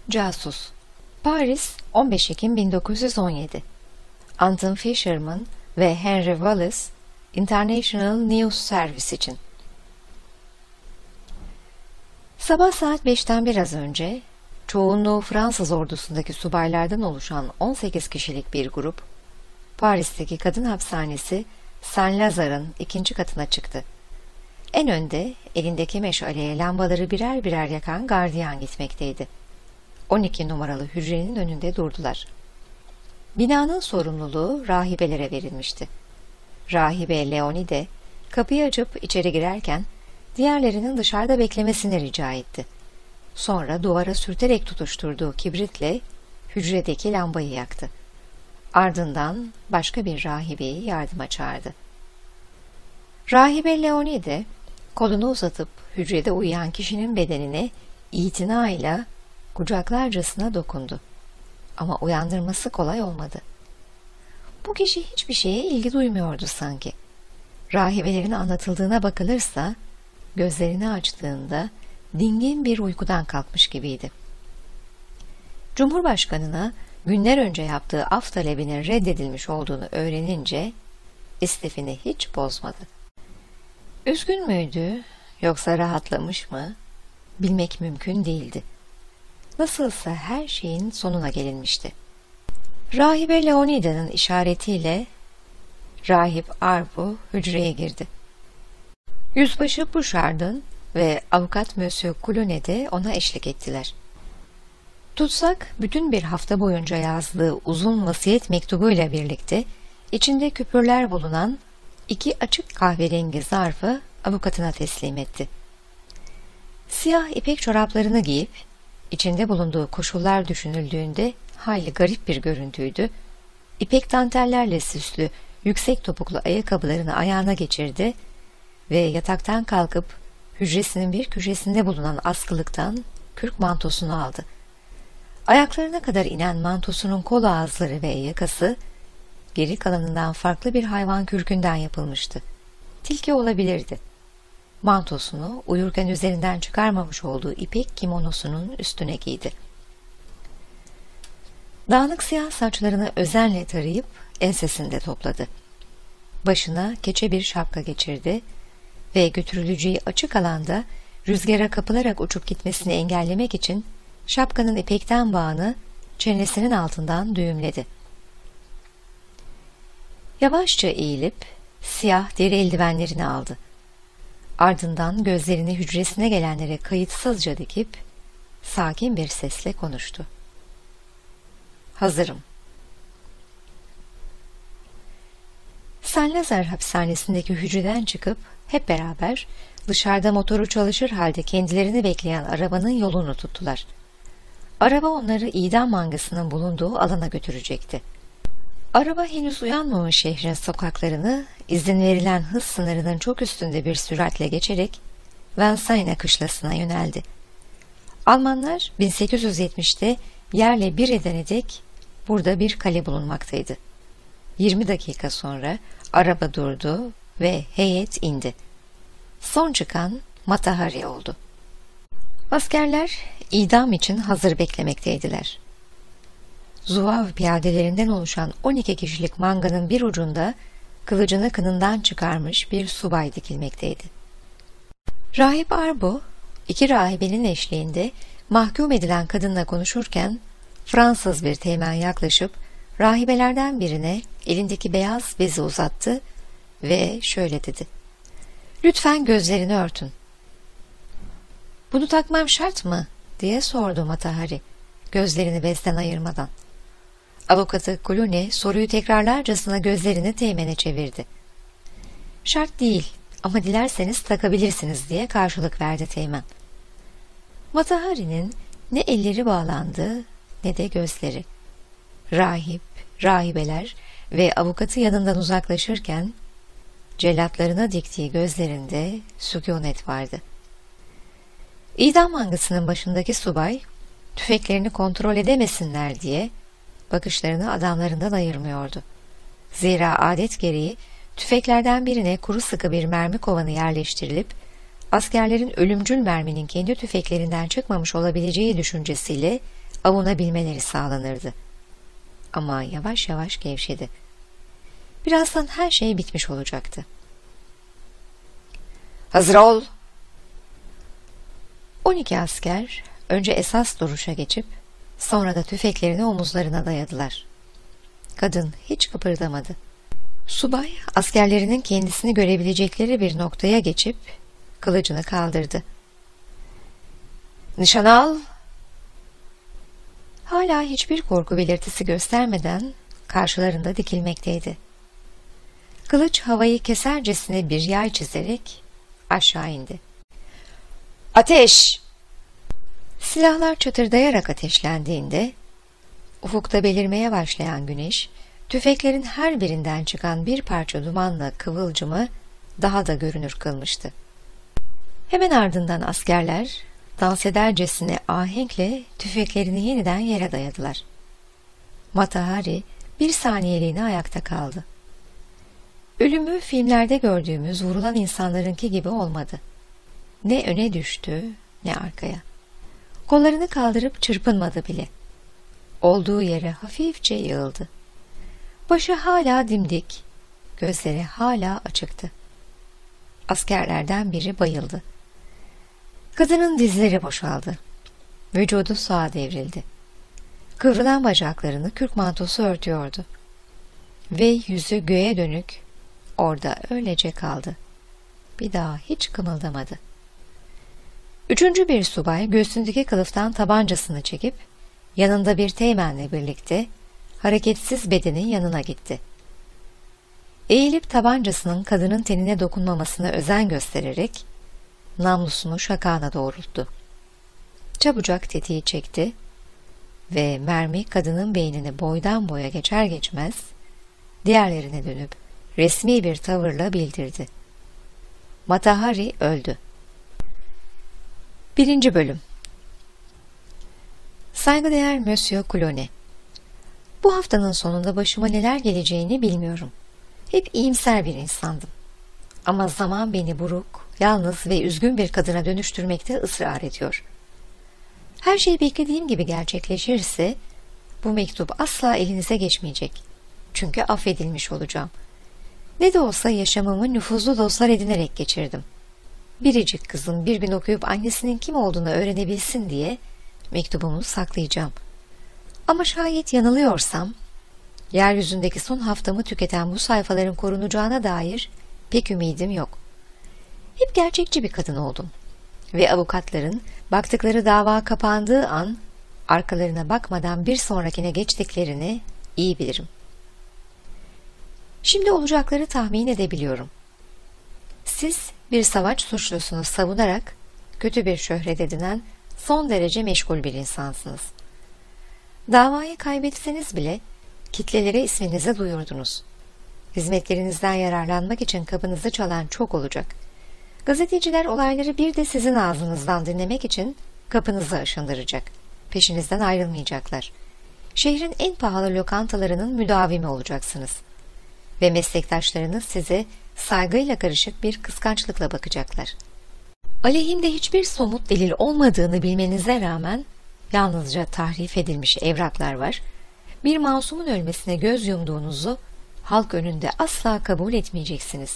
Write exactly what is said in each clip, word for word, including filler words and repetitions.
Casus. Paris, on beş Ekim bin dokuz yüz on yedi. Anton Fisherman ve Henry Wallace, International News Service için. Sabah saat beşten biraz önce, çoğunluğu Fransız ordusundaki subaylardan oluşan on sekiz kişilik bir grup, Paris'teki kadın hapishanesi Saint-Lazar'ın ikinci katına çıktı. En önde elindeki meşaleye lambaları birer birer yakan gardiyan gitmekteydi. on iki numaralı hücrenin önünde durdular. Binanın sorumluluğu rahibelere verilmişti. Rahibe Leoni de kapıyı açıp içeri girerken diğerlerinin dışarıda beklemesini rica etti. Sonra duvara sürterek tutuşturduğu kibritle hücredeki lambayı yaktı. Ardından başka bir rahibeyi yardıma çağırdı. Rahibe Leoni de kolunu uzatıp hücrede uyuyan kişinin bedenine itinayla kucaklarcasına dokundu. Ama uyandırması kolay olmadı. Bu kişi hiçbir şeye ilgi duymuyordu sanki. Rahibelerin anlatıldığına bakılırsa, gözlerini açtığında dingin bir uykudan kalkmış gibiydi. Cumhurbaşkanına günler önce yaptığı af talebinin reddedilmiş olduğunu öğrenince istifini hiç bozmadı. Üzgün müydü yoksa rahatlamış mı? Bilmek mümkün değildi. Nasılsa her şeyin sonuna gelinmişti. Rahibe Leonida'nın işaretiyle Rahip Arbu hücreye girdi. Yüzbaşı Bouchard'ın ve avukat Monsieur Coulonnet de ona eşlik ettiler. Tutsak bütün bir hafta boyunca yazdığı uzun vasiyet mektubuyla birlikte içinde küpürler bulunan iki açık kahverengi zarfı avukatına teslim etti. Siyah ipek çoraplarını giyip içinde bulunduğu koşullar düşünüldüğünde hayli garip bir görüntüydü. İpek dantellerle süslü yüksek topuklu ayakkabılarını ayağına geçirdi ve yataktan kalkıp hücresinin bir köşesinde bulunan askılıktan kürk mantosunu aldı. Ayaklarına kadar inen mantosunun kol ağızları ve yakası geri kalanından farklı bir hayvan kürkünden yapılmıştı. Tilki olabilirdi. Mantosunu uyurken üzerinden çıkarmamış olduğu ipek kimonosunun üstüne giydi. Dağınık siyah saçlarını özenle tarayıp ensesinde topladı. Başına keçe bir şapka geçirdi ve götürüleceği açık alanda rüzgara kapılarak uçup gitmesini engellemek için şapkanın ipekten bağını çenesinin altından düğümledi. Yavaşça eğilip siyah deri eldivenlerini aldı. Ardından gözlerini hücresine gelenlere kayıtsızca dikip sakin bir sesle konuştu. Hazırım. Saint-Lazare hapishanesindeki hücreden çıkıp hep beraber dışarıda motoru çalışır halde kendilerini bekleyen arabanın yolunu tuttular. Araba onları idam mangasının bulunduğu alana götürecekti. Araba henüz uyanmamış şehrin sokaklarını izin verilen hız sınırının çok üstünde bir süratle geçerek Vincennes kışlasına yöneldi. Almanlar bin sekiz yüz yetmişte yerle bir edene dek burada bir kale bulunmaktaydı. yirmi dakika sonra araba durdu ve heyet indi. Son çıkan Mata Hari oldu. Askerler idam için hazır beklemekteydiler. Zuvav piyadelerinden oluşan on iki kişilik manganın bir ucunda kılıcını kınından çıkarmış bir subay dikilmekteydi. Rahip Arbo, iki rahibenin eşliğinde mahkum edilen kadınla konuşurken Fransız bir teğmen yaklaşıp rahibelerden birine elindeki beyaz bezi uzattı ve şöyle dedi: "Lütfen gözlerini örtün." "Bunu takmam şart mı?" diye sordu Mata Hari, gözlerini bezden ayırmadan. Avukatı Coulonnet soruyu tekrarlarcasına gözlerini teğmene çevirdi. "Şart değil ama dilerseniz takabilirsiniz," diye karşılık verdi teğmen. Mata Hari'nin ne elleri bağlandı ne de gözleri. Rahip, rahibeler ve avukatı yanından uzaklaşırken cellatlarına diktiği gözlerinde sükûnet vardı. İdam mangasının başındaki subay tüfeklerini kontrol edemesinler diye bakışlarını adamlarından ayırmıyordu. Zira adet gereği tüfeklerden birine kuru sıkı bir mermi kovanı yerleştirilip askerlerin ölümcül merminin kendi tüfeklerinden çıkmamış olabileceği düşüncesiyle avunabilmeleri sağlanırdı. Ama yavaş yavaş gevşedi. Birazdan her şey bitmiş olacaktı. Hazır ol! On iki asker önce esas duruşa geçip sonra da tüfeklerini omuzlarına dayadılar. Kadın hiç kıpırdamadı. Subay askerlerinin kendisini görebilecekleri bir noktaya geçip kılıcını kaldırdı. Nişan al! Hala hiçbir korku belirtisi göstermeden karşılarında dikilmekteydi. Kılıç havayı kesercesine bir yay çizerek aşağı indi. Ateş! Silahlar çatırdayarak ateşlendiğinde ufukta belirmeye başlayan güneş, tüfeklerin her birinden çıkan bir parça dumanla kıvılcımı daha da görünür kılmıştı. Hemen ardından askerler dans edercesine ahenkle tüfeklerini yeniden yere dayadılar. Mata Hari bir saniyeliğine ayakta kaldı. Ölümü filmlerde gördüğümüz vurulan insanlarınki gibi olmadı. Ne öne düştü ne arkaya. Kollarını kaldırıp çırpınmadı bile. Olduğu yere hafifçe yığıldı. Başı hala dimdik, gözleri hala açıktı. Askerlerden biri bayıldı. Kadının dizleri boşaldı. Vücudu sağa devrildi. Kıvrılan bacaklarını kürk mantosu örtüyordu. Ve yüzü göğe dönük orada öylece kaldı. Bir daha hiç kımıldamadı. Üçüncü bir subay göğsündeki kılıftan tabancasını çekip yanında bir teğmenle birlikte hareketsiz bedenin yanına gitti. Eğilip tabancasının kadının tenine dokunmamasına özen göstererek namlusunu şakağına doğrulttu. Çabucak tetiği çekti ve mermi kadının beynini boydan boya geçer geçmez diğerlerine dönüp resmi bir tavırla bildirdi. Mata Hari öldü. Birinci Bölüm. Saygıdeğer Monsieur Coulonnet, bu haftanın sonunda başıma neler geleceğini bilmiyorum. Hep iyimser bir insandım. Ama zaman beni buruk, yalnız ve üzgün bir kadına dönüştürmekte ısrar ediyor. Her şey beklediğim gibi gerçekleşirse, bu mektup asla elinize geçmeyecek. Çünkü affedilmiş olacağım. Ne de olsa yaşamımı nüfuzlu dostlar edinerek geçirdim. Biricik kızım bir gün okuyup annesinin kim olduğunu öğrenebilsin diye mektubumu saklayacağım. Ama şayet yanılıyorsam, yeryüzündeki son haftamı tüketen bu sayfaların korunacağına dair pek ümidim yok. Hep gerçekçi bir kadın oldum. Ve avukatların baktıkları dava kapandığı an, arkalarına bakmadan bir sonrakine geçtiklerini iyi bilirim. Şimdi olacakları tahmin edebiliyorum. Siz bir savaş suçlusunu savunarak kötü bir şöhret edinen son derece meşgul bir insansınız. Davayı kaybetseniz bile kitlelere isminizi duyurdunuz. Hizmetlerinizden yararlanmak için kapınızı çalan çok olacak. Gazeteciler olayları bir de sizin ağzınızdan dinlemek için kapınızı aşındıracak. Peşinizden ayrılmayacaklar. Şehrin en pahalı lokantalarının müdavimi olacaksınız. Ve meslektaşlarınız size saygıyla karışık bir kıskançlıkla bakacaklar. Aleyhinde hiçbir somut delil olmadığını bilmenize rağmen yalnızca tahrif edilmiş evraklar var. Bir masumun ölmesine göz yumduğunuzu halk önünde asla kabul etmeyeceksiniz.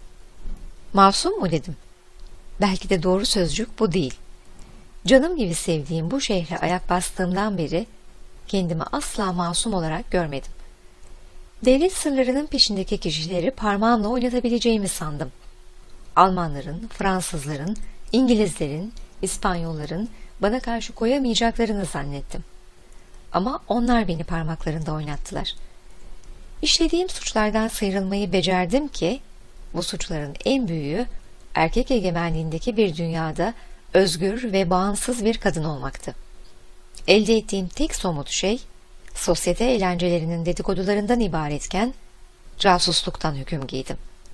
Masum mu dedim? Belki de doğru sözcük bu değil. Canım gibi sevdiğim bu şehre ayak bastığımdan beri kendimi asla masum olarak görmedim. Devlet sırlarının peşindeki kişileri parmağımla oynatabileceğimi sandım. Almanların, Fransızların, İngilizlerin, İspanyolların bana karşı koyamayacaklarını zannettim. Ama onlar beni parmaklarında oynattılar. İşlediğim suçlardan sıyrılmayı becerdim ki, bu suçların en büyüğü erkek egemenliğindeki bir dünyada özgür ve bağımsız bir kadın olmaktı. Elde ettiğim tek somut şey, sosyete eğlencelerinin dedikodularından ibaretken, casusluktan hüküm giydim.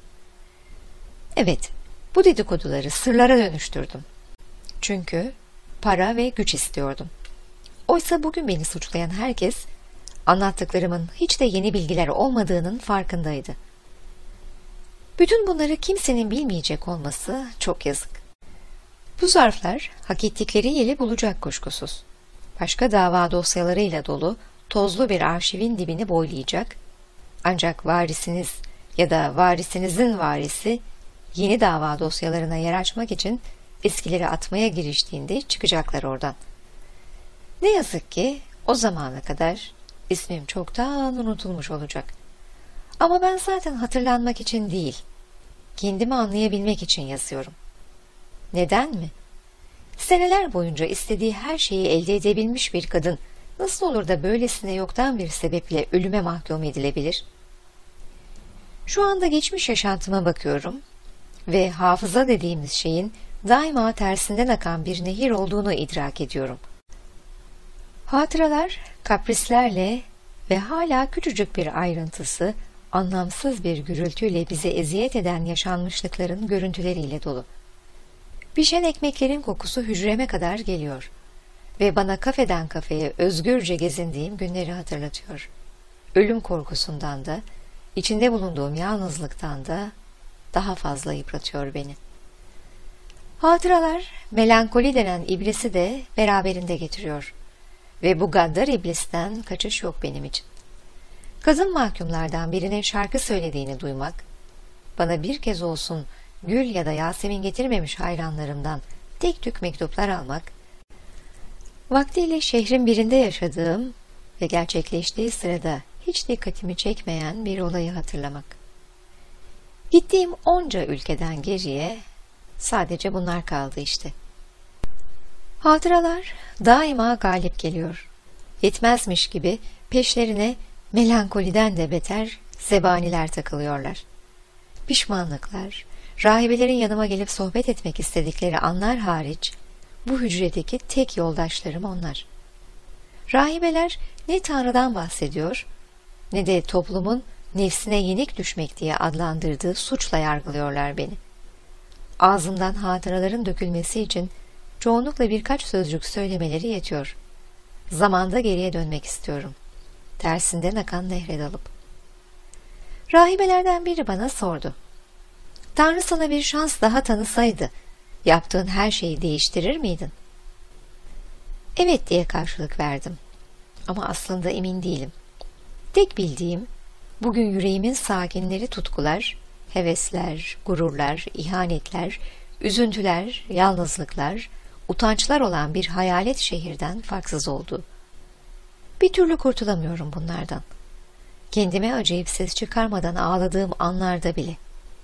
Evet, bu dedikoduları sırlara dönüştürdüm. Çünkü para ve güç istiyordum. Oysa bugün beni suçlayan herkes, anlattıklarımın hiç de yeni bilgiler olmadığının farkındaydı. Bütün bunları kimsenin bilmeyecek olması çok yazık. Bu zarflar hak ettikleri yeri bulacak kuşkusuz. başka dava dosyalarıyla dolu tozlu bir arşivin dibini boylayacak, ancak varisiniz ya da varisinizin varisi yeni dava dosyalarına yer açmak için eskileri atmaya giriştiğinde çıkacaklar oradan. Ne yazık ki o zamana kadar ismim çoktan unutulmuş olacak. Ama ben zaten hatırlanmak için değil, kendimi anlayabilmek için yazıyorum. Neden mi? Seneler boyunca istediği her şeyi elde edebilmiş bir kadın nasıl olur da böylesine yoktan bir sebeple ölüme mahkum edilebilir? Şu anda geçmiş yaşantıma bakıyorum ve hafıza dediğimiz şeyin daima tersinden akan bir nehir olduğunu idrak ediyorum. Hatıralar, kaprislerle ve hala küçücük bir ayrıntısı, anlamsız bir gürültüyle bize eziyet eden yaşanmışlıkların görüntüleriyle dolu. Pişen ekmeklerin kokusu hücreme kadar geliyor ve bana kafeden kafeye özgürce gezindiğim günleri hatırlatıyor. Ölüm korkusundan da, içinde bulunduğum yalnızlıktan da daha fazla yıpratıyor beni. Hatıralar, melankoli denen iblisi de beraberinde getiriyor ve bu gaddar iblisten kaçış yok benim için. Kadın mahkumlardan birinin şarkı söylediğini duymak, bana bir kez olsun gül ya da Yasemin getirmemiş hayranlarımdan tek tük mektuplar almak, vaktiyle şehrin birinde yaşadığım ve gerçekleştiği sırada hiç dikkatimi çekmeyen bir olayı hatırlamak. Gittiğim onca ülkeden geriye sadece bunlar kaldı işte. Hatıralar daima galip geliyor. Yetmezmiş gibi peşlerine melankoliden de beter zebaniler takılıyorlar. Pişmanlıklar, rahibelerin yanıma gelip sohbet etmek istedikleri anlar hariç, bu hücredeki tek yoldaşlarım onlar. Rahibeler ne Tanrı'dan bahsediyor, ne de toplumun nefsine yenik düşmek diye adlandırdığı suçla yargılıyorlar beni. Ağzımdan hatıraların dökülmesi için çoğunlukla birkaç sözcük söylemeleri yetiyor. Zamanda geriye dönmek istiyorum. Tersinden akan nehre dalıp. Rahibelerden biri bana sordu. Tanrı sana bir şans daha tanısaydı, yaptığın her şeyi değiştirir miydin? Evet diye karşılık verdim. Ama aslında emin değilim. Tek bildiğim, bugün yüreğimin sakinleri tutkular, hevesler, gururlar, ihanetler, üzüntüler, yalnızlıklar, utançlar olan bir hayalet şehirden farksız oldu. Bir türlü kurtulamıyorum bunlardan. Kendime acıyıp ses çıkarmadan ağladığım anlarda bile.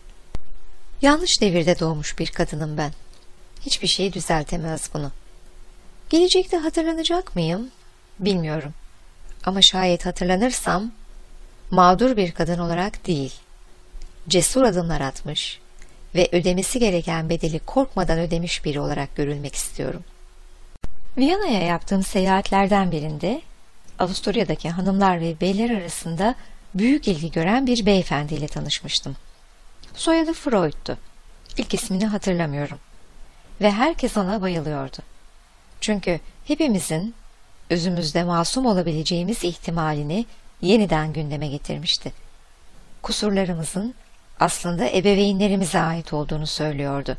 Yanlış devirde doğmuş bir kadınım ben. Hiçbir şey düzeltemez bunu. Gelecekte hatırlanacak mıyım? Bilmiyorum. Ama şayet hatırlanırsam, mağdur bir kadın olarak değil, cesur adımlar atmış ve ödemesi gereken bedeli korkmadan ödemiş biri olarak görülmek istiyorum. Viyana'ya yaptığım seyahatlerden birinde, Avusturya'daki hanımlar ve beyler arasında büyük ilgi gören bir beyefendiyle tanışmıştım. Soyadı Freud'tu. İlk ismini hatırlamıyorum. Ve herkes ona bayılıyordu. Çünkü hepimizin özümüzde masum olabileceğimiz ihtimalini yeniden gündeme getirmişti. Kusurlarımızın aslında ebeveynlerimize ait olduğunu söylüyordu.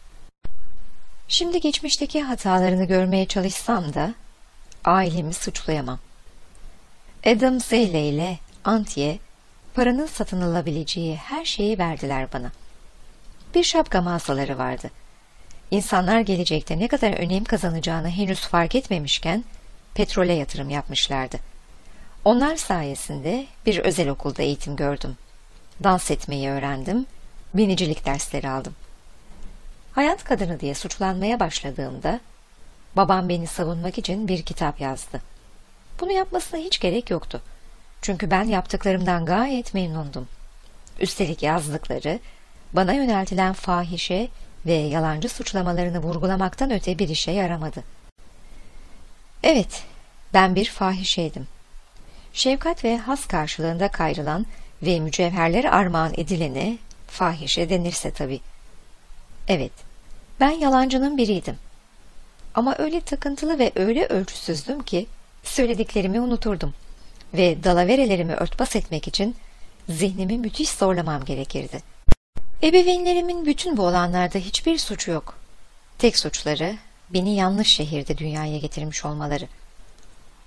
Şimdi geçmişteki hatalarını görmeye çalışsam da ailemi suçlayamam. Adam Zelle ile Antje paranın satın alabileceği her şeyi verdiler bana. Bir şapka mağazaları vardı. İnsanlar gelecekte ne kadar önem kazanacağını henüz fark etmemişken petrole yatırım yapmışlardı. Onlar sayesinde bir özel okulda eğitim gördüm. Dans etmeyi öğrendim, binicilik dersleri aldım. Hayat kadını diye suçlanmaya başladığımda babam beni savunmak için bir kitap yazdı. Bunu yapmasına hiç gerek yoktu. Çünkü ben yaptıklarımdan gayet memnundum. Üstelik yazdıkları bana yöneltilen fahişe ve yalancı suçlamalarını vurgulamaktan öte bir işe yaramadı. Evet, ben bir fahişeydim. Şefkat ve has karşılığında kayrılan ve mücevherler armağan edilene fahişe denirse tabii. Evet, ben yalancının biriydim. Ama öyle takıntılı ve öyle ölçüsüzdüm ki söylediklerimi unuturdum ve dalaverelerimi örtbas etmek için zihnimi müthiş zorlamam gerekirdi. Ebeveynlerimin bütün bu olanlarda hiçbir suçu yok. Tek suçları beni yanlış şehirde dünyaya getirmiş olmaları.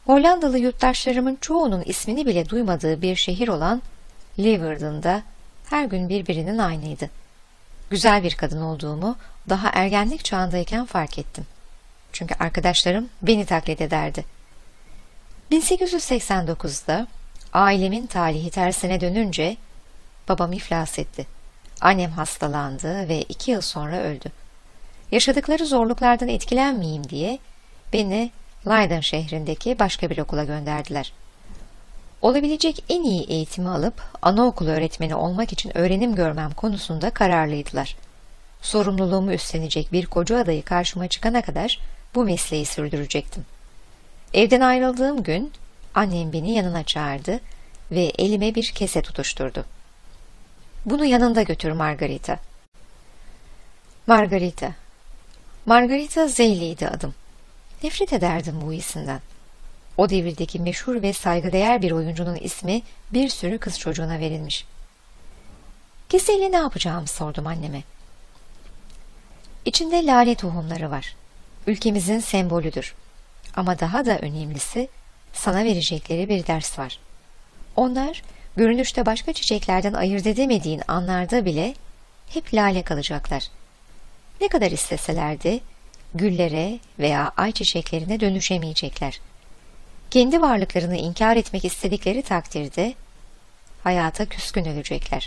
Hollandalı yurttaşlarımın çoğunun ismini bile duymadığı bir şehir olan Leeuwarden'da her gün birbirinin aynıydı. Güzel bir kadın olduğumu daha ergenlik çağındayken fark ettim. Çünkü arkadaşlarım beni taklit ederdi. bin sekiz yüz seksen dokuzda ailemin talihi tersine dönünce babam iflas etti. Annem hastalandı ve iki yıl sonra öldü. Yaşadıkları zorluklardan etkilenmeyeyim diye beni Leiden şehrindeki başka bir okula gönderdiler. Olabilecek en iyi eğitimi alıp anaokulu öğretmeni olmak için öğrenim görmem konusunda kararlıydılar. Sorumluluğumu üstlenecek bir koca adayı karşıma çıkana kadar bu mesleği sürdürecektim. Evden ayrıldığım gün annem beni yanına çağırdı ve elime bir kese tutuşturdu. "Bunu yanında götür Margarita." Margarita. Margarita Zeyli'ydi adım. Nefret ederdim bu isimden. O devirdeki meşhur ve saygıdeğer bir oyuncunun ismi bir sürü kız çocuğuna verilmiş. Keseyle ne yapacağımı sordum anneme. İçinde lale tohumları var. Ülkemizin sembolüdür. Ama daha da önemlisi sana verecekleri bir ders var. Onlar görünüşte başka çiçeklerden ayırt edemediğin anlarda bile hep lale kalacaklar. Ne kadar isteseler de güllere veya ayçiçeklerine dönüşemeyecekler. Kendi varlıklarını inkar etmek istedikleri takdirde hayata küskün ölecekler.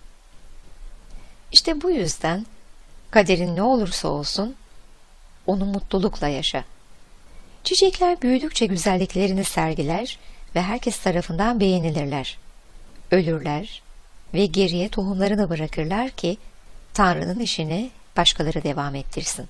İşte bu yüzden kaderin ne olursa olsun onu mutlulukla yaşa. Çiçekler büyüdükçe güzelliklerini sergiler ve herkes tarafından beğenilirler. Ölürler ve geriye tohumlarını bırakırlar ki Tanrı'nın işini başkaları devam ettirsin.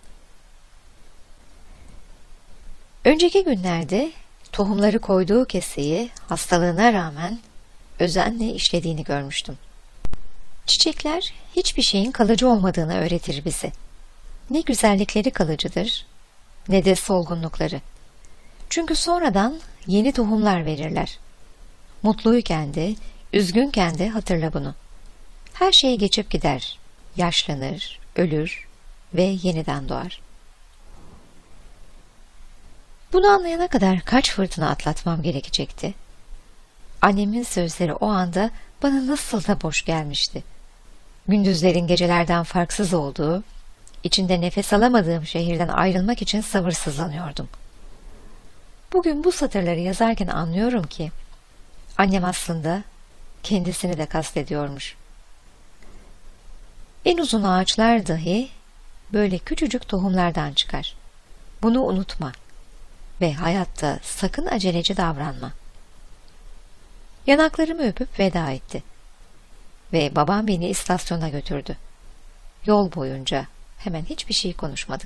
Önceki günlerde tohumları koyduğu keseyi hastalığına rağmen özenle işlediğini görmüştüm. Çiçekler hiçbir şeyin kalıcı olmadığını öğretir bize. Ne güzellikleri kalıcıdır, ne de solgunlukları. Çünkü sonradan yeni tohumlar verirler. Mutluyken de, üzgünken de hatırla bunu. Her şey geçip gider, yaşlanır, ölür ve yeniden doğar. Bunu anlayana kadar kaç fırtına atlatmam gerekecekti? Annemin sözleri o anda bana nasıl da boş gelmişti. Gündüzlerin gecelerden farksız olduğu, içinde nefes alamadığım şehirden ayrılmak için sabırsızlanıyordum. Bugün bu satırları yazarken anlıyorum ki, annem aslında kendisini de kastediyormuş. En uzun ağaçlar dahi böyle küçücük tohumlardan çıkar. Bunu unutma ve hayatta sakın aceleci davranma. Yanaklarımı öpüp veda etti ve babam beni istasyona götürdü. Yol boyunca hemen hiçbir şey konuşmadık.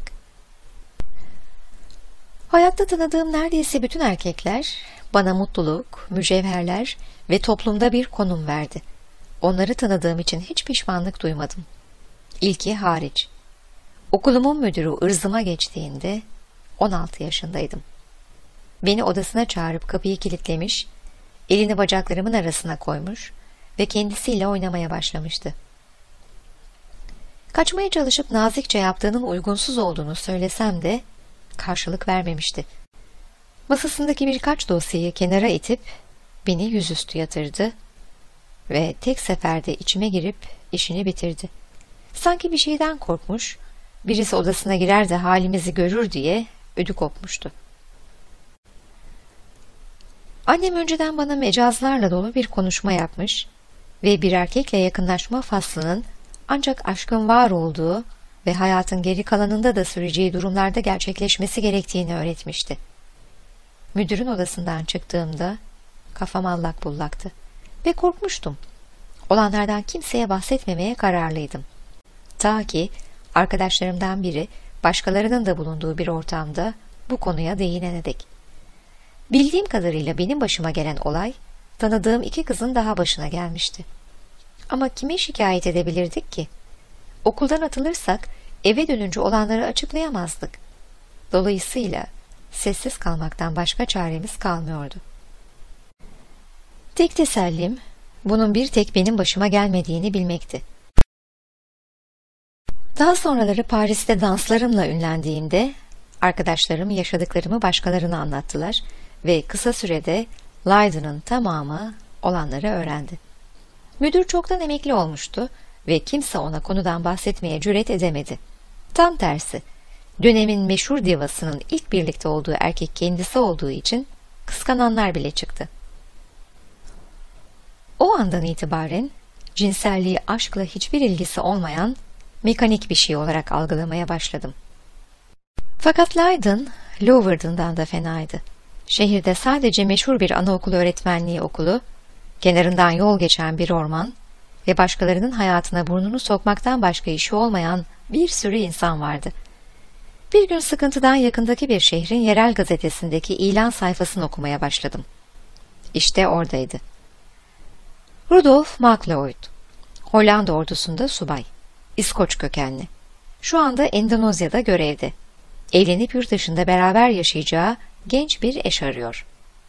Hayatta tanıdığım neredeyse bütün erkekler bana mutluluk, mücevherler ve toplumda bir konum verdi. Onları tanıdığım için hiç pişmanlık duymadım. İlki hariç. Okulumun müdürü ırzıma geçtiğinde on altı yaşındaydım. Beni odasına çağırıp kapıyı kilitlemiş, elini bacaklarımın arasına koymuş ve kendisiyle oynamaya başlamıştı. Kaçmaya çalışıp nazikçe yaptığının uygunsuz olduğunu söylesem de karşılık vermemişti. Masasındaki birkaç dosyayı kenara itip beni yüzüstü yatırdı ve tek seferde içime girip işini bitirdi. Sanki bir şeyden korkmuş, birisi odasına girer de halimizi görür diye ödü kopmuştu. Annem önceden bana mecazlarla dolu bir konuşma yapmış ve bir erkekle yakınlaşma faslının ancak aşkın var olduğu ve hayatın geri kalanında da süreceği durumlarda gerçekleşmesi gerektiğini öğretmişti. Müdürün odasından çıktığımda kafam allak bullaktı ve korkmuştum. Olanlardan kimseye bahsetmemeye kararlıydım. Ta ki arkadaşlarımdan biri başkalarının da bulunduğu bir ortamda bu konuya değinene dek. Bildiğim kadarıyla benim başıma gelen olay, tanıdığım iki kızın daha başına gelmişti. Ama kime şikayet edebilirdik ki? Okuldan atılırsak eve dönünce olanları açıklayamazdık. Dolayısıyla sessiz kalmaktan başka çaremiz kalmıyordu. Tek tesellim, bunun bir tek benim başıma gelmediğini bilmekti. Daha sonraları Paris'te danslarımla ünlendiğimde, arkadaşlarım yaşadıklarımı başkalarına anlattılar ve kısa sürede Leiden'ın tamamı olanları öğrendi. Müdür çoktan emekli olmuştu ve kimse ona konudan bahsetmeye cüret edemedi. Tam tersi, dönemin meşhur divasının ilk birlikte olduğu erkek kendisi olduğu için kıskananlar bile çıktı. O andan itibaren cinselliği aşkla hiçbir ilgisi olmayan mekanik bir şey olarak algılamaya başladım. Fakat Leiden, Lowerden'dan da fenaydı. Şehirde sadece meşhur bir anaokulu öğretmenliği okulu, kenarından yol geçen bir orman ve başkalarının hayatına burnunu sokmaktan başka işi olmayan bir sürü insan vardı. Bir gün sıkıntıdan yakındaki bir şehrin yerel gazetesindeki ilan sayfasını okumaya başladım. İşte oradaydı. Rudolf MacLeod, Hollanda ordusunda subay, İskoç kökenli. Şu anda Endonezya'da görevde. Evlenip yurt dışında beraber yaşayacağı genç bir eş arıyor.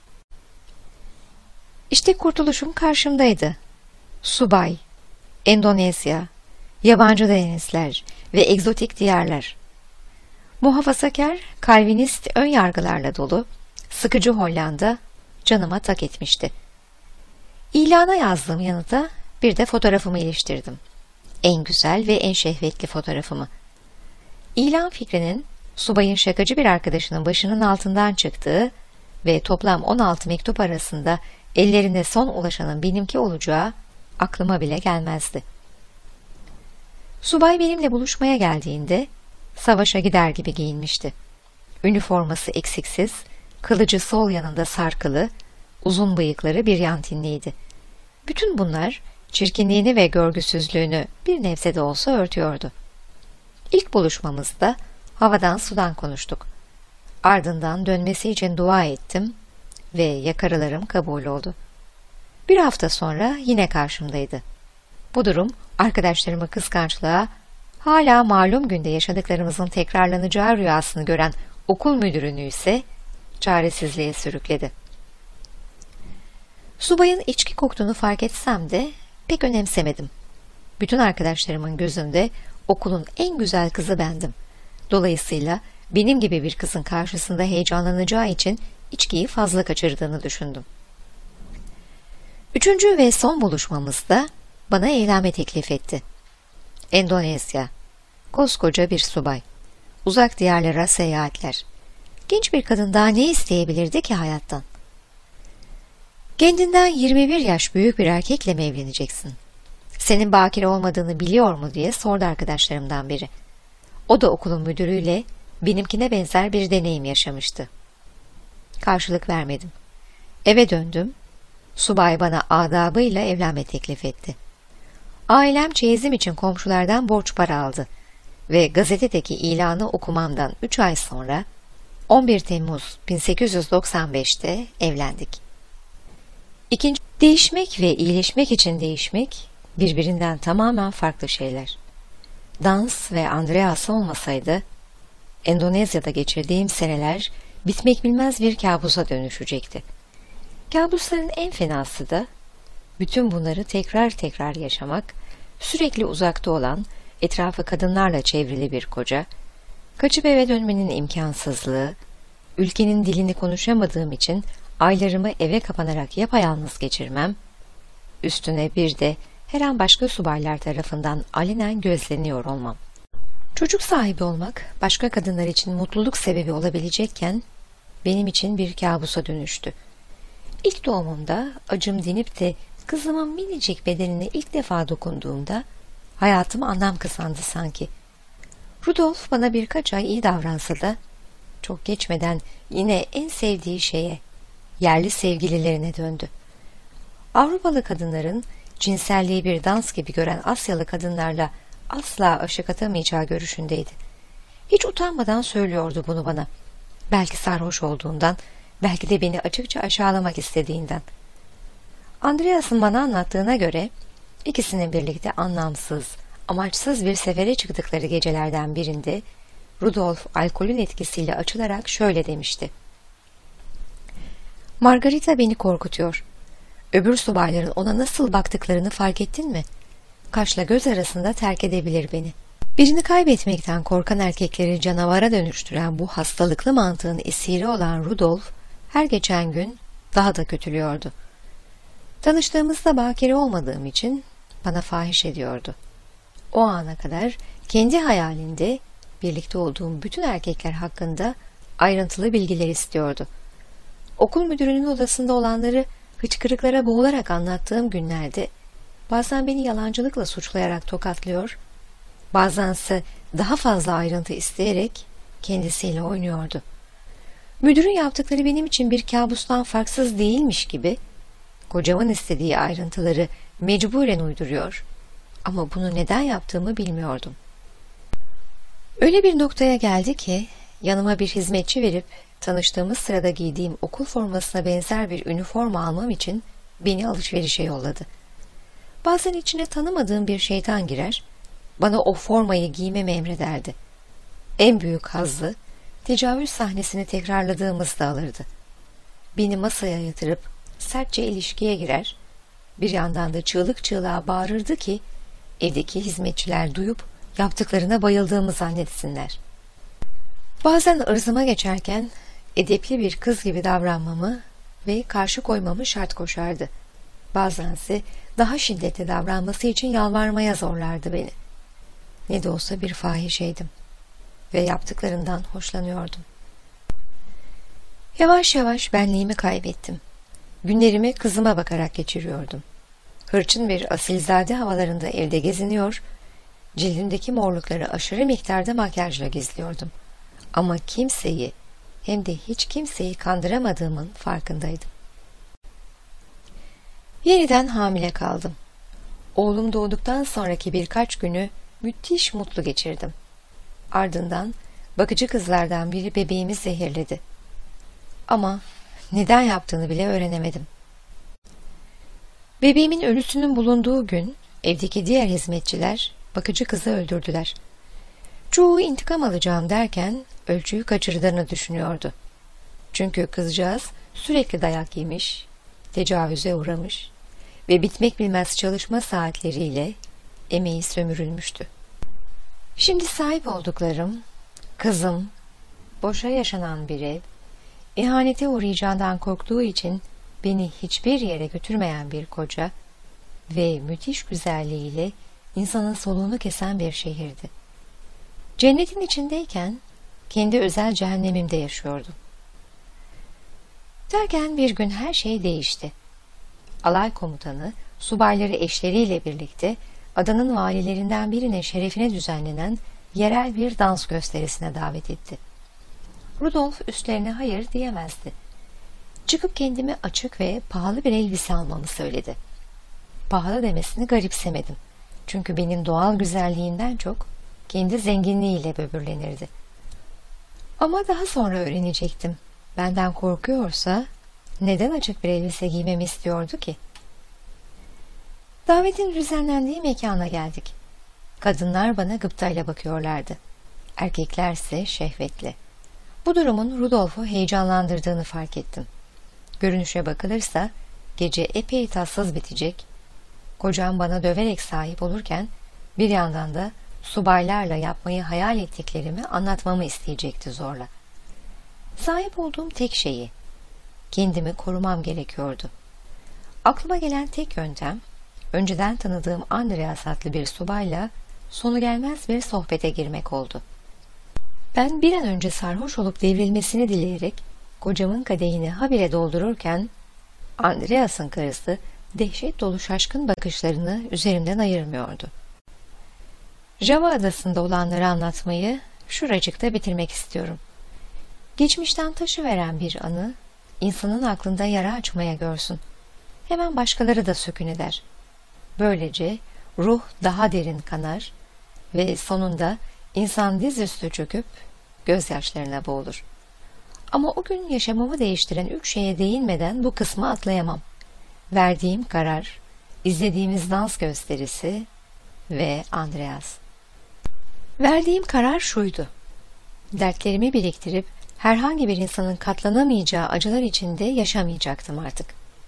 İşte kurtuluşum karşımdaydı. Subay, Endonezya, yabancı denizler ve egzotik diyarlar. Muhafazakar, Calvinist ön yargılarla dolu, sıkıcı Hollanda canıma tak etmişti. İlana yazdığım yanıta bir de fotoğrafımı iliştirdim. En güzel ve en şehvetli fotoğrafımı. İlan fikrinin subayın şakacı bir arkadaşının başının altından çıktığı ve toplam on altı mektup arasında ellerine son ulaşanın benimki olacağı aklıma bile gelmezdi. Subay benimle buluşmaya geldiğinde savaşa gider gibi giyinmişti. Üniforması eksiksiz, kılıcı sol yanında sarkılı, uzun bıyıkları bir yantinliydi. Bütün bunlar çirkinliğini ve görgüsüzlüğünü bir nebze de olsa örtüyordu. İlk buluşmamızda havadan sudan konuştuk. Ardından dönmesi için dua ettim ve yakarılarım kabul oldu. Bir hafta sonra yine karşımdaydı. Bu durum arkadaşlarımı kıskançlığa, hala malum günde yaşadıklarımızın tekrarlanacağı rüyasını gören okul müdürünü ise çaresizliğe sürükledi. Subayın içki koktuğunu fark etsem de pek önemsemedim. Bütün arkadaşlarımın gözünde okulun en güzel kızı bendim. Dolayısıyla benim gibi bir kızın karşısında heyecanlanacağı için içkiyi fazla kaçırdığını düşündüm. Üçüncü ve son buluşmamızda bana evlenme teklif etti. Endonezya, koskoca bir subay, uzak diyarlara seyahatler. Genç bir kadın daha ne isteyebilirdi ki hayattan? Kendinden yirmi bir yaş büyük bir erkekle mi evleneceksin? Senin bakire olmadığını biliyor mu diye sordu arkadaşlarımdan biri. O da okulun müdürüyle benimkine benzer bir deneyim yaşamıştı. Karşılık vermedim. Eve döndüm. Subay bana adabıyla evlenme teklif etti. Ailem çeyizim için komşulardan borç para aldı ve gazetedeki ilanı okumamdan üç ay sonra on bir Temmuz bin sekiz yüz doksan beş'te evlendik. İkinci, değişmek ve iyileşmek için değişmek birbirinden tamamen farklı şeyler. Dans ve Andreas olmasaydı, Endonezya'da geçirdiğim seneler bitmek bilmez bir kabusa dönüşecekti. Kabusların en fenası da bütün bunları tekrar tekrar yaşamak, sürekli uzakta olan, etrafı kadınlarla çevrili bir koca, kaçıp eve dönmenin imkansızlığı, ülkenin dilini konuşamadığım için aylarımı eve kapanarak yapayalnız geçirmem, üstüne bir de her an başka subaylar tarafından alenen gözleniyor olmam. Çocuk sahibi olmak başka kadınlar için mutluluk sebebi olabilecekken benim için bir kabusa dönüştü. İlk doğumumda acım dinip de kızımın minicik bedenine ilk defa dokunduğumda hayatım anlam kazandı sanki. Rudolf bana birkaç ay iyi davransa da çok geçmeden yine en sevdiği şeye, yerli sevgililerine döndü. Avrupalı kadınların cinselliği bir dans gibi gören Asyalı kadınlarla asla aşık atamayacağı görüşündeydi. Hiç utanmadan söylüyordu bunu bana. Belki sarhoş olduğundan, belki de beni açıkça aşağılamak istediğinden. Andreas'ın bana anlattığına göre ikisinin birlikte anlamsız, amaçsız bir sefere çıktıkları gecelerden birinde Rudolf alkolün etkisiyle açılarak şöyle demişti. Margarita beni korkutuyor. Öbür subayların ona nasıl baktıklarını fark ettin mi? Kaşla göz arasında terk edebilir beni. Birini kaybetmekten korkan erkekleri canavara dönüştüren bu hastalıklı mantığın esiri olan Rudolf, her geçen gün daha da kötülüyordu. Tanıştığımızda bakire olmadığım için bana fahiş ediyordu. O ana kadar kendi hayalinde birlikte olduğum bütün erkekler hakkında ayrıntılı bilgiler istiyordu. Okul müdürünün odasında olanları hıçkırıklara boğularak anlattığım günlerde bazen beni yalancılıkla suçlayarak tokatlıyor, bazense daha fazla ayrıntı isteyerek kendisiyle oynuyordu. Müdürün yaptıkları benim için bir kabustan farksız değilmiş gibi kocamın istediği ayrıntıları mecburen uyduruyor ama bunu neden yaptığımı bilmiyordum. Öyle bir noktaya geldi ki yanıma bir hizmetçi verip tanıştığımız sırada giydiğim okul formasına benzer bir üniforma almam için beni alışverişe yolladı. Bazen içine tanımadığım bir şeytan girer, bana o formayı giymemi emrederdi. En büyük hazzı tecavüz sahnesini tekrarladığımızda alırdı. Beni masaya yatırıp sertçe ilişkiye girer, bir yandan da çığlık çığlığa bağırırdı ki evdeki hizmetçiler duyup yaptıklarına bayıldığımı zannetsinler. Bazen ırzıma geçerken edepli bir kız gibi davranmamı ve karşı koymamı şart koşardı. Bazense daha şiddetli davranması için yalvarmaya zorlardı beni. Ne de olsa bir fahişeydim ve yaptıklarından hoşlanıyordum. Yavaş yavaş benliğimi kaybettim. Günlerimi kızıma bakarak geçiriyordum. Hırçın bir asilzade havalarında evde geziniyor, cildimdeki morlukları aşırı miktarda makyajla gizliyordum. Ama kimseyi, hem de hiç kimseyi kandıramadığımın farkındaydım. Yeniden hamile kaldım. Oğlum doğduktan sonraki birkaç günü müthiş mutlu geçirdim. Ardından bakıcı kızlardan biri bebeğimi zehirledi. Ama neden yaptığını bile öğrenemedim. Bebeğimin ölüsünün bulunduğu gün evdeki diğer hizmetçiler bakıcı kızı öldürdüler. Çoğu intikam alacağım derken ölçüyü kaçırdığını düşünüyordu. Çünkü kızcağız sürekli dayak yemiş, tecavüze uğramış ve bitmek bilmez çalışma saatleriyle emeği sömürülmüştü. Şimdi sahip olduklarım, kızım, boşa yaşanan bir ev, ihanete uğrayacağından korktuğu için beni hiçbir yere götürmeyen bir koca ve müthiş güzelliğiyle insanın soluğunu kesen bir şehirdi. Cennetin içindeyken kendi özel cehennemimde yaşıyordum. Derken bir gün her şey değişti. Alay komutanı, subayları eşleriyle birlikte adanın valilerinden birine şerefine düzenlenen yerel bir dans gösterisine davet etti. Rudolf üstlerine hayır diyemezdi. Çıkıp kendime açık ve pahalı bir elbise almamı söyledi. Pahalı demesini garipsemedim. Çünkü benim doğal güzelliğinden çok kendi zenginliğiyle böbürlenirdi. Ama daha sonra öğrenecektim. Benden korkuyorsa neden açık bir elbise giymemi istiyordu ki? Davetin düzenlendiği mekana geldik. Kadınlar bana gıptayla bakıyorlardı. Erkeklerse şehvetle. Bu durumun Rudolf'u heyecanlandırdığını fark ettim. Görünüşe bakılırsa gece epey tatsız bitecek. Kocam bana döverek sahip olurken bir yandan da subaylarla yapmayı hayal ettiklerimi anlatmamı isteyecekti zorla. Sahip olduğum tek şeyi, kendimi korumam gerekiyordu. Aklıma gelen tek yöntem, önceden tanıdığım Andreas adlı bir subayla sonu gelmez bir sohbete girmek oldu. Ben bir an önce sarhoş olup devrilmesini dileyerek kocamın kadehini habire doldururken Andreas'ın karısı dehşet dolu şaşkın bakışlarını üzerimden ayırmıyordu. Java adasında olanları anlatmayı şuracıkta bitirmek istiyorum. Geçmişten taşıveren bir anı insanın aklında yara açmaya görsün. Hemen başkaları da sökün eder. Böylece ruh daha derin kanar ve sonunda insan dizüstü çöküp gözyaşlarına boğulur. Ama o gün yaşamımı değiştiren üç şeye değinmeden bu kısmı atlayamam. Verdiğim karar, izlediğimiz dans gösterisi ve Andreas. Verdiğim karar şuydu. Dertlerimi biriktirip herhangi bir insanın katlanamayacağı acılar içinde yaşamayacaktım artık.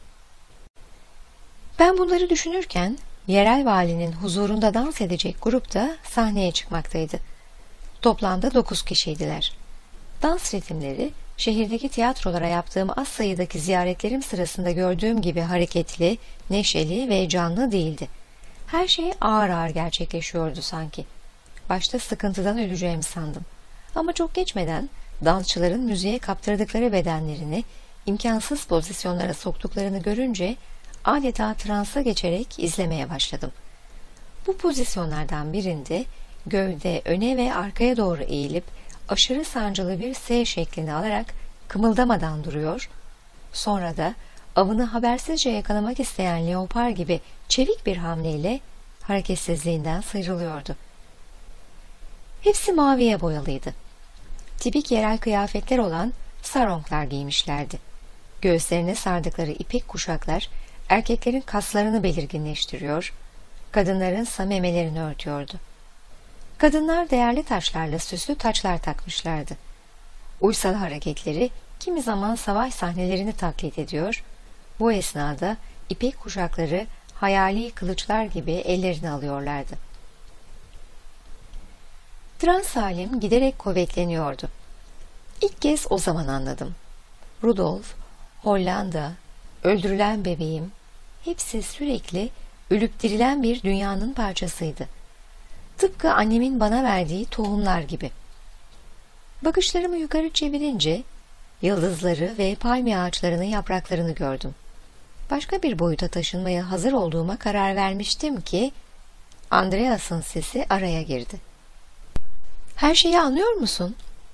Ben bunları düşünürken yerel valinin huzurunda dans edecek grup da sahneye çıkmaktaydı. Toplamda dokuz kişiydiler. Dans ritimleri şehirdeki tiyatrolara yaptığım az sayıdaki ziyaretlerim sırasında gördüğüm gibi hareketli, neşeli ve canlı değildi. Her şey ağır ağır gerçekleşiyordu sanki. Başta sıkıntıdan öleceğimi sandım. Ama çok geçmeden dansçıların müziğe kaptırdıkları bedenlerini imkansız pozisyonlara soktuklarını görünce adeta transa geçerek izlemeye başladım. Bu pozisyonlardan birinde gövde öne ve arkaya doğru eğilip aşırı sancılı bir S şeklini alarak kımıldamadan duruyor, sonra da avını habersizce yakalamak isteyen leopar gibi çevik bir hamleyle hareketsizliğinden sıyrılıyordu. Hepsi maviye boyalıydı. Tipik yerel kıyafetler olan saronglar giymişlerdi. Göğüslerine sardıkları ipek kuşaklar erkeklerin kaslarını belirginleştiriyor, kadınların memelerini örtüyordu. Kadınlar değerli taşlarla süslü taçlar takmışlardı. Uysal hareketleri kimi zaman savaş sahnelerini taklit ediyor, bu esnada ipek kuşakları hayali kılıçlar gibi ellerine alıyorlardı. Trans halim giderek kuvvetleniyordu. İlk kez o zaman anladım. Rudolf, Hollanda, öldürülen bebeğim, hepsi sürekli ölüp dirilen bir dünyanın parçasıydı. Tıpkı annemin bana verdiği tohumlar gibi. Bakışlarımı yukarı çevirince yıldızları ve palmiye ağaçlarının yapraklarını gördüm. Başka bir boyuta taşınmaya hazır olduğuma karar vermiştim ki Andreas'ın sesi araya girdi. "Her şeyi anlıyor musun?"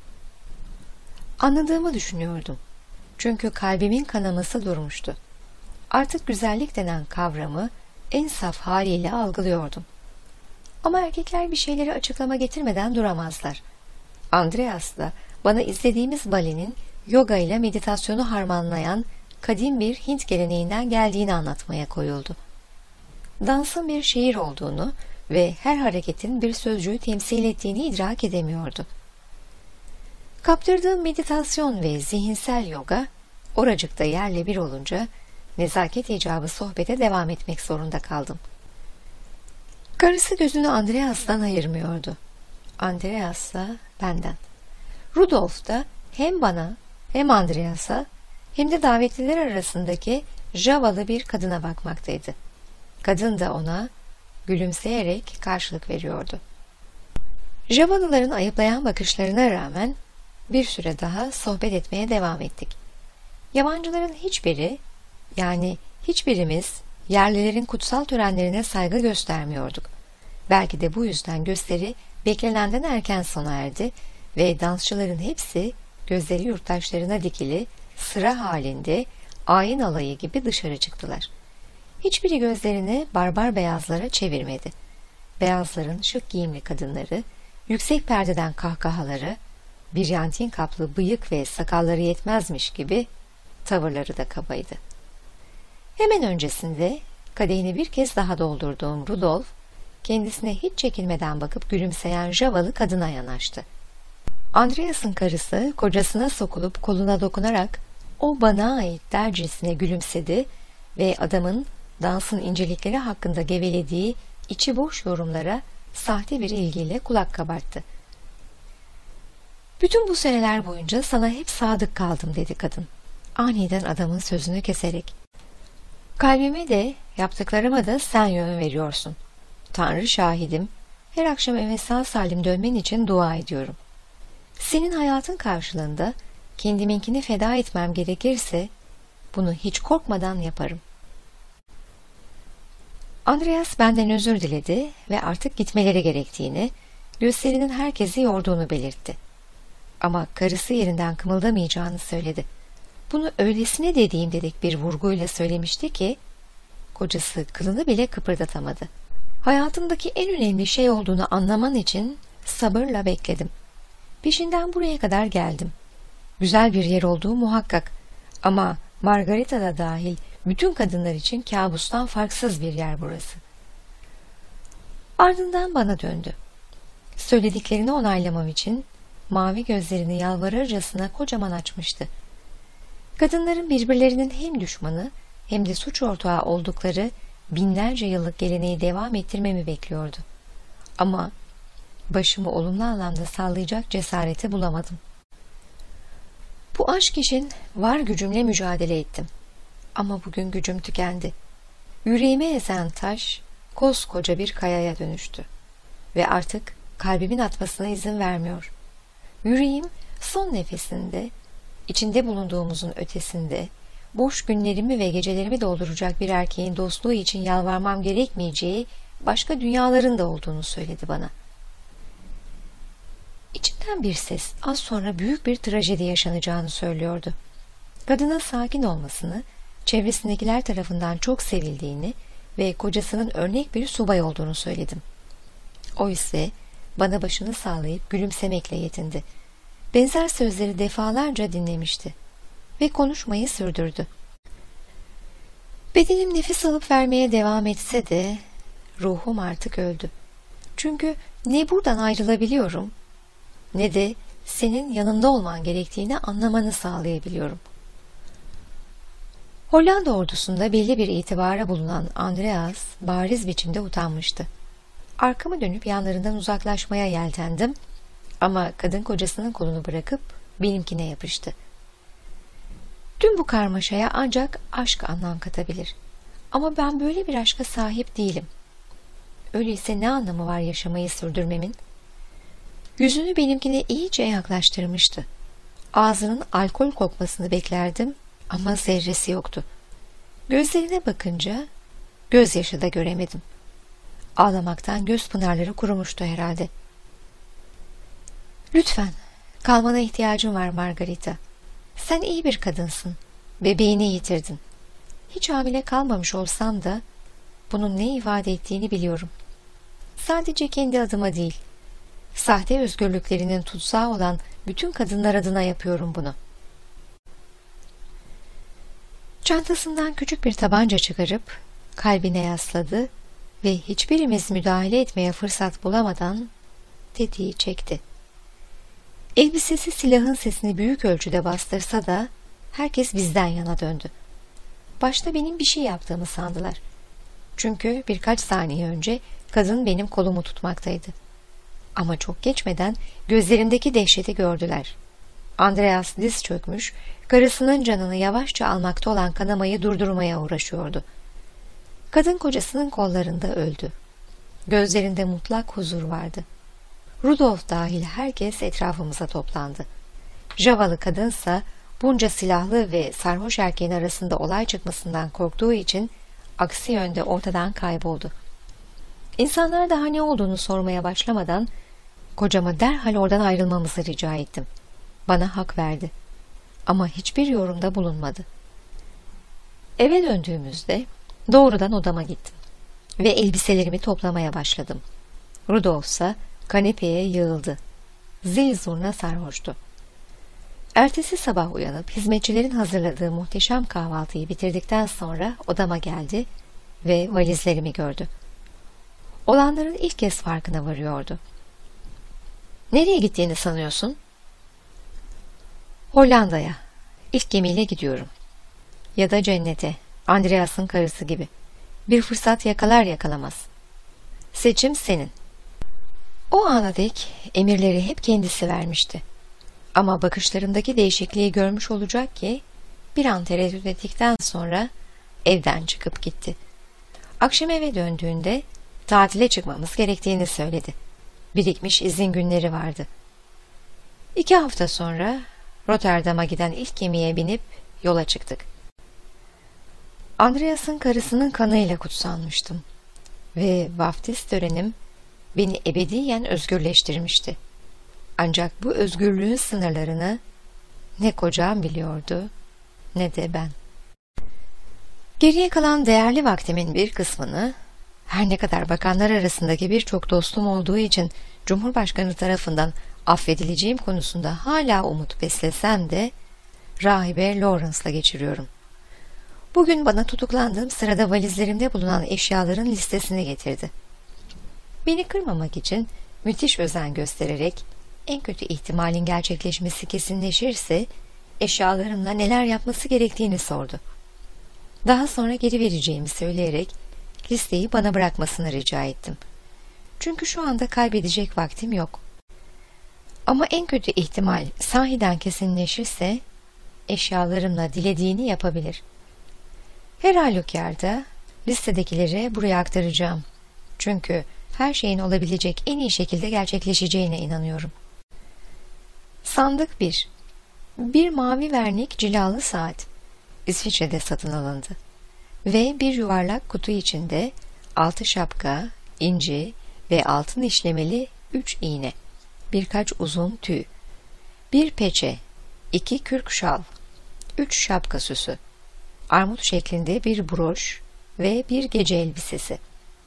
Anladığımı düşünüyordum. Çünkü kalbimin kanaması durmuştu. Artık güzellik denen kavramı en saf haliyle algılıyordum. Ama erkekler bir şeyleri açıklama getirmeden duramazlar. Andreas da bana izlediğimiz balenin yoga ile meditasyonu harmanlayan kadim bir Hint geleneğinden geldiğini anlatmaya koyuldu. Dansın bir şiir olduğunu ve her hareketin bir sözcüğü temsil ettiğini idrak edemiyordu. Kaptırdığım meditasyon ve zihinsel yoga oracıkta yerle bir olunca nezaket icabı sohbete devam etmek zorunda kaldım. Karısı gözünü Andreas'tan ayırmıyordu. Andreas da benden. Rudolf da hem bana hem Andreas'a hem de davetliler arasındaki Javalı bir kadına bakmaktaydı. Kadın da ona gülümseyerek karşılık veriyordu. Javalıların ayıplayan bakışlarına rağmen bir süre daha sohbet etmeye devam ettik. Yabancıların hiçbiri, yani hiçbirimiz yerlilerin kutsal törenlerine saygı göstermiyorduk. Belki de bu yüzden gösteri beklenenden erken sona erdi ve dansçıların hepsi gözleri yurttaşlarına dikili, sıra halinde ayin alayı gibi dışarı çıktılar. Hiçbiri gözlerini barbar beyazlara çevirmedi. Beyazların şık giyimli kadınları, yüksek perdeden kahkahaları, biryantin kaplı bıyık ve sakalları yetmezmiş gibi tavırları da kabaydı. Hemen öncesinde kadehini bir kez daha doldurduğum Rudolf, kendisine hiç çekinmeden bakıp gülümseyen Javalı kadına yanaştı. Andreas'ın karısı kocasına sokulup koluna dokunarak "O bana ait" dercesine gülümsedi ve adamın dansın incelikleri hakkında gevelediği içi boş yorumlara sahte bir ilgiyle kulak kabarttı. "Bütün bu seneler boyunca sana hep sadık kaldım" dedi kadın, aniden adamın sözünü keserek. "Kalbime de yaptıklarıma da sen yön veriyorsun. Tanrı şahidim, her akşam eve sağ salim dönmen için dua ediyorum. Senin hayatın karşılığında kendiminkini feda etmem gerekirse bunu hiç korkmadan yaparım." Andreas benden özür diledi ve artık gitmeleri gerektiğini, gösterinin herkesi yorduğunu belirtti. Ama karısı yerinden kımıldamayacağını söyledi. Bunu öylesine dediğim dedik bir vurguyla söylemişti ki, kocası kılını bile kıpırdatamadı. Hayatımdaki en önemli şey olduğunu anlaman için sabırla bekledim. Peşinden buraya kadar geldim. Güzel bir yer olduğu muhakkak. Ama Margarita da dahil bütün kadınlar için kabustan farksız bir yer burası. Ardından bana döndü. Söylediklerini onaylamam için mavi gözlerini yalvarırcasına kocaman açmıştı. Kadınların birbirlerinin hem düşmanı hem de suç ortağı oldukları binlerce yıllık geleneği devam ettirmemi bekliyordu. Ama başımı olumlu anlamda sallayacak cesareti bulamadım. Bu aşk için var gücümle mücadele ettim. Ama bugün gücüm tükendi. Yüreğime ezen taş koskoca bir kayaya dönüştü. Ve artık kalbimin atmasına izin vermiyor. Yüreğim son nefesinde, içinde bulunduğumuzun ötesinde, boş günlerimi ve gecelerimi dolduracak bir erkeğin dostluğu için yalvarmam gerekmeyeceği başka dünyaların da olduğunu söyledi bana. İçimden bir ses az sonra büyük bir trajedi yaşanacağını söylüyordu. Kadının sakin olmasını, çevresindekiler tarafından çok sevildiğini ve kocasının örnek bir subay olduğunu söyledim. O ise bana başını sallayıp gülümsemekle yetindi. Benzer sözleri defalarca dinlemişti ve konuşmayı sürdürdü. Bedenim nefes alıp vermeye devam etse de ruhum artık öldü. Çünkü ne buradan ayrılabiliyorum ne de senin yanında olman gerektiğini anlamanı sağlayabiliyorum. Hollanda ordusunda belli bir itibara bulunan Andreas bariz biçimde utanmıştı. Arkamı dönüp yanlarından uzaklaşmaya yeltendim ama kadın kocasının kolunu bırakıp benimkine yapıştı. Tüm bu karmaşaya ancak aşk anlam katabilir. Ama ben böyle bir aşka sahip değilim. Öyleyse ne anlamı var yaşamayı sürdürmemin? Yüzünü benimkine iyice yaklaştırmıştı. Ağzının alkol kokmasını beklerdim ama zerresi yoktu. Gözlerine bakınca gözyaşı da göremedim. Ağlamaktan göz pınarları kurumuştu herhalde. Lütfen, kalmana ihtiyacım var Margarita. Sen iyi bir kadınsın. Bebeğini yitirdin. Hiç hamile kalmamış olsam da bunun ne ifade ettiğini biliyorum. Sadece kendi adıma değil, sahte özgürlüklerinin tutsağı olan bütün kadınlar adına yapıyorum bunu. Çantasından küçük bir tabanca çıkarıp kalbine yasladı ve hiçbirimiz müdahale etmeye fırsat bulamadan tetiği çekti. Elbisesi silahın sesini büyük ölçüde bastırsa da herkes bizden yana döndü. Başta benim bir şey yaptığımı sandılar. Çünkü birkaç saniye önce kadın benim kolumu tutmaktaydı. Ama çok geçmeden gözlerindeki dehşeti gördüler. Andreas diz çökmüş, karısının canını yavaşça almakta olan kanamayı durdurmaya uğraşıyordu. Kadın kocasının kollarında öldü. Gözlerinde mutlak huzur vardı. Rudolf dahil herkes etrafımıza toplandı. Javalı kadınsa bunca silahlı ve sarhoş erkeğin arasında olay çıkmasından korktuğu için aksi yönde ortadan kayboldu. İnsanlar daha ne olduğunu sormaya başlamadan kocama derhal oradan ayrılmamızı rica ettim. Bana hak verdi. Ama hiçbir yorumda bulunmadı. Eve döndüğümüzde doğrudan odama gittim ve elbiselerimi toplamaya başladım. Rudolf ise kanepeye yığıldı. Zil zurna sarhoştu. Ertesi sabah uyanıp hizmetçilerin hazırladığı muhteşem kahvaltıyı bitirdikten sonra odama geldi ve valizlerimi gördü. Olanların ilk kez farkına varıyordu. "Nereye gittiğini sanıyorsun?" "Hollanda'ya. İlk gemiyle gidiyorum. Ya da cennete, Andreas'ın karısı gibi. Bir fırsat yakalar yakalamaz. Seçim senin." O ana dek emirleri hep kendisi vermişti. Ama bakışlarımdaki değişikliği görmüş olacak ki bir an tereddüt ettikten sonra evden çıkıp gitti. Akşam eve döndüğünde tatile çıkmamız gerektiğini söyledi. Birikmiş izin günleri vardı. İki hafta sonra Rotterdam'a giden ilk gemiye binip yola çıktık. Andreas'ın karısının kanıyla kutsanmıştım ve vaftiz törenim beni ebediyen özgürleştirmişti. Ancak bu özgürlüğün sınırlarını ne kocam biliyordu ne de ben. Geriye kalan değerli vaktimin bir kısmını, her ne kadar bakanlar arasındaki birçok dostum olduğu için Cumhurbaşkanı tarafından affedileceğim konusunda hala umut beslesem de, rahibe Lawrence'la geçiriyorum. Bugün bana tutuklandığım sırada valizlerimde bulunan eşyaların listesini getirdi. Beni kırmamak için müthiş özen göstererek, en kötü ihtimalin gerçekleşmesi kesinleşirse eşyalarımla neler yapması gerektiğini sordu. Daha sonra geri vereceğimi söyleyerek listeyi bana bırakmasını rica ettim. Çünkü şu anda kaybedecek vaktim yok. Ama en kötü ihtimal sahiden kesinleşirse eşyalarımla dilediğini yapabilir. Her halükarda listedekileri buraya aktaracağım. Çünkü her şeyin olabilecek en iyi şekilde gerçekleşeceğine inanıyorum. Sandık bir. Bir mavi vernik cilalı saat. İsviçre'de satın alındı. Ve bir yuvarlak kutu içinde altı şapka, inci ve altın işlemeli üç iğne, birkaç uzun tüy, bir peçe, iki kürk şal, üç şapka süsü, armut şeklinde bir broş ve bir gece elbisesi.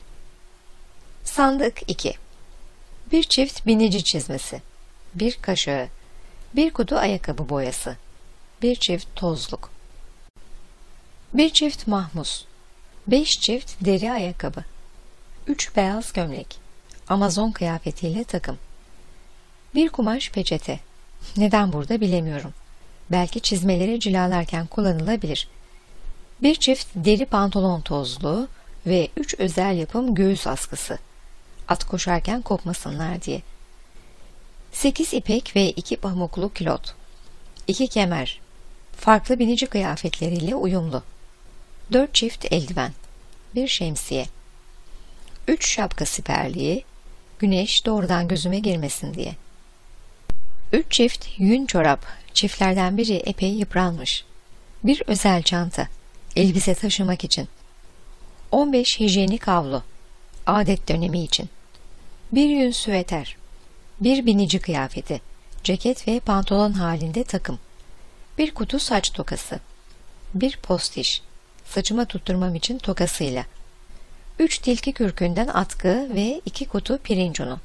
Sandık iki. Bir çift binici çizmesi, bir kaşığı, bir kutu ayakkabı boyası, bir çift tozluk, bir çift mahmuz, beş çift deri ayakkabı, üç beyaz gömlek, Amazon kıyafetiyle takım, bir kumaş peçete. Neden burada bilemiyorum. Belki çizmeleri cilalarken kullanılabilir. Bir çift deri pantolon tozluğu ve üç özel yapım göğüs askısı. At koşarken kopmasınlar diye. Sekiz ipek ve iki pamuklu kilot. İki kemer. Farklı binici kıyafetleriyle uyumlu. Dört çift eldiven. Bir şemsiye. Üç şapka siperliği. Güneş doğrudan gözüme girmesin diye. Üç çift yün çorap. Çiftlerden biri epey yıpranmış. Bir özel çanta. Elbise taşımak için. On beş hijyenik havlu. Adet dönemi için. Bir yün süveter. Bir binici kıyafeti. Ceket ve pantolon halinde takım. Bir kutu saç tokası. Bir postiş. Saçıma tutturmam için tokasıyla. Üç tilki kürkünden atkı ve iki kutu pirinç unu.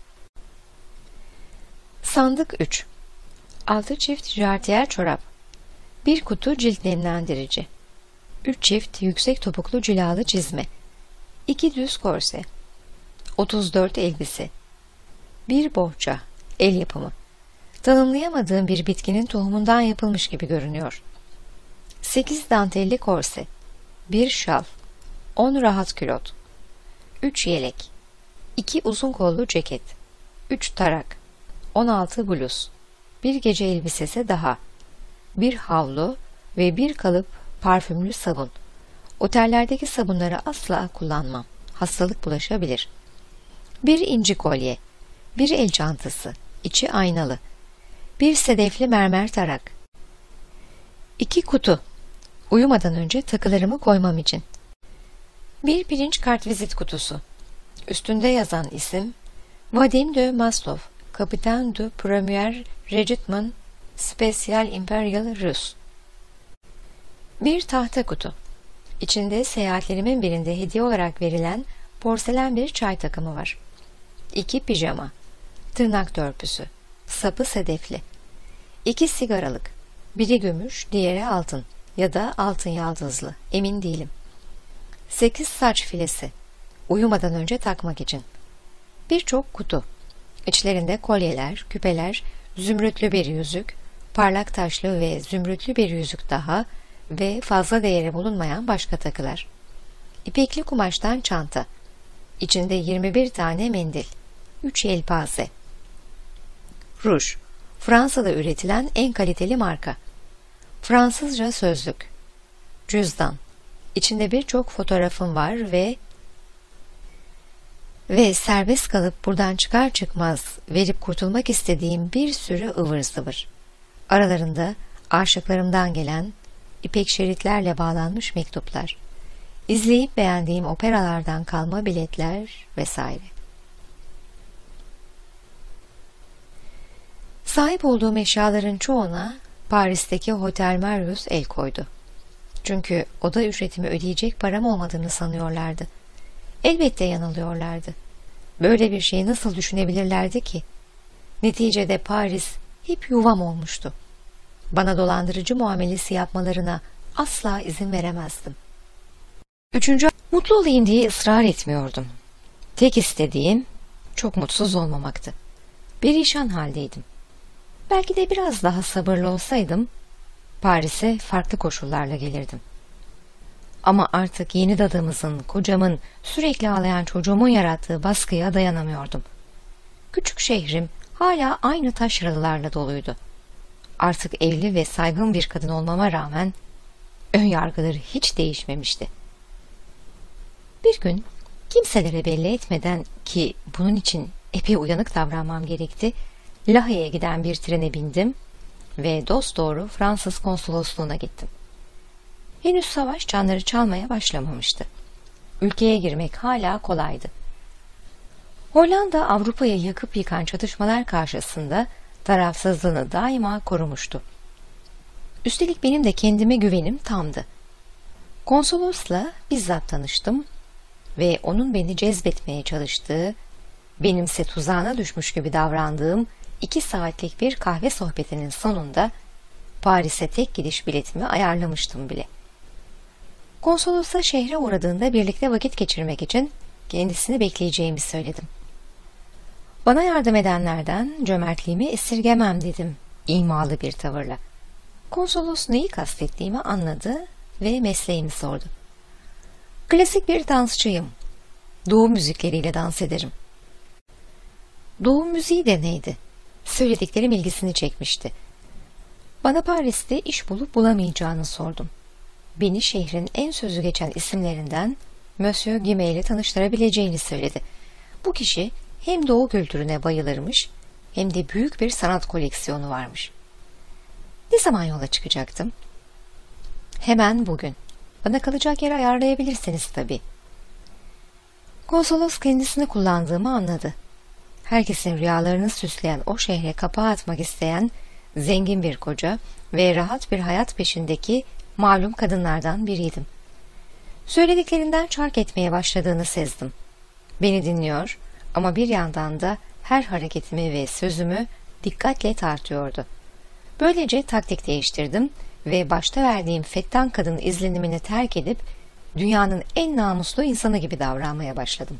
Sandık üç. Altı çift jartiyer çorap. Bir kutu cilt nemlendirici. Üç çift yüksek topuklu cilalı çizme. İki düz korse. Otuz dört elbise. Bir bohça. El yapımı. Tanımlayamadığım bir bitkinin tohumundan yapılmış gibi görünüyor. Sekiz dantelli korse. Bir şal. On rahat külot. Üç yelek. İki uzun kollu ceket. Üç tarak. On altı bluz. Bir gece elbisesi daha. Bir havlu ve bir kalıp parfümlü sabun. Otellerdeki sabunları asla kullanmam. Hastalık bulaşabilir. Bir inci kolye. Bir el çantası. İçi aynalı. Bir sedefli mermer tarak. İki kutu. Uyumadan önce takılarımı koymam için. Bir pirinç kartvizit kutusu. Üstünde yazan isim Vadim de Maslov, Kapitan du Premier Regiment Special Imperial Rus. Bir tahta kutu. İçinde seyahatlerimin birinde hediye olarak verilen porselen bir çay takımı var. İki pijama. Tırnak törpüsü. Sapı sedefli. İki sigaralık. Biri gümüş, diğeri altın ya da altın yaldızlı. Emin değilim. Sekiz saç filesi. Uyumadan önce takmak için. Birçok kutu. İçlerinde kolyeler, küpeler, zümrütlü bir yüzük, parlak taşlı ve zümrütlü bir yüzük daha ve fazla değeri bulunmayan başka takılar. İpekli kumaştan çanta. İçinde yirmi bir tane mendil. Üç yelpaze. Ruj. Fransa'da üretilen en kaliteli marka. Fransızca sözlük. Cüzdan. İçinde birçok fotoğrafım var ve ve serbest kalıp buradan çıkar çıkmaz verip kurtulmak istediğim bir sürü ıvır zıvır. Aralarında aşıklarımdan gelen ipek şeritlerle bağlanmış mektuplar, izleyip beğendiğim operalardan kalma biletler vesaire. Sahip olduğum eşyaların çoğuna Paris'teki Hotel Marius el koydu. Çünkü oda ücretimi ödeyecek param olmadığını sanıyorlardı. Elbette yanılıyorlardı. Böyle bir şeyi nasıl düşünebilirlerdi ki? Neticede Paris hep yuvam olmuştu. Bana dolandırıcı muamelesi yapmalarına asla izin veremezdim. Üçüncü, mutlu olayım diye ısrar etmiyordum. Tek istediğim çok mutsuz olmamaktı. Perişan haldeydim. Belki de biraz daha sabırlı olsaydım, Paris'e farklı koşullarla gelirdim. Ama artık yeni dadımızın, kocamın, sürekli ağlayan çocuğumun yarattığı baskıya dayanamıyordum. Küçük şehrim hala aynı taşralarla doluydu. Artık evli ve saygın bir kadın olmama rağmen ön yargıları hiç değişmemişti. Bir gün kimselere belli etmeden, ki bunun için epey uyanık davranmam gerekti, Lahey'e giden bir trene bindim ve dosdoğru Fransız konsolosluğuna gittim. Henüz savaş çanları çalmaya başlamamıştı. Ülkeye girmek hala kolaydı. Hollanda Avrupa'yı yakıp yıkan çatışmalar karşısında tarafsızlığını daima korumuştu. Üstelik benim de kendime güvenim tamdı. Konsolosla bizzat tanıştım ve onun beni cezbetmeye çalıştığı, benimse tuzağına düşmüş gibi davrandığım iki saatlik bir kahve sohbetinin sonunda Paris'e tek gidiş biletimi ayarlamıştım bile. Konsolosa şehre uğradığında birlikte vakit geçirmek için kendisini bekleyeceğimi söyledim. Bana yardım edenlerden cömertliğimi esirgemem dedim imalı bir tavırla. Konsolos neyi kastettiğimi anladı ve mesleğimi sordu. Klasik bir dansçıyım. Doğu müzikleriyle dans ederim. Doğu müziği de neydi? Söylediklerim ilgisini çekmişti. Bana Paris'te iş bulup bulamayacağını sordum. Beni şehrin en sözü geçen isimlerinden Monsieur Guimet ile tanıştırabileceğini söyledi. Bu kişi hem doğu kültürüne bayılırmış hem de büyük bir sanat koleksiyonu varmış. Ne zaman yola çıkacaktım? Hemen bugün. Bana kalacak yer ayarlayabilirsiniz tabii. Konsolos kendisini kullandığımı anladı. Herkesin rüyalarını süsleyen o şehre kapağı atmak isteyen zengin bir koca ve rahat bir hayat peşindeki malum kadınlardan biriydim. Söylediklerinden çark etmeye başladığını sezdim. Beni dinliyor ama bir yandan da her hareketimi ve sözümü dikkatle tartıyordu. Böylece taktik değiştirdim ve başta verdiğim fettan kadın izlenimini terk edip dünyanın en namuslu insanı gibi davranmaya başladım.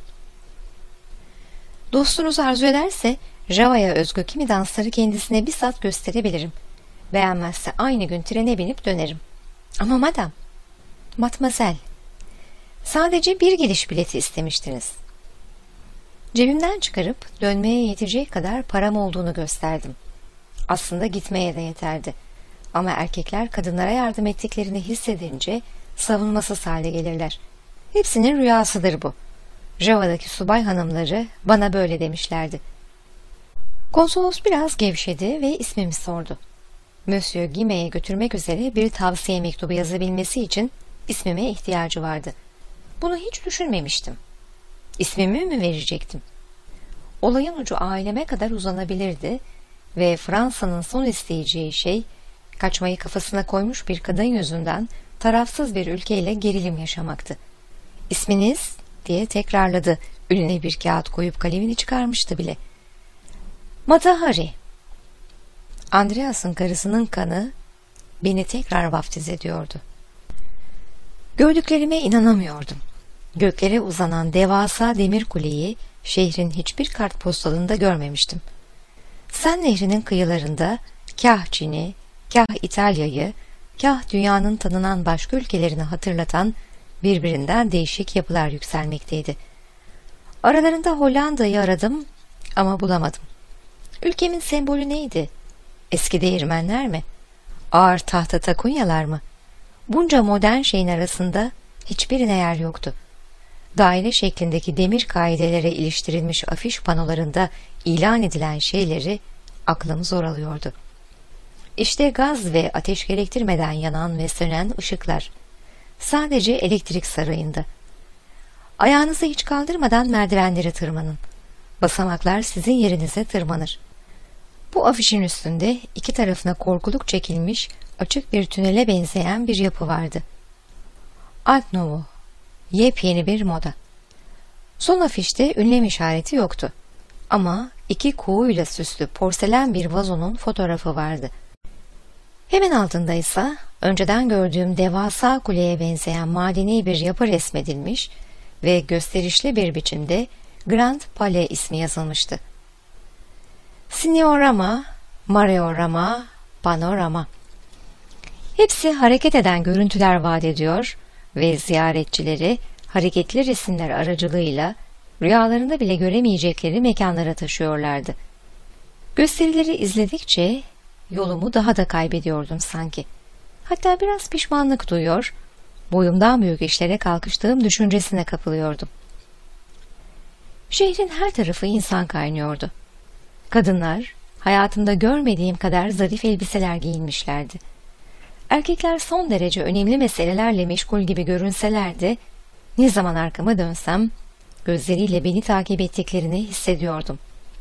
Dostunuz arzu ederse Java'ya özgü kimi dansları kendisine bizzat gösterebilirim. Beğenmezse aynı gün trene binip dönerim. Ama madam, matmazel, sadece bir gidiş bileti istemiştiniz. Cebimden çıkarıp dönmeye yetecek kadar param olduğunu gösterdim. Aslında gitmeye de yeterdi. Ama erkekler kadınlara yardım ettiklerini hissedince savunmasız hale gelirler. Hepsinin rüyasıdır bu. Java'daki subay hanımları bana böyle demişlerdi. Konsolos biraz gevşedi ve ismimi sordu. Monsieur Guimet'e götürmek üzere bir tavsiye mektubu yazabilmesi için ismime ihtiyacı vardı. Bunu hiç düşünmemiştim. İsmimi mi verecektim? Olayın ucu aileme kadar uzanabilirdi ve Fransa'nın son isteyeceği şey, kaçmayı kafasına koymuş bir kadın yüzünden tarafsız bir ülkeyle gerilim yaşamaktı. İsminiz diye tekrarladı. Önüne bir kağıt koyup kalemini çıkarmıştı bile. Mata Hari. Andreas'ın karısının kanı beni tekrar vaftiz ediyordu. Gördüklerime inanamıyordum. Göklere uzanan devasa demir kuleyi şehrin hiçbir kartpostalında görmemiştim. Sen Nehri'nin kıyılarında kah Çin'i, kah İtalya'yı, kah dünyanın tanınan başka ülkelerini hatırlatan birbirinden değişik yapılar yükselmekteydi. Aralarında Hollanda'yı aradım ama bulamadım. Ülkemin sembolü neydi? Eski değirmenler mi? Ağır tahta takunyalar mı? Bunca modern şeyin arasında hiçbirine yer yoktu. Daire şeklindeki demir kaidelere iliştirilmiş afiş panolarında ilan edilen şeyleri aklım zor alıyordu. İşte gaz ve ateş gerektirmeden yanan ve sönen ışıklar. Sadece elektrik sarayında. Ayağınızı hiç kaldırmadan merdivenlere tırmanın. Basamaklar sizin yerinize tırmanır. Bu afişin üstünde iki tarafına korkuluk çekilmiş açık bir tünele benzeyen bir yapı vardı. Art Nouveau, yepyeni bir moda. Son afişte ünlem işareti yoktu. Ama iki kuğuyla süslü porselen bir vazonun fotoğrafı vardı. Hemen altında ise önceden gördüğüm devasa kuleye benzeyen madeni bir yapı resmedilmiş ve gösterişli bir biçimde Grand Palais ismi yazılmıştı. Signorama, Mariorama, Panorama. Hepsi hareket eden görüntüler vaat ediyor ve ziyaretçileri hareketli resimler aracılığıyla rüyalarında bile göremeyecekleri mekanlara taşıyorlardı. Gösterileri izledikçe yolumu daha da kaybediyordum sanki. Hatta biraz pişmanlık duyuyor, boyumdan büyük işlere kalkıştığım düşüncesine kapılıyordum. Şehrin her tarafı insan kaynıyordu. Kadınlar, hayatımda görmediğim kadar zarif elbiseler giyinmişlerdi. Erkekler son derece önemli meselelerle meşgul gibi görünseler de, ne zaman arkama dönsem, gözleriyle beni takip ettiklerini hissediyordum.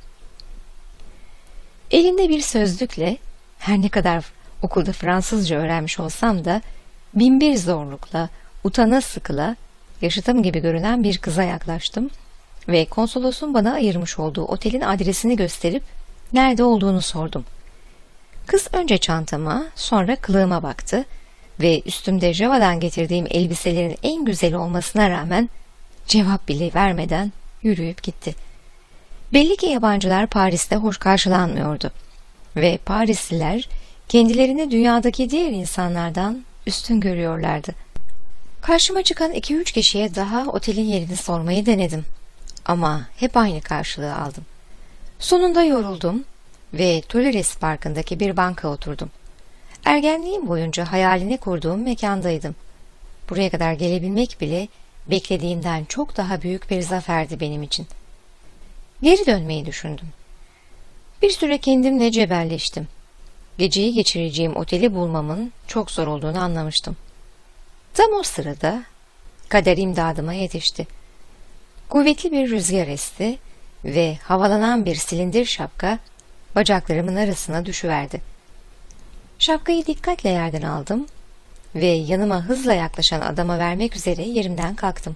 Elimde bir sözlükle, her ne kadar okulda Fransızca öğrenmiş olsam da, binbir zorlukla, utana sıkıla, yaşıtım gibi görünen bir kıza yaklaştım ve konsolosun bana ayırmış olduğu otelin adresini gösterip nerede olduğunu sordum. Kız önce çantama, sonra kılığıma baktı ve üstümde Java'dan getirdiğim elbiselerin en güzeli olmasına rağmen cevap bile vermeden yürüyüp gitti. Belli ki yabancılar Paris'te hoş karşılanmıyordu ve Parisliler kendilerini dünyadaki diğer insanlardan üstün görüyorlardı. Karşıma çıkan iki üç kişiye daha otelin yerini sormayı denedim ama hep aynı karşılığı aldım. Sonunda yoruldum ve Tolores Parkı'ndaki bir banka oturdum. Ergenliğim boyunca hayalini kurduğum mekandaydım. Buraya kadar gelebilmek bile beklediğimden çok daha büyük bir zaferdi benim için. Geri dönmeyi düşündüm. Bir süre kendimle cebelleştim. Geceyi geçireceğim oteli bulmamın çok zor olduğunu anlamıştım. Tam o sırada kader imdadıma yetişti. Kuvvetli bir rüzgar esti ve havalanan bir silindir şapka bacaklarımın arasına düşüverdi. Şapkayı dikkatle yerden aldım ve yanıma hızla yaklaşan adama vermek üzere yerimden kalktım.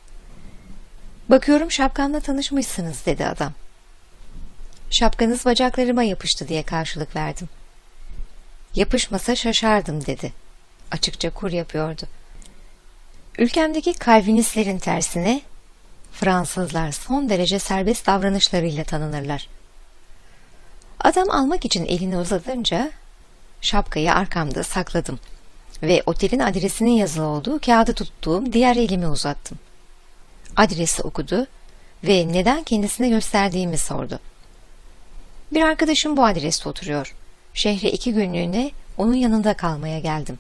"Bakıyorum şapkamla tanışmışsınız," dedi adam. "Şapkanız bacaklarıma yapıştı," diye karşılık verdim. "Yapışmasa şaşardım," dedi. Açıkça kur yapıyordu. Ülkemdeki Calvinistlerin tersine Fransızlar son derece serbest davranışlarıyla tanınırlar. Adam almak için elini uzatınca şapkayı arkamda sakladım ve otelin adresinin yazılı olduğu kağıdı tuttuğum diğer elimi uzattım. Adresi okudu ve neden kendisine gösterdiğimi sordu. "Bir arkadaşım bu adreste oturuyor. Şehre iki günlüğüne onun yanında kalmaya geldim."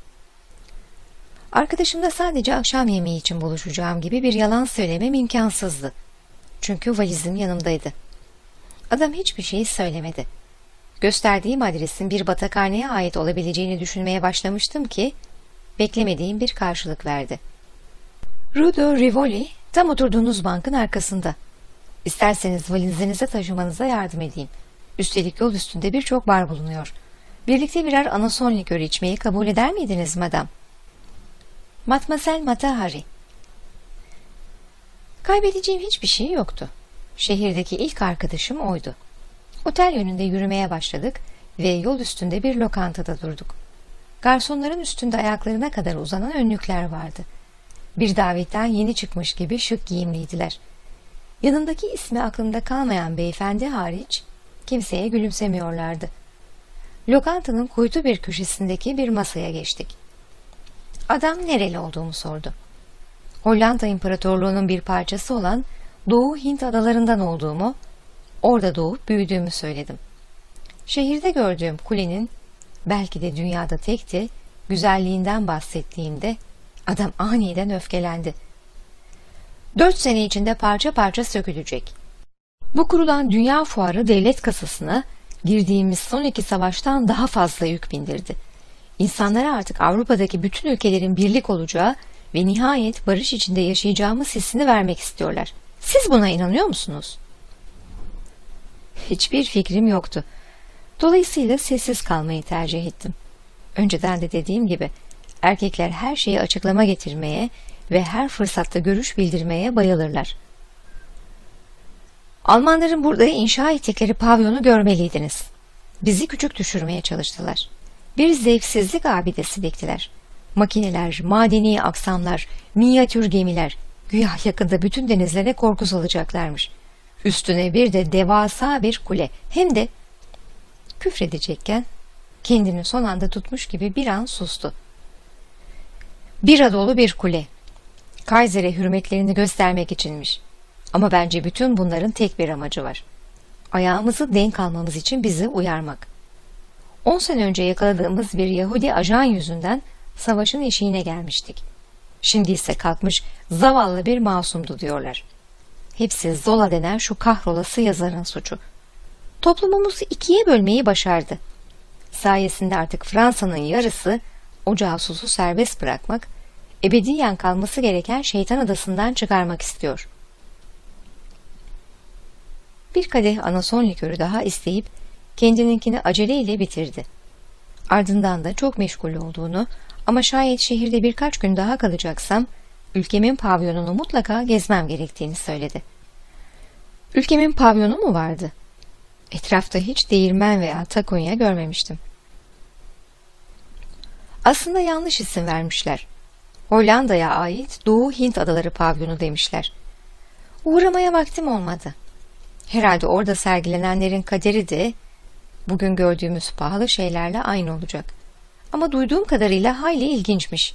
Arkadaşımla sadece akşam yemeği için buluşacağım gibi bir yalan söylemem imkansızdı. Çünkü valizim yanımdaydı. Adam hiçbir şey söylemedi. Gösterdiğim adresin bir batakhaneye ait olabileceğini düşünmeye başlamıştım ki beklemediğim bir karşılık verdi. "Rue de Rivoli, tam oturduğunuz bankın arkasında. İsterseniz valizinize taşımanıza yardım edeyim. Üstelik yol üstünde birçok bar bulunuyor. Birlikte birer anason likörü içmeyi kabul eder miydiniz madam?" Mademoiselle Matahari. Kaybedeceğim hiçbir şey yoktu. Şehirdeki ilk arkadaşım oydu. Otel yönünde yürümeye başladık ve yol üstünde bir lokantada durduk. Garsonların üstünde ayaklarına kadar uzanan önlükler vardı. Bir davetten yeni çıkmış gibi şık giyimliydiler. Yanındaki ismi aklımda kalmayan beyefendi hariç kimseye gülümsemiyorlardı. Lokantanın kuytu bir köşesindeki bir masaya geçtik. Adam nereli olduğumu sordu. Hollanda İmparatorluğu'nun bir parçası olan Doğu Hint adalarından olduğumu, orada doğup büyüdüğümü söyledim. Şehirde gördüğüm kulenin, belki de dünyada tekti, güzelliğinden bahsettiğimde adam aniden öfkelendi. Dört sene içinde parça parça sökülecek. Bu kurulan dünya fuarı devlet kasasına girdiğimiz son iki savaştan daha fazla yük bindirdi. İnsanlara artık Avrupa'daki bütün ülkelerin birlik olacağı ve nihayet barış içinde yaşayacağımız hissini vermek istiyorlar. Siz buna inanıyor musunuz? Hiçbir fikrim yoktu. Dolayısıyla sessiz kalmayı tercih ettim. Önceden de dediğim gibi erkekler her şeyi açıklama getirmeye ve her fırsatta görüş bildirmeye bayılırlar. "Almanların burada inşa ettikleri pavyonu görmeliydiniz. Bizi küçük düşürmeye çalıştılar. Bir zevksizlik abidesi diktiler. Makineler, madeni aksamlar, minyatür gemiler, güya yakında bütün denizlere korku salacaklarmış. Üstüne bir de devasa bir kule, hem de..." Küfredecekken kendini son anda tutmuş gibi bir an sustu. "Bira dolu bir kule. Kaiser'e hürmetlerini göstermek içinmiş. Ama bence bütün bunların tek bir amacı var. Ayağımızı denk almamız için bizi uyarmak. On sene önce yakaladığımız bir Yahudi ajan yüzünden savaşın eşiğine gelmiştik. Şimdi ise kalkmış zavallı bir masumdu diyorlar. Hepsi Zola denen şu kahrolası yazarın suçu. Toplumumuzu ikiye bölmeyi başardı. Sayesinde artık Fransa'nın yarısı o casusu serbest bırakmak, ebediyen kalması gereken şeytan adasından çıkarmak istiyor. Bir kadeh anason likörü daha isteyip kendininkini aceleyle bitirdi. Ardından da çok meşgul olduğunu ama şayet şehirde birkaç gün daha kalacaksam ülkemin pavyonunu mutlaka gezmem gerektiğini söyledi. Ülkemin pavyonu mu vardı? Etrafta hiç değirmen veya takunya görmemiştim. Aslında yanlış isim vermişler. Hollanda'ya ait Doğu Hint Adaları pavyonu demişler. Uğramaya vaktim olmadı. Herhalde orada sergilenenlerin kaderi de bugün gördüğümüz pahalı şeylerle aynı olacak. Ama duyduğum kadarıyla hayli ilginçmiş.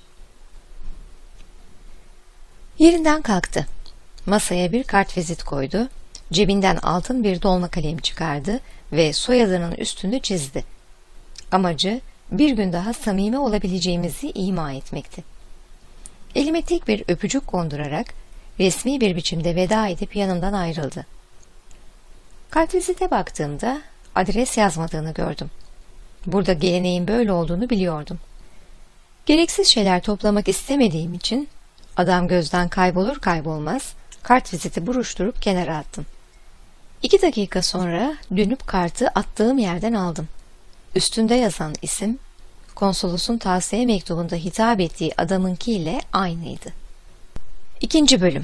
Yerinden kalktı. Masaya bir kartvizit koydu. Cebinden altın bir dolma kalem çıkardı ve soyadının üstünü çizdi. Amacı bir gün daha samimi olabileceğimizi ima etmekti. Elime tek bir öpücük kondurarak resmi bir biçimde veda edip yanımdan ayrıldı. Kartvizite baktığımda adres yazmadığını gördüm. Burada geleneğin böyle olduğunu biliyordum. Gereksiz şeyler toplamak istemediğim için adam gözden kaybolur kaybolmaz kartviziti buruşturup kenara attım. İki dakika sonra dönüp kartı attığım yerden aldım. Üstünde yazan isim konsolosun tavsiye mektubunda hitap ettiği adamınkiyle aynıydı. İkinci bölüm.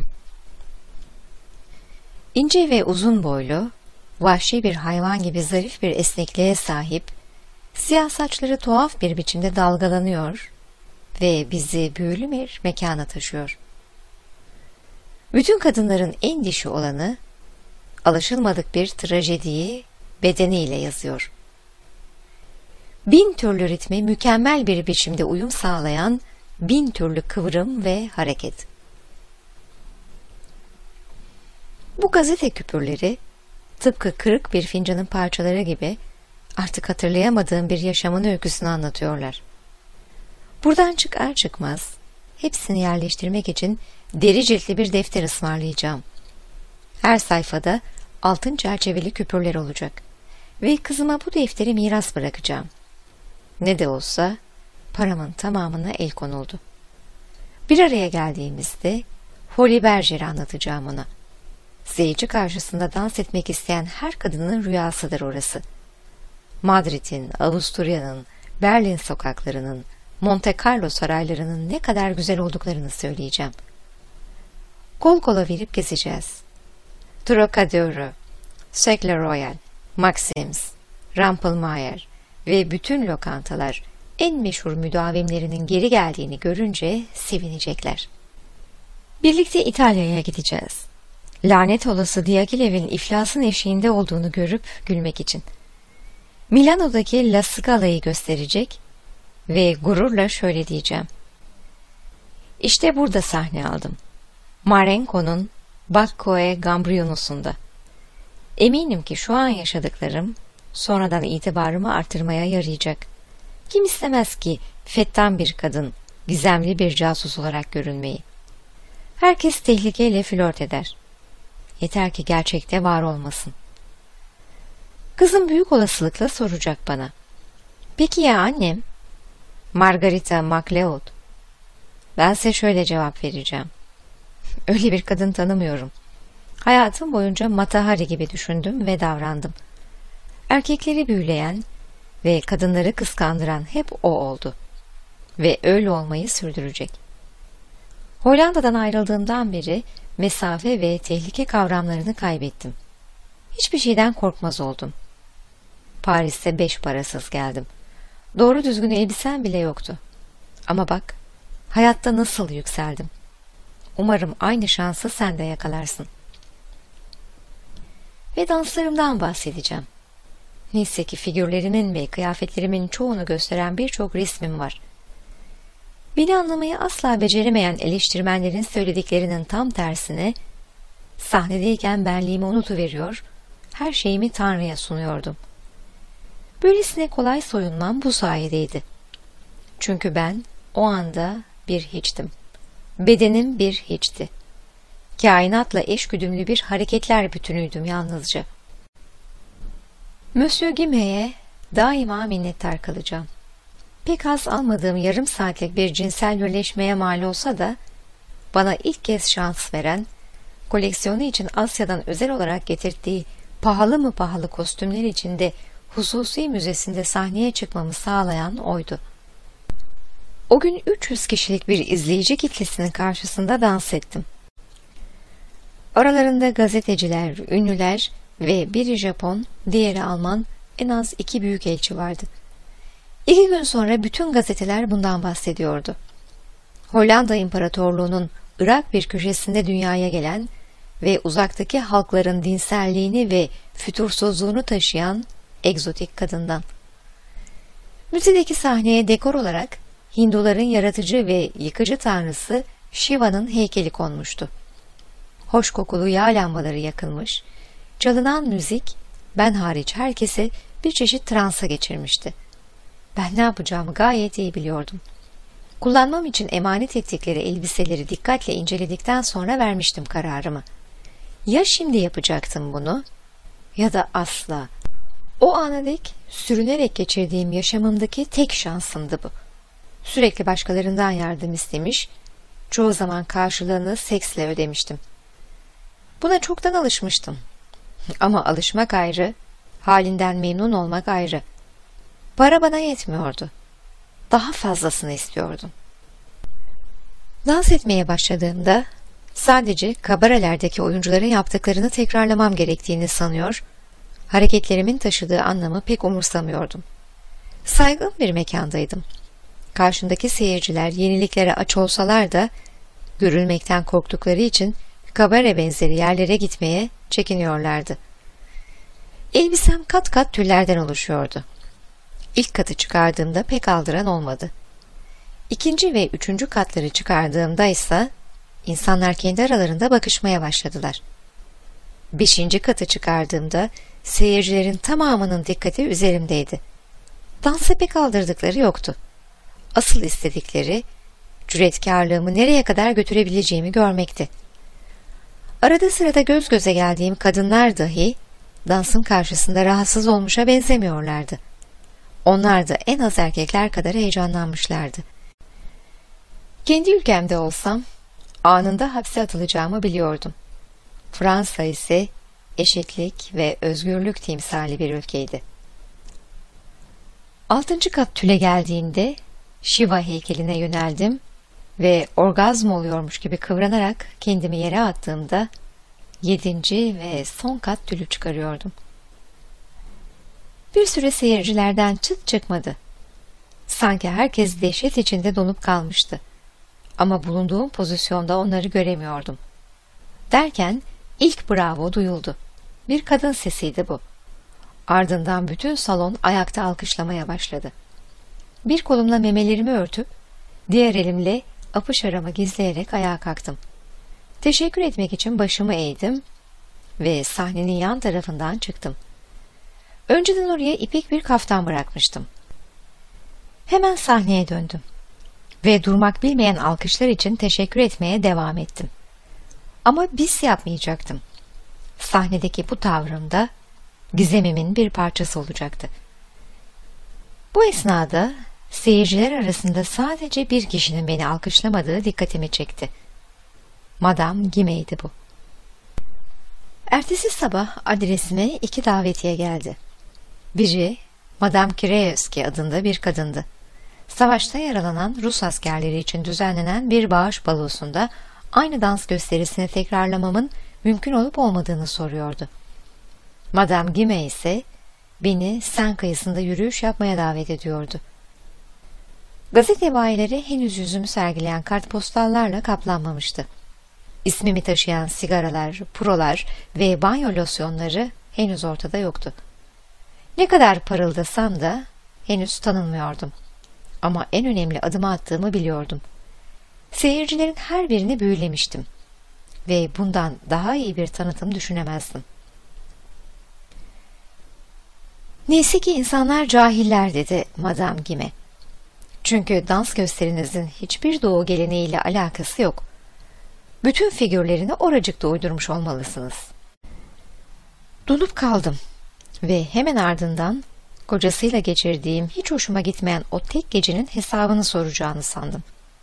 İnce ve uzun boylu, vahşi bir hayvan gibi zarif bir esnekliğe sahip, siyah saçları tuhaf bir biçimde dalgalanıyor ve bizi büyülü bir mekana taşıyor. Bütün kadınların en dişi olanı, alışılmadık bir trajediyi bedeniyle yazıyor. Bin türlü ritme mükemmel bir biçimde uyum sağlayan bin türlü kıvrım ve hareket. Bu gazete küpürleri, tıpkı kırık bir fincanın parçaları gibi artık hatırlayamadığım bir yaşamın öyküsünü anlatıyorlar. Buradan çıkar çıkmaz hepsini yerleştirmek için deri ciltli bir defter ısmarlayacağım. Her sayfada altın çerçeveli küpürler olacak ve kızıma bu defteri miras bırakacağım. Ne de olsa paramın tamamına el konuldu. Bir araya geldiğimizde Holly Berger'i anlatacağım ona. Seyirci karşısında dans etmek isteyen her kadının rüyasıdır orası. Madrid'in, Avusturya'nın, Berlin sokaklarının, Monte Carlo saraylarının ne kadar güzel olduklarını söyleyeceğim. Kol kola verip gezeceğiz. Trocadero, Cercle Royal, Maxim's, Rampelmayer ve bütün lokantalar en meşhur müdavimlerinin geri geldiğini görünce sevinecekler. Birlikte İtalya'ya gideceğiz. Lanet olası Diaghilev'in iflasın eşiğinde olduğunu görüp gülmek için. Milano'daki La Scala'yı gösterecek ve gururla şöyle diyeceğim. İşte burada sahne aldım. Marengo'nun Baccoe Gambrio'nusunda. Eminim ki şu an yaşadıklarım sonradan itibarımı artırmaya yarayacak. Kim istemez ki fettan bir kadın, gizemli bir casus olarak görünmeyi. Herkes tehlikeyle flört eder. Yeter ki gerçekte var olmasın. Kızım büyük olasılıkla soracak bana. Peki ya annem? Margarita MacLeod. Bense şöyle cevap vereceğim. Öyle bir kadın tanımıyorum. Hayatım boyunca Mata Hari gibi düşündüm ve davrandım. Erkekleri büyüleyen ve kadınları kıskandıran hep o oldu. Ve öyle olmayı sürdürecek. Hollanda'dan ayrıldığımdan beri mesafe ve tehlike kavramlarını kaybettim. Hiçbir şeyden korkmaz oldum. Paris'te beş parasız geldim. Doğru düzgün elbisem bile yoktu. Ama bak, hayatta nasıl yükseldim. Umarım aynı şansı sen de yakalarsın. Ve danslarımdan bahsedeceğim. Neyse ki figürlerimin ve kıyafetlerimin çoğunu gösteren birçok resmim var. Beni anlamayı asla beceremeyen eleştirmenlerin söylediklerinin tam tersine, sahnedeyken benliğimi unutuveriyor, her şeyimi Tanrı'ya sunuyordum. Böylesine kolay soyunmam bu sayedeydi. Çünkü ben o anda bir hiçtim. Bedenim bir hiçti. Kainatla eşgüdümlü bir hareketler bütünüydüm yalnızca. Monsieur Guimet'e daima minnettar kalacağım. Pek az almadığım yarım saatlik bir cinsel birleşmeye mal olsa da bana ilk kez şans veren, koleksiyonu için Asya'dan özel olarak getirdiği pahalı mı pahalı kostümler içinde hususi müzesinde sahneye çıkmamı sağlayan oydu. O gün üç yüz kişilik bir izleyici kitlesinin karşısında dans ettim. Aralarında gazeteciler, ünlüler ve biri Japon, diğeri Alman, en az iki büyükelçi vardı. İki gün sonra bütün gazeteler bundan bahsediyordu. Hollanda İmparatorluğu'nun Irak bir köşesinde dünyaya gelen ve uzaktaki halkların dinselliğini ve fütursuzluğunu taşıyan egzotik kadından. Müzedeki sahneye dekor olarak Hinduların yaratıcı ve yıkıcı tanrısı Shiva'nın heykeli konmuştu. Hoş kokulu yağ lambaları yakılmış, çalınan müzik ben hariç herkesi bir çeşit transa geçirmişti. Ben ne yapacağımı gayet iyi biliyordum. Kullanmam için emanet ettikleri elbiseleri dikkatle inceledikten sonra vermiştim kararımı. Ya şimdi yapacaktım bunu ya da asla. O ana dek sürünerek geçirdiğim yaşamımdaki tek şansımdı bu. Sürekli başkalarından yardım istemiş, çoğu zaman karşılığını seksle ödemiştim. Buna çoktan alışmıştım. Ama alışmak ayrı, halinden memnun olmak ayrı. Para bana yetmiyordu. Daha fazlasını istiyordum. Dans etmeye başladığımda sadece kabarelerdeki oyuncuların yaptıklarını tekrarlamam gerektiğini sanıyor, hareketlerimin taşıdığı anlamı pek umursamıyordum. Saygın bir mekandaydım. Karşımdaki seyirciler yeniliklere aç olsalar da görülmekten korktukları için kabare benzeri yerlere gitmeye çekiniyorlardı. Elbisem kat kat tüllerden oluşuyordu. İlk katı çıkardığımda pek aldıran olmadı. İkinci ve üçüncü katları çıkardığımda ise insanlar kendi aralarında bakışmaya başladılar. Beşinci katı çıkardığımda seyircilerin tamamının dikkati üzerimdeydi. Dansa pek aldırdıkları yoktu. Asıl istedikleri, cüretkarlığımı nereye kadar götürebileceğimi görmekti. Arada sırada göz göze geldiğim kadınlar dahi dansın karşısında rahatsız olmuşa benzemiyorlardı. Onlar da en az erkekler kadar heyecanlanmışlardı. Kendi ülkemde olsam anında hapse atılacağımı biliyordum. Fransa ise eşitlik ve özgürlük timsali bir ülkeydi. Altıncı kat tüle geldiğinde Shiva heykeline yöneldim ve orgazm oluyormuş gibi kıvranarak kendimi yere attığımda yedinci ve son kat tülü çıkarıyordum. Bir süre seyircilerden çıt çıkmadı. Sanki herkes dehşet içinde donup kalmıştı. Ama bulunduğum pozisyonda onları göremiyordum. Derken ilk bravo duyuldu. Bir kadın sesiydi bu. Ardından bütün salon ayakta alkışlamaya başladı. Bir kolumla memelerimi örtüp, diğer elimle apış aramı gizleyerek ayağa kalktım. Teşekkür etmek için başımı eğdim ve sahnenin yan tarafından çıktım. Önceden oraya ipek bir kaftan bırakmıştım. Hemen sahneye döndüm ve durmak bilmeyen alkışlar için teşekkür etmeye devam ettim. Ama bis yapmayacaktım. Sahnedeki bu tavrımda gizemimin bir parçası olacaktı. Bu esnada seyirciler arasında sadece bir kişinin beni alkışlamadığı dikkatimi çekti. Madame Guimet'ti bu. Ertesi sabah adresime iki davetiye geldi. Biri Madame Kireevski adında bir kadındı. Savaşta yaralanan Rus askerleri için düzenlenen bir bağış balosunda aynı dans gösterisini tekrarlamamın mümkün olup olmadığını soruyordu. Madame Guimet ise beni Sen kıyısında yürüyüş yapmaya davet ediyordu. Gazete bayileri henüz yüzümü sergileyen kartpostallarla kaplanmamıştı. İsmimi taşıyan sigaralar, purolar ve banyo losyonları henüz ortada yoktu. Ne kadar parıldasam da henüz tanınmıyordum. Ama en önemli adımı attığımı biliyordum. Seyircilerin her birini büyülemiştim. Ve bundan daha iyi bir tanıtım düşünemezdim. Neyse ki insanlar cahiller, dedi Madame Gime. Çünkü dans gösterinizin hiçbir doğu geleneğiyle alakası yok. Bütün figürlerini oracıkta uydurmuş olmalısınız. Donup kaldım ve hemen ardından kocasıyla geçirdiğim hiç hoşuma gitmeyen o tek gecenin hesabını soracağını sandım.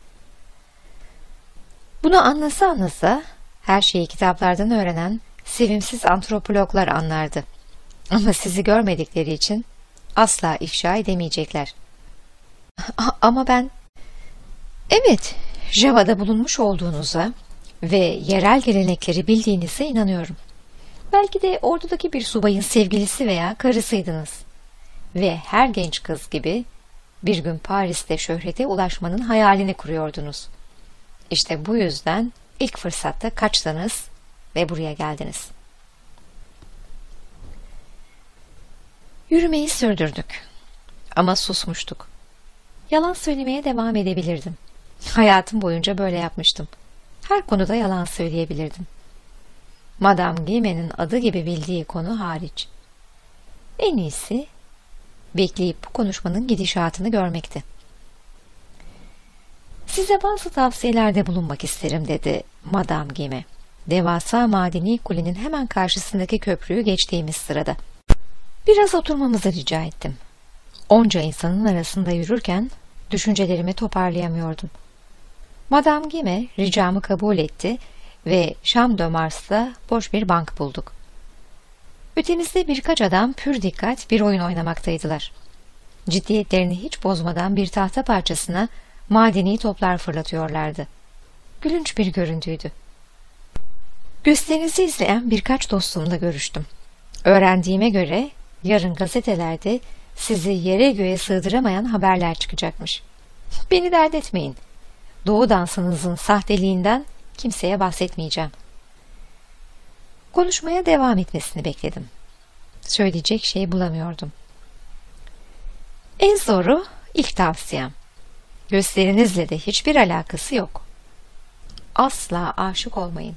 Bunu anlasa anlasa her şeyi kitaplardan öğrenen sevimsiz antropologlar anlardı. Ama sizi görmedikleri için asla ifşa edemeyecekler. Ama ben... Evet, Java'da bulunmuş olduğunuza ve yerel gelenekleri bildiğinize inanıyorum. Belki de ordudaki bir subayın sevgilisi veya karısıydınız. Ve her genç kız gibi bir gün Paris'te şöhrete ulaşmanın hayalini kuruyordunuz. İşte bu yüzden ilk fırsatta kaçtınız ve buraya geldiniz. Yürümeyi sürdürdük. Ama susmuştuk. Yalan söylemeye devam edebilirdim. Hayatım boyunca böyle yapmıştım. Her konuda yalan söyleyebilirdim. Madame Gime'nin adı gibi bildiği konu hariç. En iyisi bekleyip bu konuşmanın gidişatını görmekti. Size bazı tavsiyelerde bulunmak isterim, dedi Madame Gime. Devasa madeni kulenin hemen karşısındaki köprüyü geçtiğimiz sırada. Biraz oturmamızı rica ettim. Onca insanın arasında yürürken düşüncelerimi toparlayamıyordum. Madame Gime ricamı kabul etti ve Champ de Mars'ta boş bir bank bulduk. Ötemizde birkaç adam pür dikkat bir oyun oynamaktaydılar. Ciddiyetlerini hiç bozmadan bir tahta parçasına madeni toplar fırlatıyorlardı. Gülünç bir görüntüydü. Gösterinizi izleyen birkaç dostumla görüştüm. Öğrendiğime göre yarın gazetelerde sizi yere göğe sığdıramayan haberler çıkacakmış. Beni dert etmeyin. Doğu dansınızın sahteliğinden kimseye bahsetmeyeceğim. Konuşmaya devam etmesini bekledim. Söyleyecek şey bulamıyordum. En zoru ilk tavsiyem. Gösterinizle de hiçbir alakası yok. Asla aşık olmayın.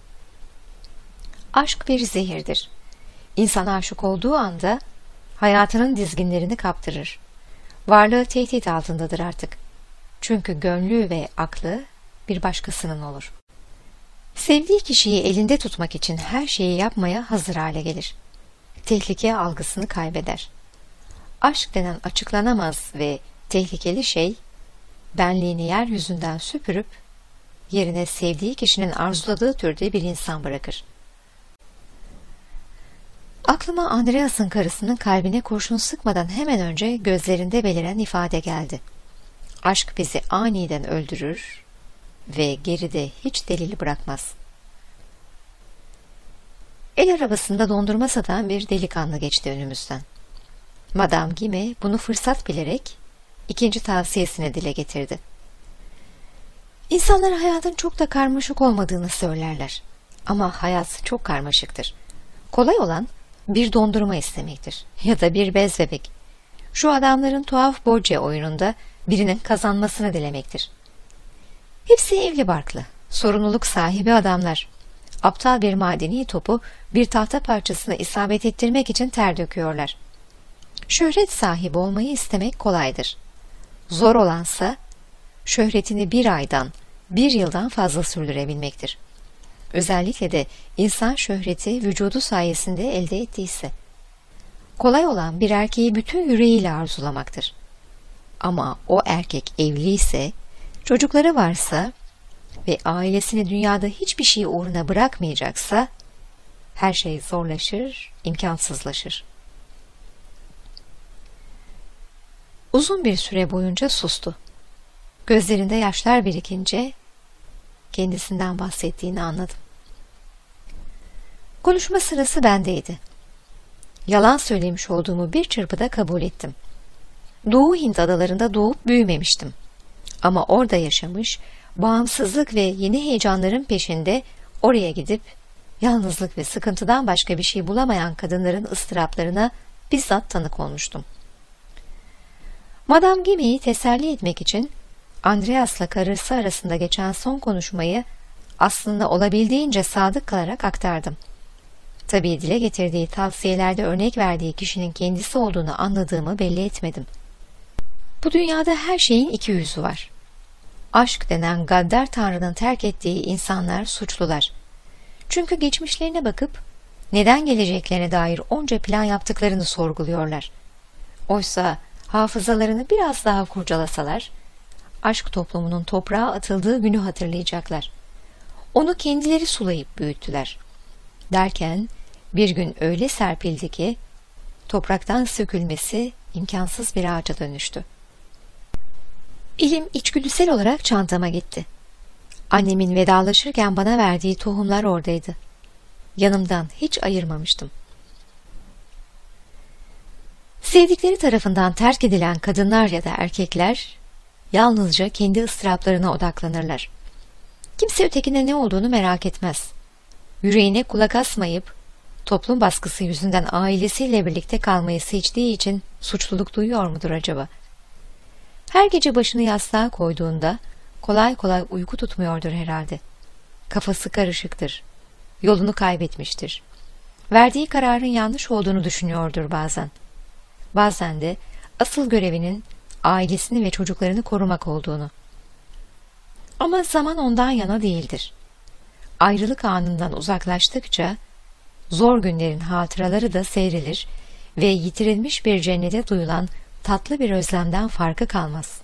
Aşk bir zehirdir. İnsan aşık olduğu anda hayatının dizginlerini kaptırır. Varlığı tehdit altındadır artık. Çünkü gönlü ve aklı bir başkasının olur. Sevdiği kişiyi elinde tutmak için her şeyi yapmaya hazır hale gelir. Tehlike algısını kaybeder. Aşk denen açıklanamaz ve tehlikeli şey, benliğini yeryüzünden süpürüp yerine sevdiği kişinin arzuladığı türde bir insan bırakır. Aklıma Andreas'ın karısının kalbine kurşun sıkmadan hemen önce gözlerinde beliren ifade geldi. Aşk bizi aniden öldürür ve geride hiç delil bırakmaz. El arabasında dondurma satan bir delikanlı geçti önümüzden. Madame Gime bunu fırsat bilerek ikinci tavsiyesini dile getirdi. İnsanlar hayatın çok da karmaşık olmadığını söylerler. Ama hayat çok karmaşıktır. Kolay olan bir dondurma istemektir ya da bir bez bebek. Şu adamların tuhaf borce oyununda birinin kazanmasını dilemektir. Hepsi evli barklı, sorumluluk sahibi adamlar. Aptal bir madeni topu bir tahta parçasına isabet ettirmek için ter döküyorlar. Şöhret sahibi olmayı istemek kolaydır. Zor olansa şöhretini bir aydan, bir yıldan fazla sürdürebilmektir. Özellikle de insan şöhreti vücudu sayesinde elde ettiyse. Kolay olan bir erkeği bütün yüreğiyle arzulamaktır. Ama o erkek evliyse, çocukları varsa ve ailesini dünyada hiçbir şey uğruna bırakmayacaksa, her şey zorlaşır, imkansızlaşır. Uzun bir süre boyunca sustu. Gözlerinde yaşlar birikince kendisinden bahsettiğini anladım. Konuşma sırası bendeydi. Yalan söylemiş olduğumu bir çırpıda kabul ettim. Doğu Hint adalarında doğup büyümemiştim. Ama orada yaşamış, bağımsızlık ve yeni heyecanların peşinde oraya gidip yalnızlık ve sıkıntıdan başka bir şey bulamayan kadınların ıstıraplarına bizzat tanık olmuştum. Madame Gime'yi teselli etmek için Andreas'la karısı arasında geçen son konuşmayı aslında olabildiğince sadık kalarak aktardım. Tabii dile getirdiği tavsiyelerde örnek verdiği kişinin kendisi olduğunu anladığımı belli etmedim. Bu dünyada her şeyin iki yüzü var. Aşk denen gaddar tanrının terk ettiği insanlar suçlular. Çünkü geçmişlerine bakıp neden geleceklerine dair onca plan yaptıklarını sorguluyorlar. Oysa hafızalarını biraz daha kurcalasalar, aşk toplumunun toprağa atıldığı günü hatırlayacaklar. Onu kendileri sulayıp büyüttüler. Derken bir gün öyle serpildi ki topraktan sökülmesi imkansız bir ağaca dönüştü. Elim içgüdüsel olarak çantama gitti. Annemin vedalaşırken bana verdiği tohumlar oradaydı. Yanımdan hiç ayırmamıştım. Sevdikleri tarafından terk edilen kadınlar ya da erkekler yalnızca kendi ıstıraplarına odaklanırlar. Kimse ötekine ne olduğunu merak etmez. Yüreğine kulak asmayıp toplum baskısı yüzünden ailesiyle birlikte kalmayı seçtiği için suçluluk duyuyor mudur acaba? Her gece başını yastığa koyduğunda kolay kolay uyku tutmuyordur herhalde. Kafası karışıktır. Yolunu kaybetmiştir. Verdiği kararın yanlış olduğunu düşünüyordur bazen. Bazen de asıl görevinin ailesini ve çocuklarını korumak olduğunu. Ama zaman ondan yana değildir. Ayrılık anından uzaklaştıkça zor günlerin hatıraları da seyredilir ve yitirilmiş bir cennete duyulan tatlı bir özlemden farkı kalmaz.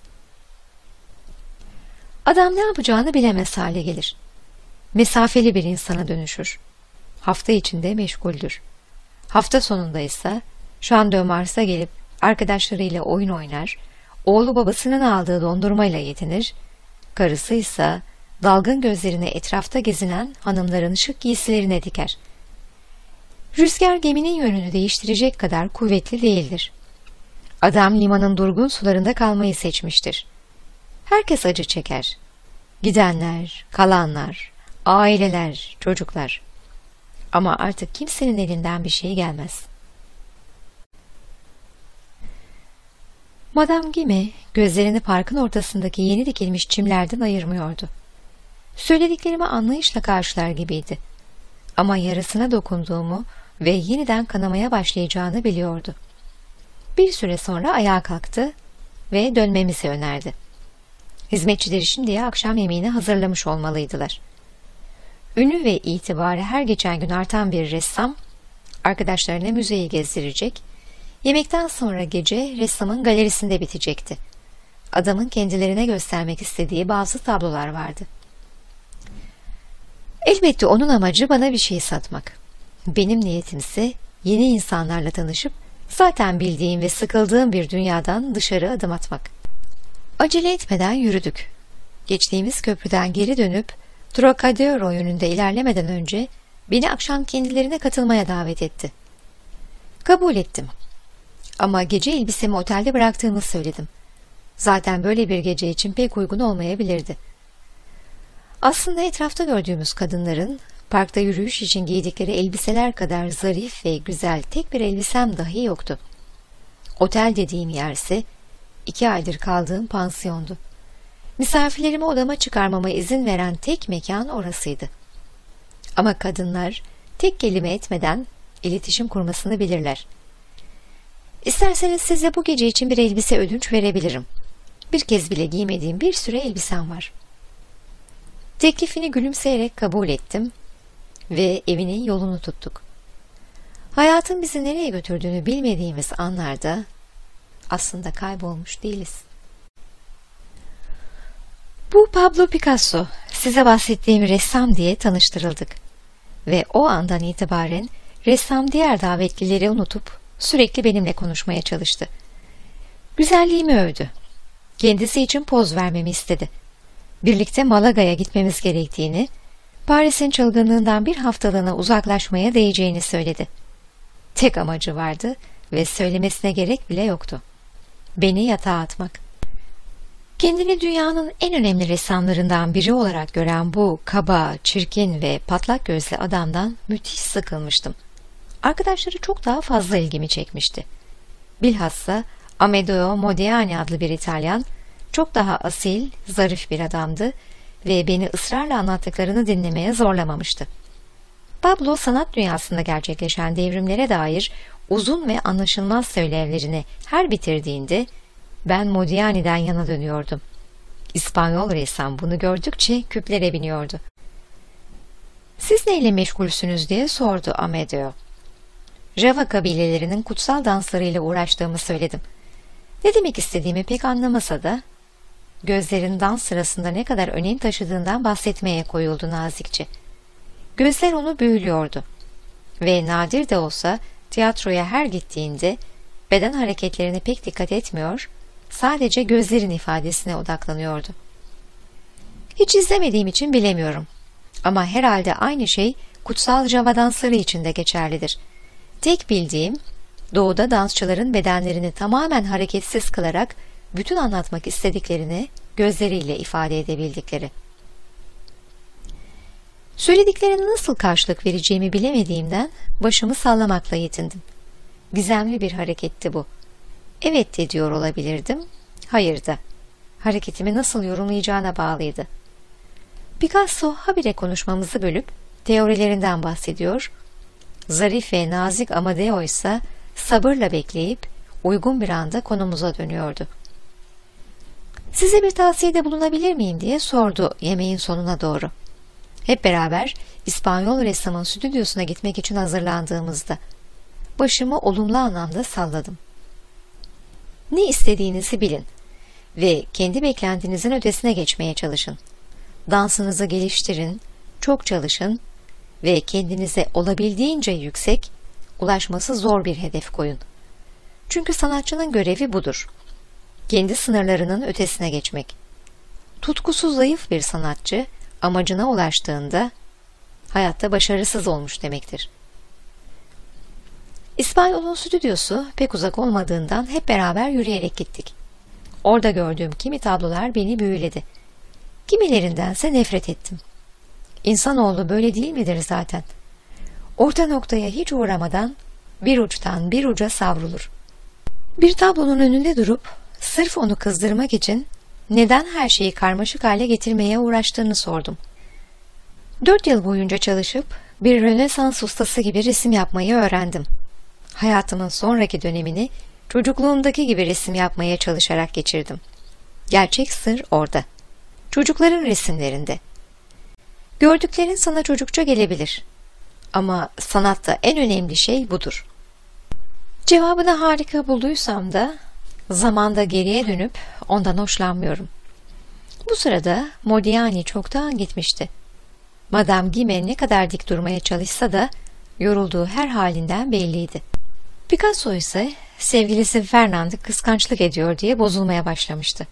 Adam ne yapacağını bilemez hale gelir. Mesafeli bir insana dönüşür. Hafta içinde meşguldür. Hafta sonunda ise Şan de Mars'a gelip arkadaşlarıyla oyun oynar, oğlu babasının aldığı dondurmayla yetinir, karısı ise dalgın gözlerini etrafta gezinen hanımların şık giysilerine diker. Rüzgar geminin yönünü değiştirecek kadar kuvvetli değildir. Adam limanın durgun sularında kalmayı seçmiştir. Herkes acı çeker. Gidenler, kalanlar, aileler, çocuklar. Ama artık kimsenin elinden bir şey gelmez. Madame Gime gözlerini parkın ortasındaki yeni dikilmiş çimlerden ayırmıyordu. Söylediklerimi anlayışla karşılar gibiydi. Ama yarısına dokunduğumu ve yeniden kanamaya başlayacağını biliyordu. Bir süre sonra ayağa kalktı ve dönmemizi önerdi. Hizmetçileri şimdiye akşam yemeğini hazırlamış olmalıydılar. Ünü ve itibarı her geçen gün artan bir ressam, arkadaşlarına müzeyi gezdirecek, yemekten sonra gece ressamın galerisinde bitecekti. Adamın kendilerine göstermek istediği bazı tablolar vardı. Elbette onun amacı bana bir şey satmak. Benim niyetimse yeni insanlarla tanışıp zaten bildiğim ve sıkıldığım bir dünyadan dışarı adım atmak. Acele etmeden yürüdük. Geçtiğimiz köprüden geri dönüp Trocadero yönünde ilerlemeden önce beni akşam kendilerine katılmaya davet etti. Kabul ettim. Ama gece elbisemi otelde bıraktığımı söyledim. Zaten böyle bir gece için pek uygun olmayabilirdi. Aslında etrafta gördüğümüz kadınların parkta yürüyüş için giydikleri elbiseler kadar zarif ve güzel tek bir elbisem dahi yoktu. Otel dediğim yerse iki aydır kaldığım pansiyondu. Misafirlerimi odama çıkarmama izin veren tek mekan orasıydı. Ama kadınlar tek kelime etmeden iletişim kurmasını bilirler. İsterseniz size bu gece için bir elbise ödünç verebilirim. Bir kez bile giymediğim bir sürü elbisem var. Teklifini gülümseyerek kabul ettim ve evinin yolunu tuttuk. Hayatın bizi nereye götürdüğünü bilmediğimiz anlarda aslında kaybolmuş değiliz. Bu Pablo Picasso, size bahsettiğim ressam diye tanıştırıldık. Ve o andan itibaren ressam diğer davetlileri unutup sürekli benimle konuşmaya çalıştı. Güzelliğimi övdü. Kendisi için poz vermemi istedi. Birlikte Malaga'ya gitmemiz gerektiğini, Paris'in çılgınlığından bir haftalığına uzaklaşmaya değeceğini söyledi. Tek amacı vardı ve söylemesine gerek bile yoktu. Beni yatağa atmak. Kendini dünyanın en önemli ressamlarından biri olarak gören bu kaba, çirkin ve patlak gözlü adamdan müthiş sıkılmıştım. Arkadaşları çok daha fazla ilgimi çekmişti. Bilhassa Amedeo Modiani adlı bir İtalyan, çok daha asil, zarif bir adamdı ve beni ısrarla anlattıklarını dinlemeye zorlamamıştı. Pablo sanat dünyasında gerçekleşen devrimlere dair uzun ve anlaşılmaz söylevlerini her bitirdiğinde ben Modiani'den yana dönüyordum. İspanyol ressam bunu gördükçe küplere biniyordu. "Siz neyle meşgulsünüz?" diye sordu Amedeo. Java kabilelerinin kutsal danslarıyla uğraştığımı söyledim. Ne demek istediğimi pek anlamasa da gözlerin dans sırasında ne kadar önem taşıdığından bahsetmeye koyuldu nazikçe. Gözler onu büyülüyordu ve nadir de olsa tiyatroya her gittiğinde beden hareketlerine pek dikkat etmiyor, sadece gözlerin ifadesine odaklanıyordu. Hiç izlemediğim için bilemiyorum. Ama herhalde aynı şey kutsal Java dansları için de geçerlidir. Tek bildiğim, doğuda dansçıların bedenlerini tamamen hareketsiz kılarak bütün anlatmak istediklerini gözleriyle ifade edebildikleri. Söylediklerine nasıl karşılık vereceğimi bilemediğimden başımı sallamakla yetindim. Gizemli bir hareketti bu. Evet de diyor olabilirdim, hayır da. Hareketimi nasıl yorumlayacağına bağlıydı. Picasso habire konuşmamızı bölüp teorilerinden bahsediyor, zarif ve nazik Amadeo ise sabırla bekleyip uygun bir anda konumuza dönüyordu. "Size bir tavsiyede bulunabilir miyim?" diye sordu yemeğin sonuna doğru. Hep beraber İspanyol ressamın stüdyosuna gitmek için hazırlandığımızda başımı olumlu anlamda salladım. "Ne istediğinizi bilin ve kendi beklentinizin ötesine geçmeye çalışın. Dansınızı geliştirin, çok çalışın ve kendinize olabildiğince yüksek, ulaşması zor bir hedef koyun. Çünkü sanatçının görevi budur. Kendi sınırlarının ötesine geçmek. Tutkusu zayıf bir sanatçı amacına ulaştığında hayatta başarısız olmuş demektir." İspanyol'un stüdyosu pek uzak olmadığından hep beraber yürüyerek gittik. Orada gördüğüm kimi tablolar beni büyüledi. Kimilerindense nefret ettim. İnsanoğlu böyle değil midir zaten? Orta noktaya hiç uğramadan bir uçtan bir uca savrulur. Bir tablonun önünde durup sırf onu kızdırmak için neden her şeyi karmaşık hale getirmeye uğraştığını sordum. Dört yıl boyunca çalışıp bir Rönesans ustası gibi resim yapmayı öğrendim. Hayatımın sonraki dönemini çocukluğumdaki gibi resim yapmaya çalışarak geçirdim. Gerçek sır orada. Çocukların resimlerinde. Gördüklerin sana çocukça gelebilir. Ama sanatta en önemli şey budur. Cevabını harika bulduysam da zamanda geriye dönüp ondan hoşlanmıyorum. Bu sırada Modiani çoktan gitmişti. Madame Gime ne kadar dik durmaya çalışsa da yorulduğu her halinden belliydi. Picasso ise sevgilisi Fernand'ı kıskançlık ediyor diye bozulmaya başlamıştı.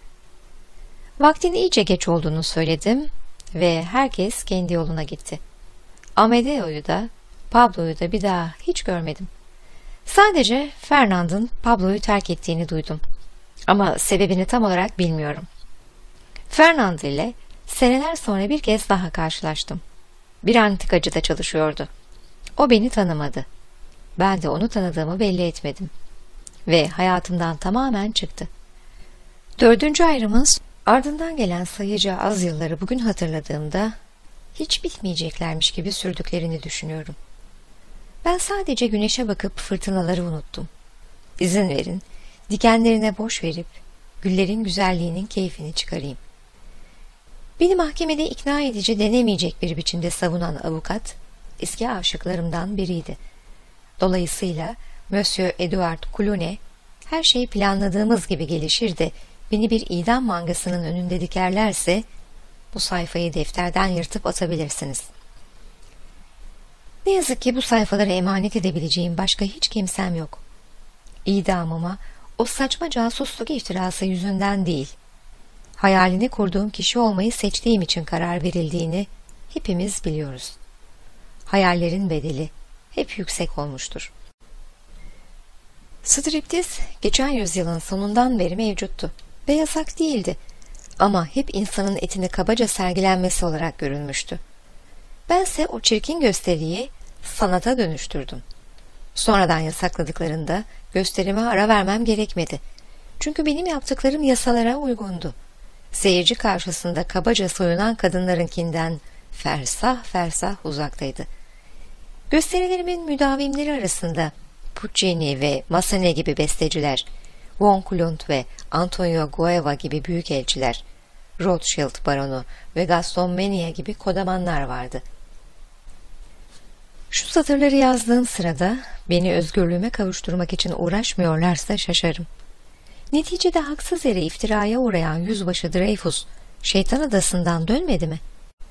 Vaktin iyice geç olduğunu söyledim ve herkes kendi yoluna gitti. Amedeo'yu da Pablo'yu da bir daha hiç görmedim. Sadece Fernand'ın Pablo'yu terk ettiğini duydum. Ama sebebini tam olarak bilmiyorum. Fernand ile seneler sonra bir kez daha karşılaştım. Bir antikacıda çalışıyordu. O beni tanımadı. Ben de onu tanıdığımı belli etmedim. Ve hayatımdan tamamen çıktı. Dördüncü ayrımın ardından gelen sayıca az yılları bugün hatırladığımda hiç bitmeyeceklermiş gibi sürdüklerini düşünüyorum. Ben sadece güneşe bakıp fırtınaları unuttum. İzin verin, dikenlerine boş verip güllerin güzelliğinin keyfini çıkarayım. Beni mahkemede ikna edici denemeyecek bir biçimde savunan avukat, eski aşıklarımdan biriydi. Dolayısıyla Monsieur Edouard Clooney, her şey planladığımız gibi gelişir de beni bir idam mangasının önünde dikerlerse, bu sayfayı defterden yırtıp atabilirsiniz. Ne yazık ki bu sayfaları emanet edebileceğim başka hiç kimsem yok. İdamıma o saçma casusluk iftirası yüzünden değil, hayalini kurduğum kişi olmayı seçtiğim için karar verildiğini hepimiz biliyoruz. Hayallerin bedeli hep yüksek olmuştur. Striptiz geçen yüzyılın sonundan beri mevcuttu ve yasak değildi ama hep insanın etini kabaca sergilenmesi olarak görülmüştü. Bense o çirkin gösteriyi sanata dönüştürdüm. Sonradan yasakladıklarında gösterime ara vermem gerekmedi. Çünkü benim yaptıklarım yasalara uygundu. Seyirci karşısında kabaca soyunan kadınlarınkinden fersah fersah uzaktaydı. Gösterilerimin müdavimleri arasında Puccini ve Massenet gibi besteciler, Von Klunt ve Antonio Gueva gibi büyükelçiler, Rothschild baronu ve Gaston Menier gibi kodamanlar vardı. Şu satırları yazdığım sırada beni özgürlüğüme kavuşturmak için uğraşmıyorlarsa şaşarım. Neticede haksız yere iftiraya uğrayan yüzbaşı Dreyfus, şeytan adasından dönmedi mi?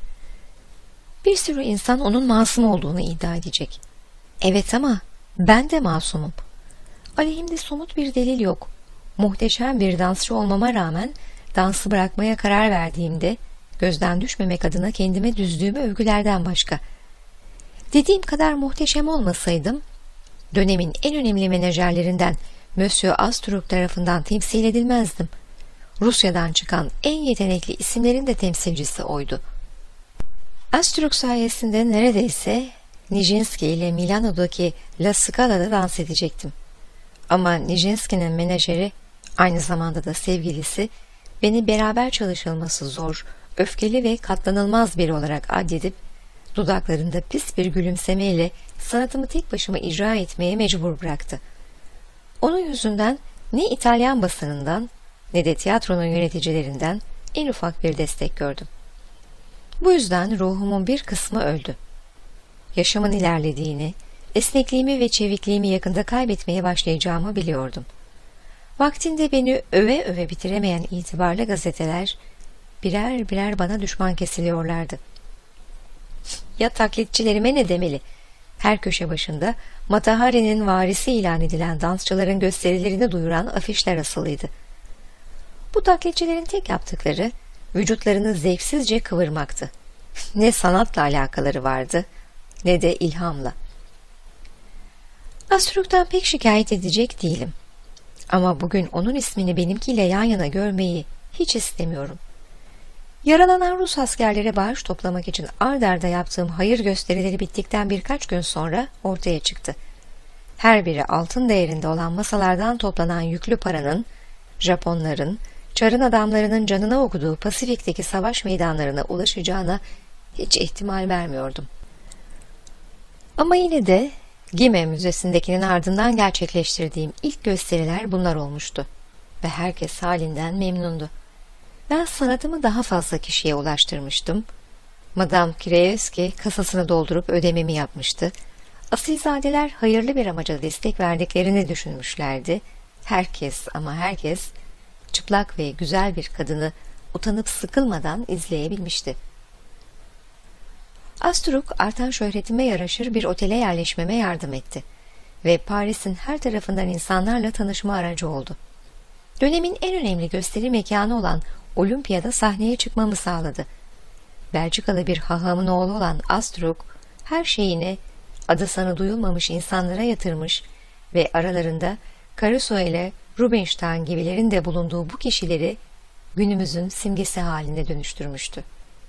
Bir sürü insan onun masum olduğunu iddia edecek. Evet ama ben de masumum. Aleyhimde somut bir delil yok. Muhteşem bir dansçı olmama rağmen dansı bırakmaya karar verdiğimde gözden düşmemek adına kendime düzdüğüm övgülerden başka. Dediğim kadar muhteşem olmasaydım, dönemin en önemli menajerlerinden Monsieur Astruc tarafından temsil edilmezdim. Rusya'dan çıkan en yetenekli isimlerin de temsilcisi oydu. Astruc sayesinde neredeyse Nijinsky ile Milano'daki La Scala'da dans edecektim. Ama Nijinsky'nin menajeri, aynı zamanda da sevgilisi, beni beraber çalışılması zor, öfkeli ve katlanılmaz biri olarak addedip, dudaklarında pis bir gülümsemeyle sanatımı tek başıma icra etmeye mecbur bıraktı. Onun yüzünden ne İtalyan basınından ne de tiyatronun yöneticilerinden en ufak bir destek gördüm. Bu yüzden ruhumun bir kısmı öldü. Yaşamın ilerlediğini, esnekliğimi ve çevikliğimi yakında kaybetmeye başlayacağımı biliyordum. Vaktinde beni öve öve bitiremeyen itibarlı gazeteler birer birer bana düşman kesiliyorlardı. Ya taklitçilerime ne demeli? Her köşe başında Matahari'nin varisi ilan edilen dansçıların gösterilerini duyuran afişler asılıydı. Bu taklitçilerin tek yaptıkları vücutlarını zevksizce kıvırmaktı. Ne sanatla alakaları vardı ne de ilhamla. Astruc'tan pek şikayet edecek değilim. Ama bugün onun ismini benimkiyle yan yana görmeyi hiç istemiyorum. Yaralanan Rus askerlere bağış toplamak için ard arda yaptığım hayır gösterileri bittikten birkaç gün sonra ortaya çıktı. Her biri altın değerinde olan masalardan toplanan yüklü paranın, Japonların, Çar'ın adamlarının canına okuduğu Pasifik'teki savaş meydanlarına ulaşacağına hiç ihtimal vermiyordum. Ama yine de Gime Müzesi'ndekinin ardından gerçekleştirdiğim ilk gösteriler bunlar olmuştu ve herkes halinden memnundu. Ben sanatımı daha fazla kişiye ulaştırmıştım. Madame Kireyevski kasasını doldurup ödememi yapmıştı. Asilzadeler hayırlı bir amaca destek verdiklerini düşünmüşlerdi. Herkes ama herkes çıplak ve güzel bir kadını utanıp sıkılmadan izleyebilmişti. Astruc artan şöhretime yaraşır bir otele yerleşmeme yardım etti ve Paris'in her tarafından insanlarla tanışma aracı oldu. Dönemin en önemli gösteri mekanı olan Olimpiyada sahneye çıkmamı sağladı. Belçikalı bir hahamın oğlu olan Astruc, her şeyini adı sanı duyulmamış insanlara yatırmış ve aralarında Caruso ile Rubinstein gibilerin de bulunduğu bu kişileri günümüzün simgesi haline dönüştürmüştü.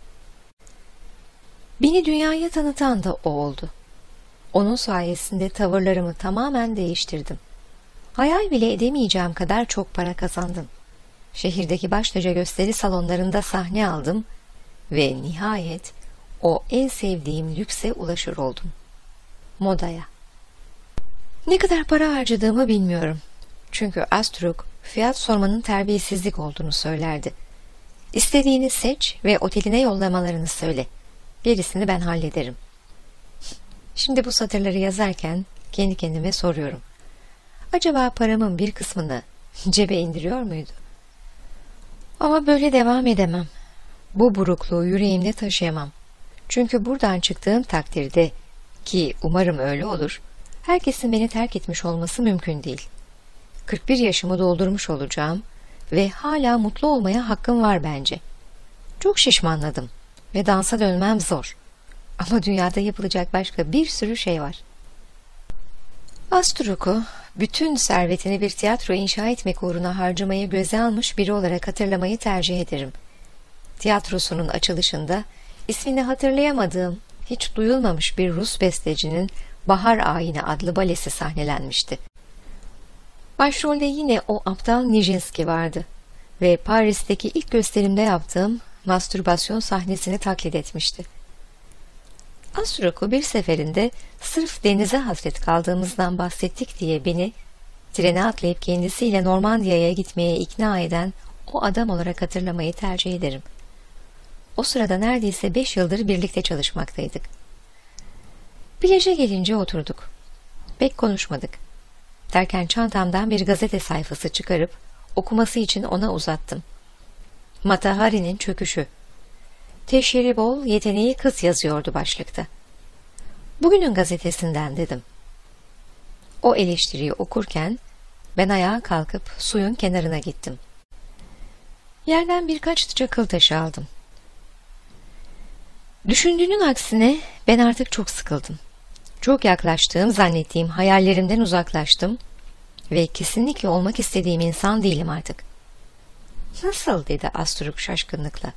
Beni dünyaya tanıtan da o oldu. Onun sayesinde tavırlarımı tamamen değiştirdim. Hayal bile edemeyeceğim kadar çok para kazandım. Şehirdeki başlıca gösteri salonlarında sahne aldım ve nihayet o en sevdiğim lükse ulaşır oldum. Modaya. Ne kadar para harcadığımı bilmiyorum. Çünkü Astruc fiyat sormanın terbiyesizlik olduğunu söylerdi. İstediğini seç ve oteline yollamalarını söyle. Gerisini ben hallederim. Şimdi bu satırları yazarken kendi kendime soruyorum. Acaba paramın bir kısmını cebe indiriyor muydu? Ama böyle devam edemem. Bu burukluğu yüreğimde taşıyamam. Çünkü buradan çıktığım takdirde, ki umarım öyle olur, herkesin beni terk etmiş olması mümkün değil. kırk bir yaşımı doldurmuş olacağım ve hala mutlu olmaya hakkım var bence. Çok şişmanladım ve dansa dönmem zor. Ama dünyada yapılacak başka bir sürü şey var. Astruc'u bütün servetini bir tiyatro inşa etmek uğruna harcamayı göze almış biri olarak hatırlamayı tercih ederim. Tiyatrosunun açılışında ismini hatırlayamadığım, hiç duyulmamış bir Rus bestecinin Bahar Ayini adlı balesi sahnelenmişti. Başrolde yine o aptal Nijinsky vardı ve Paris'teki ilk gösterimde yaptığım mastürbasyon sahnesini taklit etmişti. Astruk'u bir seferinde sırf denize hasret kaldığımızdan bahsettik diye beni trene atlayıp kendisiyle Normandiya'ya gitmeye ikna eden o adam olarak hatırlamayı tercih ederim. O sırada neredeyse beş yıldır birlikte çalışmaktaydık. Plaja gelince oturduk. Pek konuşmadık. Derken çantamdan bir gazete sayfası çıkarıp okuması için ona uzattım. Mata Hari'nin çöküşü. Teşhiri bol, yeteneği kız yazıyordu başlıkta. Bugünün gazetesinden dedim. O eleştiriyi okurken ben ayağa kalkıp suyun kenarına gittim. Yerden birkaç çakıl taşı aldım. Düşündüğünün aksine ben artık çok sıkıldım. Çok yaklaştığım, zannettiğim hayallerimden uzaklaştım ve kesinlikle olmak istediğim insan değilim artık. Nasıl? Dedi Astruk şaşkınlıkla.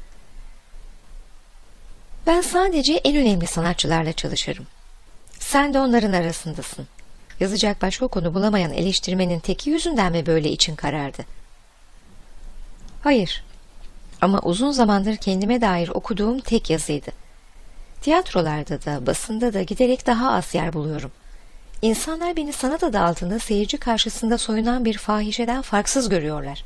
Ben sadece en önemli sanatçılarla çalışırım. Sen de onların arasındasın. Yazacak başka konu bulamayan eleştirmenin teki yüzünden mi böyle için karardı? Hayır. Ama uzun zamandır kendime dair okuduğum tek yazıydı. Tiyatrolarda da, basında da giderek daha az yer buluyorum. İnsanlar beni sanat adı altında seyirci karşısında soyunan bir fahişeden farksız görüyorlar.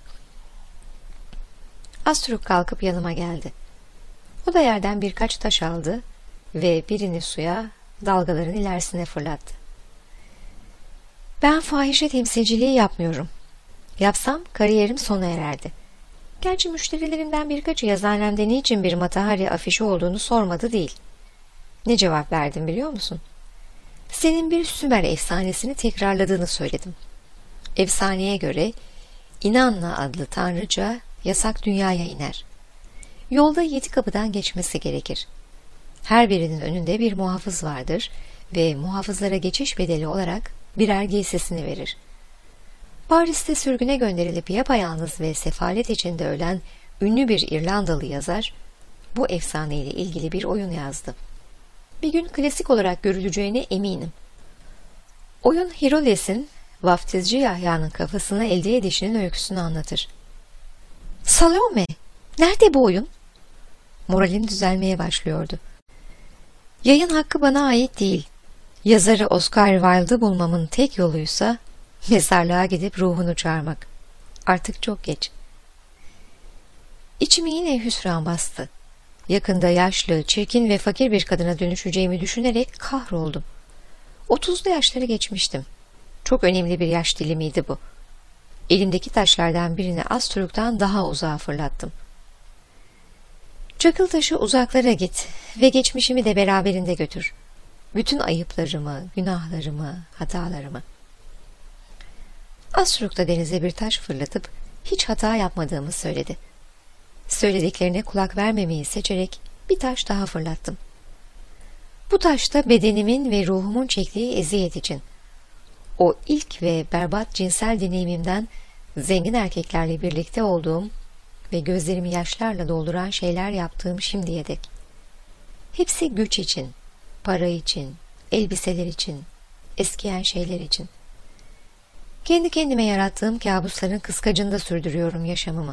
Astruk kalkıp yanıma geldi. O da yerden birkaç taş aldı ve birini suya, dalgaların ilerisine fırlattı. Ben fahişe temsilciliği yapmıyorum. Yapsam kariyerim sona ererdi. Gerçi müşterilerimden birkaçı yazıhanemde niçin bir Mata Hari afişi olduğunu sormadı değil. Ne cevap verdim biliyor musun? Senin bir Sümer efsanesini tekrarladığını söyledim. Efsaneye göre İnanna adlı tanrıça yasak dünyaya iner. Yolda yedi kapıdan geçmesi gerekir. Her birinin önünde bir muhafız vardır ve muhafızlara geçiş bedeli olarak birer giysisini verir. Paris'te sürgüne gönderilip yapayalnız ve sefalet içinde ölen ünlü bir İrlandalı yazar bu efsaneyle ilgili bir oyun yazdı. Bir gün klasik olarak görüleceğine eminim. Oyun Hiroles'in vaftizci Yahya'nın kafasını elde edişinin öyküsünü anlatır. Salome! Nerede bu oyun? Moralim düzelmeye başlıyordu. Yayın hakkı bana ait değil. Yazarı Oscar Wilde'ı bulmamın tek yoluysa mezarlığa gidip ruhunu çağırmak. Artık çok geç. İçimi yine hüsran bastı. Yakında yaşlı, çirkin ve fakir bir kadına dönüşeceğimi düşünerek kahroldum. Otuzlu yaşları geçmiştim. Çok önemli bir yaş dilimiydi bu. Elimdeki taşlardan birini Astruk'tan daha uzağa fırlattım. Çakıl taşı uzaklara git ve geçmişimi de beraberinde götür. Bütün ayıplarımı, günahlarımı, hatalarımı. Astruk da denize bir taş fırlatıp hiç hata yapmadığımı söyledi. Söylediklerine kulak vermemeyi seçerek bir taş daha fırlattım. Bu taş da bedenimin ve ruhumun çektiği eziyet için. O ilk ve berbat cinsel deneyimimden zengin erkeklerle birlikte olduğum ve gözlerimi yaşlarla dolduran şeyler yaptığım şimdiye dek. Hepsi güç için, para için, elbiseler için, eskiyen şeyler için. Kendi kendime yarattığım kabusların kıskacında sürdürüyorum yaşamımı.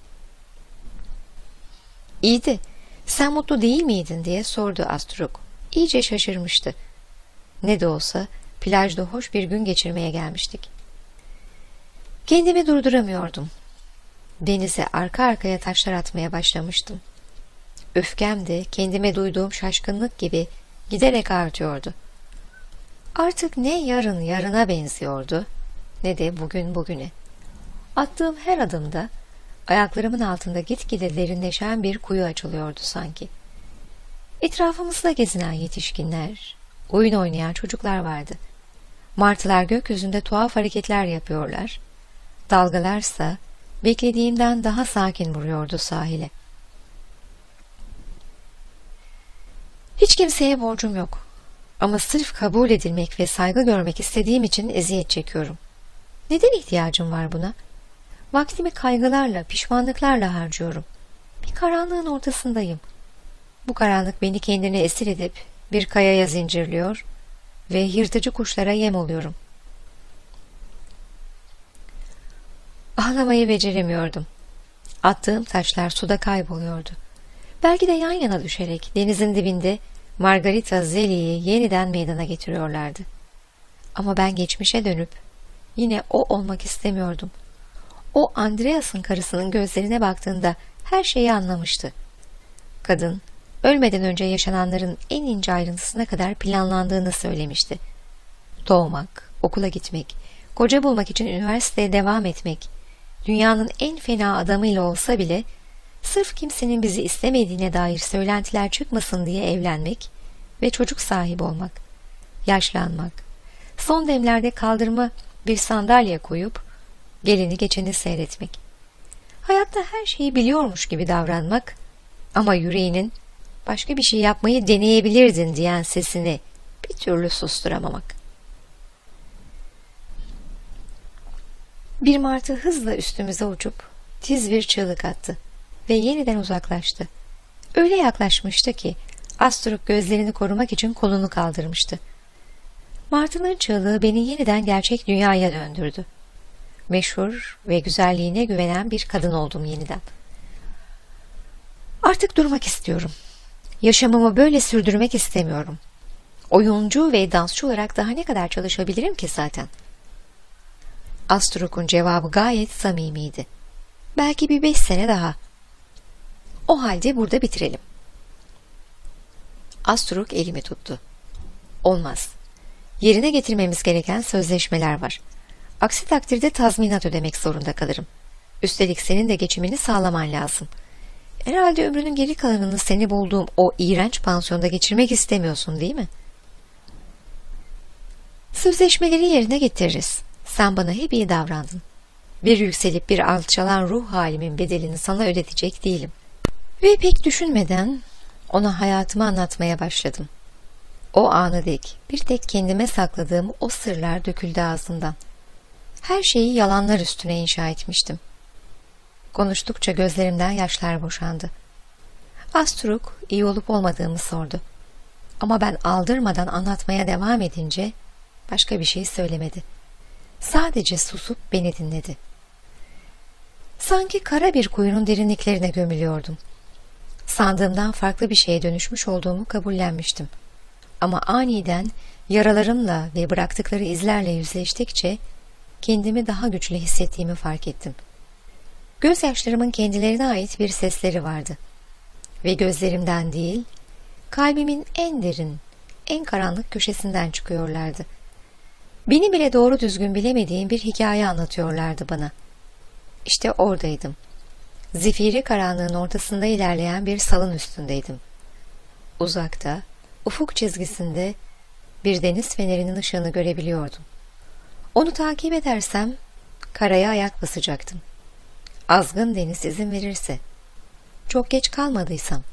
İyi de sen mutlu değil miydin diye sordu Astruk. İyice şaşırmıştı. Ne de olsa plajda hoş bir gün geçirmeye gelmiştik. Kendimi durduramıyordum. Denize arka arkaya taşlar atmaya başlamıştım. Öfkem de kendime duyduğum şaşkınlık gibi giderek artıyordu. Artık ne yarın yarına benziyordu, ne de bugün bugüne. Attığım her adımda ayaklarımın altında gitgide derinleşen bir kuyu açılıyordu sanki. Etrafımızda gezinen yetişkinler, oyun oynayan çocuklar vardı. Martılar gökyüzünde tuhaf hareketler yapıyorlar. Dalgalarsa beklediğimden daha sakin vuruyordu sahile. Hiç kimseye borcum yok. Ama sırf kabul edilmek ve saygı görmek istediğim için eziyet çekiyorum. Neden ihtiyacım var buna? Vaktimi kaygılarla, pişmanlıklarla harcıyorum. Bir karanlığın ortasındayım. Bu karanlık beni kendine esir edip bir kayaya zincirliyor ve yırtıcı kuşlara yem oluyorum. Ağlamayı beceremiyordum. Attığım taşlar suda kayboluyordu. Belki de yan yana düşerek denizin dibinde Margarita Zelli'yi yeniden meydana getiriyorlardı. Ama ben geçmişe dönüp yine o olmak istemiyordum. O Andreas'ın karısının gözlerine baktığında her şeyi anlamıştı. Kadın, ölmeden önce yaşananların en ince ayrıntısına kadar planlandığını söylemişti. Doğmak, okula gitmek, koca bulmak için üniversiteye devam etmek, dünyanın en fena adamıyla olsa bile sırf kimsenin bizi istemediğine dair söylentiler çıkmasın diye evlenmek ve çocuk sahibi olmak, yaşlanmak, son demlerde kaldırma bir sandalye koyup geleni geçeni seyretmek. Hayatta her şeyi biliyormuş gibi davranmak ama yüreğinin başka bir şey yapmayı deneyebilirdin diyen sesini bir türlü susturamamak. Bir martı hızla üstümüze uçup tiz bir çığlık attı ve yeniden uzaklaştı. Öyle yaklaşmıştı ki Astruk gözlerini korumak için kolunu kaldırmıştı. Martının çığlığı beni yeniden gerçek dünyaya döndürdü. Meşhur ve güzelliğine güvenen bir kadın oldum yeniden. Artık durmak istiyorum. Yaşamımı böyle sürdürmek istemiyorum. Oyuncu ve dansçı olarak daha ne kadar çalışabilirim ki zaten? Astruk'un cevabı gayet samimiydi. Belki bir beş sene daha. O halde burada bitirelim. Astruk elimi tuttu. Olmaz. Yerine getirmemiz gereken sözleşmeler var. Aksi takdirde tazminat ödemek zorunda kalırım. Üstelik senin de geçimini sağlaman lazım. Herhalde ömrünün geri kalanını seni bulduğum o iğrenç pansiyonda geçirmek istemiyorsun, değil mi? Sözleşmeleri yerine getiririz. Sen bana hep iyi davrandın. Bir yükselip bir alçalan ruh halimin bedelini sana ödetecek değilim. Ve pek düşünmeden ona hayatımı anlatmaya başladım. O ana dek bir tek kendime sakladığım o sırlar döküldü ağzımdan. Her şeyi yalanlar üstüne inşa etmiştim. Konuştukça gözlerimden yaşlar boşandı. Astruk iyi olup olmadığımı sordu. Ama ben aldırmadan anlatmaya devam edince başka bir şey söylemedi. Sadece susup beni dinledi. Sanki kara bir kuyunun derinliklerine gömülüyordum. Sandığımdan farklı bir şeye dönüşmüş olduğumu kabullenmiştim. Ama aniden yaralarımla ve bıraktıkları izlerle yüzleştikçe kendimi daha güçlü hissettiğimi fark ettim. Gözyaşlarımın kendilerine ait bir sesleri vardı. Ve gözlerimden değil, kalbimin en derin, en karanlık köşesinden çıkıyorlardı. Beni bile doğru düzgün bilemediğim bir hikaye anlatıyorlardı bana. İşte oradaydım. Zifiri karanlığın ortasında ilerleyen bir salın üstündeydim. Uzakta, ufuk çizgisinde bir deniz fenerinin ışığını görebiliyordum. Onu takip edersem karaya ayak basacaktım. Azgın deniz izin verirse, çok geç kalmadıysam.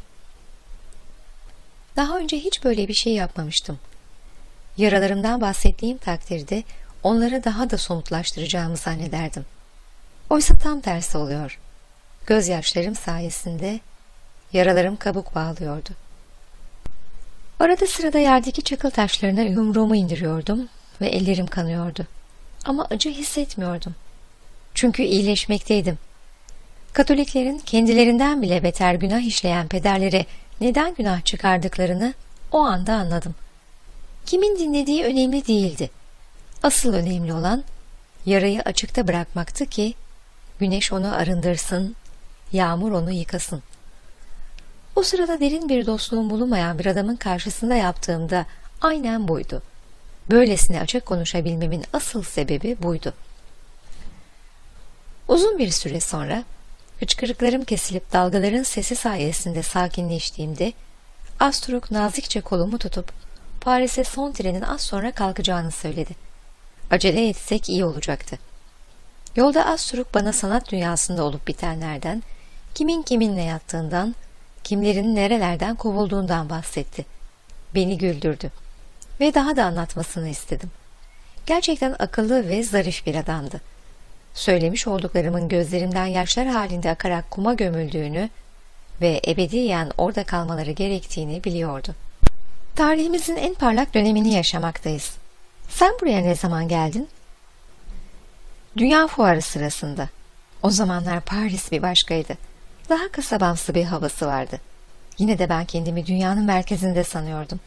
Daha önce hiç böyle bir şey yapmamıştım. Yaralarımdan bahsettiğim takdirde onları daha da somutlaştıracağımı zannederdim. Oysa tam tersi oluyor. Gözyaşlarım sayesinde yaralarım kabuk bağlıyordu. Arada sırada yerdeki çakıl taşlarına yumruğumu indiriyordum ve ellerim kanıyordu. Ama acı hissetmiyordum. Çünkü iyileşmekteydim. Katoliklerin kendilerinden bile beter günah işleyen pederlere neden günah çıkardıklarını o anda anladım. Kimin dinlediği önemli değildi. Asıl önemli olan yarayı açıkta bırakmaktı ki güneş onu arındırsın, yağmur onu yıkasın. O sırada derin bir dostluğum bulunmayan bir adamın karşısında yaptığımda aynen buydu. Böylesine açık konuşabilmemin asıl sebebi buydu. Uzun bir süre sonra hıçkırıklarım kesilip dalgaların sesi sayesinde sakinleştiğimde Astruk nazikçe kolumu tutup Paris'e son trenin az sonra kalkacağını söyledi. Acele etsek iyi olacaktı. Yolda Astruk bana sanat dünyasında olup bitenlerden, kimin kiminle yattığından, kimlerin nerelerden kovulduğundan bahsetti. Beni güldürdü ve daha da anlatmasını istedim. Gerçekten akıllı ve zarif bir adamdı. Söylemiş olduklarımın gözlerimden yaşlar halinde akarak kuma gömüldüğünü ve ebediyen orada kalmaları gerektiğini biliyordu. Tarihimizin en parlak dönemini yaşamaktayız. Sen buraya ne zaman geldin? Dünya fuarı sırasında. O zamanlar Paris bir başkaydı. Daha kasabamsı bir havası vardı. Yine de ben kendimi dünyanın merkezinde sanıyordum.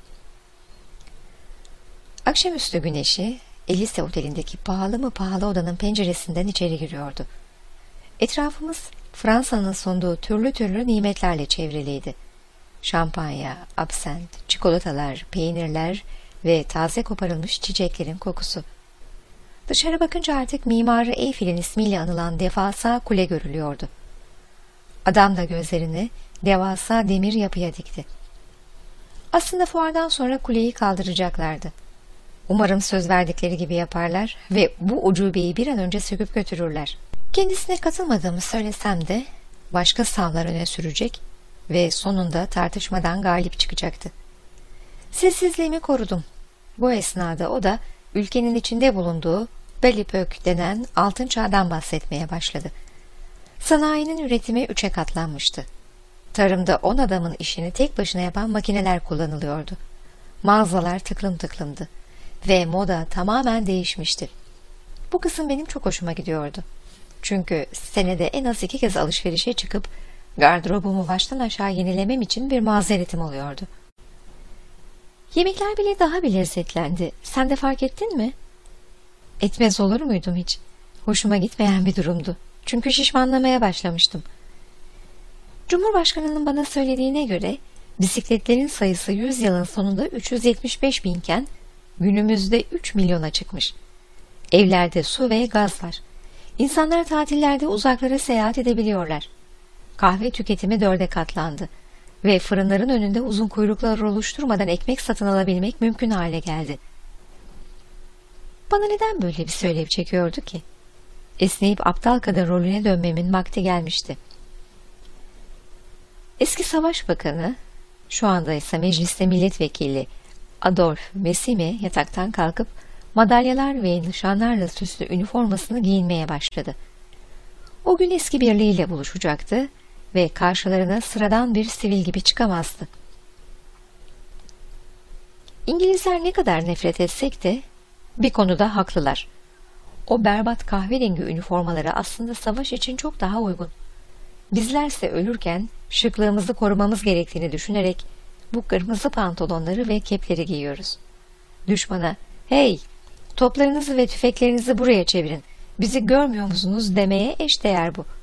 Akşamüstü güneşi Elise Oteli'ndeki pahalı mı pahalı odanın penceresinden içeri giriyordu. Etrafımız Fransa'nın sunduğu türlü türlü nimetlerle çevriliydi. Şampanya, absent, çikolatalar, peynirler ve taze koparılmış çiçeklerin kokusu. Dışarı bakınca artık mimarı Eyfel'in ismiyle anılan devasa kule görülüyordu. Adam da gözlerini devasa demir yapıya dikti. Aslında fuardan sonra kuleyi kaldıracaklardı. Umarım söz verdikleri gibi yaparlar ve bu ucubeyi bir an önce söküp götürürler. Kendisine katılmadığımı söylesem de başka savlar öne sürecek ve sonunda tartışmadan galip çıkacaktı. Sessizliğimi korudum. Bu esnada o da ülkenin içinde bulunduğu Belipök denen altın çağdan bahsetmeye başladı. Sanayinin üretimi üçe katlanmıştı. Tarımda on adamın işini tek başına yapan makineler kullanılıyordu. Mağazalar tıklım tıklımdı ve moda tamamen değişmişti. Bu kısım benim çok hoşuma gidiyordu. Çünkü senede en az iki kez alışverişe çıkıp gardırobumu baştan aşağı yenilemem için bir mazeretim oluyordu. Yemekler bile daha bir lezzetlendi. Sen de fark ettin mi? Etmez olur muydum hiç? Hoşuma gitmeyen bir durumdu. Çünkü şişmanlamaya başlamıştım. Cumhurbaşkanının bana söylediğine göre bisikletlerin sayısı yüzyılın sonunda üç yüz yetmiş beş binken günümüzde üç milyona çıkmış. Evlerde su ve gaz var. İnsanlar tatillerde uzaklara seyahat edebiliyorlar. Kahve tüketimi dörde katlandı ve fırınların önünde uzun kuyruklar oluşturmadan ekmek satın alabilmek mümkün hale geldi. Bana neden böyle bir söylev çekiyordu ki? Esneyip aptal kadar rolüne dönmemin vakti gelmişti. Eski Savaş Bakanı, şu anda ise mecliste milletvekili Adolf Mesime yataktan kalkıp madalyalar ve nişanlarla süslü üniformasını giyinmeye başladı. O gün eski birliğiyle buluşacaktı ve karşılarına sıradan bir sivil gibi çıkamazdı. İngilizler ne kadar nefret etsek de bir konuda haklılar. O berbat kahverengi üniformaları aslında savaş için çok daha uygun. Bizlerse ölürken şıklığımızı korumamız gerektiğini düşünerek bu kırmızı pantolonları ve kepleri giyiyoruz. Düşmana, "Hey, toplarınızı ve tüfeklerinizi buraya çevirin, bizi görmüyor musunuz?" demeye eşdeğer bu.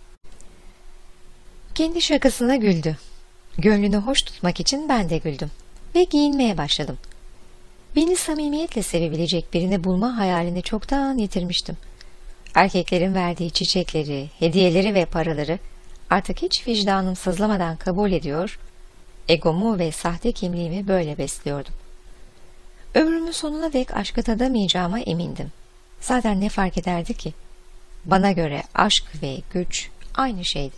Kendi şakasına güldü. Gönlünü hoş tutmak için ben de güldüm ve giyinmeye başladım. Beni samimiyetle sevebilecek birini bulma hayalini çoktan yitirmiştim. Erkeklerin verdiği çiçekleri, hediyeleri ve paraları artık hiç vicdanım sızlamadan kabul ediyor, egomu ve sahte kimliğimi böyle besliyordum. Ömrümün sonuna dek aşkı tadamayacağıma emindim. Zaten ne fark ederdi ki? Bana göre aşk ve güç aynı şeydi.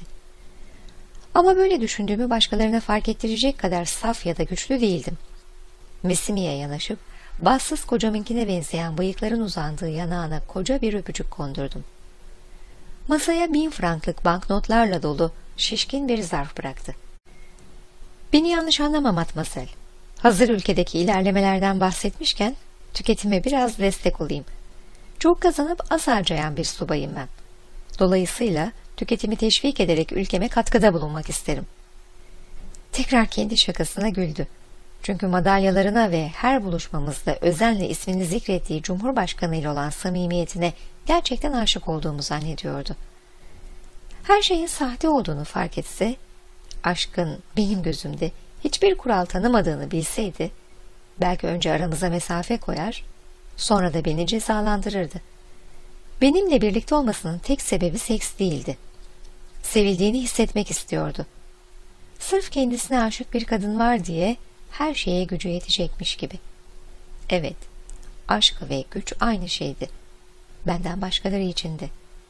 Ama böyle düşündüğümü başkalarına fark ettirecek kadar saf ya da güçlü değildim. Mesimi'ye yanaşıp bassız kocamınkine benzeyen bıyıkların uzandığı yanağına koca bir öpücük kondurdum. Masaya bin franklık banknotlarla dolu şişkin bir zarf bıraktı. Beni yanlış anlama Matmazel. Hazır ülkedeki ilerlemelerden bahsetmişken tüketime biraz destek olayım. Çok kazanıp az harcayan bir subayım ben. Dolayısıyla tüketimi teşvik ederek ülkeme katkıda bulunmak isterim. Tekrar kendi şakasına güldü. Çünkü madalyalarına ve her buluşmamızda özenle ismini zikrettiği Cumhurbaşkanı ile olan samimiyetine gerçekten aşık olduğumu zannediyordu. Her şeyin sahte olduğunu fark etse, aşkın benim gözümde hiçbir kural tanımadığını bilseydi, belki önce aramıza mesafe koyar, sonra da beni cezalandırırdı. Benimle birlikte olmasının tek sebebi seks değildi. Sevildiğini hissetmek istiyordu. Sırf kendisine aşık bir kadın var diye her şeye gücü yetecekmiş gibi. Evet, aşk ve güç aynı şeydi. Benden başkaları içindi.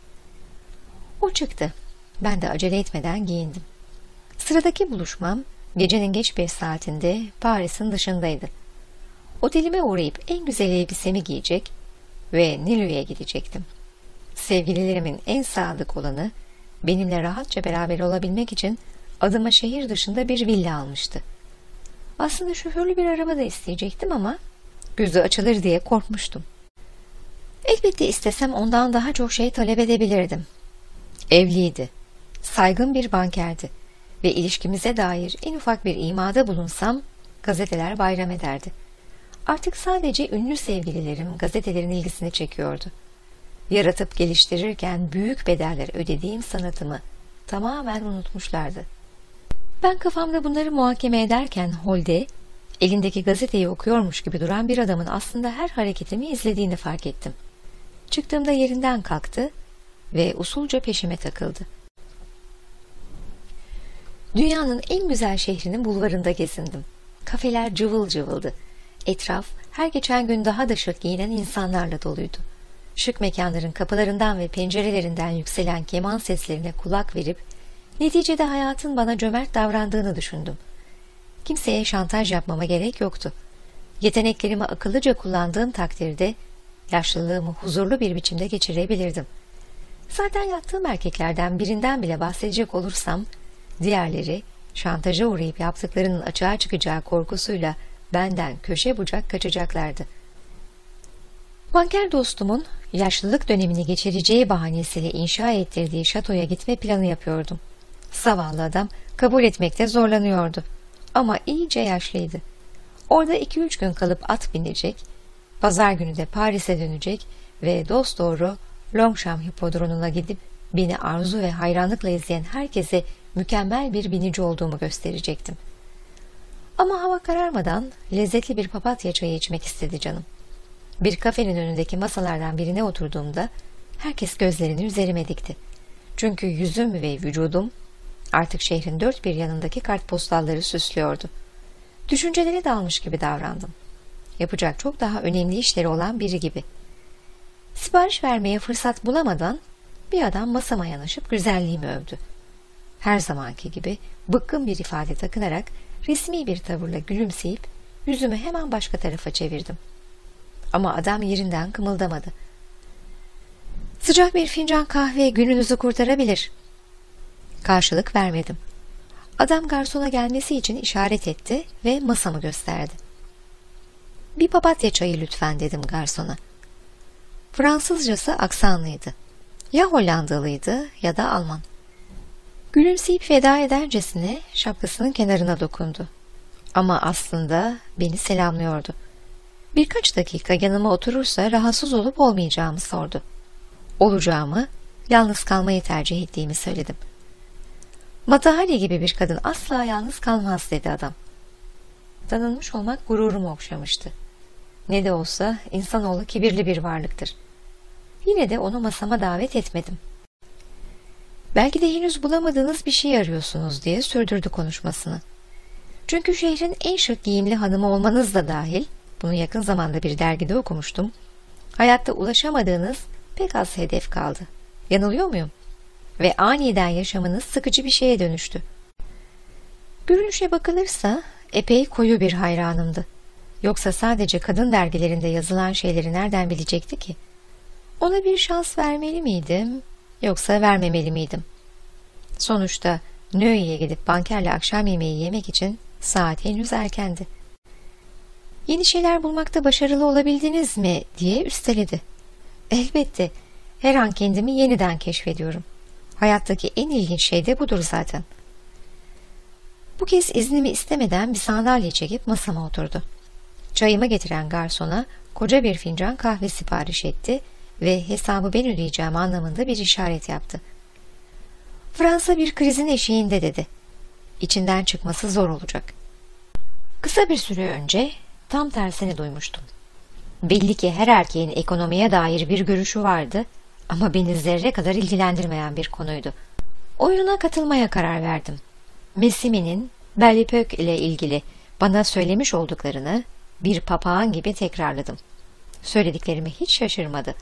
O çıktı. Ben de acele etmeden giyindim. Sıradaki buluşmam gecenin geç bir saatinde Paris'in dışındaydı. Otelime uğrayıp en güzel elbisemi giyecek ve Nilü'ye gidecektim. Sevgililerimin en sadık olanı benimle rahatça beraber olabilmek için adıma şehir dışında bir villa almıştı. Aslında şoförlü bir araba da isteyecektim ama gözü açılır diye korkmuştum. Elbette istesem ondan daha çok şey talep edebilirdim. Evliydi, saygın bir bankerdi ve ilişkimize dair en ufak bir imada bulunsam gazeteler bayram ederdi. Artık sadece ünlü sevgililerim gazetelerin ilgisini çekiyordu. Yaratıp geliştirirken büyük bedeller ödediğim sanatımı tamamen unutmuşlardı. Ben kafamda bunları muhakeme ederken holde, elindeki gazeteyi okuyormuş gibi duran bir adamın aslında her hareketimi izlediğini fark ettim. Çıktığımda yerinden kalktı ve usulca peşime takıldı. Dünyanın en güzel şehrinin bulvarında gezindim. Kafeler cıvıl cıvıldı. Etraf her geçen gün daha da şık giyinen insanlarla doluydu. Şık mekanların kapılarından ve pencerelerinden yükselen keman seslerine kulak verip neticede hayatın bana cömert davrandığını düşündüm. Kimseye şantaj yapmama gerek yoktu. Yeteneklerimi akıllıca kullandığım takdirde yaşlılığımı huzurlu bir biçimde geçirebilirdim. Zaten yattığım erkeklerden birinden bile bahsedecek olursam, diğerleri şantaja uğrayıp yaptıklarının açığa çıkacağı korkusuyla benden köşe bucak kaçacaklardı. Banker dostumun yaşlılık dönemini geçireceği bahanesiyle inşa ettirdiği şatoya gitme planı yapıyordum. Zavallı adam kabul etmekte zorlanıyordu. Ama iyice yaşlıydı. Orada iki üç gün kalıp at binecek, pazar günü de Paris'e dönecek ve dosdoğru Longchamp hipodromuna gidip beni arzu ve hayranlıkla izleyen herkese mükemmel bir binici olduğumu gösterecektim. Ama hava kararmadan lezzetli bir papatya çayı içmek istedi canım. Bir kafenin önündeki masalardan birine oturduğumda herkes gözlerini üzerime dikti. Çünkü yüzüm ve vücudum artık şehrin dört bir yanındaki kartpostalları süslüyordu. Düşüncelere dalmış gibi davrandım. Yapacak çok daha önemli işleri olan biri gibi. Sipariş vermeye fırsat bulamadan bir adam masama yanaşıp güzelliğimi övdü. Her zamanki gibi bıkkın bir ifade takınarak resmi bir tavırla gülümseyip yüzümü hemen başka tarafa çevirdim. Ama adam yerinden kımıldamadı. Sıcak bir fincan kahve gününüzü kurtarabilir. Karşılık vermedim. Adam garsona gelmesi için işaret etti ve masamı gösterdi. Bir papatya çayı lütfen dedim garsona. Fransızcası aksanlıydı. Ya Hollandalıydı ya da Alman. Gülümseyip veda edercesine şapkasının kenarına dokundu. Ama aslında beni selamlıyordu. Birkaç dakika yanıma oturursa rahatsız olup olmayacağımı sordu. Olacağımı, yalnız kalmayı tercih ettiğimi söyledim. Matahari gibi bir kadın asla yalnız kalmaz dedi adam. Tanınmış olmak gururumu okşamıştı. Ne de olsa insanoğlu kibirli bir varlıktır. Yine de onu masama davet etmedim. Belki de henüz bulamadığınız bir şey arıyorsunuz diye sürdürdü konuşmasını. Çünkü şehrin en şık giyimli hanımı olmanız da dahil, bunu yakın zamanda bir dergide okumuştum, hayatta ulaşamadığınız pek az hedef kaldı. Yanılıyor muyum? Ve aniden yaşamınız sıkıcı bir şeye dönüştü. Görünüşe bakılırsa epey koyu bir hayranımdı. Yoksa sadece kadın dergilerinde yazılan şeyleri nereden bilecekti ki? Ona bir şans vermeli miydim, yoksa vermemeli miydim? Sonuçta Neuilly'e gidip bankerle akşam yemeği yemek için saat henüz erkendi. Yeni şeyler bulmakta başarılı olabildiniz mi diye üsteledi. Elbette, her an kendimi yeniden keşfediyorum. Hayattaki en ilginç şey de budur zaten. Bu kez iznimi istemeden bir sandalye çekip masama oturdu. Çayımı getiren garsona koca bir fincan kahve sipariş etti ve hesabı ben ödeyeceğim anlamında bir işaret yaptı. Fransa bir krizin eşiğinde dedi. İçinden çıkması zor olacak. Kısa bir süre önce tam tersini duymuştum. Belli ki her erkeğin ekonomiye dair bir görüşü vardı ama beni zerre kadar ilgilendirmeyen bir konuydu. Oyununa katılmaya karar verdim. Messimi'nin Belle Époque ile ilgili bana söylemiş olduklarını bir papağan gibi tekrarladım. Söylediklerime hiç şaşırmadı.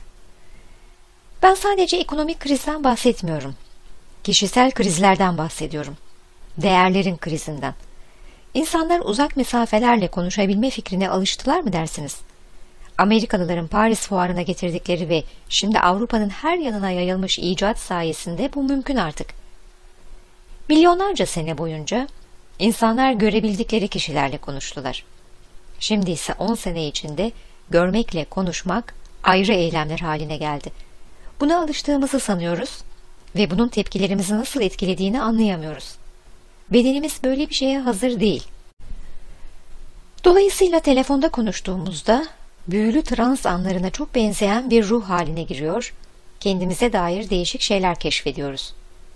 Ben sadece ekonomik krizden bahsetmiyorum. Kişisel krizlerden bahsediyorum. Değerlerin krizinden. İnsanlar uzak mesafelerle konuşabilme fikrine alıştılar mı dersiniz? Amerikalıların Paris fuarına getirdikleri ve şimdi Avrupa'nın her yanına yayılmış icat sayesinde bu mümkün artık. Milyonlarca sene boyunca insanlar görebildikleri kişilerle konuştular. Şimdi ise on sene içinde görmekle konuşmak ayrı eylemler haline geldi. Buna alıştığımızı sanıyoruz ve bunun tepkilerimizi nasıl etkilediğini anlayamıyoruz. Bedenimiz böyle bir şeye hazır değil. Dolayısıyla telefonda konuştuğumuzda büyülü trans anlarına çok benzeyen bir ruh haline giriyor, kendimize dair değişik şeyler keşfediyoruz.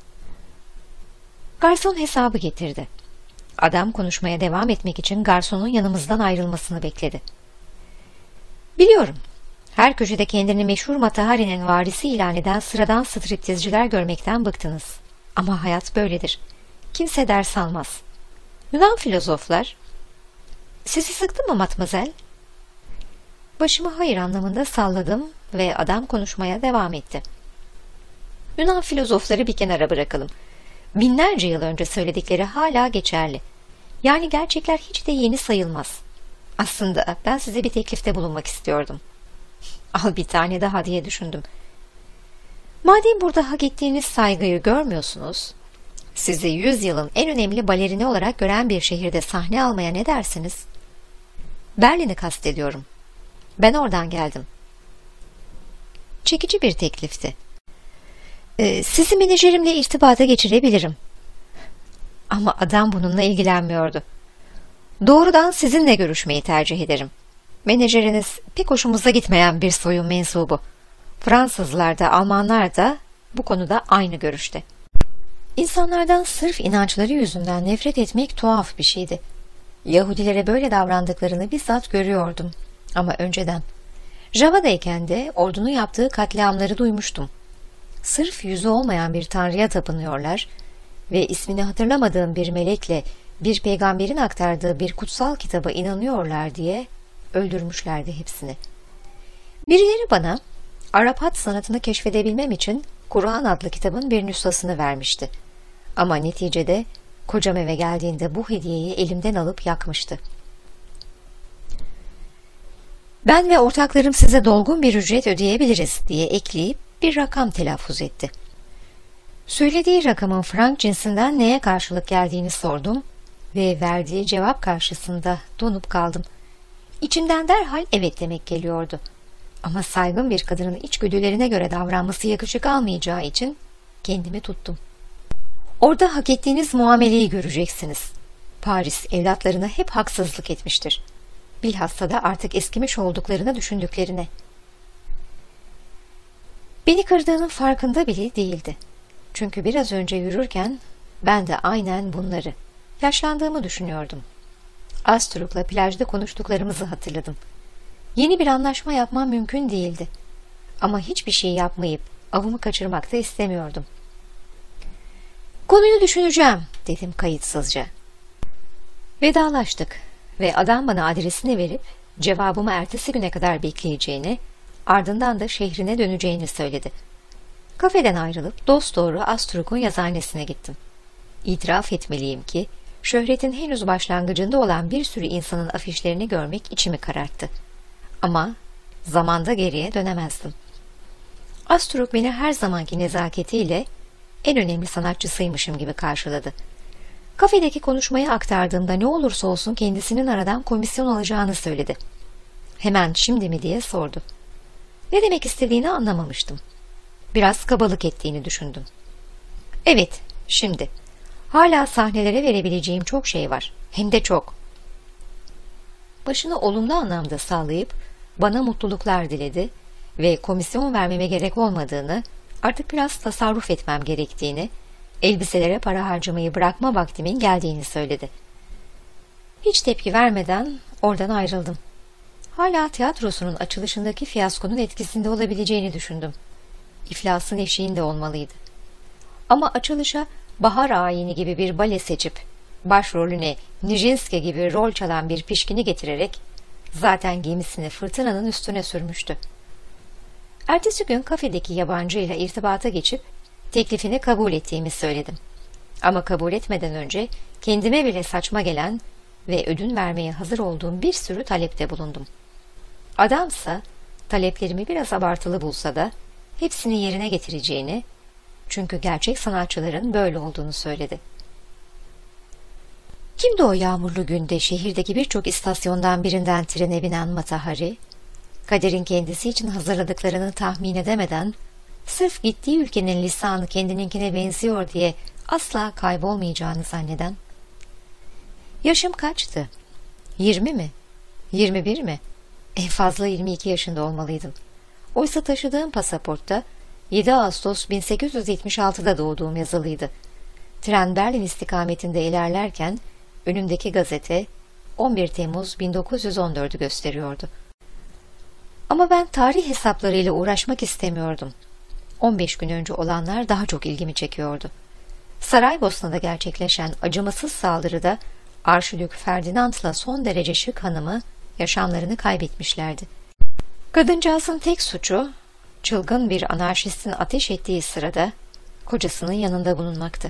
Garson hesabı getirdi. Adam konuşmaya devam etmek için garsonun yanımızdan ayrılmasını bekledi. Biliyorum, her köşede kendini meşhur Matahari'nin varisi ilan eden sıradan striptizciler görmekten bıktınız. Ama hayat böyledir. Kimse ders almaz. Yunan filozoflar, "Sizi sıktı mı matmazel?" Başımı hayır anlamında salladım ve adam konuşmaya devam etti. Yunan filozofları bir kenara bırakalım. Binlerce yıl önce söyledikleri hala geçerli. Yani gerçekler hiç de yeni sayılmaz. Aslında ben size bir teklifte bulunmak istiyordum. Al bir tane daha diye düşündüm. Madem burada hak ettiğiniz saygıyı görmüyorsunuz, sizi yüzyılın en önemli balerini olarak gören bir şehirde sahne almaya ne dersiniz? Berlin'i kastediyorum. Ben oradan geldim. Çekici bir teklifti. Ee, sizi menajerimle irtibata geçirebilirim. Ama adam bununla ilgilenmiyordu. Doğrudan sizinle görüşmeyi tercih ederim. Menajeriniz pek hoşumuza gitmeyen bir soyun mensubu. Fransızlar da Almanlar da bu konuda aynı görüşte. İnsanlardan sırf inançları yüzünden nefret etmek tuhaf bir şeydi. Yahudilere böyle davrandıklarını bizzat görüyordum. Ama önceden. Java'dayken de ordunun yaptığı katliamları duymuştum. Sırf yüzü olmayan bir tanrıya tapınıyorlar ve ismini hatırlamadığım bir melekle bir peygamberin aktardığı bir kutsal kitaba inanıyorlar diye öldürmüşlerdi hepsini. Birileri bana Araphat sanatını keşfedebilmem için Kur'an adlı kitabın bir nüshasını vermişti. Ama neticede kocam eve geldiğinde bu hediyeyi elimden alıp yakmıştı. Ben ve ortaklarım size dolgun bir ücret ödeyebiliriz diye ekleyip bir rakam telaffuz etti. Söylediği rakamın frank cinsinden neye karşılık geldiğini sordum ve verdiği cevap karşısında donup kaldım. İçimden derhal evet demek geliyordu. Ama saygın bir kadının içgüdülerine göre davranması yakışık almayacağı için kendimi tuttum. Orada hak ettiğiniz muameleyi göreceksiniz. Paris evlatlarına hep haksızlık etmiştir. Bilhassa da artık eskimiş olduklarını düşündüklerine. Beni kırdığının farkında bile değildi. Çünkü biraz önce yürürken ben de aynen bunları, yaşlandığımı düşünüyordum. Astruk'la plajda konuştuklarımızı hatırladım. Yeni bir anlaşma yapmam mümkün değildi. Ama hiçbir şey yapmayıp avımı kaçırmak da istemiyordum. Konuyu düşüneceğim dedim kayıtsızca. Vedalaştık ve adam bana adresini verip cevabımı ertesi güne kadar bekleyeceğini, ardından da şehrine döneceğini söyledi. Kafeden ayrılıp dosdoğru Astruk'un yazıhanesine gittim. İtiraf etmeliyim ki şöhretin henüz başlangıcında olan bir sürü insanın afişlerini görmek içimi kararttı. Ama zamanda geriye dönemezdim. Astruk beni her zamanki nezaketiyle en önemli sanatçısıymışım gibi karşıladı. Kafedeki konuşmayı aktardığımda ne olursa olsun kendisinin aradan komisyon alacağını söyledi. Hemen şimdi mi diye sordu. Ne demek istediğini anlamamıştım. Biraz kabalık ettiğini düşündüm. Evet, şimdi. Hala sahnelere verebileceğim çok şey var. Hem de çok. Başını olumlu anlamda sallayıp bana mutluluklar diledi ve komisyon vermeme gerek olmadığını, artık biraz tasarruf etmem gerektiğini, elbiselere para harcamayı bırakma vaktimin geldiğini söyledi. Hiç tepki vermeden oradan ayrıldım. Hala tiyatrosunun açılışındaki fiyaskonun etkisinde olabileceğini düşündüm. İflasın eşiğinde olmalıydı. Ama açılışa Bahar Ayini gibi bir bale seçip başrolüne Nijinsky gibi rol çalan bir pişkini getirerek zaten gemisini fırtınanın üstüne sürmüştü. Ertesi gün kafedeki yabancıyla irtibata geçip teklifini kabul ettiğimi söyledim. Ama kabul etmeden önce kendime bile saçma gelen ve ödün vermeye hazır olduğum bir sürü talepte bulundum. Adamsa taleplerimi biraz abartılı bulsa da hepsini yerine getireceğini, çünkü gerçek sanatçıların böyle olduğunu söyledi. Kimdi o yağmurlu günde şehirdeki birçok istasyondan birinden trene binen Matahari? Kaderin kendisi için hazırladıklarını tahmin edemeden, sırf gittiği ülkenin lisanı kendininkine benziyor diye asla kaybolmayacağını zanneden, Yaşım kaçtı? Yirmi mi? Yirmi bir mi? En fazla yirmi iki yaşında olmalıydım. Oysa taşıdığım pasaportta yedi Ağustos bin sekiz yüz yetmiş altıda doğduğum yazılıydı. Tren Berlin istikametinde ilerlerken önümdeki gazete on bir Temmuz bin dokuz yüz on dördü gösteriyordu. Ama ben tarih hesaplarıyla uğraşmak istemiyordum. on beş gün önce olanlar daha çok ilgimi çekiyordu. Saraybosna'da gerçekleşen acımasız saldırıda Arşidük Ferdinand'la son derece şık hanımı yaşamlarını kaybetmişlerdi. Kadıncağızın tek suçu, çılgın bir anarşistin ateş ettiği sırada kocasının yanında bulunmaktı.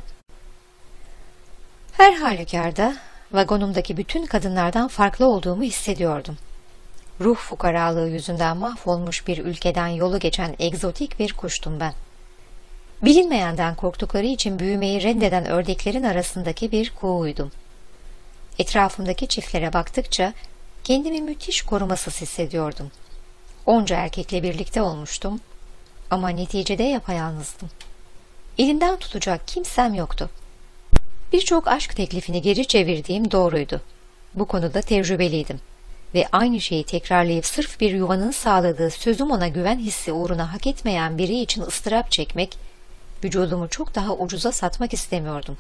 Her halükarda vagonumdaki bütün kadınlardan farklı olduğumu hissediyordum. Ruh fukaralığı yüzünden mahvolmuş bir ülkeden yolu geçen egzotik bir kuştum ben. Bilinmeyenden korktukları için büyümeyi reddeden ördeklerin arasındaki bir kuğuydum. Etrafımdaki çiftlere baktıkça kendimi müthiş korumasız hissediyordum. Onca erkekle birlikte olmuştum ama neticede yapayalnızdım. Elimden tutacak kimsem yoktu. Birçok aşk teklifini geri çevirdiğim doğruydu. Bu konuda tecrübeliydim ve aynı şeyi tekrarlayıp sırf bir yuvanın sağladığı sözüm ona güven hissi uğruna hak etmeyen biri için ıstırap çekmek, vücudumu çok daha ucuza satmak istemiyordum.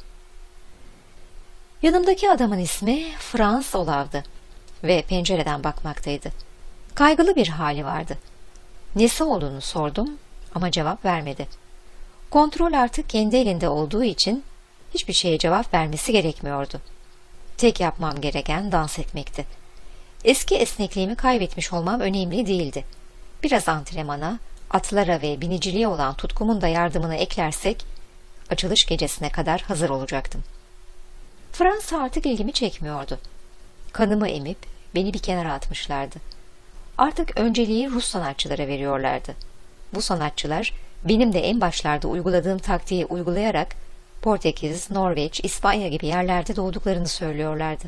Yanımdaki adamın ismi Franz Olav'dı ve pencereden bakmaktaydı. Kaygılı bir hali vardı. Nesi olduğunu sordum ama cevap vermedi. Kontrol artık kendi elinde olduğu için hiçbir şeye cevap vermesi gerekmiyordu. Tek yapmam gereken dans etmekti. Eski esnekliğimi kaybetmiş olmam önemli değildi. Biraz antrenmana, atlara ve biniciliğe olan tutkumun da yardımını eklersek, açılış gecesine kadar hazır olacaktım. Fransa artık ilgimi çekmiyordu. Kanımı emip beni bir kenara atmışlardı. Artık önceliği Rus sanatçılara veriyorlardı. Bu sanatçılar benim de en başlarda uyguladığım taktiği uygulayarak Portekiz, Norveç, İspanya gibi yerlerde doğduklarını söylüyorlardı.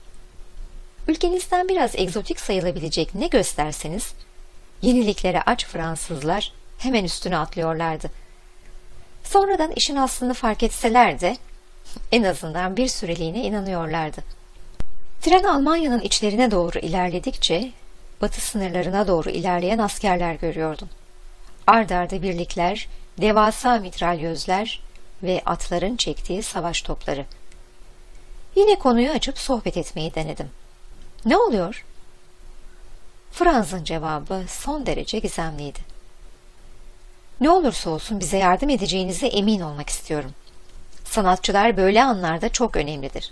Ülkenizden biraz egzotik sayılabilecek ne gösterseniz, yeniliklere aç Fransızlar hemen üstüne atlıyorlardı. Sonradan işin aslını fark etseler de en azından bir süreliğine inanıyorlardı. Tren Almanya'nın içlerine doğru ilerledikçe batı sınırlarına doğru ilerleyen askerler görüyordum. Ard arda birlikler, devasa mitralyözler ve atların çektiği savaş topları. Yine konuyu açıp sohbet etmeyi denedim. Ne oluyor? Franz'ın cevabı son derece gizemliydi. Ne olursa olsun bize yardım edeceğinize emin olmak istiyorum. Sanatçılar böyle anlarda çok önemlidir.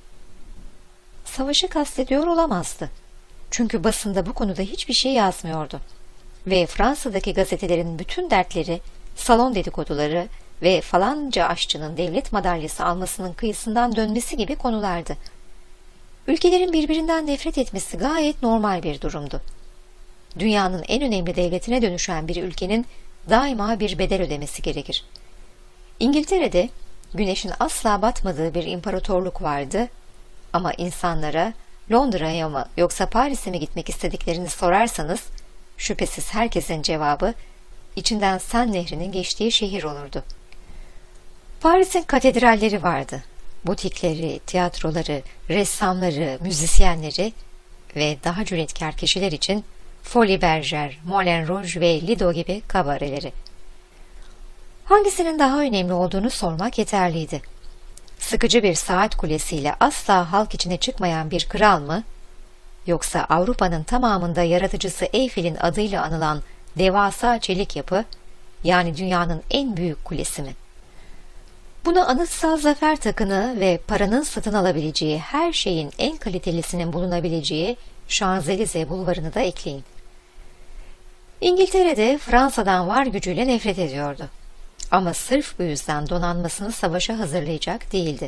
Savaşı kastediyor olamazdı. Çünkü basında bu konuda hiçbir şey yazmıyordu. Ve Fransa'daki gazetelerin bütün dertleri, salon dedikoduları ve falanca aşçının devlet madalyası almasının kıyısından dönmesi gibi konulardı. Ülkelerin birbirinden nefret etmesi gayet normal bir durumdu. Dünyanın en önemli devletine dönüşen bir ülkenin daima bir bedel ödemesi gerekir. İngiltere'de güneşin asla batmadığı bir imparatorluk vardı ama insanlara Londra'ya mı yoksa Paris'e mi gitmek istediklerini sorarsanız şüphesiz herkesin cevabı içinden Sen Nehri'nin geçtiği şehir olurdu. Paris'in katedralleri vardı. Butikleri, tiyatroları, ressamları, müzisyenleri ve daha cüretkar kişiler için Folies Bergère, Moulin Rouge ve Lido gibi kabareleri. Hangisinin daha önemli olduğunu sormak yeterliydi. Sıkıcı bir saat kulesiyle asla halk içine çıkmayan bir kral mı, yoksa Avrupa'nın tamamında yaratıcısı Eyfel'in adıyla anılan devasa çelik yapı, yani dünyanın en büyük kulesi mi? Buna anıtsal zafer takını ve paranın satın alabileceği her şeyin en kalitelisinin bulunabileceği Şanzelize bulvarını da ekleyin. İngiltere'de Fransa'dan var gücüyle nefret ediyordu. Ama sırf bu yüzden donanmasını savaşa hazırlayacak değildi.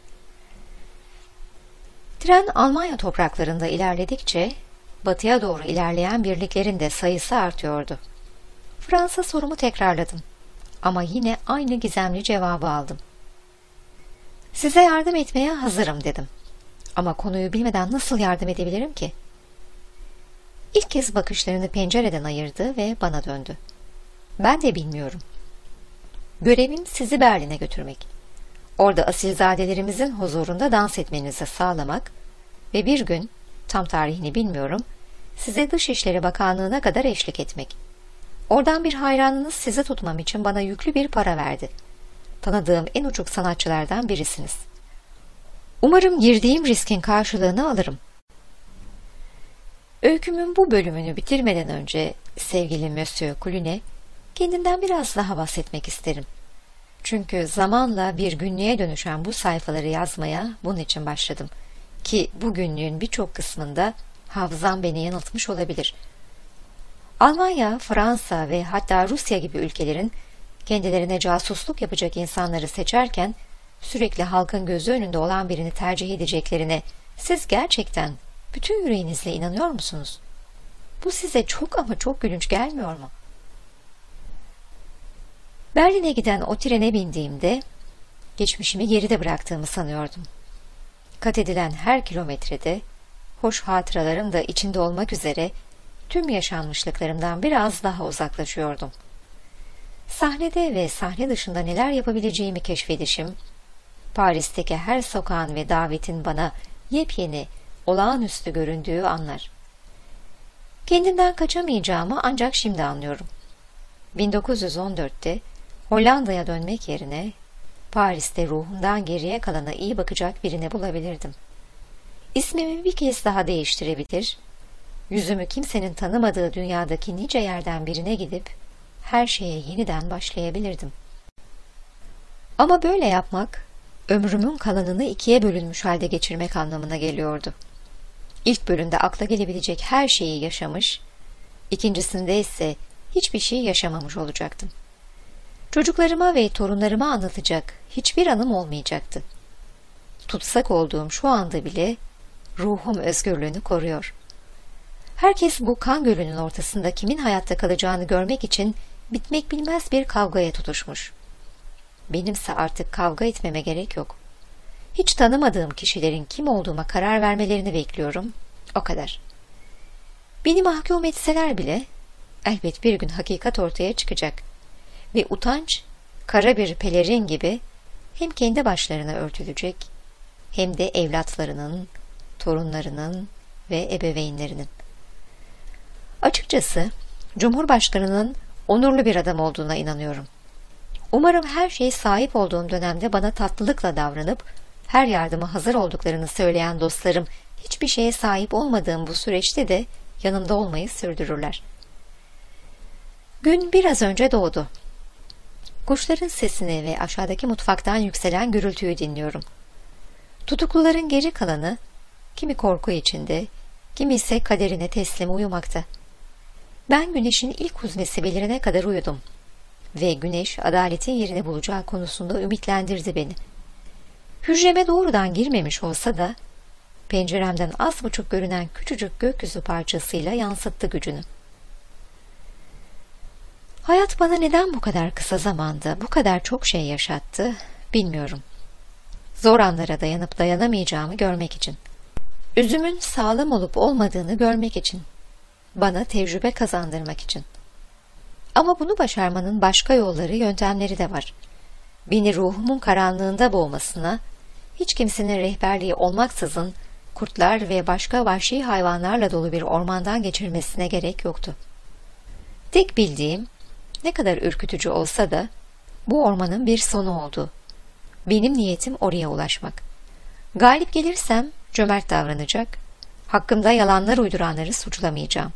Tren Almanya topraklarında ilerledikçe batıya doğru ilerleyen birliklerin de sayısı artıyordu. Fransa sorumu tekrarladım. Ama yine aynı gizemli cevabı aldım. Size yardım etmeye hazırım dedim. Ama konuyu bilmeden nasıl yardım edebilirim ki? İlk kez bakışlarını pencereden ayırdı ve bana döndü. Ben de bilmiyorum. Görevim sizi Berlin'e götürmek. orada asilzadelerimizin huzurunda dans etmenizi sağlamak ve bir gün, tam tarihini bilmiyorum, size Dışişleri Bakanlığı'na kadar eşlik etmek. Oradan bir hayranınız sizi tutmam için bana yüklü bir para verdi. Tanıdığım en uçuk sanatçılardan birisiniz. Umarım girdiğim riskin karşılığını alırım. Öykümün bu bölümünü bitirmeden önce sevgili Monsieur Colline, kendimden biraz daha bahsetmek isterim. Çünkü zamanla bir günlüğe dönüşen bu sayfaları yazmaya bunun için başladım. Ki bu günlüğün birçok kısmında hafızam beni yanıltmış olabilir. Almanya, Fransa ve hatta Rusya gibi ülkelerin kendilerine casusluk yapacak insanları seçerken sürekli halkın gözü önünde olan birini tercih edeceklerine siz gerçekten bütün yüreğinizle inanıyor musunuz? Bu size çok ama çok gülünç gelmiyor mu? Berlin'e giden o trene bindiğimde geçmişimi geride bıraktığımı sanıyordum. Kat edilen her kilometrede hoş hatıralarım da içinde olmak üzere tüm yaşanmışlıklarımdan biraz daha uzaklaşıyordum. Sahnede ve sahne dışında neler yapabileceğimi keşfedişim, Paris'teki her sokağın ve davetin bana yepyeni, olağanüstü göründüğü anlar. Kendimden kaçamayacağımı ancak şimdi anlıyorum. bin dokuz yüz on dörtte Hollanda'ya dönmek yerine Paris'te ruhumdan geriye kalana iyi bakacak birini bulabilirdim. İsmimi bir kez daha değiştirebilir, yüzümü kimsenin tanımadığı dünyadaki nice yerden birine gidip her şeye yeniden başlayabilirdim. Ama böyle yapmak, ömrümün kalanını ikiye bölünmüş halde geçirmek anlamına geliyordu. İlk bölümde akla gelebilecek her şeyi yaşamış, ikincisinde ise hiçbir şey yaşamamış olacaktım. Çocuklarıma ve torunlarıma anlatacak hiçbir anım olmayacaktı. Tutsak olduğum şu anda bile ruhum özgürlüğünü koruyor. Herkes bu kan gölünün ortasında kimin hayatta kalacağını görmek için bitmek bilmez bir kavgaya tutuşmuş. Benimse artık kavga etmeme gerek yok. Hiç tanımadığım kişilerin kim olduğuma karar vermelerini bekliyorum. O kadar. Beni mahkum etseler bile elbet bir gün hakikat ortaya çıkacak. Ve utanç, kara bir pelerin gibi hem kendi başlarına örtülecek, hem de evlatlarının, torunlarının ve ebeveynlerinin. Açıkçası, Cumhurbaşkanının onurlu bir adam olduğuna inanıyorum. Umarım her şeye sahip olduğum dönemde bana tatlılıkla davranıp, her yardıma hazır olduklarını söyleyen dostlarım, hiçbir şeye sahip olmadığım bu süreçte de yanımda olmayı sürdürürler. Gün biraz önce doğdu. Kuşların sesini ve aşağıdaki mutfaktan yükselen gürültüyü dinliyorum. Tutukluların geri kalanı, kimi korku içinde, kimi ise kaderine teslim uyumakta. Ben güneşin ilk huzmesi belirene kadar uyudum ve güneş adaletin yerini bulacağı konusunda ümitlendirdi beni. Hücreme doğrudan girmemiş olsa da, penceremden az buçuk görünen küçücük gökyüzü parçasıyla yansıttı gücünü. Hayat bana neden bu kadar kısa zamanda bu kadar çok şey yaşattı, bilmiyorum. Zor anlara dayanıp dayanamayacağımı görmek için. Üzümün sağlam olup olmadığını görmek için. Bana tecrübe kazandırmak için. Ama bunu başarmanın başka yolları, yöntemleri de var. Beni ruhumun karanlığında boğmasına, hiç kimsenin rehberliği olmaksızın kurtlar ve başka vahşi hayvanlarla dolu bir ormandan geçirmesine gerek yoktu. Tek bildiğim, ne kadar ürkütücü olsa da, bu ormanın bir sonu oldu. Benim niyetim oraya ulaşmak. Galip gelirsem cömert davranacak, hakkımda yalanlar uyduranları suçlamayacağım.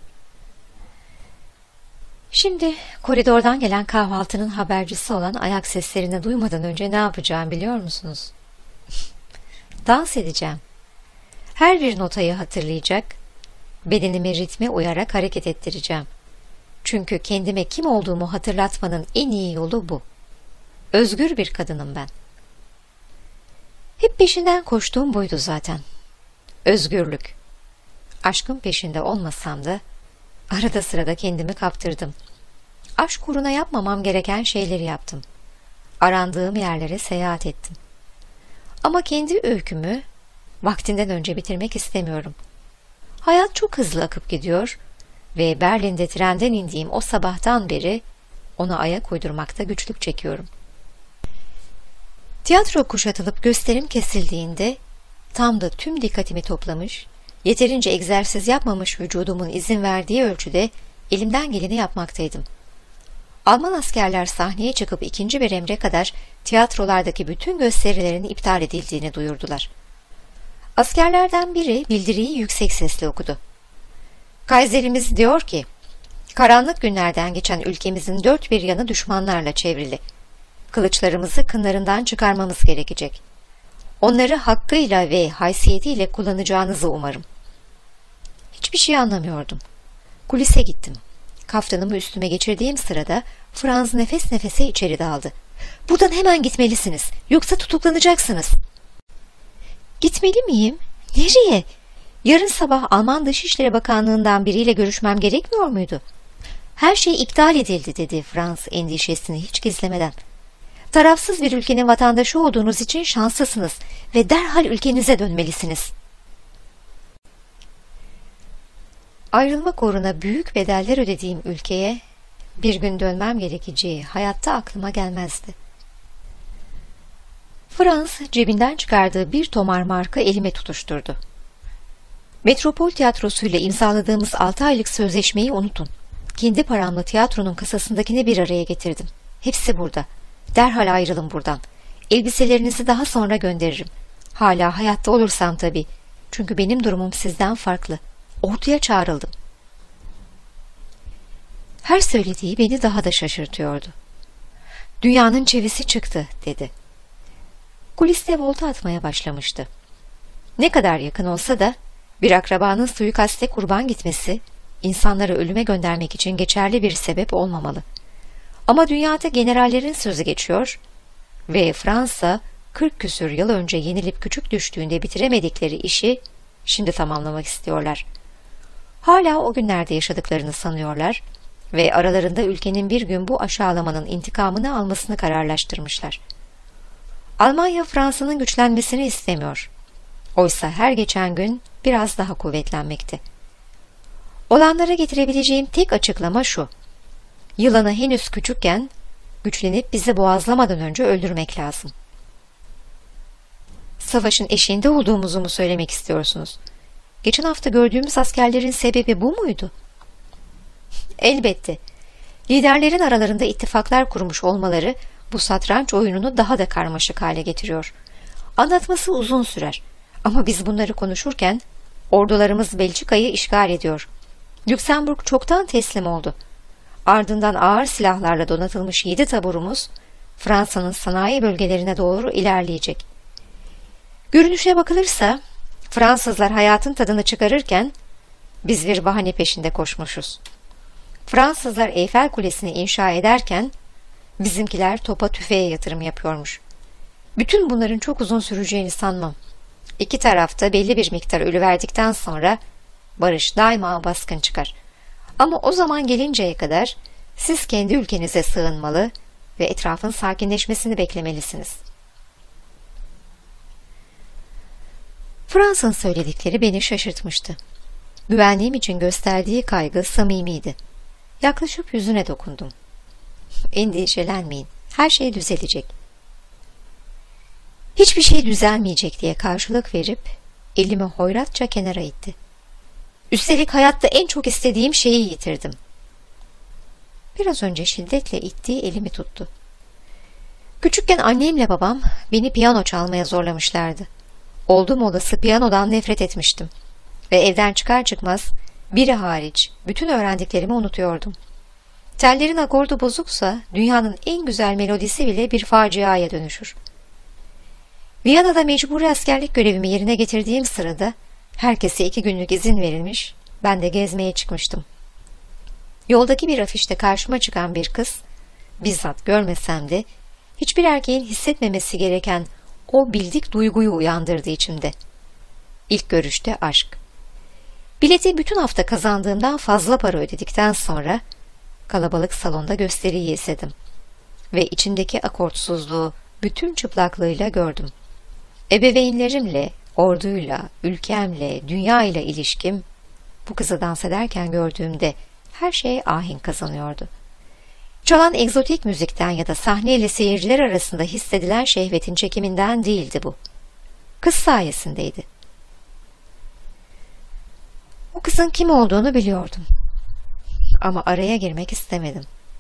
Şimdi koridordan gelen kahvaltının habercisi olan ayak seslerini duymadan önce ne yapacağım biliyor musunuz? Dans edeceğim. Her bir notayı hatırlayacak, bedenimi ritme uyarak hareket ettireceğim. Çünkü kendime kim olduğumu hatırlatmanın en iyi yolu bu. Özgür bir kadınım ben. Hep peşinden koştuğum buydu zaten. Özgürlük. Aşkın peşinde olmasam da arada sırada kendimi kaptırdım. Aşk uğruna yapmamam gereken şeyleri yaptım. Arandığım yerlere seyahat ettim. Ama kendi öykümü vaktinden önce bitirmek istemiyorum. Hayat çok hızlı akıp gidiyor ve Berlin'de trenden indiğim o sabahtan beri ona ayak uydurmakta güçlük çekiyorum. Tiyatro kuşatılıp gösterim kesildiğinde tam da tüm dikkatimi toplamış, yeterince egzersiz yapmamış vücudumun izin verdiği ölçüde elimden geleni yapmaktaydım. Alman askerler sahneye çıkıp ikinci bir emre kadar tiyatrolardaki bütün gösterilerin iptal edildiğini duyurdular. Askerlerden biri bildiriyi yüksek sesle okudu. Kaiserimiz diyor ki, karanlık günlerden geçen ülkemizin dört bir yanı düşmanlarla çevrili. Kılıçlarımızı kınlarından çıkarmamız gerekecek. Onları hakkıyla ve haysiyetiyle kullanacağınızı umarım. Hiçbir şey anlamıyordum. Kulise gittim. Kaftanımı üstüme geçirdiğim sırada Franz nefes nefese içeri daldı. Buradan hemen gitmelisiniz, yoksa tutuklanacaksınız. Gitmeli miyim? Nereye? Yarın sabah Alman Dışişleri Bakanlığı'ndan biriyle görüşmem gerekmiyor muydu? Her şey iptal edildi dedi Franz endişesini hiç gizlemeden. Tarafsız bir ülkenin vatandaşı olduğunuz için şanslısınız ve derhal ülkenize dönmelisiniz. Ayrılmak uğruna büyük bedeller ödediğim ülkeye bir gün dönmem gerekeceği hayatta aklıma gelmezdi. Franz cebinden çıkardığı bir tomar marka elime tutuşturdu. Metropol Tiyatrosu ile imzaladığımız altı aylık sözleşmeyi unutun. Kendi paramla tiyatronun kasasındakini bir araya getirdim. Hepsi burada. Derhal ayrılın buradan. Elbiselerinizi daha sonra gönderirim. Hala hayatta olursam tabii. Çünkü benim durumum sizden farklı. Orduya çağrıldım. Her söylediği beni daha da şaşırtıyordu. Dünyanın çivisi çıktı dedi. Kuliste volta atmaya başlamıştı. Ne kadar yakın olsa da bir akrabanın suikaste kurban gitmesi insanları ölüme göndermek için geçerli bir sebep olmamalı. Ama dünyada generallerin sözü geçiyor ve Fransa kırk küsür yıl önce yenilip küçük düştüğünde bitiremedikleri işi şimdi tamamlamak istiyorlar. Hala o günlerde yaşadıklarını sanıyorlar ve aralarında ülkenin bir gün bu aşağılamanın intikamını almasını kararlaştırmışlar. Almanya Fransa'nın güçlenmesini istemiyor. Oysa her geçen gün biraz daha kuvvetlenmekte. Olanlara getirebileceğim tek açıklama şu: yılanı henüz küçükken güçlenip bizi boğazlamadan önce öldürmek lazım. Savaşın eşiğinde olduğumuzu mu söylemek istiyorsunuz? Geçen hafta gördüğümüz askerlerin sebebi bu muydu? Elbette. Liderlerin aralarında ittifaklar kurmuş olmaları bu satranç oyununu daha da karmaşık hale getiriyor. Anlatması uzun sürer. Ama biz bunları konuşurken ordularımız Belçika'yı işgal ediyor. Lüksemburg çoktan teslim oldu. Ardından ağır silahlarla donatılmış yedi taburumuz Fransa'nın sanayi bölgelerine doğru ilerleyecek. Görünüşe bakılırsa Fransızlar hayatın tadını çıkarırken biz bir bahane peşinde koşmuşuz. Fransızlar Eyfel Kulesi'ni inşa ederken bizimkiler topa tüfeğe yatırım yapıyormuş. Bütün bunların çok uzun süreceğini sanmam. İki tarafta belli bir miktar ölü verdikten sonra barış daima baskın çıkar. Ama o zaman gelinceye kadar siz kendi ülkenize sığınmalı ve etrafın sakinleşmesini beklemelisiniz. Fransa'nın söyledikleri beni şaşırtmıştı. Güvenliğim için gösterdiği kaygı samimiydi. Yaklaşıp yüzüne dokundum. Endişelenmeyin, her şey düzelecek. Hiçbir şey düzelmeyecek diye karşılık verip elimi hoyratça kenara itti. Üstelik hayatta en çok istediğim şeyi yitirdim. Biraz önce şiddetle ittiği elimi tuttu. Küçükken annemle babam beni piyano çalmaya zorlamışlardı. Oldum olası piyanodan nefret etmiştim. Ve evden çıkar çıkmaz biri hariç bütün öğrendiklerimi unutuyordum. Tellerin akordu bozuksa dünyanın en güzel melodisi bile bir faciaya dönüşür. Viyana'da mecburi askerlik görevimi yerine getirdiğim sırada herkese iki günlük izin verilmiş, ben de gezmeye çıkmıştım. Yoldaki bir afişte karşıma çıkan bir kız, bizzat görmesem de hiçbir erkeğin hissetmemesi gereken o bildik duyguyu uyandırdı içimde. İlk görüşte aşk. Bileti bütün hafta kazandığımdan fazla para ödedikten sonra kalabalık salonda gösteriyi izledim. Ve içindeki akortsuzluğu bütün çıplaklığıyla gördüm. Ebeveynlerimle, orduyla, ülkemle, dünyayla ilişkim bu kızı dans ederken gördüğümde her şey ahenk kazanıyordu. Çalan egzotik müzikten ya da sahneyle seyirciler arasında hissedilen şehvetin çekiminden değildi bu. Kız sayesindeydi. O kızın kim olduğunu biliyordum. Ama araya girmek istemedim.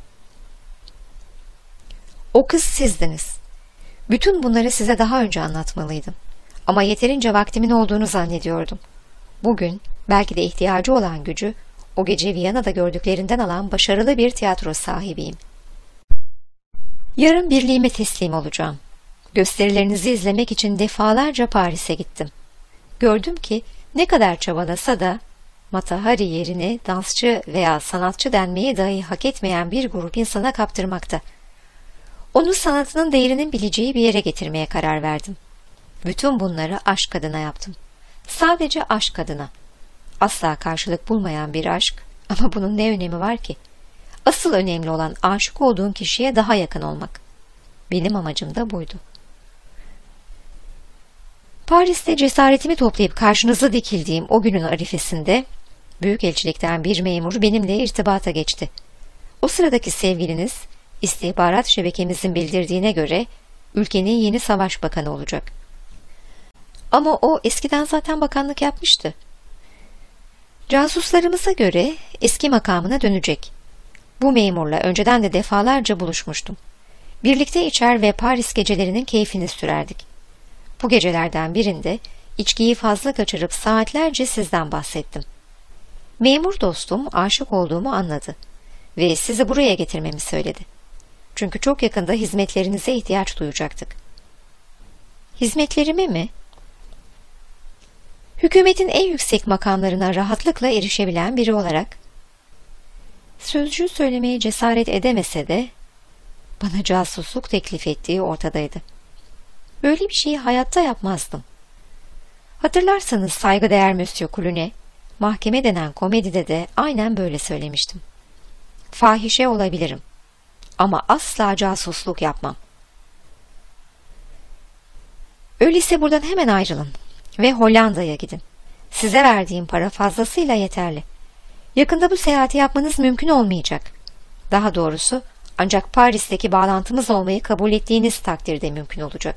O kız sizdiniz. Bütün bunları size daha önce anlatmalıydım. Ama yeterince vaktimin olduğunu zannediyordum. Bugün belki de ihtiyacı olan gücü o gece Viyana'da gördüklerinden alan başarılı bir tiyatro sahibiyim. Yarın birliğime teslim olacağım. Gösterilerinizi izlemek için defalarca Paris'e gittim. Gördüm ki ne kadar çabalasa da Mata Hari yerine dansçı veya sanatçı denmeyi dahi hak etmeyen bir grup insana kaptırmakta. Onu sanatının değerinin bileceği bir yere getirmeye karar verdim. Bütün bunları aşk adına yaptım. Sadece aşk adına. Asla karşılık bulmayan bir aşk, ama bunun ne önemi var ki? Asıl önemli olan aşık olduğun kişiye daha yakın olmak. Benim amacım da buydu. Paris'te cesaretimi toplayıp karşınıza dikildiğim o günün arifesinde Büyükelçilikten bir memur benimle irtibata geçti. O sıradaki sevgiliniz, istihbarat şebekemizin bildirdiğine göre ülkenin yeni savaş bakanı olacak. Ama o eskiden zaten bakanlık yapmıştı. Casuslarımıza göre eski makamına dönecek. Bu memurla önceden de defalarca buluşmuştum. Birlikte içer ve Paris gecelerinin keyfini sürerdik. Bu gecelerden birinde içkiyi fazla kaçırıp saatlerce sizden bahsettim. Memur dostum aşık olduğumu anladı ve sizi buraya getirmemi söyledi. Çünkü çok yakında hizmetlerinize ihtiyaç duyacaktık. Hizmetlerime mi? Hükümetin en yüksek makamlarına rahatlıkla erişebilen biri olarak. Sözcüğü söylemeye cesaret edemese de bana casusluk teklif ettiği ortadaydı. Böyle bir şeyi hayatta yapmazdım. Hatırlarsanız saygıdeğer Monsieur Clune, Mahkeme denen komedide de aynen böyle söylemiştim. Fahişe olabilirim ama asla casusluk yapmam. Öyleyse buradan hemen ayrılın ve Hollanda'ya gidin. Size verdiğim para fazlasıyla yeterli. Yakında bu seyahati yapmanız mümkün olmayacak. Daha doğrusu ancak Paris'teki bağlantımız olmayı kabul ettiğiniz takdirde mümkün olacak.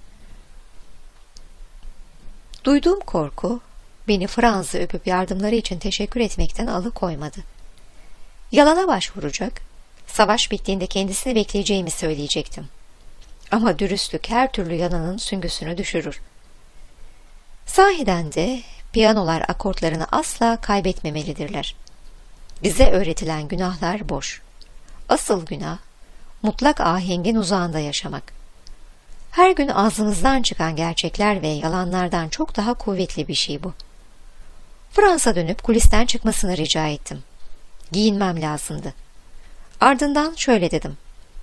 Duyduğum korku beni Fransız'ı öpüp yardımları için teşekkür etmekten alıkoymadı. Yalana başvuracak, savaş bittiğinde kendisini bekleyeceğimi söyleyecektim. Ama dürüstlük her türlü yalanın süngüsünü düşürür. Sahiden de piyanolar akortlarını asla kaybetmemelidirler. Bize öğretilen günahlar boş. Asıl günah, mutlak ahengin uzağında yaşamak. Her gün ağzımızdan çıkan gerçekler ve yalanlardan çok daha kuvvetli bir şey bu. Fransa dönüp kulisten çıkmasını rica ettim. Giyinmem lazımdı. Ardından şöyle dedim.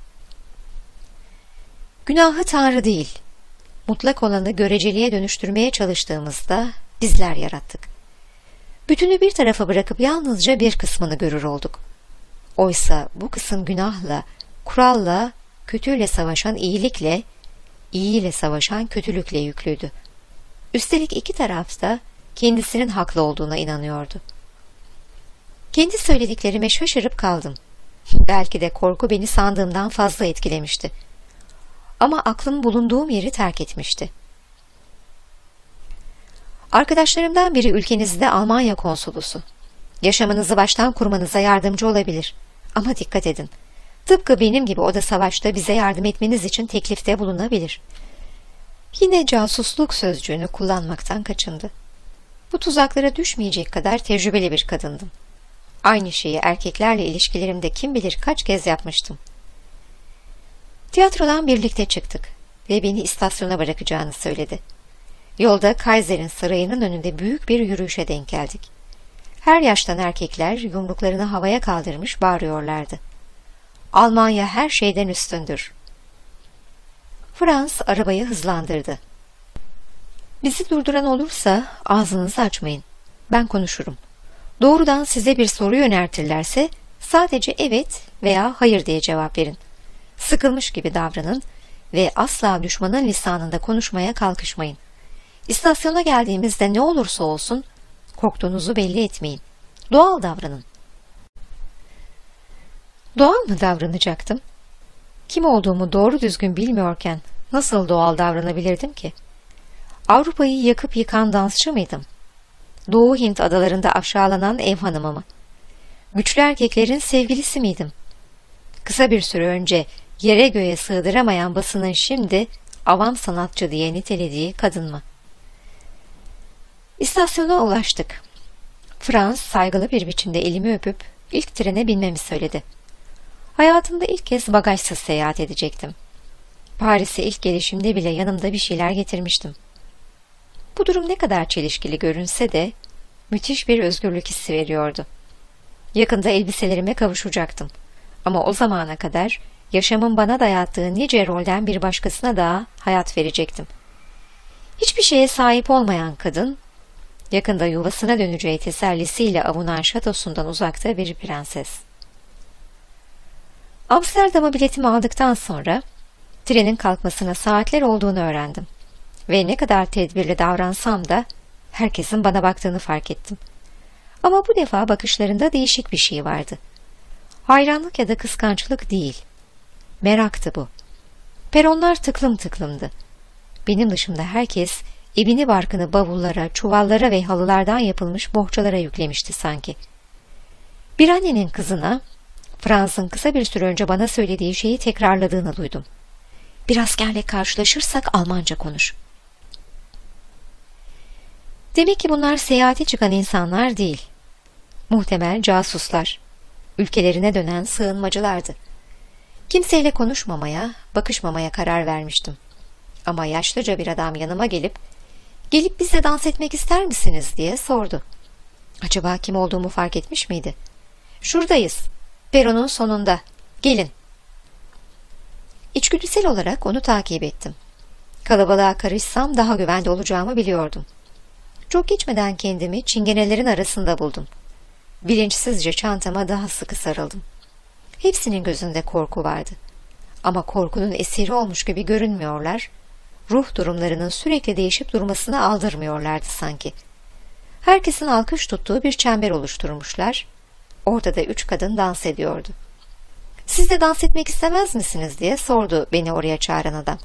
Günahı Tanrı değil, mutlak olanı göreceliğe dönüştürmeye çalıştığımızda bizler yarattık. Bütünü bir tarafa bırakıp yalnızca bir kısmını görür olduk. Oysa bu kısım günahla, kuralla, kötüyle savaşan iyilikle, iyiyle savaşan kötülükle yüklüydü. Üstelik iki taraf da kendisinin haklı olduğuna inanıyordu. Kendi söylediklerime şaşırıp kaldım. Belki de korku beni sandığımdan fazla etkilemişti. Ama aklım bulunduğum yeri terk etmişti. Arkadaşlarımdan biri ülkenizde Almanya konsolosu. Yaşamınızı baştan kurmanıza yardımcı olabilir. Ama dikkat edin. Tıpkı benim gibi o da savaşta bize yardım etmeniz için teklifte bulunabilir. Yine casusluk sözcüğünü kullanmaktan kaçındı. Bu tuzaklara düşmeyecek kadar tecrübeli bir kadındım. Aynı şeyi erkeklerle ilişkilerimde kim bilir kaç kez yapmıştım. Tiyatrodan birlikte çıktık ve beni istasyona bırakacağını söyledi. Yolda Kaiser'in sarayının önünde büyük bir yürüyüşe denk geldik. Her yaştan erkekler yumruklarını havaya kaldırmış bağırıyorlardı. Almanya her şeyden üstündür. Frans arabayı hızlandırdı. Bizi durduran olursa ağzınızı açmayın. Ben konuşurum. Doğrudan size bir soru yöneltirlerse sadece evet veya hayır diye cevap verin. Sıkılmış gibi davranın ve asla düşmanın lisanında konuşmaya kalkışmayın. İstasyona geldiğimizde ne olursa olsun korktuğunuzu belli etmeyin. Doğal davranın. Doğal mı davranacaktım? Kim olduğumu doğru düzgün bilmiyorken nasıl doğal davranabilirdim ki? Avrupa'yı yakıp yıkan dansçı mıydım? Doğu Hint adalarında aşağılanan ev hanımı mı? Güçlü erkeklerin sevgilisi miydim? Kısa bir süre önce yere göğe sığdıramayan basının şimdi avam sanatçı diye nitelediği kadın mı? İstasyona ulaştık. Frans saygılı bir biçimde elimi öpüp ilk trene binmemi söyledi. Hayatımda ilk kez bagajsız seyahat edecektim. Paris'e ilk gelişimde bile yanımda bir şeyler getirmiştim. Bu durum ne kadar çelişkili görünse de müthiş bir özgürlük hissi veriyordu. Yakında elbiselerime kavuşacaktım. Ama o zamana kadar yaşamın bana dayattığı nice rolden bir başkasına daha hayat verecektim. Hiçbir şeye sahip olmayan kadın, yakında yuvasına döneceği tesellisiyle avunan şatosundan uzakta bir prenses. Amsterdam'a biletimi aldıktan sonra trenin kalkmasına saatler olduğunu öğrendim. Ve ne kadar tedbirli davransam da herkesin bana baktığını fark ettim. Ama bu defa bakışlarında değişik bir şey vardı. Hayranlık ya da kıskançlık değil. Meraktı bu. Peronlar tıklım tıklımdı. Benim dışımda herkes evini barkını bavullara, çuvallara ve halılardan yapılmış bohçalara yüklemişti sanki. Bir annenin kızına Frans'ın kısa bir süre önce bana söylediği şeyi tekrarladığını duydum. Bir askerle karşılaşırsak Almanca konuş. Demek ki bunlar seyahate çıkan insanlar değil. Muhtemel casuslar. Ülkelerine dönen sığınmacılardı. Kimseyle konuşmamaya, bakışmamaya karar vermiştim. Ama yaşlıca bir adam yanıma gelip, "Gelip bizle dans etmek ister misiniz?" diye sordu. Acaba kim olduğumu fark etmiş miydi? "Şuradayız. Peronun sonunda. Gelin." İçgüdüsel olarak onu takip ettim. Kalabalığa karışsam daha güvende olacağımı biliyordum. Çok geçmeden kendimi çingenelerin arasında buldum. Bilinçsizce çantama daha sıkı sarıldım. Hepsinin gözünde korku vardı. Ama korkunun esiri olmuş gibi görünmüyorlar, ruh durumlarının sürekli değişip durmasını aldırmıyorlardı sanki. Herkesin alkış tuttuğu bir çember oluşturmuşlar, ortada üç kadın dans ediyordu. "Siz de dans etmek istemez misiniz?" diye sordu beni oraya çağıran adam.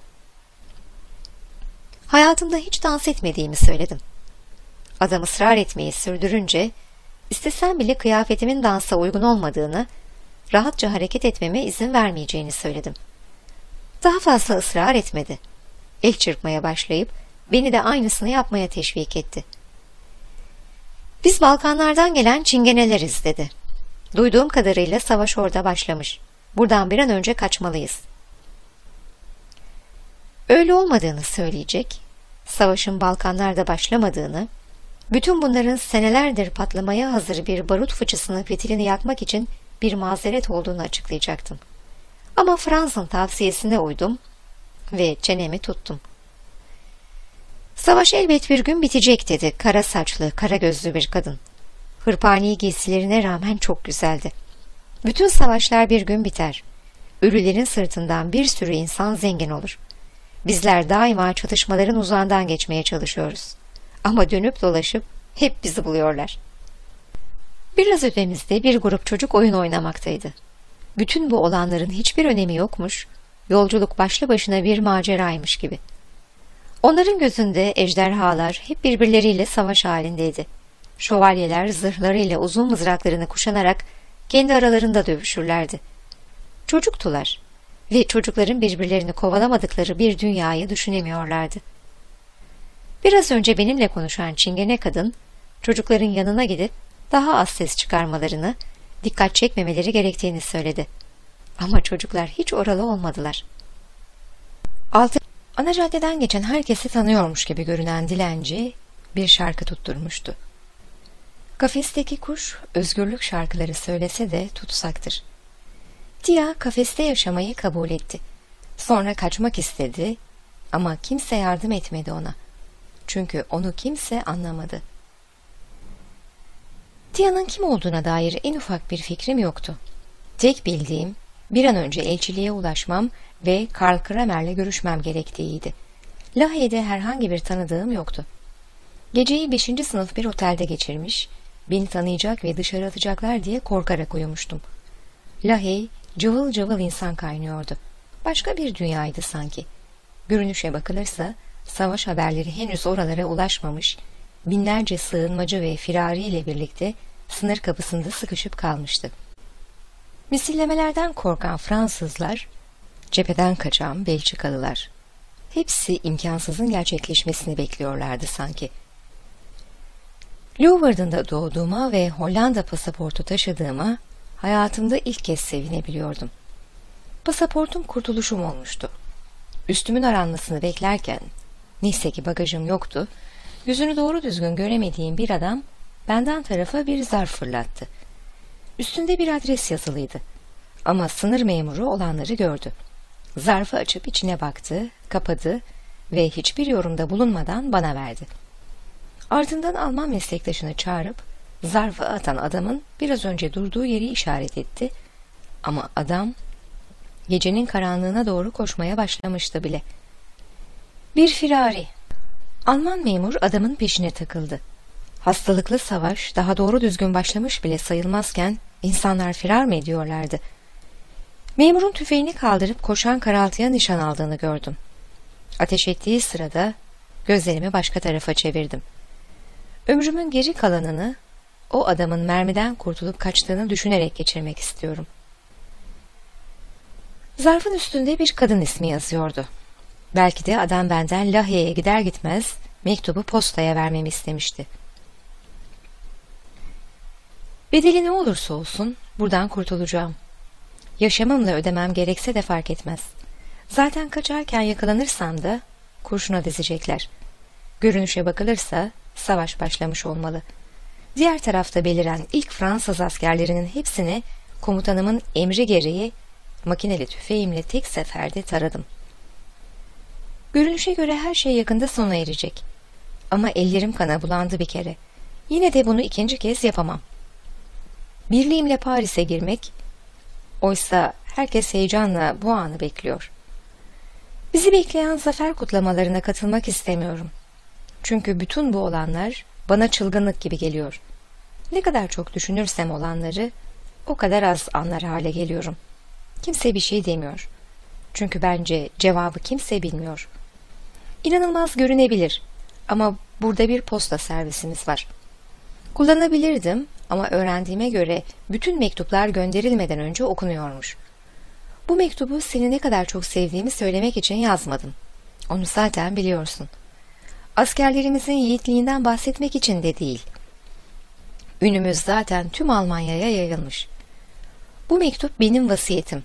Hayatımda hiç dans etmediğimi söyledim. Adam ısrar etmeyi sürdürünce, istesem bile kıyafetimin dansa uygun olmadığını, rahatça hareket etmeme izin vermeyeceğini söyledim. Daha fazla ısrar etmedi. El çırpmaya başlayıp beni de aynısını yapmaya teşvik etti. "Biz Balkanlardan gelen çingeneleriz," dedi. "Duyduğum kadarıyla savaş orada başlamış. Buradan bir an önce kaçmalıyız." Öyle olmadığını söyleyecek, savaşın Balkanlarda başlamadığını, bütün bunların senelerdir patlamaya hazır bir barut fıçısının fitilini yakmak için bir mazeret olduğunu açıklayacaktım. Ama Frans'ın tavsiyesine uydum ve çenemi tuttum. "Savaş elbet bir gün bitecek," dedi kara saçlı, kara gözlü bir kadın. Hırpani giysilerine rağmen çok güzeldi. "Bütün savaşlar bir gün biter. Ölülerin sırtından bir sürü insan zengin olur. Bizler daima çatışmaların uzağından geçmeye çalışıyoruz. Ama dönüp dolaşıp hep bizi buluyorlar." Biraz ötemizde bir grup çocuk oyun oynamaktaydı. Bütün bu olanların hiçbir önemi yokmuş, yolculuk başlı başına bir maceraymış gibi. Onların gözünde ejderhalar hep birbirleriyle savaş halindeydi. Şövalyeler zırhlarıyla uzun mızraklarını kuşanarak kendi aralarında dövüşürlerdi. Çocuktular ve çocukların birbirlerini kovalamadıkları bir dünyayı düşünemiyorlardı. Biraz önce benimle konuşan çingene kadın, çocukların yanına gidip daha az ses çıkarmalarını, dikkat çekmemeleri gerektiğini söyledi. Ama çocuklar hiç oralı olmadılar. Altı, ana caddeden geçen herkesi tanıyormuş gibi görünen dilenci bir şarkı tutturmuştu. Kafesteki kuş özgürlük şarkıları söylese de tutsaktır. Tia kafeste yaşamayı kabul etti. Sonra kaçmak istedi ama kimse yardım etmedi ona. Çünkü onu kimse anlamadı. Tia'nın kim olduğuna dair en ufak bir fikrim yoktu. Tek bildiğim bir an önce elçiliğe ulaşmam ve Karl Kramer'le görüşmem gerektiğiydi. Lahey'de herhangi bir tanıdığım yoktu. Geceyi beşinci sınıf bir otelde geçirmiş, beni tanıyacak ve dışarı atacaklar diye korkarak uyumuştum. Lahey cıvıl cıvıl insan kaynıyordu. Başka bir dünyaydı sanki. Görünüşe bakılırsa savaş haberleri henüz oralara ulaşmamış, binlerce sığınmacı ve firariyle birlikte sınır kapısında sıkışıp kalmıştı. Misillemelerden korkan Fransızlar, cepheden kaçan Belçikalılar, hepsi imkansızın gerçekleşmesini bekliyorlardı sanki. Leeuwarden'da doğduğuma ve Hollanda pasaportu taşıdığıma hayatımda ilk kez sevinebiliyordum. Pasaportum kurtuluşum olmuştu. Üstümün aranmasını beklerken, neyse ki bagajım yoktu, yüzünü doğru düzgün göremediğim bir adam benden tarafa bir zarf fırlattı. Üstünde bir adres yazılıydı. Ama sınır memuru olanları gördü. Zarfı açıp içine baktı, kapadı ve hiçbir yorumda bulunmadan bana verdi. Ardından Alman meslektaşını çağırıp zarfı atan adamın biraz önce durduğu yeri işaret etti. Ama adam gecenin karanlığına doğru koşmaya başlamıştı bile. Bir firari. Alman memur adamın peşine takıldı. Hastalıklı savaş daha doğru düzgün başlamış bile sayılmazken insanlar firar mı ediyorlardı? Memurun tüfeğini kaldırıp koşan karaltıya nişan aldığını gördüm. Ateş ettiği sırada gözlerimi başka tarafa çevirdim. Ömrümün geri kalanını o adamın mermiden kurtulup kaçtığını düşünerek geçirmek istiyorum. Zarfın üstünde bir kadın ismi yazıyordu. Belki de adam benden Lahey'e gider gitmez mektubu postaya vermemi istemişti. Bedeli ne olursa olsun buradan kurtulacağım. Yaşamımla ödemem gerekse de fark etmez. Zaten kaçarken yakalanırsam da kurşuna dizecekler. Görünüşe bakılırsa savaş başlamış olmalı. Diğer tarafta beliren ilk Fransız askerlerinin hepsini komutanımın emri gereği makineli tüfeğimle tek seferde taradım. Görünüşe göre her şey yakında sona erecek. Ama ellerim kana bulandı bir kere. Yine de bunu ikinci kez yapamam. Birliğimle Paris'e girmek, oysa herkes heyecanla bu anı bekliyor. Bizi bekleyen zafer kutlamalarına katılmak istemiyorum. Çünkü bütün bu olanlar bana çılgınlık gibi geliyor. Ne kadar çok düşünürsem olanları, o kadar az anlar hale geliyorum. Kimse bir şey demiyor. Çünkü bence cevabı kimse bilmiyor. İnanılmaz görünebilir ama burada bir posta servisimiz var. Kullanabilirdim ama öğrendiğime göre bütün mektuplar gönderilmeden önce okunuyormuş. Bu mektubu seni ne kadar çok sevdiğimi söylemek için yazmadım. Onu zaten biliyorsun. Askerlerimizin yiğitliğinden bahsetmek için de değil. Ünümüz zaten tüm Almanya'ya yayılmış. Bu mektup benim vasiyetim.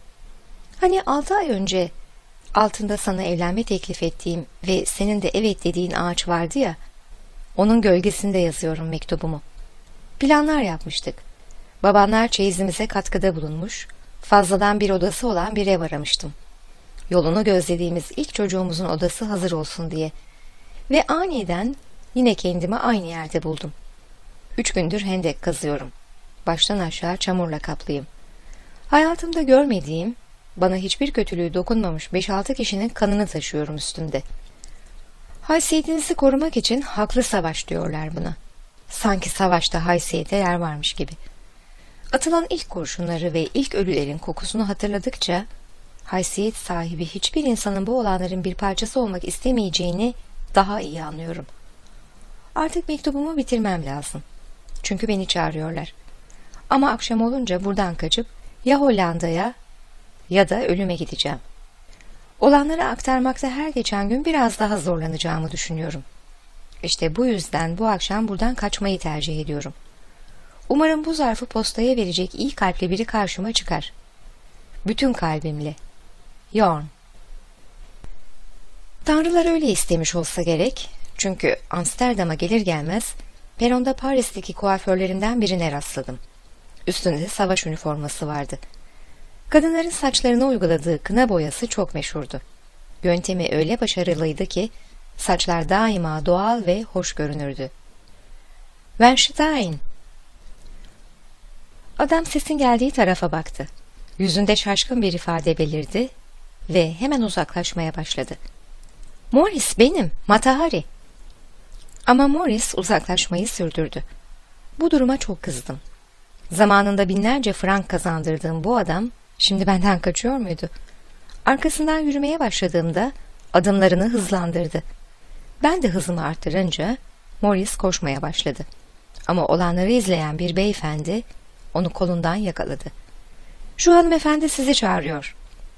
Hani altı ay önce altında sana evlenme teklif ettiğim ve senin de evet dediğin ağaç vardı ya, onun gölgesinde yazıyorum mektubumu. Planlar yapmıştık. Babanlar çeyizimize katkıda bulunmuş, fazladan bir odası olan bir ev aramıştım. Yolunu gözlediğimiz ilk çocuğumuzun odası hazır olsun diye. Ve aniden yine kendimi aynı yerde buldum. Üç gündür hendek kazıyorum. Baştan aşağı çamurla kaplıyım. Hayatımda görmediğim, bana hiçbir kötülüğü dokunmamış beş altı kişinin kanını taşıyorum üstümde. Haysiyetinizi korumak için haklı savaş diyorlar buna. Sanki savaşta haysiyete yer varmış gibi. Atılan ilk kurşunları ve ilk ölülerin kokusunu hatırladıkça, haysiyet sahibi hiçbir insanın bu olanların bir parçası olmak istemeyeceğini daha iyi anlıyorum. Artık mektubumu bitirmem lazım. Çünkü beni çağırıyorlar. Ama akşam olunca buradan kaçıp ya Hollanda'ya ya da ölüme gideceğim. Olanları aktarmakta her geçen gün biraz daha zorlanacağımı düşünüyorum. İşte bu yüzden bu akşam buradan kaçmayı tercih ediyorum. Umarım bu zarfı postaya verecek iyi kalpli biri karşıma çıkar. Bütün kalbimle. Jorn. Tanrılar öyle istemiş olsa gerek, çünkü Amsterdam'a gelir gelmez peronda Paris'teki kuaförlerimden birine rastladım. Üstünde savaş üniforması vardı. Kadınların saçlarına uyguladığı kına boyası çok meşhurdu. Yöntemi öyle başarılıydı ki saçlar daima doğal ve hoş görünürdü. Weinstein. Adam sesin geldiği tarafa baktı. Yüzünde şaşkın bir ifade belirdi ve hemen uzaklaşmaya başladı. Morris benim, Mata Hari. Ama Morris uzaklaşmayı sürdürdü. Bu duruma çok kızdım. Zamanında binlerce frank kazandırdığım bu adam Şimdi benden kaçıyor muydu? Arkasından yürümeye başladığımda adımlarını hızlandırdı. Ben de hızımı arttırınca Morris koşmaya başladı. Ama olanları izleyen bir beyefendi onu kolundan yakaladı. "Şu hanımefendi sizi çağırıyor."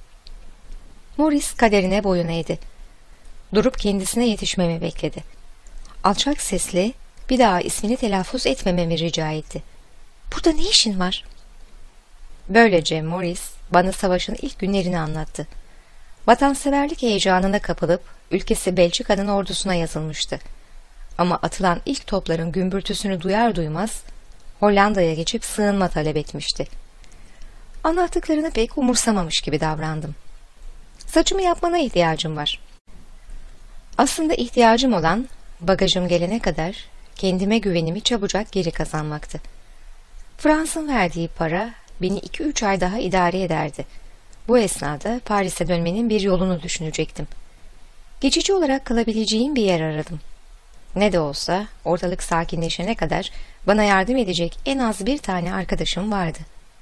Morris kaderine boyun eğdi. Durup kendisine yetişmemi bekledi. Alçak sesle bir daha ismini telaffuz etmememi rica etti. "Burada ne işin var?" Böylece Morris bana savaşın ilk günlerini anlattı. Vatanseverlik heyecanına kapılıp ülkesi Belçika'nın ordusuna yazılmıştı. Ama atılan ilk topların gümbürtüsünü duyar duymaz Hollanda'ya geçip sığınma talep etmişti. Anlattıklarını pek umursamamış gibi davrandım. "Saçımı yapmana ihtiyacım var." Aslında ihtiyacım olan bagajım gelene kadar kendime güvenimi çabucak geri kazanmaktı. Fransa'nın verdiği para beni iki üç ay daha idare ederdi. Bu esnada Paris'e dönmenin bir yolunu düşünecektim. Geçici olarak kalabileceğim bir yer aradım. Ne de olsa ortalık sakinleşene kadar bana yardım edecek en az bir tane arkadaşım vardı.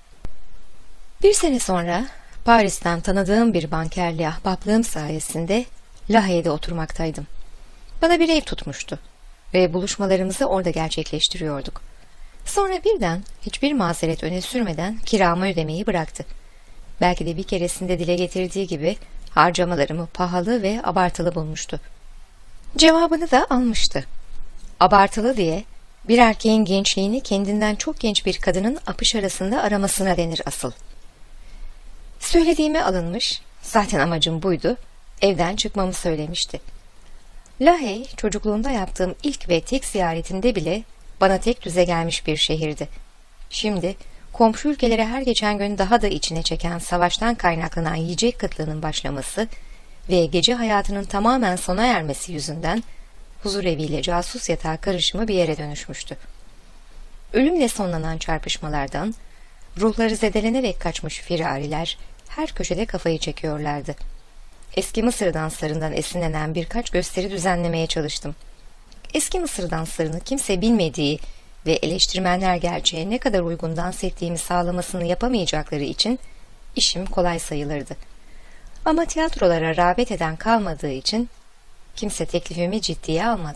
Bir sene sonra Paris'ten tanıdığım bir bankerle ahbaplığım sayesinde Lahey'de oturmaktaydım. Bana bir ev tutmuştu ve buluşmalarımızı orada gerçekleştiriyorduk. Sonra birden hiçbir mazeret öne sürmeden kiramı ödemeyi bıraktı. Belki de bir keresinde dile getirdiği gibi harcamalarımı pahalı ve abartılı bulmuştu. Cevabını da almıştı. Abartılı diye bir erkeğin gençliğini kendinden çok genç bir kadının apış arasında aramasına denir asıl. Söylediğime alınmış, zaten amacım buydu, evden çıkmamı söylemişti. Lahey, çocukluğumda yaptığım ilk ve tek ziyaretimde bile bana tek düze gelmiş bir şehirdi. Şimdi komşu ülkelere her geçen gün daha da içine çeken savaştan kaynaklanan yiyecek kıtlığının başlaması ve gece hayatının tamamen sona ermesi yüzünden huzureviyle casus yatağı karışımı bir yere dönüşmüştü. Ölümle sonlanan çarpışmalardan ruhları zedelenerek kaçmış firariler her köşede kafayı çekiyorlardı. Eski Mısır danslarından esinlenen birkaç gösteri düzenlemeye çalıştım. Eski Mısır danslarını kimse bilmediği ve eleştirmenler gerçeğe ne kadar uygun dans ettiğimi sağlamasını yapamayacakları için işim kolay sayılırdı. Ama tiyatrolara rağbet eden kalmadığı için kimse teklifimi ciddiye almadı.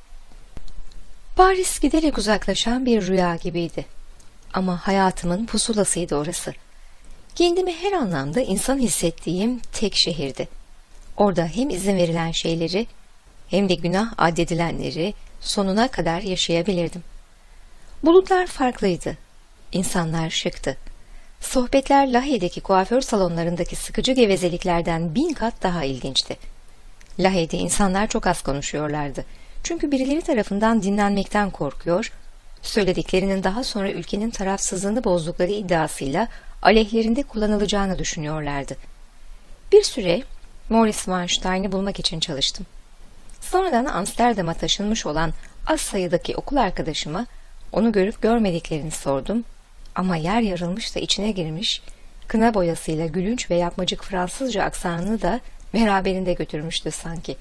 Paris giderek uzaklaşan bir rüya gibiydi. Ama hayatımın pusulasıydı orası. Kendimi her anlamda insan hissettiğim tek şehirdi. Orada hem izin verilen şeyleri hem de günah addedilenleri sonuna kadar yaşayabilirdim. Bulutlar farklıydı. İnsanlar şıktı. Sohbetler Lahey'deki kuaför salonlarındaki sıkıcı gevezeliklerden bin kat daha ilginçti. Lahey'de insanlar çok az konuşuyorlardı. Çünkü birileri tarafından dinlenmekten korkuyor, söylediklerinin daha sonra ülkenin tarafsızlığını bozdukları iddiasıyla aleyhlerinde kullanılacağını düşünüyorlardı. Bir süre Maurice Van Stein'i bulmak için çalıştım. Sonradan Amsterdam'a taşınmış olan az sayıdaki okul arkadaşıma onu görüp görmediklerini sordum ama yer yarılmış da içine girmiş, kına boyasıyla gülünç ve yapmacık Fransızca aksanını da beraberinde götürmüştü sanki.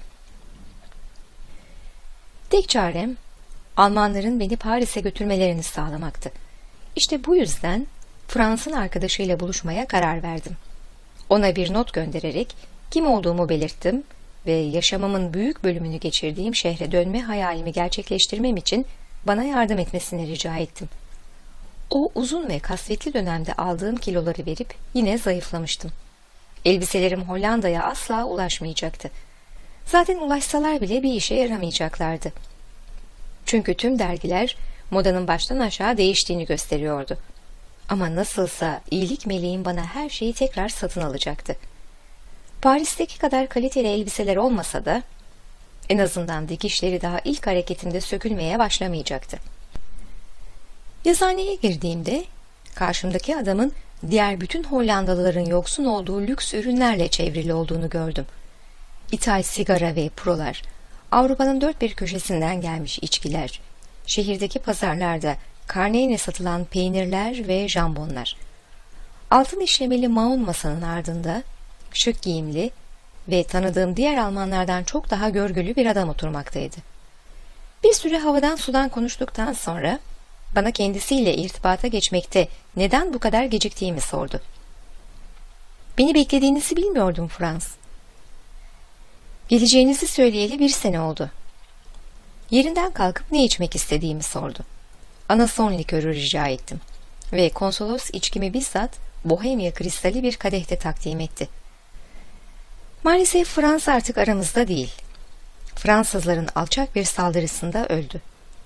Tek çarem Almanların beni Paris'e götürmelerini sağlamaktı. İşte bu yüzden Fransız'ın arkadaşıyla buluşmaya karar verdim. Ona bir not göndererek kim olduğumu belirttim ve yaşamımın büyük bölümünü geçirdiğim şehre dönme hayalimi gerçekleştirmem için bana yardım etmesini rica ettim. O uzun ve kasvetli dönemde aldığım kiloları verip yine zayıflamıştım. Elbiselerim Hollanda'ya asla ulaşmayacaktı. Zaten ulaşsalar bile bir işe yaramayacaklardı. Çünkü tüm dergiler modanın baştan aşağı değiştiğini gösteriyordu. Ama nasılsa iyilik meleğim bana her şeyi tekrar satın alacaktı. Paris'teki kadar kaliteli elbiseler olmasa da en azından dikişleri daha ilk hareketimde sökülmeye başlamayacaktı. Yazıhaneye girdiğimde karşımdaki adamın diğer bütün Hollandalıların yoksun olduğu lüks ürünlerle çevrili olduğunu gördüm. İthal sigara ve purolar, Avrupa'nın dört bir köşesinden gelmiş içkiler, şehirdeki pazarlarda karneyle satılan peynirler ve jambonlar. Altın işlemeli maun masanın ardında şık giyimli ve tanıdığım diğer Almanlardan çok daha görgülü bir adam oturmaktaydı. Bir süre havadan sudan konuştuktan sonra bana kendisiyle irtibata geçmekte neden bu kadar geciktiğimi sordu. Beni beklediğinizi bilmiyordum Frans. Geleceğinizi söyleyeli bir sene oldu. Yerinden kalkıp ne içmek istediğimi sordu. Anason likörü rica ettim. Ve konsolos içkimi bizzat Bohemia kristali bir kadehte takdim etti. Maalesef Frans artık aramızda değil. Fransızların alçak bir saldırısında öldü.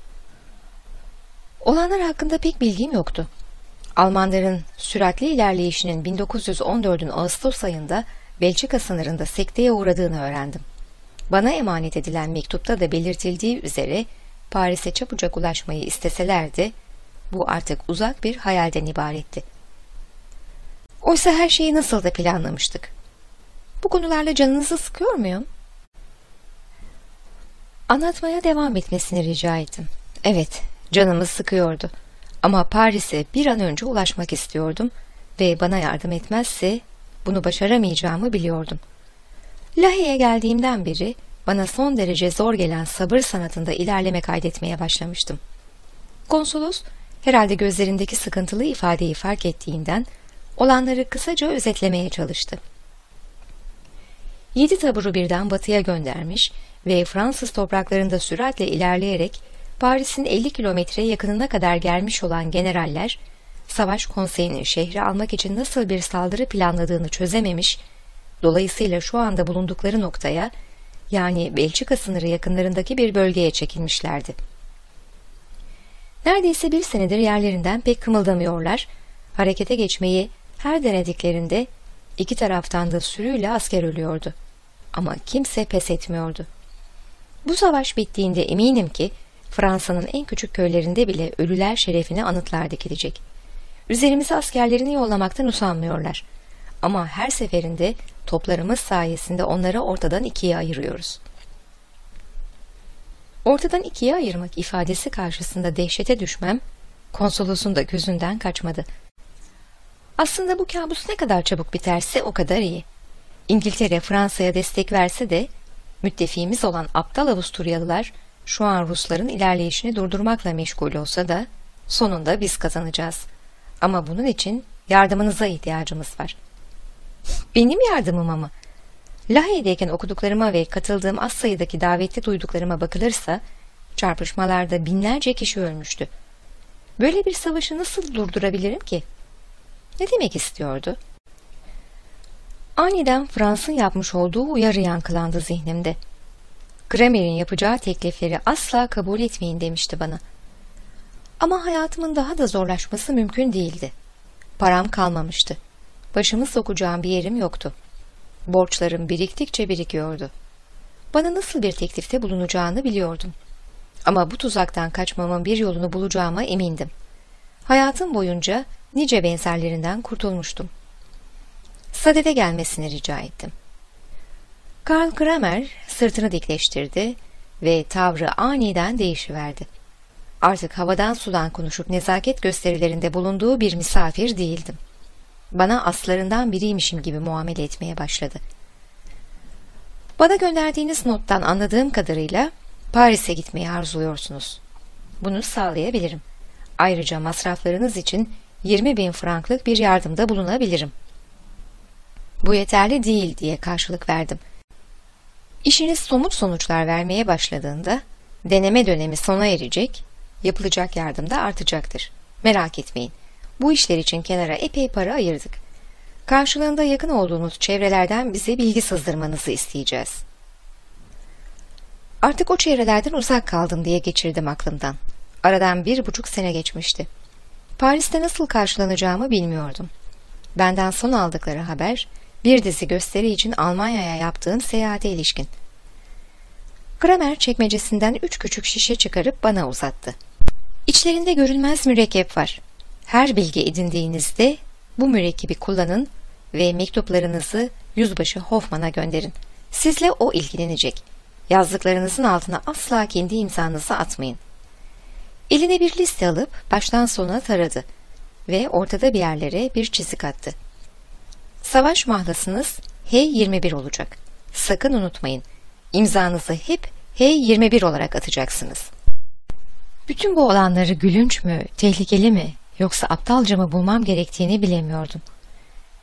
Olanlar hakkında pek bilgim yoktu. Almanların süratli ilerleyişinin bin dokuz yüz on dördün Ağustos ayında Belçika sınırında sekteye uğradığını öğrendim. Bana emanet edilen mektupta da belirtildiği üzere Paris'e çabucak ulaşmayı isteselerdi, bu artık uzak bir hayalden ibaretti. Oysa her şeyi nasıl da planlamıştık. Bu konularla canınızı sıkıyor muyum? Anlatmaya devam etmesini rica ettim. Evet, canımız sıkıyordu. Ama Paris'e bir an önce ulaşmak istiyordum ve bana yardım etmezse bunu başaramayacağımı biliyordum. Lahey'e geldiğimden beri bana son derece zor gelen sabır sanatında ilerleme kaydetmeye başlamıştım. Konsolos herhalde gözlerindeki sıkıntılı ifadeyi fark ettiğinden olanları kısaca özetlemeye çalıştı. Yedi taburu birden batıya göndermiş ve Fransız topraklarında süratle ilerleyerek Paris'in elli kilometre yakınına kadar gelmiş olan generaller, savaş konseyinin şehri almak için nasıl bir saldırı planladığını çözememiş, dolayısıyla şu anda bulundukları noktaya, yani Belçika sınırı yakınlarındaki bir bölgeye çekilmişlerdi. Neredeyse bir senedir yerlerinden pek kımıldamıyorlar, harekete geçmeyi her denediklerinde iki taraftan da sürüyle asker ölüyordu. Ama kimse pes etmiyordu. Bu savaş bittiğinde eminim ki Fransa'nın en küçük köylerinde bile ölüler şerefine anıtlar dikilecek. Üzerimize askerlerini yollamaktan usanmıyorlar. Ama her seferinde toplarımız sayesinde onları ortadan ikiye ayırıyoruz. Ortadan ikiye ayırmak ifadesi karşısında dehşete düşmem, konsolosun da gözünden kaçmadı. Aslında bu kabus ne kadar çabuk biterse o kadar iyi. İngiltere Fransa'ya destek verse de, müttefiğimiz olan aptal Avusturyalılar, şu an Rusların ilerleyişini durdurmakla meşgul olsa da, sonunda biz kazanacağız. Ama bunun için yardımınıza ihtiyacımız var. Benim yardımıma mı? Lahey'deyken okuduklarıma ve katıldığım az sayıdaki davetli duyduklarıma bakılırsa, çarpışmalarda binlerce kişi ölmüştü. Böyle bir savaşı nasıl durdurabilirim ki? Ne demek istiyordu? Aniden Frans'ın yapmış olduğu uyarı yankılandı zihnimde. Kramer'in yapacağı teklifleri asla kabul etmeyin demişti bana. Ama hayatımın daha da zorlaşması mümkün değildi. Param kalmamıştı. Başımı sokacağım bir yerim yoktu. Borçlarım biriktikçe birikiyordu. Bana nasıl bir teklifte bulunacağını biliyordum. Ama bu tuzaktan kaçmamın bir yolunu bulacağıma emindim. Hayatım boyunca nice benzerlerinden kurtulmuştum. Sadede gelmesini rica ettim. Karl Kramer sırtını dikleştirdi ve tavrı aniden değişiverdi. Artık havadan sudan konuşup nezaket gösterilerinde bulunduğu bir misafir değildim. Bana aslarından biriymişim gibi muamele etmeye başladı. Bana gönderdiğiniz nottan anladığım kadarıyla Paris'e gitmeyi arzuluyorsunuz. Bunu sağlayabilirim. Ayrıca masraflarınız için yirmi bin franklık bir yardımda bulunabilirim. Bu yeterli değil diye karşılık verdim. İşiniz somut sonuçlar vermeye başladığında deneme dönemi sona erecek, yapılacak yardım da artacaktır. Merak etmeyin. Bu işler için kenara epey para ayırdık. Karşılığında yakın olduğunuz çevrelerden bize bilgi sızdırmanızı isteyeceğiz. Artık o çevrelerden uzak kaldım diye geçirdim aklımdan. Aradan bir buçuk sene geçmişti. Paris'te nasıl karşılanacağımı bilmiyordum. Benden son aldıkları haber, bir dizi gösteri için Almanya'ya yaptığım seyahate ilişkin. Kramer çekmecesinden üç küçük şişe çıkarıp bana uzattı. İçlerinde görünmez mürekkep var. Her bilgi edindiğinizde bu mürekkebi kullanın ve mektuplarınızı Yüzbaşı Hoffman'a gönderin. Sizle o ilgilenecek. Yazdıklarınızın altına asla kendi imzanızı atmayın. Eline bir liste alıp baştan sona taradı ve ortada bir yerlere bir çizik attı. Savaş mahlasınız H yirmi bir olacak. Sakın unutmayın. İmzanızı hep H yirmi bir olarak atacaksınız. Bütün bu olanları gülünç mü, tehlikeli mi, yoksa aptalca mı bulmam gerektiğini bilemiyordum.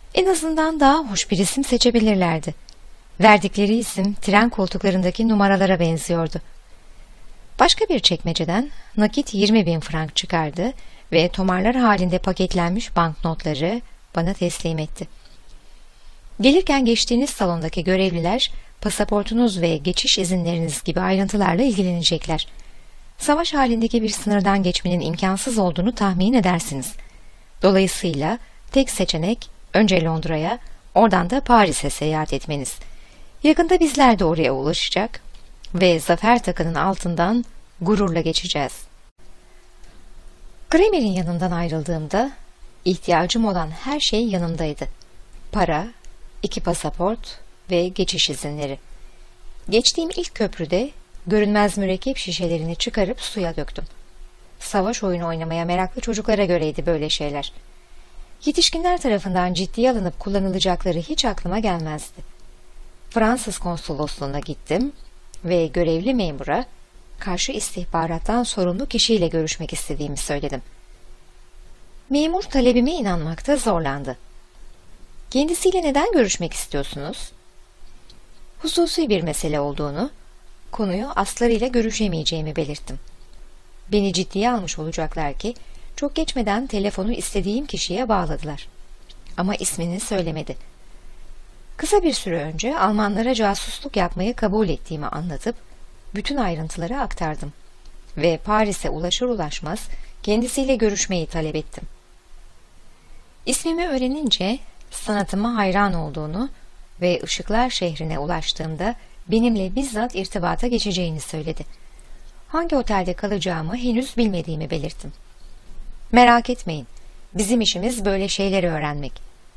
En azından daha hoş bir isim seçebilirlerdi. Verdikleri isim tren koltuklarındaki numaralara benziyordu. Başka bir çekmeceden nakit yirmi bin frank çıkardı ve tomarlar halinde paketlenmiş banknotları bana teslim etti. Gelirken geçtiğiniz salondaki görevliler pasaportunuz ve geçiş izinleriniz gibi ayrıntılarla ilgilenecekler. Savaş halindeki bir sınırdan geçmenin imkansız olduğunu tahmin edersiniz. Dolayısıyla tek seçenek önce Londra'ya, oradan da Paris'e seyahat etmeniz. Yakında bizler de oraya ulaşacak ve zafer takının altından gururla geçeceğiz. Kremer'in yanından ayrıldığımda ihtiyacım olan her şey yanımdaydı. Para, iki pasaport ve geçiş izinleri. Geçtiğim ilk köprüde görünmez mürekkep şişelerini çıkarıp suya döktüm. Savaş oyunu oynamaya meraklı çocuklara göreydi böyle şeyler. Yetişkinler tarafından ciddiye alınıp kullanılacakları hiç aklıma gelmezdi. Fransız konsolosluğuna gittim ve görevli memura karşı istihbarattan sorumlu kişiyle görüşmek istediğimi söyledim. Memur talebime inanmakta zorlandı. Kendisiyle neden görüşmek istiyorsunuz? Hususi bir mesele olduğunu, konuyu aslarıyla görüşemeyeceğimi belirttim. Beni ciddiye almış olacaklar ki, çok geçmeden telefonu istediğim kişiye bağladılar. Ama ismini söylemedi. Kısa bir süre önce Almanlara casusluk yapmayı kabul ettiğimi anlatıp, bütün ayrıntıları aktardım. Ve Paris'e ulaşır ulaşmaz kendisiyle görüşmeyi talep ettim. İsmimi öğrenince sanatıma hayran olduğunu ve Işıklar şehrine ulaştığımda benimle bizzat irtibata geçeceğini söyledi. Hangi otelde kalacağımı henüz bilmediğimi belirttim. Merak etmeyin, bizim işimiz böyle şeyleri öğrenmek.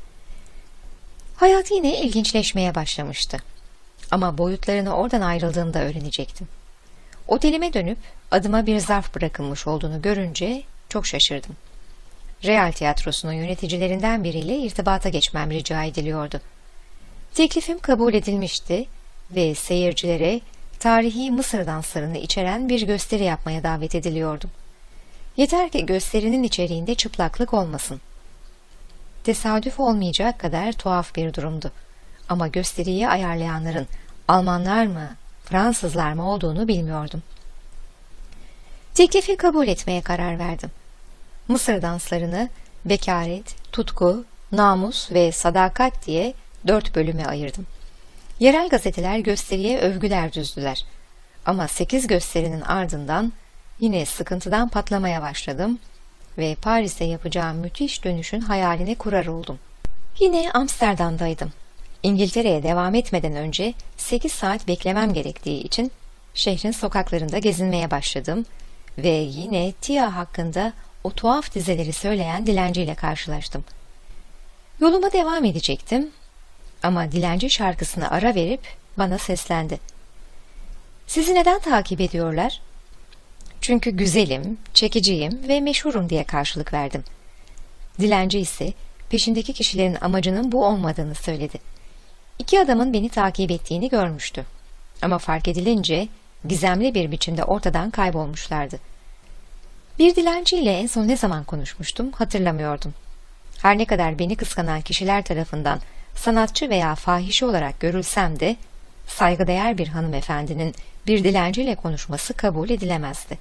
Hayat yine ilginçleşmeye başlamıştı. Ama boyutlarını oradan ayrıldığımda öğrenecektim. Otelime dönüp adıma bir zarf bırakılmış olduğunu görünce çok şaşırdım. Real Tiyatrosu'nun yöneticilerinden biriyle irtibata geçmem rica ediliyordu. Teklifim kabul edilmişti ve seyircilere tarihi Mısır danslarını içeren bir gösteri yapmaya davet ediliyordum. Yeter ki gösterinin içeriğinde çıplaklık olmasın. Tesadüf olmayacak kadar tuhaf bir durumdu. Ama gösteriyi ayarlayanların Almanlar mı, Fransızlar mı olduğunu bilmiyordum. Teklifi kabul etmeye karar verdim. Mısır danslarını bekaret, tutku, namus ve sadakat diye dört bölüme ayırdım. Yerel gazeteler gösteriye övgüler düzdüler. Ama sekiz gösterinin ardından yine sıkıntıdan patlamaya başladım ve Paris'e yapacağım müthiş dönüşün hayalini kurar oldum. Yine Amsterdam'daydım. İngiltere'ye devam etmeden önce sekiz saat beklemem gerektiği için şehrin sokaklarında gezinmeye başladım ve yine Tia hakkında o tuhaf dizeleri söyleyen dilenciyle karşılaştım. Yoluma devam edecektim ama dilenci şarkısına ara verip bana seslendi. "Sizi neden takip ediyorlar?" "Çünkü güzelim, çekiciyim ve meşhurum" diye karşılık verdim. Dilenci ise peşindeki kişilerin amacının bu olmadığını söyledi. İki adamın beni takip ettiğini görmüştü. Ama fark edilince gizemli bir biçimde ortadan kaybolmuşlardı. Bir dilenciyle en son ne zaman konuşmuştum hatırlamıyordum. Her ne kadar beni kıskanan kişiler tarafından sanatçı veya fahişe olarak görülsem de saygıdeğer bir hanımefendinin bir dilenciyle konuşması kabul edilemezdi.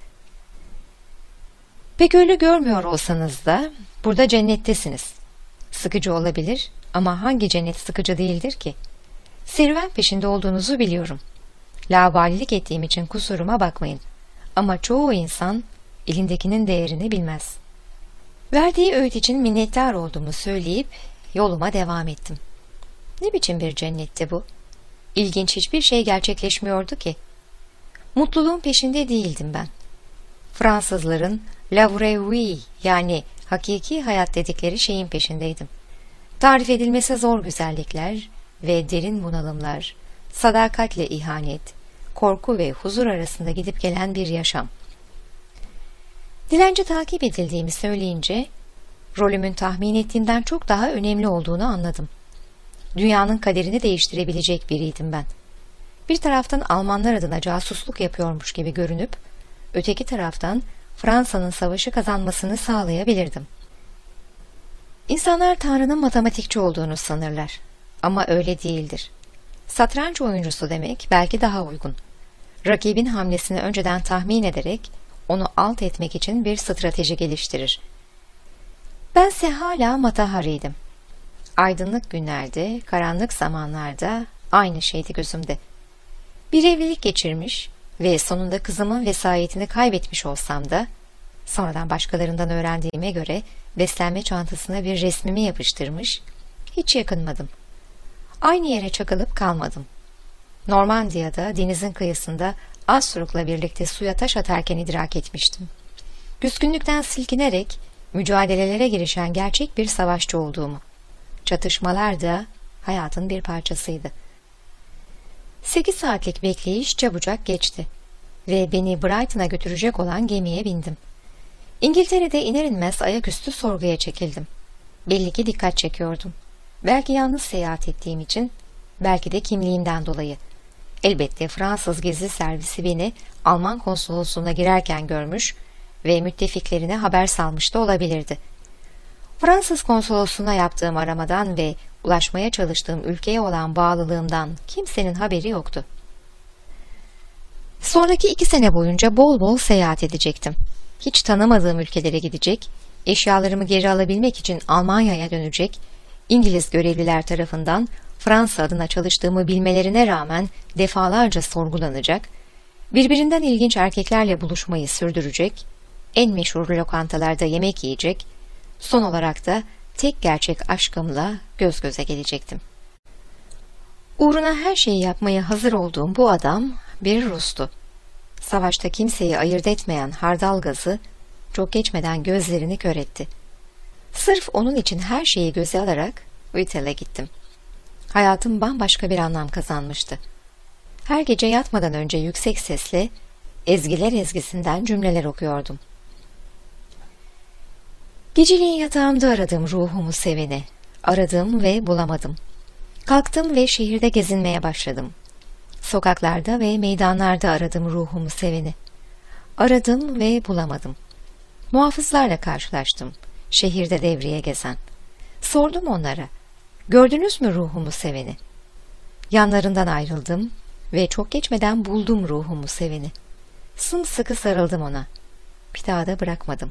Pek öyle görmüyor olsanız da burada cennettesiniz. Sıkıcı olabilir ama hangi cennet sıkıcı değildir ki? Serüven peşinde olduğunuzu biliyorum. Laubalilik ettiğim için kusuruma bakmayın. Ama çoğu insan elindekinin değerini bilmez. Verdiği öğüt için minnettar olduğumu söyleyip yoluma devam ettim. Ne biçim bir cennetti bu? İlginç hiçbir şey gerçekleşmiyordu ki. Mutluluğun peşinde değildim ben. Fransızların la vraie vie yani hakiki hayat dedikleri şeyin peşindeydim. Tarif edilmesi zor güzellikler ve derin bunalımlar, sadakatle ihanet, korku ve huzur arasında gidip gelen bir yaşam. Dilenci takip edildiğimi söyleyince, rolümün tahmin ettiğimden çok daha önemli olduğunu anladım. Dünyanın kaderini değiştirebilecek biriydim ben. Bir taraftan Almanlar adına casusluk yapıyormuş gibi görünüp, öteki taraftan Fransa'nın savaşı kazanmasını sağlayabilirdim. İnsanlar Tanrı'nın matematikçi olduğunu sanırlar. Ama öyle değildir. Satranç oyuncusu demek belki daha uygun. Rakibin hamlesini önceden tahmin ederek onu alt etmek için bir strateji geliştirir. Bense hala Matahariydim. Aydınlık günlerde, karanlık zamanlarda aynı şeydi gözümde. Bir evlilik geçirmiş ve sonunda kızımın vesayetini kaybetmiş olsam da, sonradan başkalarından öğrendiğime göre beslenme çantasına bir resmimi yapıştırmış, hiç yakınmadım. Aynı yere çakılıp kalmadım. Normandiya'da denizin kıyısında Astruk'la birlikte suya taş atarken idrak etmiştim. Küskünlükten silkinerek mücadelelere girişen gerçek bir savaşçı olduğumu. Çatışmalar da hayatın bir parçasıydı. Sekiz saatlik bekleyiş çabucak geçti ve beni Brighton'a götürecek olan gemiye bindim. İngiltere'de iner inmez ayaküstü sorguya çekildim. Belli ki dikkat çekiyordum. Belki yalnız seyahat ettiğim için, belki de kimliğimden dolayı. Elbette Fransız gizli servisi beni Alman konsolosluğuna girerken görmüş ve müttefiklerine haber salmış da olabilirdi. Fransız konsolosluğuna yaptığım aramadan ve ulaşmaya çalıştığım ülkeye olan bağlılığımdan kimsenin haberi yoktu. Sonraki iki sene boyunca bol bol seyahat edecektim. Hiç tanımadığım ülkelere gidecek, eşyalarımı geri alabilmek için Almanya'ya dönecek, İngiliz görevliler tarafından Fransa adına çalıştığımı bilmelerine rağmen defalarca sorgulanacak, birbirinden ilginç erkeklerle buluşmayı sürdürecek, en meşhur lokantalarda yemek yiyecek, son olarak da tek gerçek aşkımla göz göze gelecektim. Uğruna her şeyi yapmaya hazır olduğum bu adam bir Rus'tu. Savaşta kimseyi ayırt etmeyen hardal gazı çok geçmeden gözlerini kör etti. Sırf onun için her şeyi göze alarak Vittel'e gittim. Hayatım bambaşka bir anlam kazanmıştı. Her gece yatmadan önce yüksek sesle ezgiler ezgisinden cümleler okuyordum. Geceliğin yatağımda aradım ruhumu seveni. Aradım ve bulamadım. Kalktım ve şehirde gezinmeye başladım. Sokaklarda ve meydanlarda aradım ruhumu seveni. Aradım ve bulamadım. Muhafızlarla karşılaştım. Şehirde devreye gezen. Sordum onlara. Gördünüz mü ruhumu seveni? Yanlarından ayrıldım ve çok geçmeden buldum ruhumu seveni. Sımsıkı sarıldım ona. Bir daha da bırakmadım.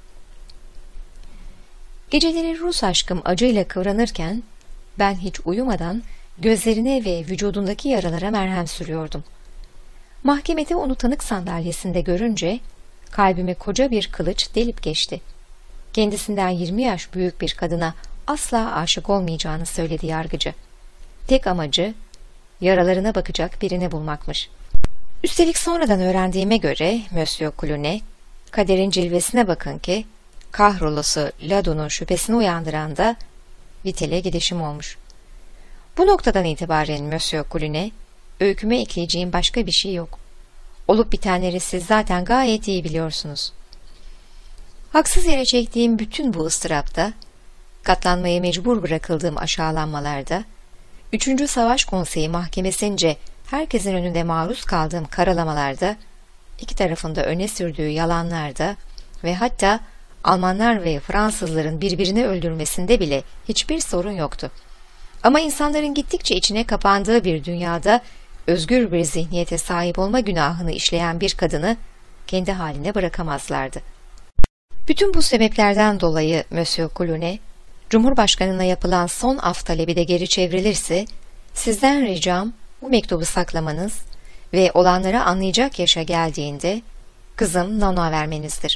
Geceleri Rus aşkım acıyla kıvranırken ben hiç uyumadan gözlerine ve vücudundaki yaralara merhem sürüyordum. Mahkemede onu tanık sandalyesinde görünce kalbime koca bir kılıç delip geçti. Kendisinden yirmi yaş büyük bir kadına asla aşık olmayacağını söyledi yargıcı. Tek amacı yaralarına bakacak birini bulmakmış. Üstelik sonradan öğrendiğime göre Monsieur Cluny, kaderin cilvesine bakın ki kahrolası Ladu'nun şüphesini uyandıran da Vittel'e gidişim olmuş. Bu noktadan itibaren Monsieur Cluny, öyküme ekleyeceğim başka bir şey yok. Olup bitenleri siz zaten gayet iyi biliyorsunuz. Haksız yere çektiğim bütün bu ıstırapta, katlanmaya mecbur bırakıldığım aşağılanmalarda, üçüncü Savaş Konseyi mahkemesince herkesin önünde maruz kaldığım karalamalarda, iki tarafında öne sürdüğü yalanlarda ve hatta Almanlar ve Fransızların birbirini öldürmesinde bile hiçbir sorun yoktu. Ama insanların gittikçe içine kapandığı bir dünyada özgür bir zihniyete sahip olma günahını işleyen bir kadını kendi haline bırakamazlardı. Bütün bu sebeplerden dolayı Monsieur Cluny, Cumhurbaşkanına yapılan son af talebi de geri çevrilirse, sizden ricam bu mektubu saklamanız ve olanları anlayacak yaşa geldiğinde kızım Nano'a vermenizdir.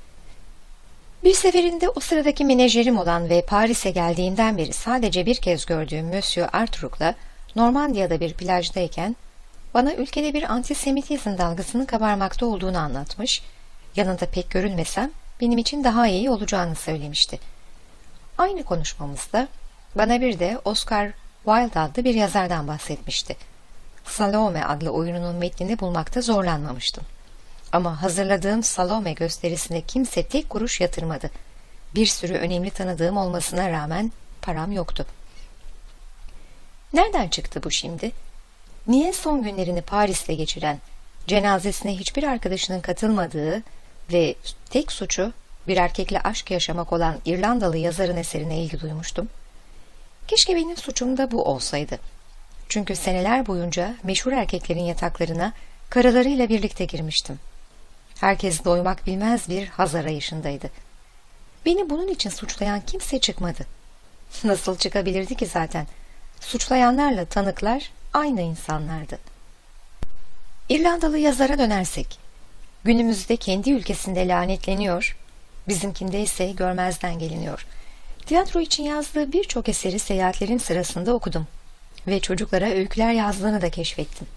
Bir seferinde o sıradaki menajerim olan ve Paris'e geldiğimden beri sadece bir kez gördüğüm Monsieur Arthur'la Normandiya'da bir plajdayken bana ülkede bir antisemitizm dalgasının kabarmakta olduğunu anlatmış, yanında pek görülmesem benim için daha iyi olacağını söylemişti. Aynı konuşmamızda bana bir de Oscar Wilde adlı bir yazardan bahsetmişti. Salome adlı oyununun metnini bulmakta zorlanmamıştım. Ama hazırladığım Salome gösterisine kimse tek kuruş yatırmadı. Bir sürü önemli tanıdığım olmasına rağmen param yoktu. Nereden çıktı bu şimdi? Niye son günlerini Paris'te geçiren, cenazesine hiçbir arkadaşının katılmadığı ve tek suçu bir erkekle aşk yaşamak olan İrlandalı yazarın eserine ilgi duymuştum. Keşke benim suçum da bu olsaydı. Çünkü seneler boyunca meşhur erkeklerin yataklarına karılarıyla birlikte girmiştim. Herkes doymak bilmez bir haz arayışındaydı. Beni bunun için suçlayan kimse çıkmadı. Nasıl çıkabilirdi ki zaten? Suçlayanlarla tanıklar aynı insanlardı. İrlandalı yazara dönersek, günümüzde kendi ülkesinde lanetleniyor, bizimkinde ise görmezden geliniyor. Tiyatro için yazdığı birçok eseri seyahatlerim sırasında okudum ve çocuklara öyküler yazdığını da keşfettim.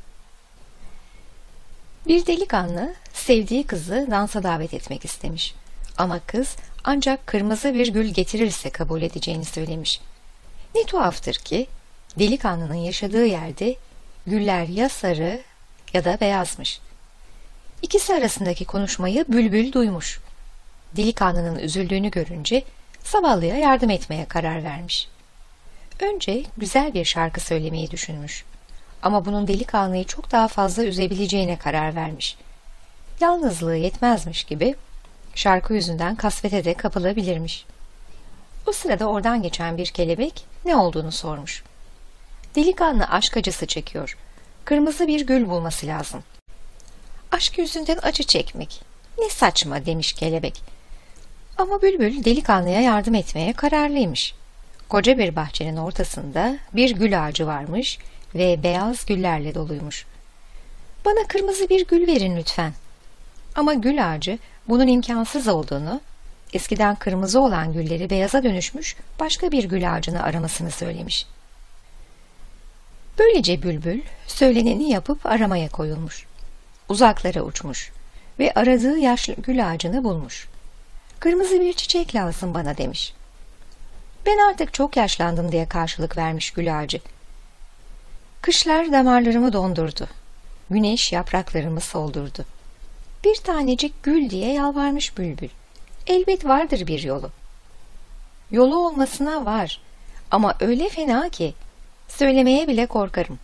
Bir delikanlı sevdiği kızı dansa davet etmek istemiş. Ama kız ancak kırmızı bir gül getirirse kabul edeceğini söylemiş. Ne tuhaftır ki delikanlının yaşadığı yerde güller ya sarı ya da beyazmış. İkisi arasındaki konuşmayı bülbül duymuş. Delikanlının üzüldüğünü görünce zavallıya yardım etmeye karar vermiş. Önce güzel bir şarkı söylemeyi düşünmüş. Ama bunun delikanlıyı çok daha fazla üzebileceğine karar vermiş. Yalnızlığı yetmezmiş gibi şarkı yüzünden kasvete de kapılabilirmiş. O sırada oradan geçen bir kelebek ne olduğunu sormuş. Delikanlı aşk acısı çekiyor. Kırmızı bir gül bulması lazım. Aşk yüzünden acı çekmek. Ne saçma demiş kelebek. Ama bülbül delikanlıya yardım etmeye kararlıymış. Koca bir bahçenin ortasında bir gül ağacı varmış ve beyaz güllerle doluymuş. Bana kırmızı bir gül verin lütfen. Ama gül ağacı bunun imkansız olduğunu, eskiden kırmızı olan gülleri beyaza dönüşmüş başka bir gül ağacını aramasını söylemiş. Böylece bülbül söyleneni yapıp aramaya koyulmuş. Uzaklara uçmuş ve aradığı yaşlı gül ağacını bulmuş. Kırmızı bir çiçek lazım bana demiş. Ben artık çok yaşlandım diye karşılık vermiş gül ağacı. Kışlar damarlarımı dondurdu. Güneş yapraklarımı soldurdu. Bir tanecik gül diye yalvarmış bülbül. Elbet vardır bir yolu. Yolu olmasına var ama öyle fena ki söylemeye bile korkarım.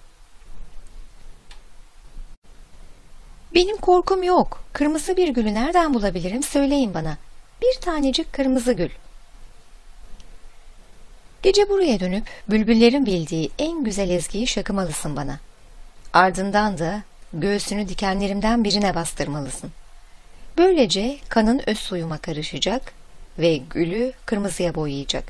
Benim korkum yok. Kırmızı bir gülü nereden bulabilirim söyleyin bana. Bir tanecik kırmızı gül. Gece buraya dönüp bülbüllerin bildiği en güzel ezgiyi şakımalısın bana. Ardından da göğsünü dikenlerimden birine bastırmalısın. Böylece kanın öz suyuma karışacak ve gülü kırmızıya boyayacak.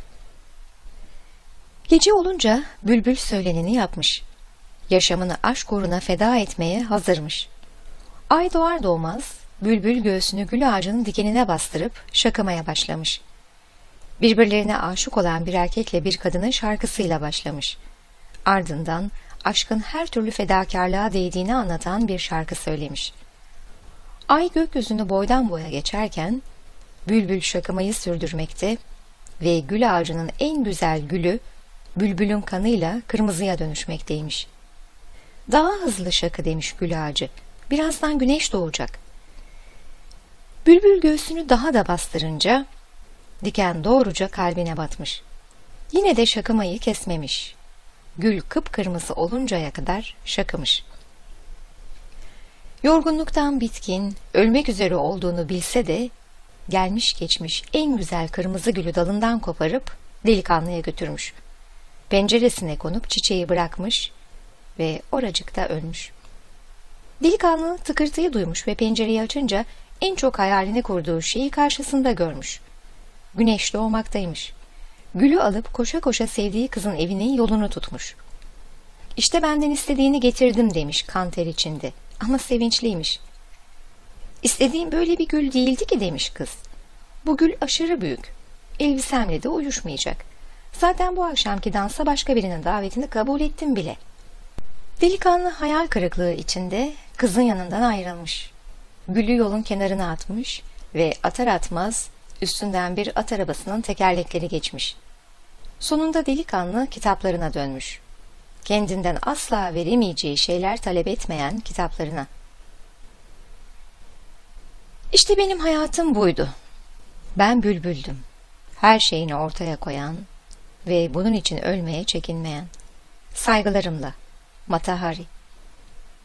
Gece olunca bülbül söyleneni yapmış. Yaşamını aşk uğruna feda etmeye hazırmış. Ay doğar doğmaz bülbül göğsünü gül ağacının dikenine bastırıp şakımaya başlamış. Birbirlerine aşık olan bir erkekle bir kadının şarkısıyla başlamış. Ardından aşkın her türlü fedakarlığa değdiğini anlatan bir şarkı söylemiş. Ay gökyüzünü boydan boya geçerken bülbül şakımayı sürdürmekte ve gül ağacının en güzel gülü bülbülün kanıyla kırmızıya dönüşmekteymiş. Daha hızlı şakı demiş gül ağacı. Birazdan güneş doğacak. Bülbül göğsünü daha da bastırınca diken doğruca kalbine batmış. Yine de şakımayı kesmemiş. Gül kıpkırmızı oluncaya kadar şakımış. Yorgunluktan bitkin, ölmek üzere olduğunu bilse de gelmiş geçmiş en güzel kırmızı gülü dalından koparıp delikanlıya götürmüş. Penceresine konup çiçeği bırakmış ve oracıkta ölmüş. Delikanlı tıkırtıyı duymuş ve pencereyi açınca en çok hayalini kurduğu şeyi karşısında görmüş. Güneş doğmaktaymış. Gülü alıp koşa koşa sevdiği kızın evinin yolunu tutmuş. İşte benden istediğini getirdim demiş kan ter içinde ama sevinçliymiş. İstediğim böyle bir gül değildi ki demiş kız. Bu gül aşırı büyük. Elbisemle de uyuşmayacak. Zaten bu akşamki dansa başka birinin davetini kabul ettim bile. Delikanlı hayal kırıklığı içinde kızın yanından ayrılmış. Gülü yolun kenarına atmış ve atar atmaz üstünden bir at arabasının tekerlekleri geçmiş. Sonunda delikanlı kitaplarına dönmüş. Kendinden asla veremeyeceği şeyler talep etmeyen kitaplarına. İşte benim hayatım buydu. Ben bülbüldüm. Her şeyini ortaya koyan ve bunun için ölmeye çekinmeyen. Saygılarımla Mata Hari.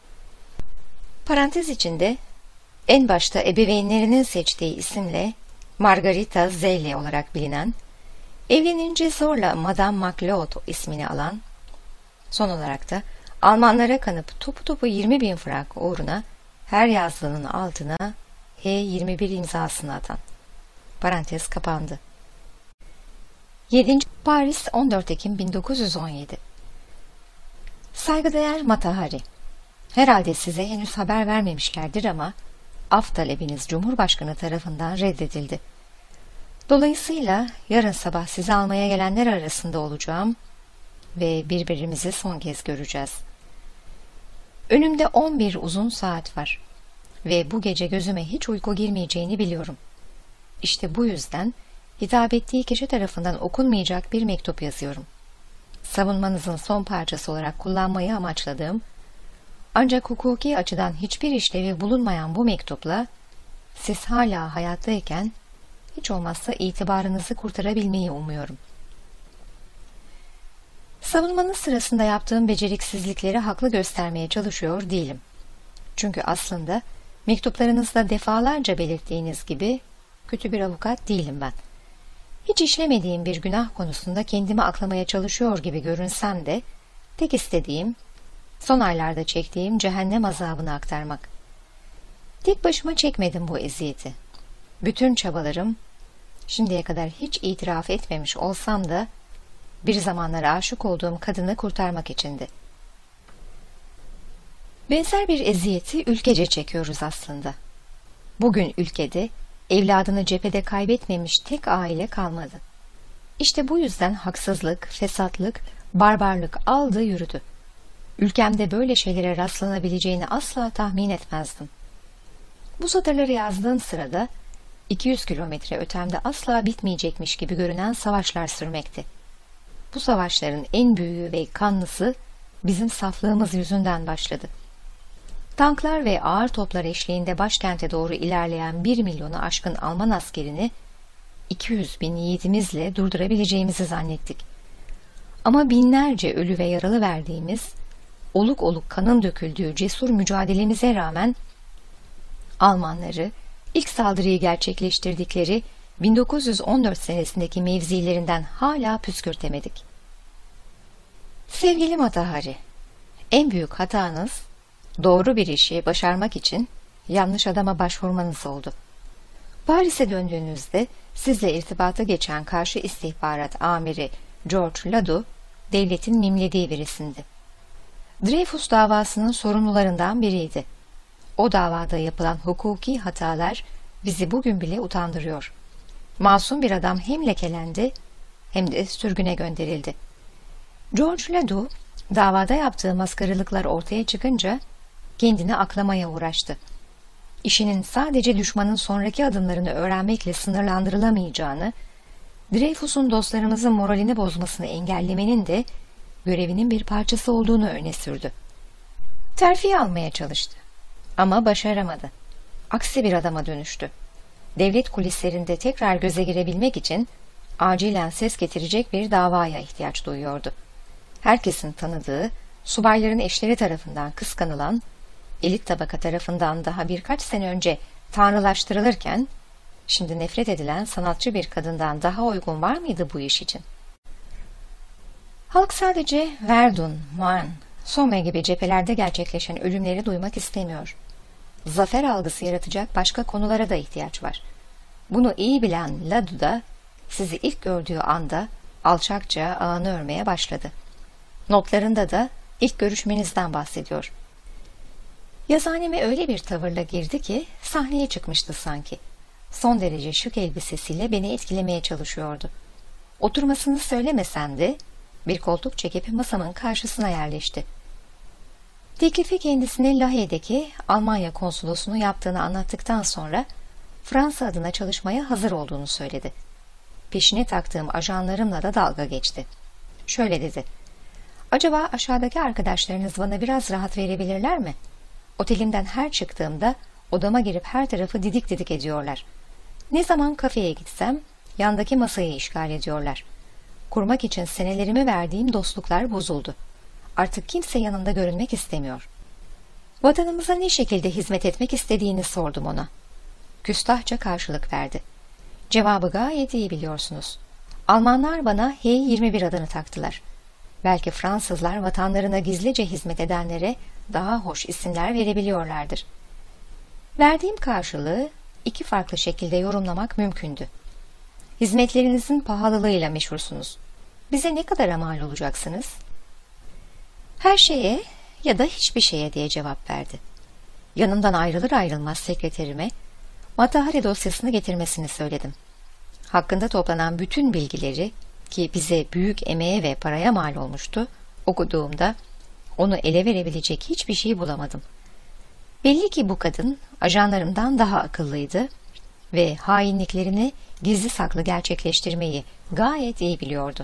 Parantez içinde en başta ebeveynlerinin seçtiği isimle Margarita Zelli olarak bilinen, evlenince zorla Madame Macleod ismini alan, son olarak da Almanlara kanıp topu topu yirmi bin frank uğruna her yazdığının altına H yirmi bir imzasını atan. Parantez kapandı. yedinci Paris on dört Ekim bin dokuz yüz on yedi. Saygıdeğer Mata Hari, herhalde size henüz haber vermemişlerdir ama af talebiniz Cumhurbaşkanı tarafından reddedildi. Dolayısıyla yarın sabah sizi almaya gelenler arasında olacağım ve birbirimizi son kez göreceğiz. Önümde on bir uzun saat var ve bu gece gözüme hiç uyku girmeyeceğini biliyorum. İşte bu yüzden hitap ettiği kişi tarafından okunmayacak bir mektup yazıyorum. Savunmanızın son parçası olarak kullanmayı amaçladığım, ancak hukuki açıdan hiçbir işlevi bulunmayan bu mektupla siz hala hayattayken hiç olmazsa itibarınızı kurtarabilmeyi umuyorum. Savunmanız sırasında yaptığım beceriksizlikleri haklı göstermeye çalışıyor değilim. Çünkü aslında mektuplarınızda defalarca belirttiğiniz gibi kötü bir avukat değilim ben. Hiç işlemediğim bir günah konusunda kendimi aklamaya çalışıyor gibi görünsem de tek istediğim son aylarda çektiğim cehennem azabını aktarmak. Tek başıma çekmedim bu eziyeti. Bütün çabalarım, şimdiye kadar hiç itiraf etmemiş olsam da bir zamanlar aşık olduğum kadını kurtarmak içindi. Benzer bir eziyeti ülkece çekiyoruz aslında. Bugün ülkede evladını cephede kaybetmemiş tek aile kalmadı. İşte bu yüzden haksızlık, fesatlık, barbarlık aldı yürüdü. Ülkemde böyle şeylere rastlanabileceğini asla tahmin etmezdim. Bu satırları yazdığım sırada iki yüz kilometre ötemde asla bitmeyecekmiş gibi görünen savaşlar sürmekti. Bu savaşların en büyüğü ve kanlısı bizim saflığımız yüzünden başladı. Tanklar ve ağır toplar eşliğinde başkente doğru ilerleyen bir milyonu aşkın Alman askerini iki yüz bin yiğidimizle durdurabileceğimizi zannettik. Ama binlerce ölü ve yaralı verdiğimiz, oluk oluk kanın döküldüğü cesur mücadelemize rağmen Almanları ilk saldırıyı gerçekleştirdikleri bin dokuz yüz on dört senesindeki mevzilerinden hala püskürtemedik. Sevgili Mata Hari, en büyük hatanız doğru bir işi başarmak için yanlış adama başvurmanız oldu. Paris'e döndüğünüzde sizle irtibata geçen karşı istihbarat amiri George Ladoux, devletin mimlediği birisindi. Dreyfus davasının sorumlularından biriydi. O davada yapılan hukuki hatalar bizi bugün bile utandırıyor. Masum bir adam hem lekelendi hem de sürgüne gönderildi. George Ladoux, davada yaptığı maskaralıklar ortaya çıkınca kendini aklamaya uğraştı. İşinin sadece düşmanın sonraki adımlarını öğrenmekle sınırlandırılamayacağını, Dreyfus'un dostlarımızın moralini bozmasını engellemenin de görevinin bir parçası olduğunu öne sürdü. Terfi almaya çalıştı. Ama başaramadı. Aksi bir adama dönüştü. Devlet kulislerinde tekrar göze girebilmek için acilen ses getirecek bir davaya ihtiyaç duyuyordu. Herkesin tanıdığı, subayların eşleri tarafından kıskanılan, elit tabaka tarafından daha birkaç sene önce tanrılaştırılırken, şimdi nefret edilen sanatçı bir kadından daha uygun var mıydı bu iş için? Halk sadece Verdun, Marne, Somme gibi cephelerde gerçekleşen ölümleri duymak istemiyor. Zafer algısı yaratacak başka konulara da ihtiyaç var. Bunu iyi bilen Ladoux da sizi ilk gördüğü anda alçakça ağını örmeye başladı. Notlarında da ilk görüşmenizden bahsediyor. Yazıhaneme öyle bir tavırla girdi ki sahneye çıkmıştı sanki. Son derece şık elbisesiyle beni etkilemeye çalışıyordu. Oturmasını söylemesem de bir koltuk çekip masamın karşısına yerleşti. Teklifi kendisine Lahey'deki Almanya konsolosunu yaptığını anlattıktan sonra Fransa adına çalışmaya hazır olduğunu söyledi. Peşine taktığım ajanlarımla da dalga geçti. Şöyle dedi: "Acaba aşağıdaki arkadaşlarınız bana biraz rahat verebilirler mi? Otelimden her çıktığımda odama girip her tarafı didik didik ediyorlar. Ne zaman kafeye gitsem yandaki masayı işgal ediyorlar. Kurmak için senelerimi verdiğim dostluklar bozuldu. Artık kimse yanında görünmek istemiyor. Vatanımıza ne şekilde hizmet etmek istediğini sordum ona. Küstahça karşılık verdi. Cevabı gayet iyi biliyorsunuz. Almanlar bana H yirmi bir adını taktılar. Belki Fransızlar vatanlarına gizlice hizmet edenlere daha hoş isimler verebiliyorlardır. Verdiğim karşılığı iki farklı şekilde yorumlamak mümkündü. Hizmetlerinizin pahalılığıyla meşhursunuz. Bize ne kadara mal olacaksınız? Her şeye ya da hiçbir şeye diye cevap verdi. Yanımdan ayrılır ayrılmaz sekreterime Mata Hari dosyasını getirmesini söyledim. Hakkında toplanan bütün bilgileri, ki bize büyük emeğe ve paraya mal olmuştu, okuduğumda onu ele verebilecek hiçbir şey bulamadım. Belli ki bu kadın ajanlarımdan daha akıllıydı ve hainliklerini gizli saklı gerçekleştirmeyi gayet iyi biliyordu.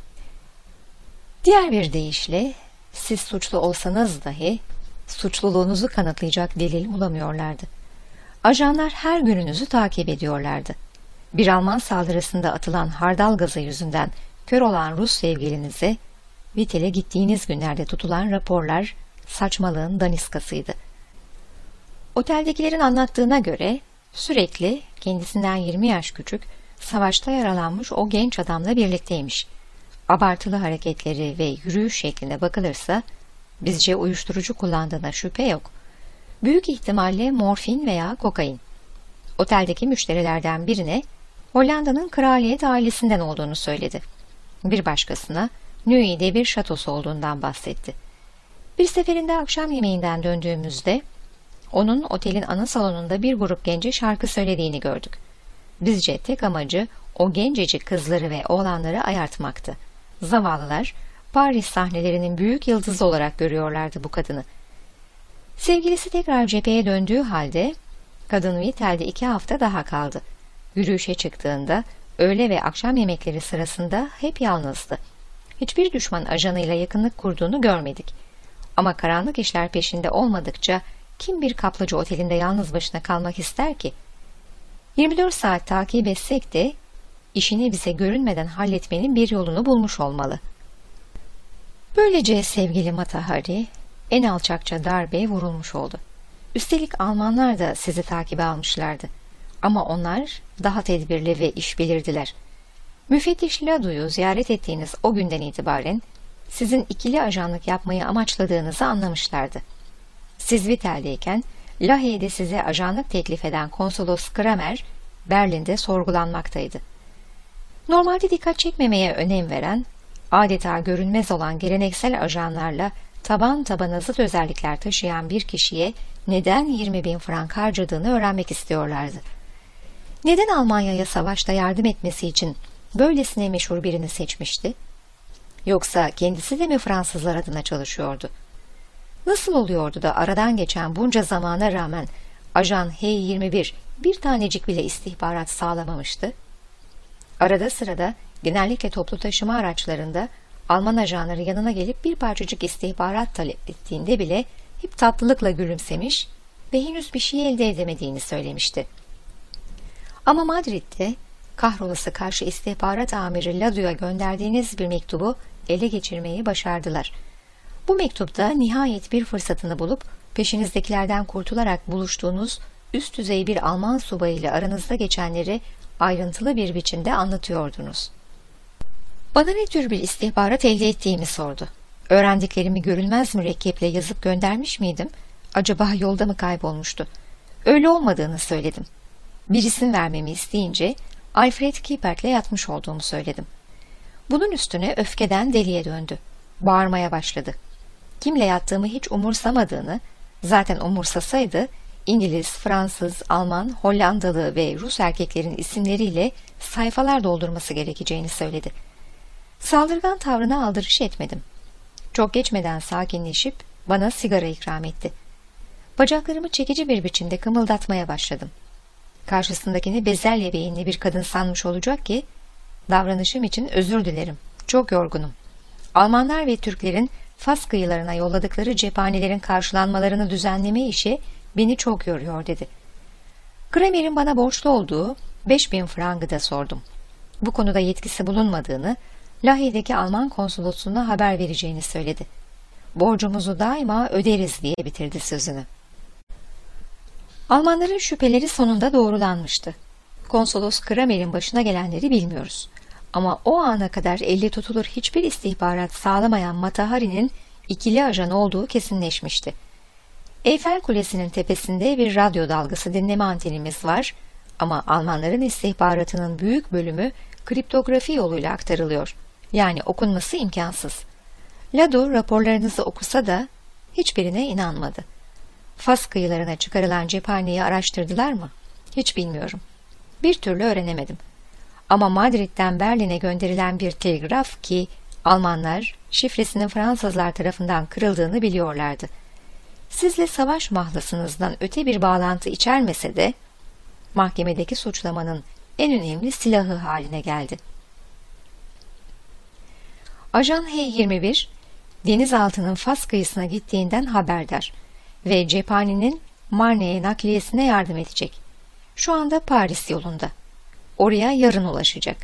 Diğer bir deyişle, siz suçlu olsanız dahi suçluluğunuzu kanıtlayacak delil bulamıyorlardı. Ajanlar her gününüzü takip ediyorlardı. Bir Alman saldırısında atılan hardal gazı yüzünden kör olan Rus sevgilinize Vitel'e gittiğiniz günlerde tutulan raporlar saçmalığın daniskasıydı. Oteldekilerin anlattığına göre sürekli kendisinden yirmi yaş küçük, savaşta yaralanmış o genç adamla birlikteymiş. Abartılı hareketleri ve yürüyüş şekline bakılırsa bizce uyuşturucu kullandığına şüphe yok. Büyük ihtimalle morfin veya kokain. Oteldeki müşterilerden birine Hollanda'nın kraliyet ailesinden olduğunu söyledi. Bir başkasına Neuilly'de bir şatosu olduğundan bahsetti. Bir seferinde akşam yemeğinden döndüğümüzde onun otelin ana salonunda bir grup gence şarkı söylediğini gördük. Bizce tek amacı o gencecik kızları ve oğlanları ayartmaktı. Zavallılar Paris sahnelerinin büyük yıldızı olarak görüyorlardı bu kadını. Sevgilisi tekrar cepheye döndüğü halde kadın Vitel'de iki hafta daha kaldı. Yürüyüşe çıktığında öğle ve akşam yemekleri sırasında hep yalnızdı. Hiçbir düşman ajanıyla yakınlık kurduğunu görmedik. Ama karanlık işler peşinde olmadıkça kim bir kaplıca otelinde yalnız başına kalmak ister ki? yirmi dört saat takip etsek de işini bize görünmeden halletmenin bir yolunu bulmuş olmalı. Böylece sevgili Mata Hari en alçakça darbeye vurulmuş oldu. Üstelik Almanlar da sizi takibe almışlardı. Ama onlar daha tedbirli ve iş bilirdiler. Müfettiş Ladu'yu ziyaret ettiğiniz o günden itibaren sizin ikili ajanlık yapmayı amaçladığınızı anlamışlardı. Siz Vitel'deyken Lahey'de size ajanlık teklif eden konsolos Kramer Berlin'de sorgulanmaktaydı. Normalde dikkat çekmemeye önem veren, adeta görünmez olan geleneksel ajanlarla taban tabana zıt özellikler taşıyan bir kişiye neden yirmi bin frank harcadığını öğrenmek istiyorlardı. Neden Almanya'ya savaşta yardım etmesi için böylesine meşhur birini seçmişti? Yoksa kendisi de mi Fransızlar adına çalışıyordu? Nasıl oluyordu da aradan geçen bunca zamana rağmen ajan H yirmi bir bir tanecik bile istihbarat sağlamamıştı? Arada sırada genellikle toplu taşıma araçlarında Alman ajanları yanına gelip bir parçacık istihbarat talep ettiğinde bile hep tatlılıkla gülümsemiş ve henüz bir şey elde edemediğini söylemişti. Ama Madrid'de kahrolası karşı istihbarat amiri Ladu'ya gönderdiğiniz bir mektubu ele geçirmeyi başardılar. Bu mektupta nihayet bir fırsatını bulup peşinizdekilerden kurtularak buluştuğunuz üst düzey bir Alman subayıyla aranızda geçenleri ayrıntılı bir biçimde anlatıyordunuz. Bana ne tür bir istihbarat elde ettiğimi sordu. Öğrendiklerimi görünmez mürekkeple yazıp göndermiş miydim? Acaba yolda mı kaybolmuştu? Öyle olmadığını söyledim. Bir isim vermemi isteyince Alfred Kiepert'le yatmış olduğumu söyledim. Bunun üstüne öfkeden deliye döndü. Bağırmaya başladı. Kimle yattığımı hiç umursamadığını, zaten umursasaydı İngiliz, Fransız, Alman, Hollandalı ve Rus erkeklerin isimleriyle sayfalar doldurması gerekeceğini söyledi. Saldırgan tavrına aldırış etmedim. Çok geçmeden sakinleşip bana sigara ikram etti. Bacaklarımı çekici bir biçimde kımıldatmaya başladım. Karşısındakini bezelye beyinli bir kadın sanmış olacak ki, davranışım için özür dilerim, çok yorgunum. Almanlar ve Türklerin Fas kıyılarına yolladıkları cephanelerin karşılanmalarını düzenleme işi beni çok yoruyor dedi. Kramer'in bana borçlu olduğu beş bin frangı da sordum. Bu konuda yetkisi bulunmadığını, Lahey'deki Alman konsolosluğuna haber vereceğini söyledi. Borcumuzu daima öderiz diye bitirdi sözünü. Almanların şüpheleri sonunda doğrulanmıştı. Konsolos Kramer'in başına gelenleri bilmiyoruz. Ama o ana kadar elle tutulur hiçbir istihbarat sağlamayan Mata Hari'nin ikili ajan olduğu kesinleşmişti. Eyfel Kulesi'nin tepesinde bir radyo dalgası dinleme antenimiz var ama Almanların istihbaratının büyük bölümü kriptografi yoluyla aktarılıyor. Yani okunması imkansız. Lado raporlarınızı okusa da hiçbirine inanmadı. Fas kıyılarına çıkarılan cephaneyi araştırdılar mı? Hiç bilmiyorum. Bir türlü öğrenemedim. Ama Madrid'den Berlin'e gönderilen bir telgraf ki Almanlar şifresinin Fransızlar tarafından kırıldığını biliyorlardı. Sizle savaş mahlasınızdan öte bir bağlantı içermese de mahkemedeki suçlamanın en önemli silahı haline geldi. Ajan H yirmi bir, denizaltının Fas kıyısına gittiğinden haberdar ve cephanenin Marne'ye nakliyesine yardım edecek. Şu anda Paris yolunda. Oraya yarın ulaşacak.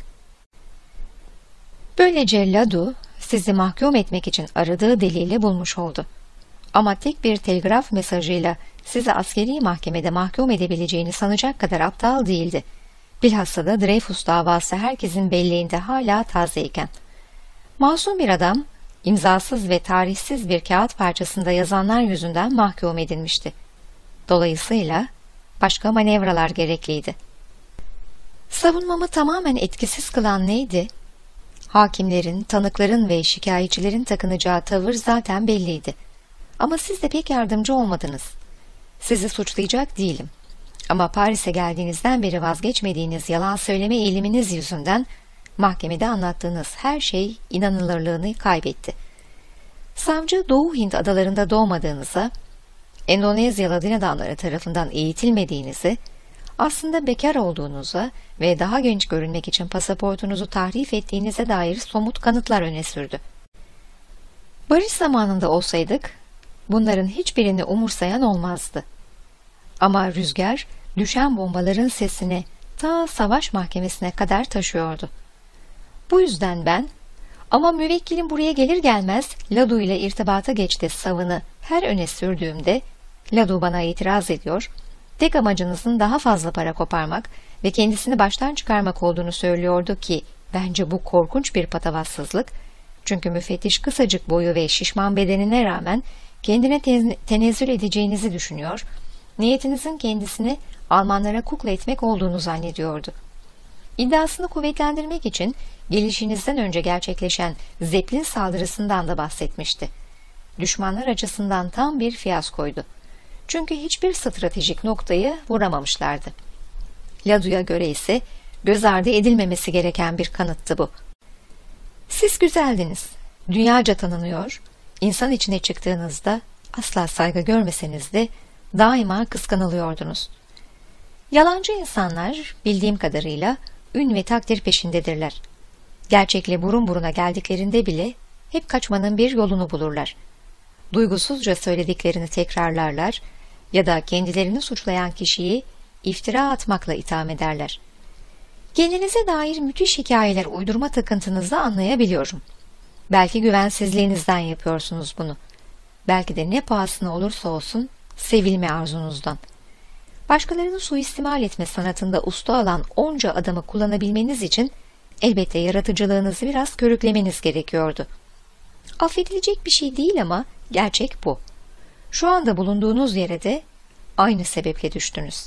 Böylece Ladu sizi mahkum etmek için aradığı delili bulmuş oldu. Ama tek bir telgraf mesajıyla sizi askeri mahkemede mahkum edebileceğini sanacak kadar aptal değildi. Bilhassa da Dreyfus davası herkesin belleğinde hala tazeyken. Masum bir adam, imzasız ve tarihsiz bir kağıt parçasında yazanlar yüzünden mahkum edilmişti. Dolayısıyla başka manevralar gerekliydi. Savunmamı tamamen etkisiz kılan neydi? Hakimlerin, tanıkların ve şikayetçilerin takınacağı tavır zaten belliydi. Ama siz de pek yardımcı olmadınız. Sizi suçlayacak değilim. Ama Paris'e geldiğinizden beri vazgeçmediğiniz yalan söyleme eğiliminiz yüzünden mahkemede anlattığınız her şey inanılırlığını kaybetti. Savcı Doğu Hint adalarında doğmadığınıza, Endonezyalı din adamları tarafından eğitilmediğinizi, aslında bekar olduğunuza ve daha genç görünmek için pasaportunuzu tahrif ettiğinize dair somut kanıtlar öne sürdü. Barış zamanında olsaydık, bunların hiçbirini umursayan olmazdı. Ama rüzgar, düşen bombaların sesini ta savaş mahkemesine kadar taşıyordu. Bu yüzden ben, ama müvekkilim buraya gelir gelmez Ladu ile irtibata geçti savını her öne sürdüğümde, Ladu bana itiraz ediyor, tek amacınızın daha fazla para koparmak ve kendisini baştan çıkarmak olduğunu söylüyordu ki, bence bu korkunç bir patavatsızlık, çünkü müfettiş kısacık boyu ve şişman bedenine rağmen kendine tenezzül edeceğinizi düşünüyor, niyetinizin kendisini Almanlara kukla etmek olduğunu zannediyordu. İddiasını kuvvetlendirmek için gelişinizden önce gerçekleşen Zeppelin saldırısından da bahsetmişti. Düşmanlar açısından tam bir fiyaskoydu. Çünkü hiçbir stratejik noktayı vuramamışlardı. Ladu'ya göre ise göz ardı edilmemesi gereken bir kanıttı bu. Siz güzeldiniz, dünyaca tanınıyor, insan içine çıktığınızda asla saygı görmeseniz de daima kıskanılıyordunuz. Yalancı insanlar bildiğim kadarıyla ün ve takdir peşindedirler. Gerçekle burun buruna geldiklerinde bile hep kaçmanın bir yolunu bulurlar. Duygusuzca söylediklerini tekrarlarlar ya da kendilerini suçlayan kişiyi iftira atmakla itham ederler. Kendinize dair müthiş hikayeler uydurma takıntınızı anlayabiliyorum. Belki güvensizliğinizden yapıyorsunuz bunu. Belki de ne pahasına olursa olsun sevilme arzunuzdan. Başkalarını suistimal etme sanatında usta olan onca adamı kullanabilmeniz için elbette yaratıcılığınızı biraz körüklemeniz gerekiyordu. Affedilecek bir şey değil ama gerçek bu. Şu anda bulunduğunuz yere de aynı sebeple düştünüz.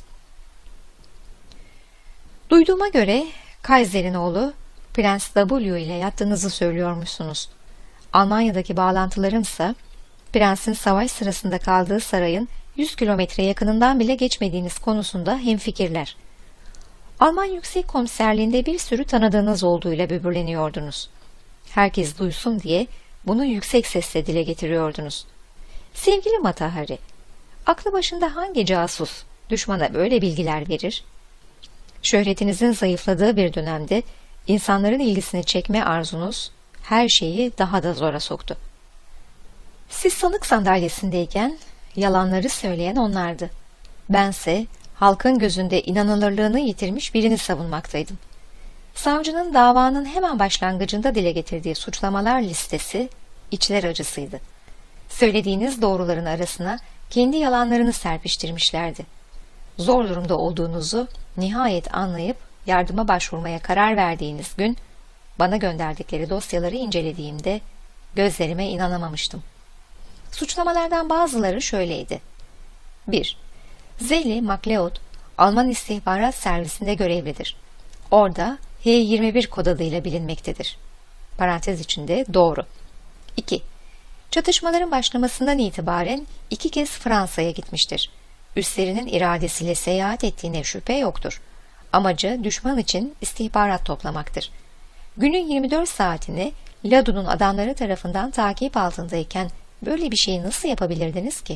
Duyduğuma göre Kaiser'in oğlu Prens W ile yattığınızı söylüyormuşsunuz. Almanya'daki bağlantılarımsa Prens'in savaş sırasında kaldığı sarayın yüz kilometre yakınından bile geçmediğiniz konusunda hemfikirler. Alman Yüksek Komiserliğinde bir sürü tanıdığınız olduğuyla böbürleniyordunuz. Herkes duysun diye bunu yüksek sesle dile getiriyordunuz. Sevgili Mata Hari, aklı başında hangi casus düşmana böyle bilgiler verir? Şöhretinizin zayıfladığı bir dönemde insanların ilgisini çekme arzunuz her şeyi daha da zora soktu. Siz sanık sandalyesindeyken yalanları söyleyen onlardı. Bense halkın gözünde inanılırlığını yitirmiş birini savunmaktaydım. Savcının davanın hemen başlangıcında dile getirdiği suçlamalar listesi içler acısıydı. Söylediğiniz doğruların arasına kendi yalanlarını serpiştirmişlerdi. Zor durumda olduğunuzu nihayet anlayıp yardıma başvurmaya karar verdiğiniz gün bana gönderdikleri dosyaları incelediğimde gözlerime inanamamıştım. Suçlamalardan bazıları şöyleydi. bir. Zeli MacLeod, Alman istihbarat servisinde görevlidir. Orada H yirmi bir kod adıyla bilinmektedir. Parantez içinde doğru. iki. Çatışmaların başlamasından itibaren iki kez Fransa'ya gitmiştir. Üstlerinin iradesiyle seyahat ettiğine şüphe yoktur. Amacı düşman için istihbarat toplamaktır. Günün yirmi dört saatini Ladu'nun adamları tarafından takip altındayken böyle bir şeyi nasıl yapabilirdiniz ki?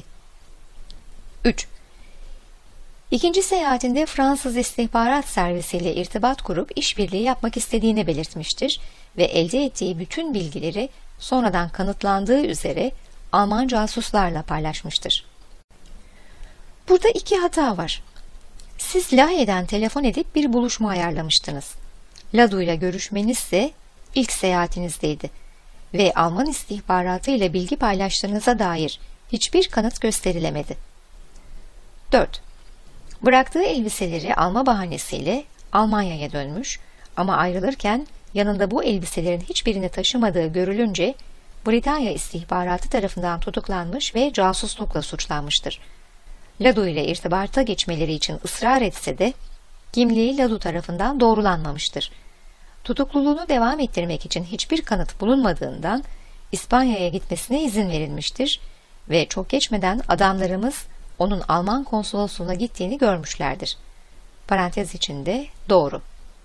üç. İkinci seyahatinde Fransız istihbarat servisiyle irtibat kurup işbirliği yapmak istediğini belirtmiştir ve elde ettiği bütün bilgileri sonradan kanıtlandığı üzere Alman casuslarla paylaşmıştır. Burada iki hata var. Siz Lahey'den telefon edip bir buluşma ayarlamıştınız. Ladu ile görüşmeniz ise ilk seyahatinizdeydi ve Alman istihbaratı ile bilgi paylaştığınıza dair hiçbir kanıt gösterilemedi. dört. Bıraktığı elbiseleri alma bahanesiyle Almanya'ya dönmüş ama ayrılırken yanında bu elbiselerin hiçbirini taşımadığı görülünce Britanya istihbaratı tarafından tutuklanmış ve casuslukla suçlanmıştır. Ladu ile irtibata geçmeleri için ısrar etse de kimliği Ladu tarafından doğrulanmamıştır. Tutukluluğunu devam ettirmek için hiçbir kanıt bulunmadığından İspanya'ya gitmesine izin verilmiştir ve çok geçmeden adamlarımız onun Alman konsolosluğuna gittiğini görmüşlerdir. Parantez içinde doğru.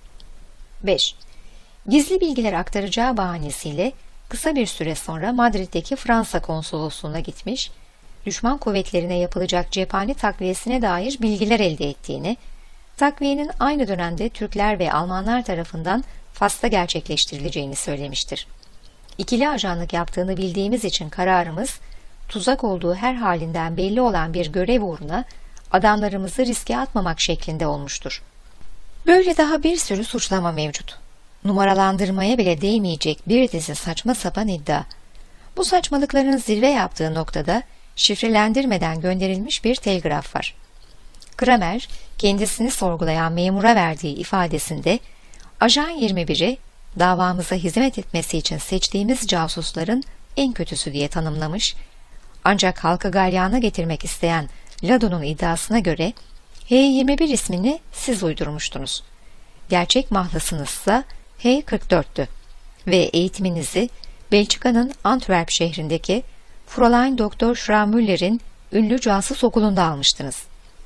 beş. Gizli bilgiler aktaracağı bahanesiyle kısa bir süre sonra Madrid'deki Fransa konsolosluğuna gitmiş, düşman kuvvetlerine yapılacak cephane takviyesine dair bilgiler elde ettiğini, takviyenin aynı dönemde Türkler ve Almanlar tarafından Fas'ta gerçekleştirileceğini söylemiştir. İkili ajanlık yaptığını bildiğimiz için kararımız, tuzak olduğu her halinden belli olan bir görev uğruna adamlarımızı riske atmamak şeklinde olmuştur. Böyle daha bir sürü suçlama mevcut. Numaralandırmaya bile değmeyecek bir dizi saçma sapan iddia. Bu saçmalıkların zirve yaptığı noktada şifrelendirmeden gönderilmiş bir telgraf var. Kramer, kendisini sorgulayan memura verdiği ifadesinde, Ajan yirmi biri, davamıza hizmet etmesi için seçtiğimiz casusların en kötüsü diye tanımlamış, ancak halkı galyana getirmek isteyen Ladu'nun iddiasına göre H yirmi bir ismini siz uydurmuştunuz. Gerçek mahlasınızsa H kırk dörttü ve eğitiminizi Belçika'nın Antwerp şehrindeki Fräulein Doktor Schrammüller'in ünlü casus okulunda almıştınız.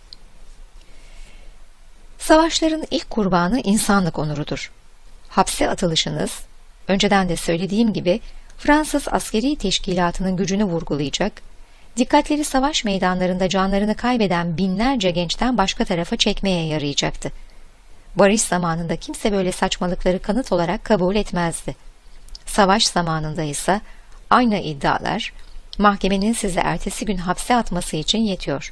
Savaşların ilk kurbanı insanlık onurudur. Hapse atılışınız, önceden de söylediğim gibi Fransız askeri teşkilatının gücünü vurgulayacak, dikkatleri savaş meydanlarında canlarını kaybeden binlerce gençten başka tarafa çekmeye yarayacaktı. Barış zamanında kimse böyle saçmalıkları kanıt olarak kabul etmezdi. Savaş zamanında ise aynı iddialar, mahkemenin sizi ertesi gün hapse atması için yetiyor.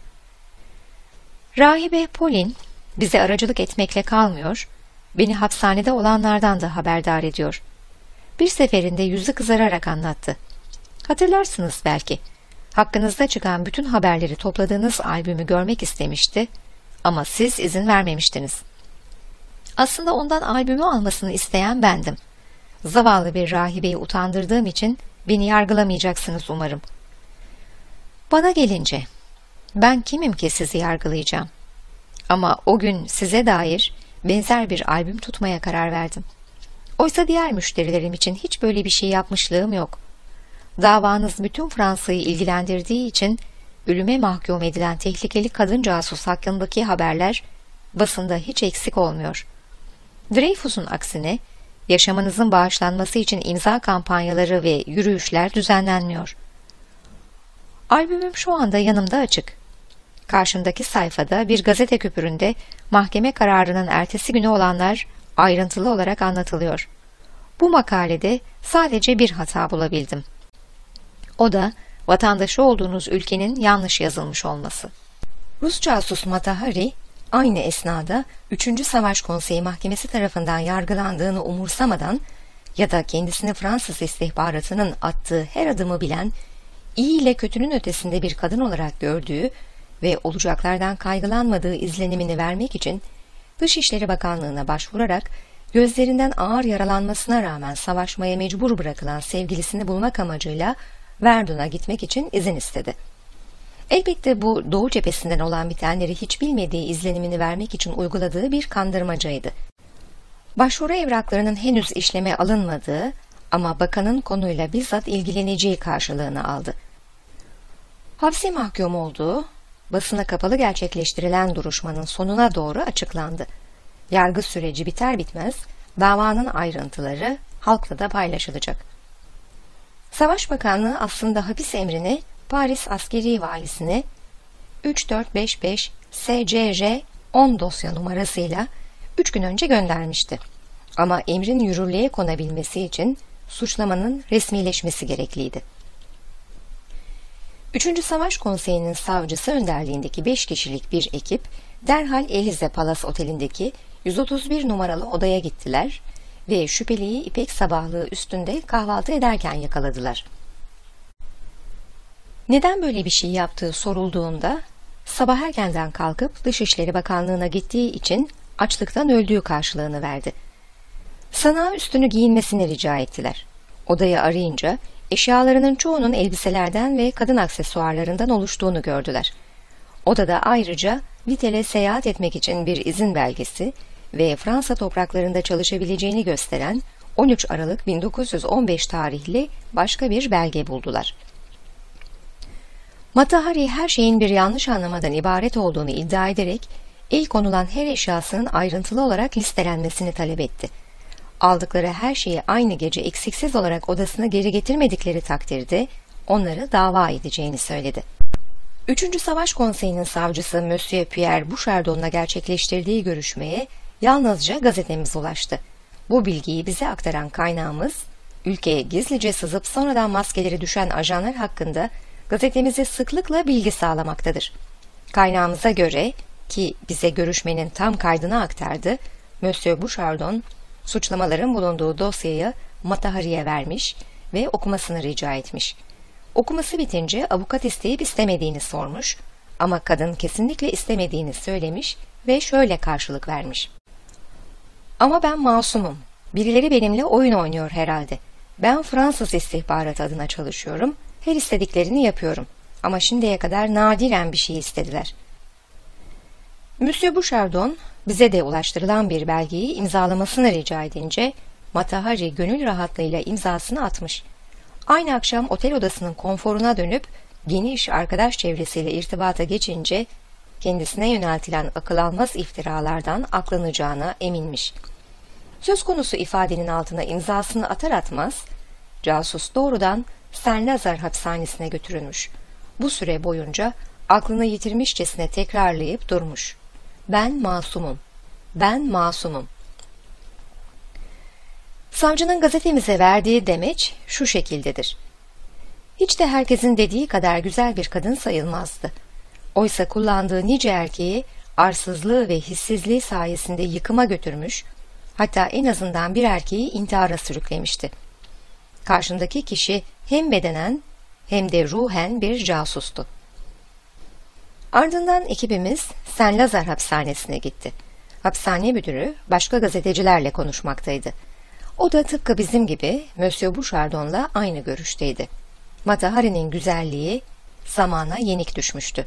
Rahibe Pauline bize aracılık etmekle kalmıyor, beni hapishanede olanlardan da haberdar ediyor. Bir seferinde yüzü kızararak anlattı. Hatırlarsınız belki, hakkınızda çıkan bütün haberleri topladığınız albümü görmek istemişti ama siz izin vermemiştiniz. Aslında ondan albümü almasını isteyen bendim. Zavallı bir rahibeyi utandırdığım için beni yargılamayacaksınız umarım. Bana gelince, ben kimim ki sizi yargılayacağım? Ama o gün size dair benzer bir albüm tutmaya karar verdim. Oysa diğer müşterilerim için hiç böyle bir şey yapmışlığım yok. Davanız bütün Fransa'yı ilgilendirdiği için ölüme mahkum edilen tehlikeli kadın casus hakkındaki haberler basında hiç eksik olmuyor. Dreyfus'un aksine yaşamınızın bağışlanması için imza kampanyaları ve yürüyüşler düzenlenmiyor. Albümüm şu anda yanımda açık. Karşımdaki sayfada bir gazete küpüründe mahkeme kararının ertesi günü olanlar ayrıntılı olarak anlatılıyor. Bu makalede sadece bir hata bulabildim. O da vatandaşı olduğunuz ülkenin yanlış yazılmış olması. Rus casus Mata Hari, aynı esnada üçüncü Savaş Konseyi Mahkemesi tarafından yargılandığını umursamadan ya da kendisini Fransız istihbaratının attığı her adımı bilen, iyi ile kötünün ötesinde bir kadın olarak gördüğü ve olacaklardan kaygılanmadığı izlenimini vermek için Dışişleri Bakanlığı'na başvurarak gözlerinden ağır yaralanmasına rağmen savaşmaya mecbur bırakılan sevgilisini bulmak amacıyla Verdun'a gitmek için izin istedi. Elbette bu Doğu cephesinden olan bitenleri hiç bilmediği izlenimini vermek için uyguladığı bir kandırmacaydı. Başvuru evraklarının henüz işleme alınmadığı ama bakanın konuyla bizzat ilgileneceği karşılığını aldı. Hapse mahkum olduğu, basına kapalı gerçekleştirilen duruşmanın sonuna doğru açıklandı. Yargı süreci biter bitmez davanın ayrıntıları halkla da paylaşılacak. Savaş Bakanlığı aslında hapis emrini Paris Askeri Valisi'ne üç dört beş beş S C R on dosya numarasıyla üç gün önce göndermişti. Ama emrin yürürlüğe konabilmesi için suçlamanın resmileşmesi gerekliydi. Üçüncü Savaş Konseyi'nin savcısı önderliğindeki beş kişilik bir ekip derhal Elize Palace Oteli'ndeki yüz otuz bir numaralı odaya gittiler ve şüpheliyi İpek sabahlığı üstünde kahvaltı ederken yakaladılar. Neden böyle bir şey yaptığı sorulduğunda sabah erkenden kalkıp Dışişleri Bakanlığı'na gittiği için açlıktan öldüğü karşılığını verdi. Sanağı üstünü giyinmesini rica ettiler. Odayı arayınca eşyalarının çoğunun elbiselerden ve kadın aksesuarlarından oluştuğunu gördüler. Odada ayrıca Vitel'e seyahat etmek için bir izin belgesi ve Fransa topraklarında çalışabileceğini gösteren on üç Aralık bin dokuz yüz on beş tarihli başka bir belge buldular. Mata Hari her şeyin bir yanlış anlamadan ibaret olduğunu iddia ederek el konulan her eşyasının ayrıntılı olarak listelenmesini talep etti. Aldıkları her şeyi aynı gece eksiksiz olarak odasına geri getirmedikleri takdirde onları dava edeceğini söyledi. Üçüncü Savaş Konseyi'nin savcısı Monsieur Pierre Bouchardon'la gerçekleştirdiği görüşmeye yalnızca gazetemiz ulaştı. Bu bilgiyi bize aktaran kaynağımız, ülkeye gizlice sızıp sonradan maskeleri düşen ajanlar hakkında gazetemize sıklıkla bilgi sağlamaktadır. Kaynağımıza göre, ki bize görüşmenin tam kaydını aktardı, Monsieur Bouchardon, suçlamaların bulunduğu dosyayı Mata Hari'ye vermiş ve okumasını rica etmiş. Okuması bitince avukat isteyip istemediğini sormuş ama kadın kesinlikle istemediğini söylemiş ve şöyle karşılık vermiş. Ama ben masumum. Birileri benimle oyun oynuyor herhalde. Ben Fransız istihbaratı adına çalışıyorum. Her istediklerini yapıyorum. Ama şimdiye kadar nadiren bir şey istediler. Monsieur Bouchardon bize de ulaştırılan bir belgeyi imzalamasını rica edince Mata Hari gönül rahatlığıyla imzasını atmış. Aynı akşam otel odasının konforuna dönüp geniş arkadaş çevresiyle irtibata geçince kendisine yöneltilen akıl almaz iftiralardan aklanacağına eminmiş. Söz konusu ifadenin altına imzasını atar atmaz casus doğrudan Saint-Lazare hapishanesine götürülmüş. Bu süre boyunca aklını yitirmişçesine tekrarlayıp durmuş. Ben masumum. Ben masumum. Savcının gazetemize verdiği demeç şu şekildedir. Hiç de herkesin dediği kadar güzel bir kadın sayılmazdı. Oysa kullandığı nice erkeği arsızlığı ve hissizliği sayesinde yıkıma götürmüş, hatta en azından bir erkeği intihara sürüklemişti. Karşındaki kişi hem bedenen hem de ruhen bir casustu. Ardından ekibimiz Saint-Lazare hapishanesine gitti. Hapishane müdürü başka gazetecilerle konuşmaktaydı. O da tıpkı bizim gibi Monsieur Bouchardon'la aynı görüşteydi. Mata Hari'nin güzelliği zamana yenik düşmüştü.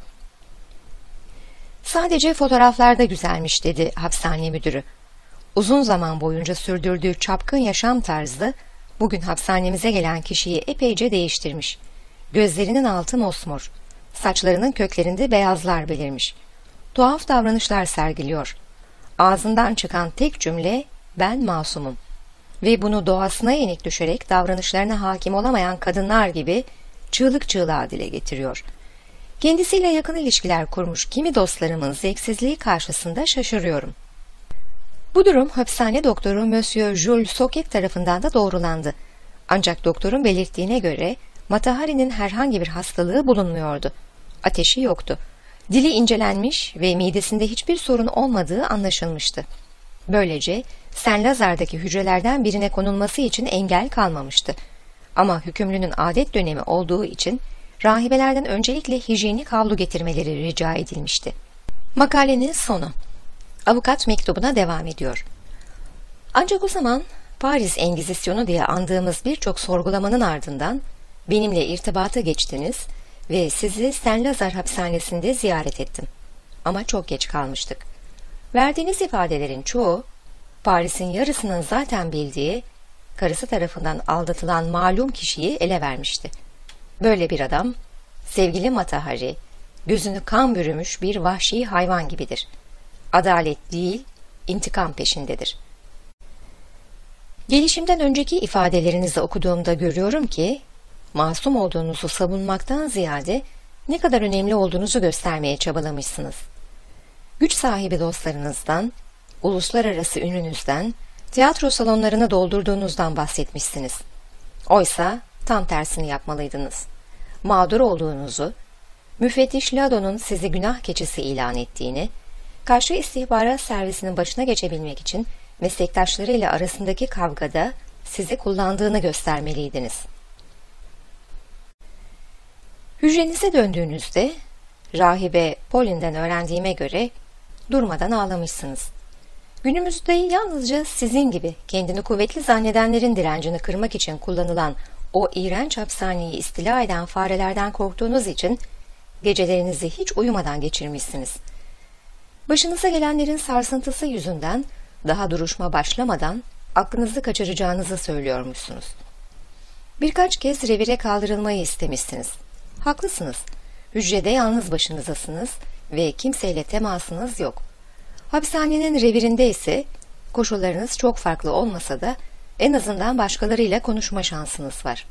Sadece fotoğraflarda güzelmiş dedi hapishane müdürü. Uzun zaman boyunca sürdürdüğü çapkın yaşam tarzı bugün hapishanemize gelen kişiyi epeyce değiştirmiş. Gözlerinin altı mosmor, saçlarının köklerinde beyazlar belirmiş. Tuhaf davranışlar sergiliyor. Ağzından çıkan tek cümle ben masumum. Ve bunu doğasına yenik düşerek davranışlarına hakim olamayan kadınlar gibi çığlık çığlığa dile getiriyor. Kendisiyle yakın ilişkiler kurmuş kimi dostlarımın zevksizliği karşısında şaşırıyorum. Bu durum hapishane doktoru Monsieur Jules Socket tarafından da doğrulandı. Ancak doktorun belirttiğine göre Mata Hari'nin herhangi bir hastalığı bulunmuyordu. Ateşi yoktu. Dili incelenmiş ve midesinde hiçbir sorun olmadığı anlaşılmıştı. Böylece Saint-Lazare'daki hücrelerden birine konulması için engel kalmamıştı. Ama hükümlünün adet dönemi olduğu için rahibelerden öncelikle hijyenik havlu getirmeleri rica edilmişti. Makalenin sonu. Avukat mektubuna devam ediyor. Ancak o zaman Paris Engizisyonu diye andığımız birçok sorgulamanın ardından benimle irtibata geçtiniz ve sizi Saint-Lazare hapishanesinde ziyaret ettim. Ama çok geç kalmıştık. Verdiğiniz ifadelerin çoğu, Paris'in yarısının zaten bildiği, karısı tarafından aldatılan malum kişiyi ele vermişti. Böyle bir adam, sevgili Mata Hari, gözünü kan bürümüş bir vahşi hayvan gibidir. Adalet değil, intikam peşindedir. Gelişimden önceki ifadelerinizi okuduğumda görüyorum ki, masum olduğunuzu savunmaktan ziyade ne kadar önemli olduğunuzu göstermeye çabalamışsınız. Güç sahibi dostlarınızdan, uluslararası ününüzden, tiyatro salonlarını doldurduğunuzdan bahsetmişsiniz. Oysa tam tersini yapmalıydınız. Mağdur olduğunuzu, müfettiş Lado'nun sizi günah keçisi ilan ettiğini, karşı istihbarat servisinin başına geçebilmek için meslektaşlarıyla arasındaki kavgada sizi kullandığını göstermeliydiniz. Hücrenize döndüğünüzde, rahibe Pauline'den öğrendiğime göre durmadan ağlamışsınız. Günümüzde yalnızca sizin gibi kendini kuvvetli zannedenlerin direncini kırmak için kullanılan o iğrenç hapishaneyi istila eden farelerden korktuğunuz için gecelerinizi hiç uyumadan geçirmişsiniz. Başınıza gelenlerin sarsıntısı yüzünden daha duruşma başlamadan aklınızı kaçıracağınızı söylüyormuşsunuz. Birkaç kez revire kaldırılmayı istemişsiniz. Haklısınız. Hücrede yalnız başınızasınız ve kimseyle temasınız yok. Hapishanenin revirinde ise koşullarınız çok farklı olmasa da en azından başkalarıyla konuşma şansınız var.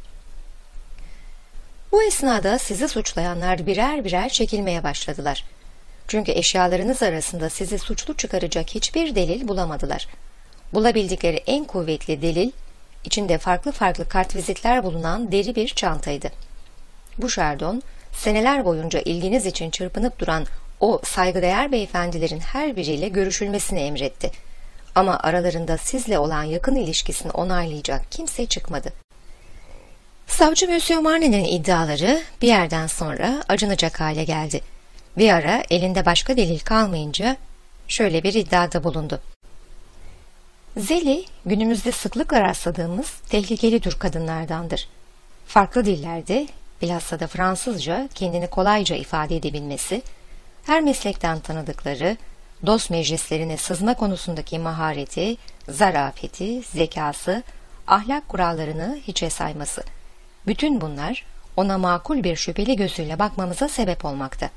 Bu esnada sizi suçlayanlar birer birer çekilmeye başladılar. Çünkü eşyalarınız arasında sizi suçlu çıkaracak hiçbir delil bulamadılar. Bulabildikleri en kuvvetli delil, içinde farklı farklı kartvizitler bulunan deri bir çantaydı. Bu şardon, seneler boyunca ilginiz için çırpınıp duran o saygıdeğer beyefendilerin her biriyle görüşülmesini emretti. Ama aralarında sizle olan yakın ilişkisini onaylayacak kimse çıkmadı. Savcı Monsieur Marne'nin iddiaları bir yerden sonra acınacak hale geldi. Bir ara elinde başka delil kalmayınca şöyle bir iddiada bulundu. Zeli, günümüzde sıklıkla rastladığımız tehlikeli tür kadınlardandır. Farklı dillerde, bilhassa da Fransızca kendini kolayca ifade edebilmesi, her meslekten tanıdıkları, dost meclislerine sızma konusundaki mahareti, zarafeti, zekası, ahlak kurallarını hiçe sayması. Bütün bunlar ona makul bir şüpheli gözüyle bakmamıza sebep olmakta.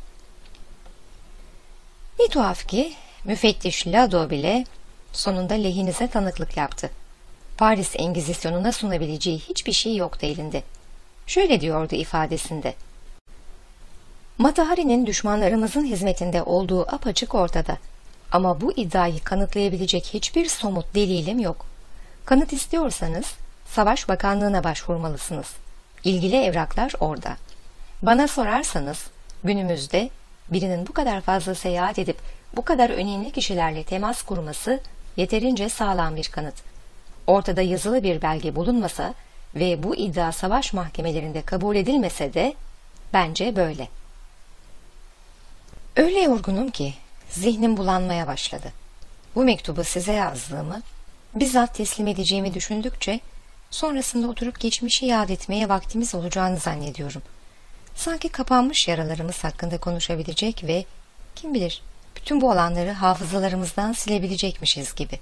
Ne tuhaf ki müfettiş Lado bile sonunda lehinize tanıklık yaptı. Paris Engizisyonuna sunabileceği hiçbir şey yoktu elinde. Şöyle diyordu ifadesinde. Mata Hari'nin düşmanlarımızın hizmetinde olduğu apaçık ortada. Ama bu iddiayı kanıtlayabilecek hiçbir somut delilim yok. Kanıt istiyorsanız Savaş Bakanlığı'na başvurmalısınız. İlgili evraklar orada. Bana sorarsanız günümüzde birinin bu kadar fazla seyahat edip bu kadar önemli kişilerle temas kurması yeterince sağlam bir kanıt. Ortada yazılı bir belge bulunmasa ve bu iddia savaş mahkemelerinde kabul edilmese de bence böyle. Öyle yorgunum ki zihnim bulanmaya başladı. Bu mektubu size yazdığımı, bizzat teslim edeceğimi düşündükçe sonrasında oturup geçmişi yad etmeye vaktimiz olacağını zannediyorum. Sanki kapanmış yaralarımız hakkında konuşabilecek ve kim bilir bütün bu olanları hafızalarımızdan silebilecekmişiz gibi.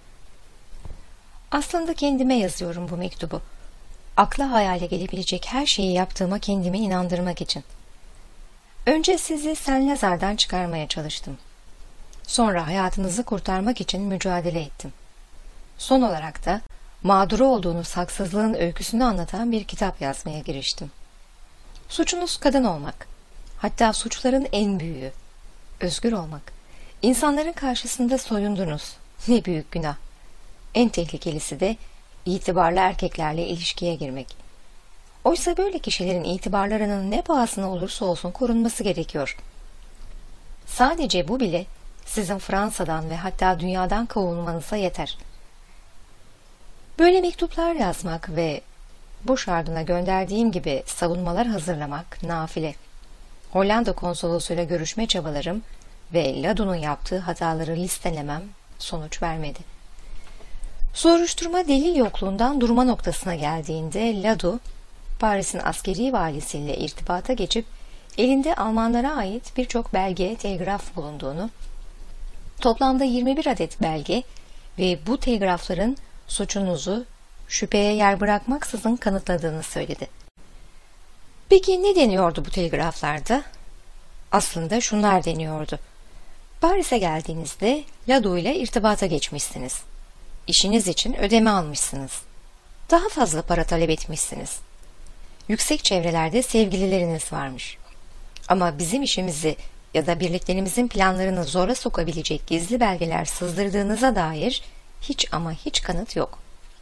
Aslında kendime yazıyorum bu mektubu. Akla hayale gelebilecek her şeyi yaptığıma kendimi inandırmak için. Önce sizi Saint-Lazare'dan çıkarmaya çalıştım. Sonra hayatınızı kurtarmak için mücadele ettim. Son olarak da mağduru olduğunuz haksızlığın öyküsünü anlatan bir kitap yazmaya giriştim. Suçunuz kadın olmak, hatta suçların en büyüğü, özgür olmak. İnsanların karşısında soyundunuz, ne büyük günah. En tehlikelisi de itibarlı erkeklerle ilişkiye girmek. Oysa böyle kişilerin itibarlarının ne pahasına olursa olsun korunması gerekiyor. Sadece bu bile sizin Fransa'dan ve hatta dünyadan kovulmanıza yeter. Böyle mektuplar yazmak ve Boşardın'a gönderdiğim gibi savunmalar hazırlamak nafile. Hollanda konsolosuyla görüşme çabalarım ve Ladu'nun yaptığı hataları listelemem sonuç vermedi. Soruşturma delil yokluğundan durma noktasına geldiğinde Ladu, Paris'in askeri valisiyle irtibata geçip elinde Almanlara ait birçok belge, telgraf bulunduğunu, toplamda yirmi bir adet belge ve bu telgrafların suçunuzu şüpheye yer bırakmaksızın kanıtladığını söyledi. Peki ne deniyordu bu telgraflarda? Aslında şunlar deniyordu. Paris'e geldiğinizde Ladu ile irtibata geçmişsiniz. İşiniz için ödeme almışsınız. Daha fazla para talep etmişsiniz. Yüksek çevrelerde sevgilileriniz varmış. Ama bizim işimizi ya da birliklerimizin planlarını zora sokabilecek gizli belgeler sızdırdığınıza dair hiç ama hiç kanıt yok.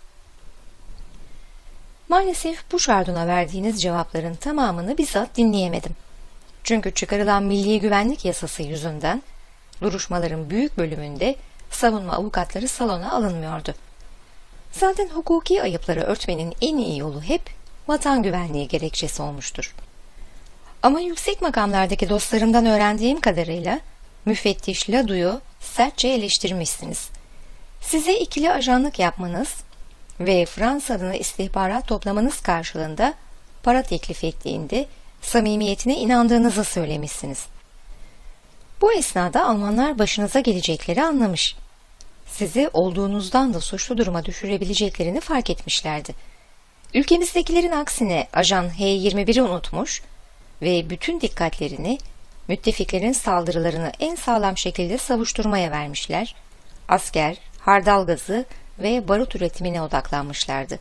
Maalesef bu şarduna verdiğiniz cevapların tamamını bizzat dinleyemedim. Çünkü çıkarılan Milli Güvenlik Yasası yüzünden duruşmaların büyük bölümünde savunma avukatları salona alınmıyordu. Zaten hukuki ayıpları örtmenin en iyi yolu hep vatan güvenliği gerekçesi olmuştur. Ama yüksek makamlardaki dostlarımdan öğrendiğim kadarıyla müfettiş Ladu'yu sertçe eleştirmişsiniz. Size ikili ajanlık yapmanız ve Fransa adına istihbarat toplamanız karşılığında para teklif ettiğinde samimiyetine inandığınızı söylemişsiniz. Bu esnada Almanlar başınıza gelecekleri anlamış. Sizi olduğunuzdan da suçlu duruma düşürebileceklerini fark etmişlerdi. Ülkemizdekilerin aksine ajan H yirmi bir'i unutmuş ve bütün dikkatlerini müttefiklerin saldırılarını en sağlam şekilde savuşturmaya vermişler, asker, hardal gazı ve barut üretimine odaklanmışlardı.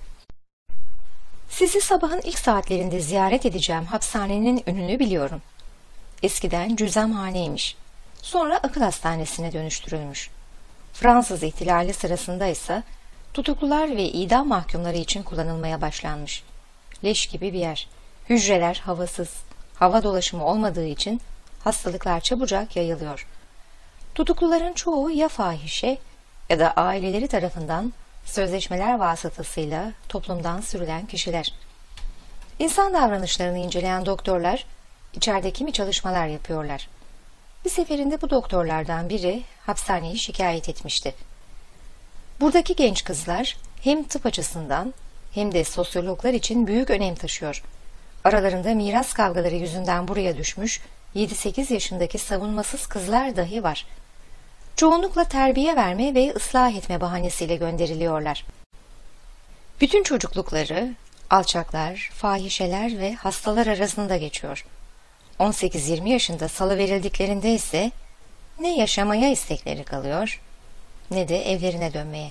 Sizi sabahın ilk saatlerinde ziyaret edeceğim hapishanenin önünü biliyorum. Eskiden cüzamhaneymiş. Sonra akıl hastanesine dönüştürülmüş. Fransız ihtilali sırasında ise tutuklular ve idam mahkumları için kullanılmaya başlanmış. Leş gibi bir yer. Hücreler havasız, hava dolaşımı olmadığı için hastalıklar çabucak yayılıyor. Tutukluların çoğu ya fahişe ya da aileleri tarafından sözleşmeler vasıtasıyla toplumdan sürülen kişiler. İnsan davranışlarını inceleyen doktorlar içeride kimi çalışmalar yapıyorlar. Bir seferinde bu doktorlardan biri hapishaneyi şikayet etmişti. Buradaki genç kızlar hem tıp açısından hem de sosyologlar için büyük önem taşıyor. Aralarında miras kavgaları yüzünden buraya düşmüş yedi sekiz yaşındaki savunmasız kızlar dahi var. Çoğunlukla terbiye verme ve ıslah etme bahanesiyle gönderiliyorlar. Bütün çocuklukları alçaklar, fahişeler ve hastalar arasında geçiyor. on sekiz yirmi yaşında salıverildiklerinde ise ne yaşamaya istekleri kalıyor ne de evlerine dönmeye.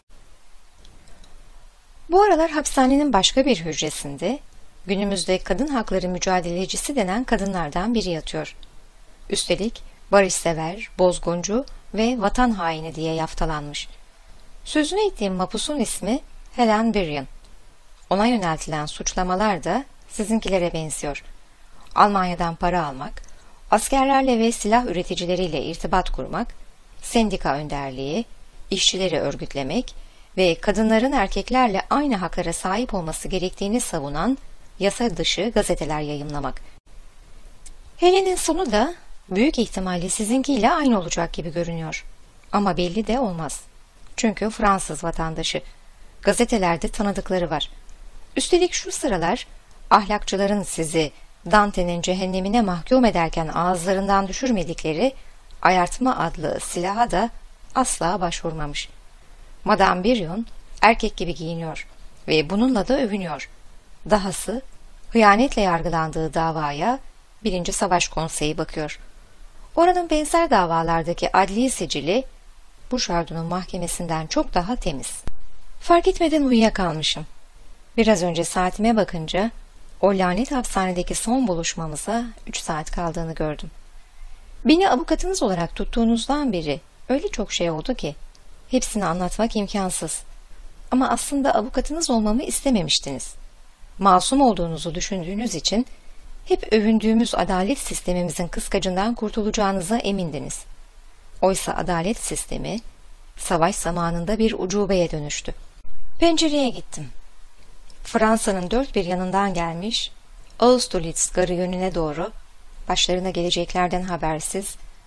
Bu aralar hapishanenin başka bir hücresinde günümüzde kadın hakları mücadelecisi denen kadınlardan biri yatıyor. Üstelik barışsever, bozguncu ve vatan haini diye yaftalanmış. Sözünü ettiğim mapusun ismi Helen Biryan. Ona yöneltilen suçlamalar da sizinkilere benziyor. Almanya'dan para almak, askerlerle ve silah üreticileriyle irtibat kurmak, sendika önderliği, işçileri örgütlemek ve kadınların erkeklerle aynı haklara sahip olması gerektiğini savunan yasa dışı gazeteler yayımlamak. Helen'in sonu da büyük ihtimalle sizinkiyle aynı olacak gibi görünüyor. Ama belli de olmaz. Çünkü Fransız vatandaşı. Gazetelerde tanıdıkları var. Üstelik şu sıralar ahlakçıların sizi Dante'nin cehennemine mahkum ederken ağızlarından düşürmedikleri ayartma adlı silaha da asla başvurmamış. Madame Biryon erkek gibi giyiniyor ve bununla da övünüyor. Dahası hıyanetle yargılandığı davaya birinci Savaş Konseyi bakıyor. Oranın benzer davalardaki adli sicili bu şardunun mahkemesinden çok daha temiz. Fark etmeden uyuyakalmışım. Biraz önce saatime bakınca o lanet hapishanedeki son buluşmamıza üç saat kaldığını gördüm. Beni avukatınız olarak tuttuğunuzdan beri öyle çok şey oldu ki hepsini anlatmak imkansız. Ama aslında avukatınız olmamı istememiştiniz. Masum olduğunuzu düşündüğünüz için hep övündüğümüz adalet sistemimizin kıskacından kurtulacağınıza emindiniz. Oysa adalet sistemi savaş zamanında bir ucubeye dönüştü. Pencereye gittim. Fransa'nın dört bir yanından gelmiş, Austerlitz garı yönüne doğru, başlarına geleceklerden habersiz,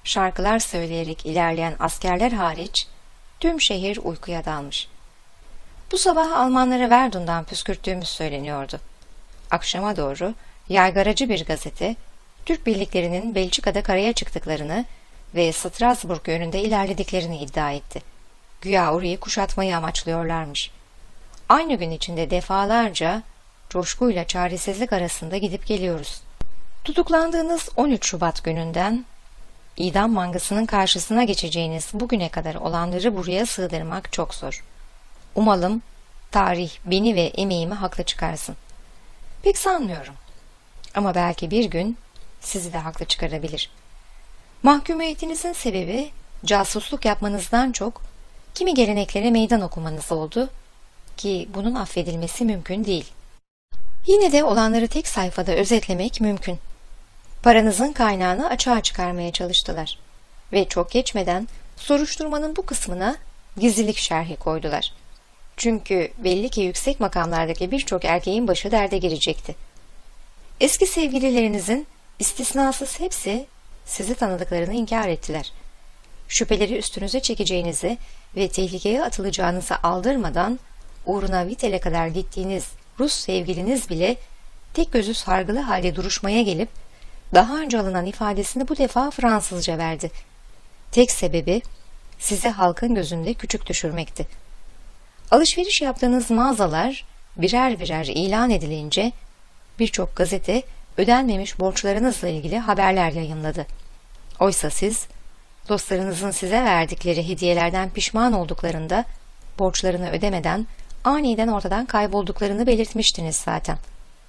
şarkılar söyleyerek ilerleyen askerler hariç tüm şehir uykuya dalmış. Bu sabah Almanları Verdun'dan püskürttüğümüz söyleniyordu. Akşama doğru yaygaracı bir gazete, Türk birliklerinin Belçika'da karaya çıktıklarını ve Strasbourg yönünde ilerlediklerini iddia etti. Güya orayı kuşatmayı amaçlıyorlarmış. Aynı gün içinde defalarca coşkuyla çaresizlik arasında gidip geliyoruz. Tutuklandığınız on üç Şubat gününden idam mangasının karşısına geçeceğiniz bugüne kadar olanları buraya sığdırmak çok zor. Umalım tarih beni ve emeğimi haklı çıkarsın. Pek sanmıyorum. Ama belki bir gün sizi de haklı çıkarabilir. Mahkumiyetinizin sebebi casusluk yapmanızdan çok kimi geleneklere meydan okumanız oldu ki bunun affedilmesi mümkün değil. Yine de olanları tek sayfada özetlemek mümkün. Paranızın kaynağını açığa çıkarmaya çalıştılar ve çok geçmeden soruşturmanın bu kısmına gizlilik şerhi koydular. Çünkü belli ki yüksek makamlardaki birçok erkeğin başı derde girecekti. Eski sevgililerinizin istisnasız hepsi sizi tanıdıklarını inkar ettiler. Şüpheleri üstünüze çekeceğinizi ve tehlikeye atılacağınızı aldırmadan uğruna Vitel'e kadar gittiğiniz Rus sevgiliniz bile tek gözü sargılı halde duruşmaya gelip daha önce alınan ifadesini bu defa Fransızca verdi. Tek sebebi sizi halkın gözünde küçük düşürmekti. Alışveriş yaptığınız mağazalar birer birer ilan edilince birçok gazete ödenmemiş borçlarınızla ilgili haberler yayınladı. Oysa siz dostlarınızın size verdikleri hediyelerden pişman olduklarında borçlarını ödemeden aniden ortadan kaybolduklarını belirtmiştiniz zaten.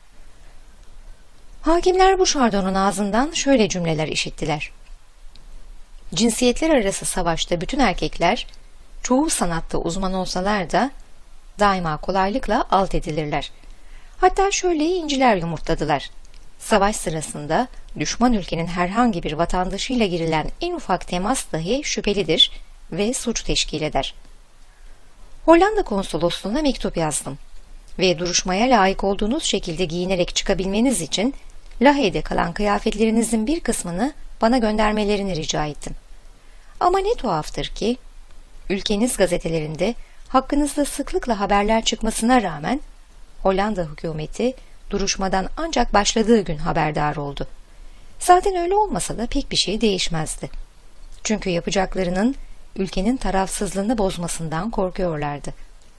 Hakimler bu şardonun ağzından şöyle cümleler işittiler. Cinsiyetler arası savaşta bütün erkekler, çoğu sanatta uzman olsalar da daima kolaylıkla alt edilirler. Hatta şöyle inciler yumurtladılar. Savaş sırasında düşman ülkenin herhangi bir vatandaşıyla girilen en ufak temas dahi şüphelidir ve suç teşkil eder. Hollanda konsolosluğuna mektup yazdım ve duruşmaya layık olduğunuz şekilde giyinerek çıkabilmeniz için Lahey'de kalan kıyafetlerinizin bir kısmını bana göndermelerini rica ettim. Ama ne tuhaftır ki, ülkeniz gazetelerinde hakkınızda sıklıkla haberler çıkmasına rağmen Hollanda hükümeti duruşmadan ancak başladığı gün haberdar oldu. Zaten öyle olmasa da pek bir şey değişmezdi. Çünkü yapacaklarının ülkenin tarafsızlığını bozmasından korkuyorlardı.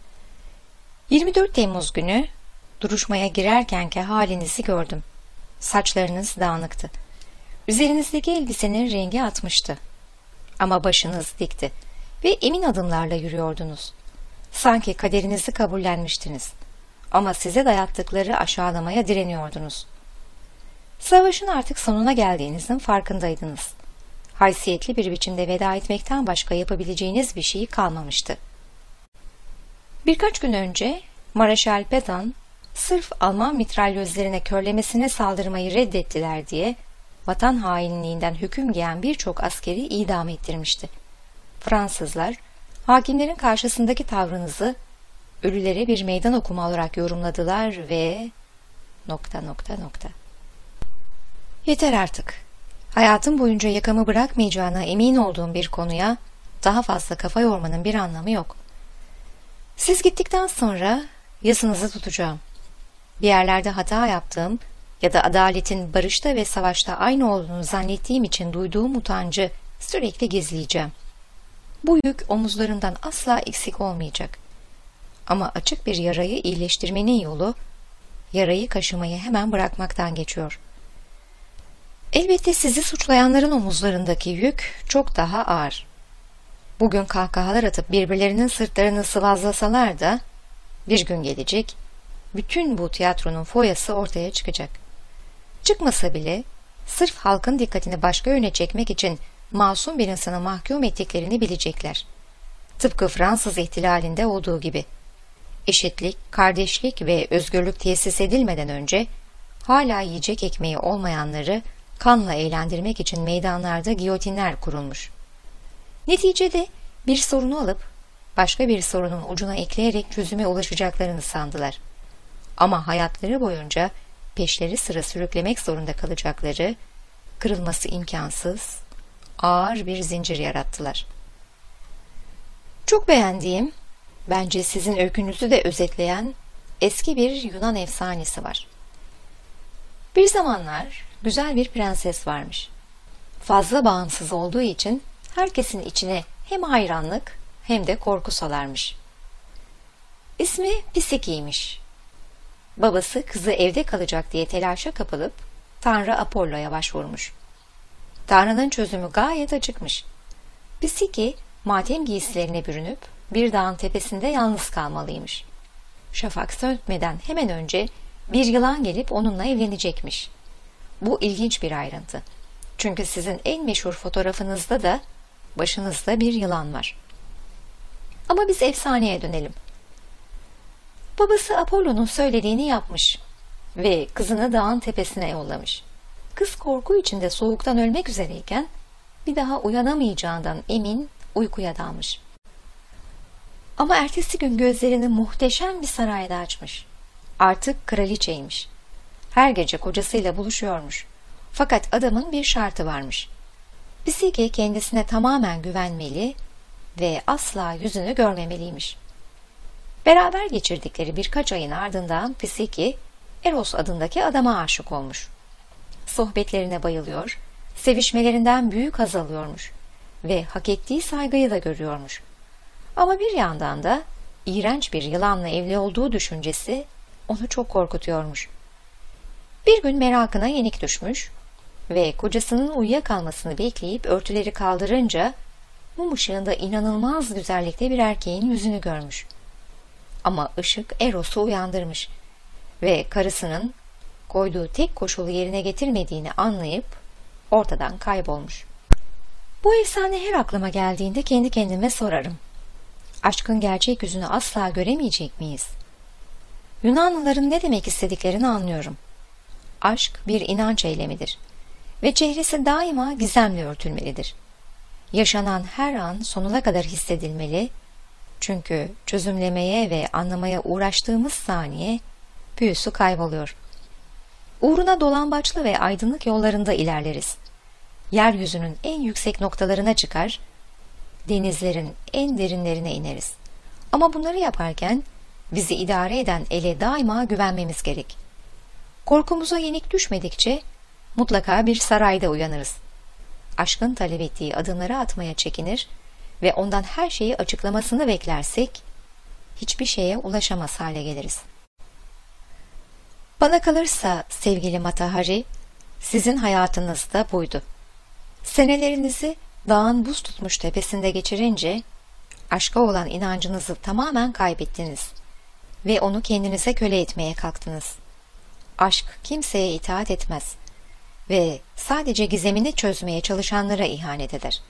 yirmi dört Temmuz günü duruşmaya girerkenki halinizi gördüm. Saçlarınız dağınıktı. Üzerinizdeki elbisenin rengi atmıştı. Ama başınız dikti ve emin adımlarla yürüyordunuz. Sanki kaderinizi kabullenmiştiniz. Ama size dayattıkları aşağılamaya direniyordunuz. Savaşın artık sonuna geldiğinizin farkındaydınız. Haysiyetli bir biçimde veda etmekten başka yapabileceğiniz bir şey kalmamıştı. Birkaç gün önce Mareşal Pétain, sırf Alman mitralyözlerine körlemesine saldırmayı reddettiler diye vatan hainliğinden hüküm giyen birçok askeri idam ettirmişti. Fransızlar, hakimlerin karşısındaki tavrınızı ölülere bir meydan okuma olarak yorumladılar ve nokta nokta nokta. Yeter artık. Hayatım boyunca yakamı bırakmayacağına emin olduğum bir konuya daha fazla kafa yormanın bir anlamı yok. Siz gittikten sonra yasınızı tutacağım. Bir yerlerde hata yaptığım ya da adaletin barışta ve savaşta aynı olduğunu zannettiğim için duyduğum utancı sürekli gizleyeceğim. Bu yük omuzlarından asla eksik olmayacak. Ama açık bir yarayı iyileştirmenin yolu, yarayı kaşımayı hemen bırakmaktan geçiyor. Elbette sizi suçlayanların omuzlarındaki yük çok daha ağır. Bugün kahkahalar atıp birbirlerinin sırtlarını sıvazlasalar da bir gün gelecek, bütün bu tiyatronun foyası ortaya çıkacak. Çıkmasa bile sırf halkın dikkatini başka yöne çekmek için masum bir insanı mahkum ettiklerini bilecekler. Tıpkı Fransız ihtilalinde olduğu gibi. Eşitlik, kardeşlik ve özgürlük tesis edilmeden önce hala yiyecek ekmeği olmayanları kanla eğlendirmek için meydanlarda giyotinler kurulmuş. Neticede bir sorunu alıp başka bir sorunun ucuna ekleyerek çözüme ulaşacaklarını sandılar. Ama hayatları boyunca peşleri sıra sürüklemek zorunda kalacakları, kırılması imkansız, ağır bir zincir yarattılar. Çok beğendiğim, bence sizin öykünüzü de özetleyen eski bir Yunan efsanesi var. Bir zamanlar güzel bir prenses varmış. Fazla bağımsız olduğu için herkesin içine hem hayranlık hem de korku salarmış. İsmi Psiki'ymiş. Babası kızı evde kalacak diye telaşa kapılıp Tanrı Apollo'ya başvurmuş. Tanrı'nın çözümü gayet açıkmış. Psiki matem giysilerine bürünüp bir dağın tepesinde yalnız kalmalıymış. Şafak sökmeden hemen önce bir yılan gelip onunla evlenecekmiş. Bu ilginç bir ayrıntı. Çünkü sizin en meşhur fotoğrafınızda da başınızda bir yılan var. Ama biz efsaneye dönelim. Babası Apollo'nun söylediğini yapmış ve kızını dağın tepesine yollamış. Kız korku içinde soğuktan ölmek üzereyken bir daha uyanamayacağından emin uykuya dalmış. Ama ertesi gün gözlerini muhteşem bir sarayda açmış. Artık kraliçeymiş. Her gece kocasıyla buluşuyormuş. Fakat adamın bir şartı varmış. Psiki kendisine tamamen güvenmeli ve asla yüzünü görmemeliymiş. Beraber geçirdikleri birkaç ayın ardından Psiki, Eros adındaki adama aşık olmuş. Sohbetlerine bayılıyor, sevişmelerinden büyük haz alıyormuş ve hak ettiği saygıyı da görüyormuş. Ama bir yandan da iğrenç bir yılanla evli olduğu düşüncesi onu çok korkutuyormuş. Bir gün merakına yenik düşmüş ve kocasının uyuyakalmasını bekleyip örtüleri kaldırınca mum ışığında inanılmaz güzellikte bir erkeğin yüzünü görmüş. Ama ışık Eros'u uyandırmış ve karısının koyduğu tek koşulu yerine getirmediğini anlayıp ortadan kaybolmuş. Bu efsane her aklıma geldiğinde kendi kendime sorarım. Aşkın gerçek yüzünü asla göremeyecek miyiz? Yunanlıların ne demek istediklerini anlıyorum. Aşk bir inanç eylemidir ve çehresi daima gizemle örtülmelidir. Yaşanan her an sonuna kadar hissedilmeli, çünkü çözümlemeye ve anlamaya uğraştığımız saniye büyüsü kayboluyor. Uğruna dolambaçlı ve aydınlık yollarında ilerleriz. Yeryüzünün en yüksek noktalarına çıkar, denizlerin en derinlerine ineriz. Ama bunları yaparken bizi idare eden ele daima güvenmemiz gerek. Korkumuza yenik düşmedikçe mutlaka bir sarayda uyanırız. Aşkın talep ettiği adımları atmaya çekinir ve ondan her şeyi açıklamasını beklersek hiçbir şeye ulaşamaz hale geliriz. Bana kalırsa sevgili Mata Hari, sizin hayatınız da buydu. Senelerinizi dağın buz tutmuş tepesinde geçirince aşka olan inancınızı tamamen kaybettiniz ve onu kendinize köle etmeye kalktınız. Aşk kimseye itaat etmez ve sadece gizemini çözmeye çalışanlara ihanet eder.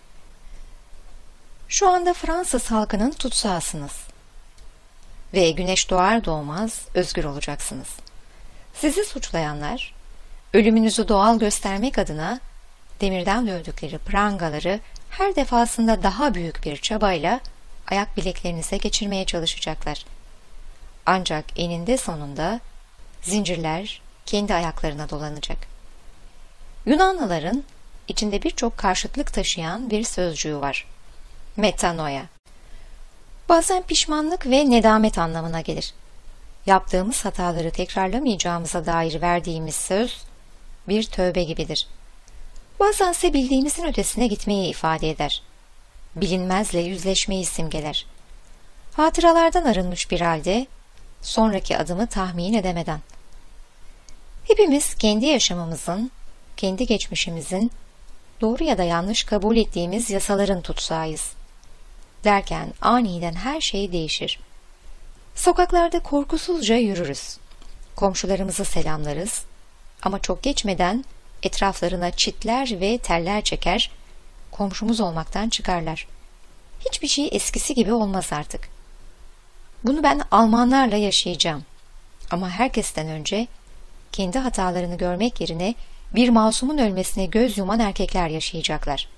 Şu anda Fransız halkının tutsağısınız ve güneş doğar doğmaz özgür olacaksınız. Sizi suçlayanlar, ölümünüzü doğal göstermek adına demirden dövdükleri prangaları her defasında daha büyük bir çabayla ayak bileklerinize geçirmeye çalışacaklar. Ancak eninde sonunda zincirler kendi ayaklarına dolanacak. Yunanlıların içinde birçok karşıtlık taşıyan bir sözcüğü var. Metanoia. Bazen pişmanlık ve nedamet anlamına gelir. Yaptığımız hataları tekrarlamayacağımıza dair verdiğimiz söz bir tövbe gibidir. Bazense bildiğimizin ötesine gitmeyi ifade eder. Bilinmezle yüzleşmeyi simgeler. Hatıralardan arınmış bir halde sonraki adımı tahmin edemeden. Hepimiz kendi yaşamımızın, kendi geçmişimizin, doğru ya da yanlış kabul ettiğimiz yasaların tutsağıyız. Derken aniden her şey değişir. Sokaklarda korkusuzca yürürüz. Komşularımızı selamlarız ama çok geçmeden etraflarına çitler ve teller çeker, komşumuz olmaktan çıkarlar. Hiçbir şey eskisi gibi olmaz artık. Bunu ben Almanlarla yaşayacağım. Ama herkesten önce kendi hatalarını görmek yerine bir masumun ölmesine göz yuman erkekler yaşayacaklar.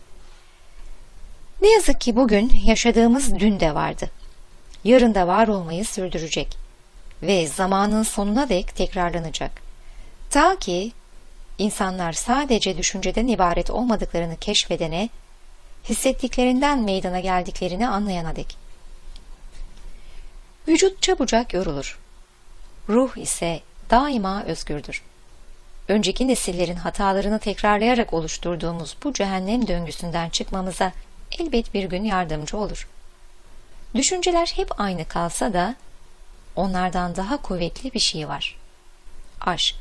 Ne yazık ki bugün yaşadığımız dün de vardı. Yarın da var olmayı sürdürecek ve zamanın sonuna dek tekrarlanacak. Ta ki insanlar sadece düşünceden ibaret olmadıklarını keşfedene, hissettiklerinden meydana geldiklerini anlayana dek. Vücut çabucak yorulur. Ruh ise daima özgürdür. Önceki nesillerin hatalarını tekrarlayarak oluşturduğumuz bu cehennem döngüsünden çıkmamıza elbet bir gün yardımcı olur. Düşünceler hep aynı kalsa da onlardan daha kuvvetli bir şey var. Aşk.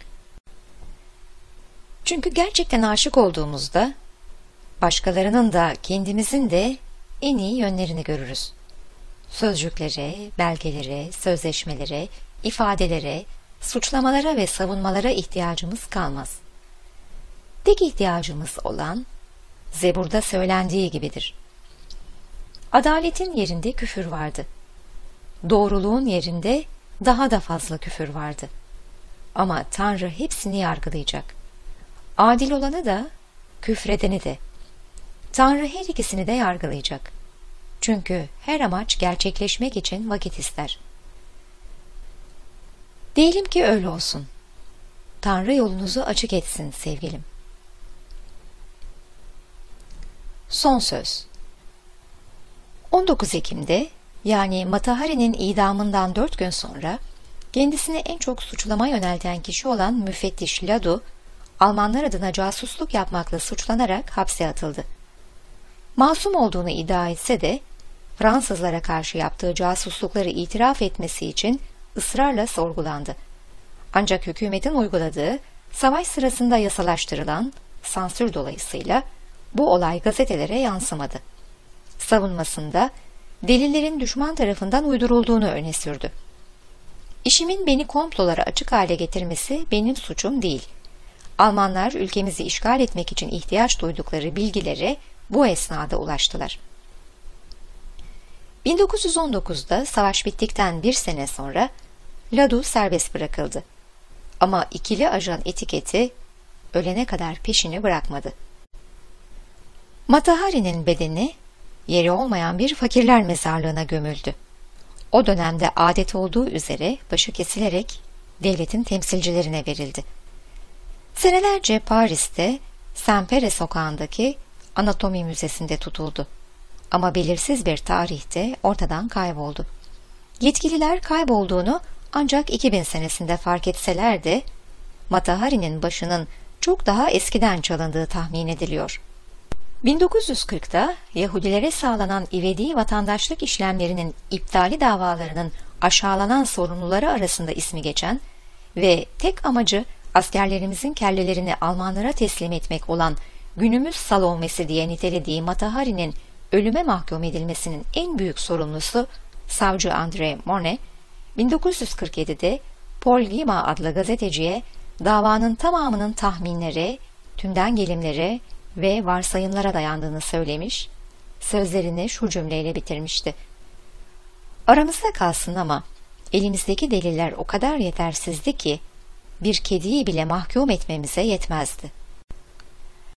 Çünkü gerçekten aşık olduğumuzda başkalarının da kendimizin de en iyi yönlerini görürüz. Sözcüklere, belgelere, sözleşmelere, ifadelere, suçlamalara ve savunmalara ihtiyacımız kalmaz. Tek ihtiyacımız olan Zebur'da söylendiği gibidir. Adaletin yerinde küfür vardı. Doğruluğun yerinde daha da fazla küfür vardı. Ama Tanrı hepsini yargılayacak. Adil olanı da, küfredeni de. Tanrı her ikisini de yargılayacak. Çünkü her amaç gerçekleşmek için vakit ister. Diyelim ki öyle olsun. Tanrı yolunuzu açık etsin sevgilim. Son söz. on dokuz Ekim'de, yani Matahari'nin idamından dört gün sonra, kendisine en çok suçlama yönelten kişi olan müfettiş Ladu, Almanlar adına casusluk yapmakla suçlanarak hapse atıldı. Masum olduğunu iddia etse de, Fransızlara karşı yaptığı casuslukları itiraf etmesi için ısrarla sorgulandı. Ancak hükümetin uyguladığı, savaş sırasında yasalaştırılan sansür dolayısıyla bu olay gazetelere yansımadı. Savunmasında delillerin düşman tarafından uydurulduğunu öne sürdü. İşimin beni komplolara açık hale getirmesi benim suçum değil. Almanlar ülkemizi işgal etmek için ihtiyaç duydukları bilgilere bu esnada ulaştılar. bin dokuz yüz on dokuzda savaş bittikten bir sene sonra Ladu serbest bırakıldı. Ama ikili ajan etiketi ölene kadar peşini bırakmadı. Matahari'nin bedeni yeri olmayan bir fakirler mezarlığına gömüldü. O dönemde adet olduğu üzere başı kesilerek devletin temsilcilerine verildi. Senelerce Paris'te Saint-Père sokağındaki Anatomi Müzesi'nde tutuldu. Ama belirsiz bir tarihte ortadan kayboldu. Yetkililer kaybolduğunu ancak iki bin senesinde fark etseler de Matahari'nin başının çok daha eskiden çalındığı tahmin ediliyor. bin dokuz yüz kırkta Yahudilere sağlanan ivedi vatandaşlık işlemlerinin iptali davalarının aşağılanan sorumluları arasında ismi geçen ve tek amacı askerlerimizin kellelerini Almanlara teslim etmek olan günümüz Salomesi diye nitelediği Matahari'nin ölüme mahkum edilmesinin en büyük sorumlusu savcı André Monet, bin dokuz yüz kırk yedide Paul Gima adlı gazeteciye davanın tamamının tahminlere, tümden gelimlere ve varsayımlara dayandığını söylemiş, sözlerini şu cümleyle bitirmişti. Aramızda kalsın ama elimizdeki deliller o kadar yetersizdi ki bir kediyi bile mahkum etmemize yetmezdi.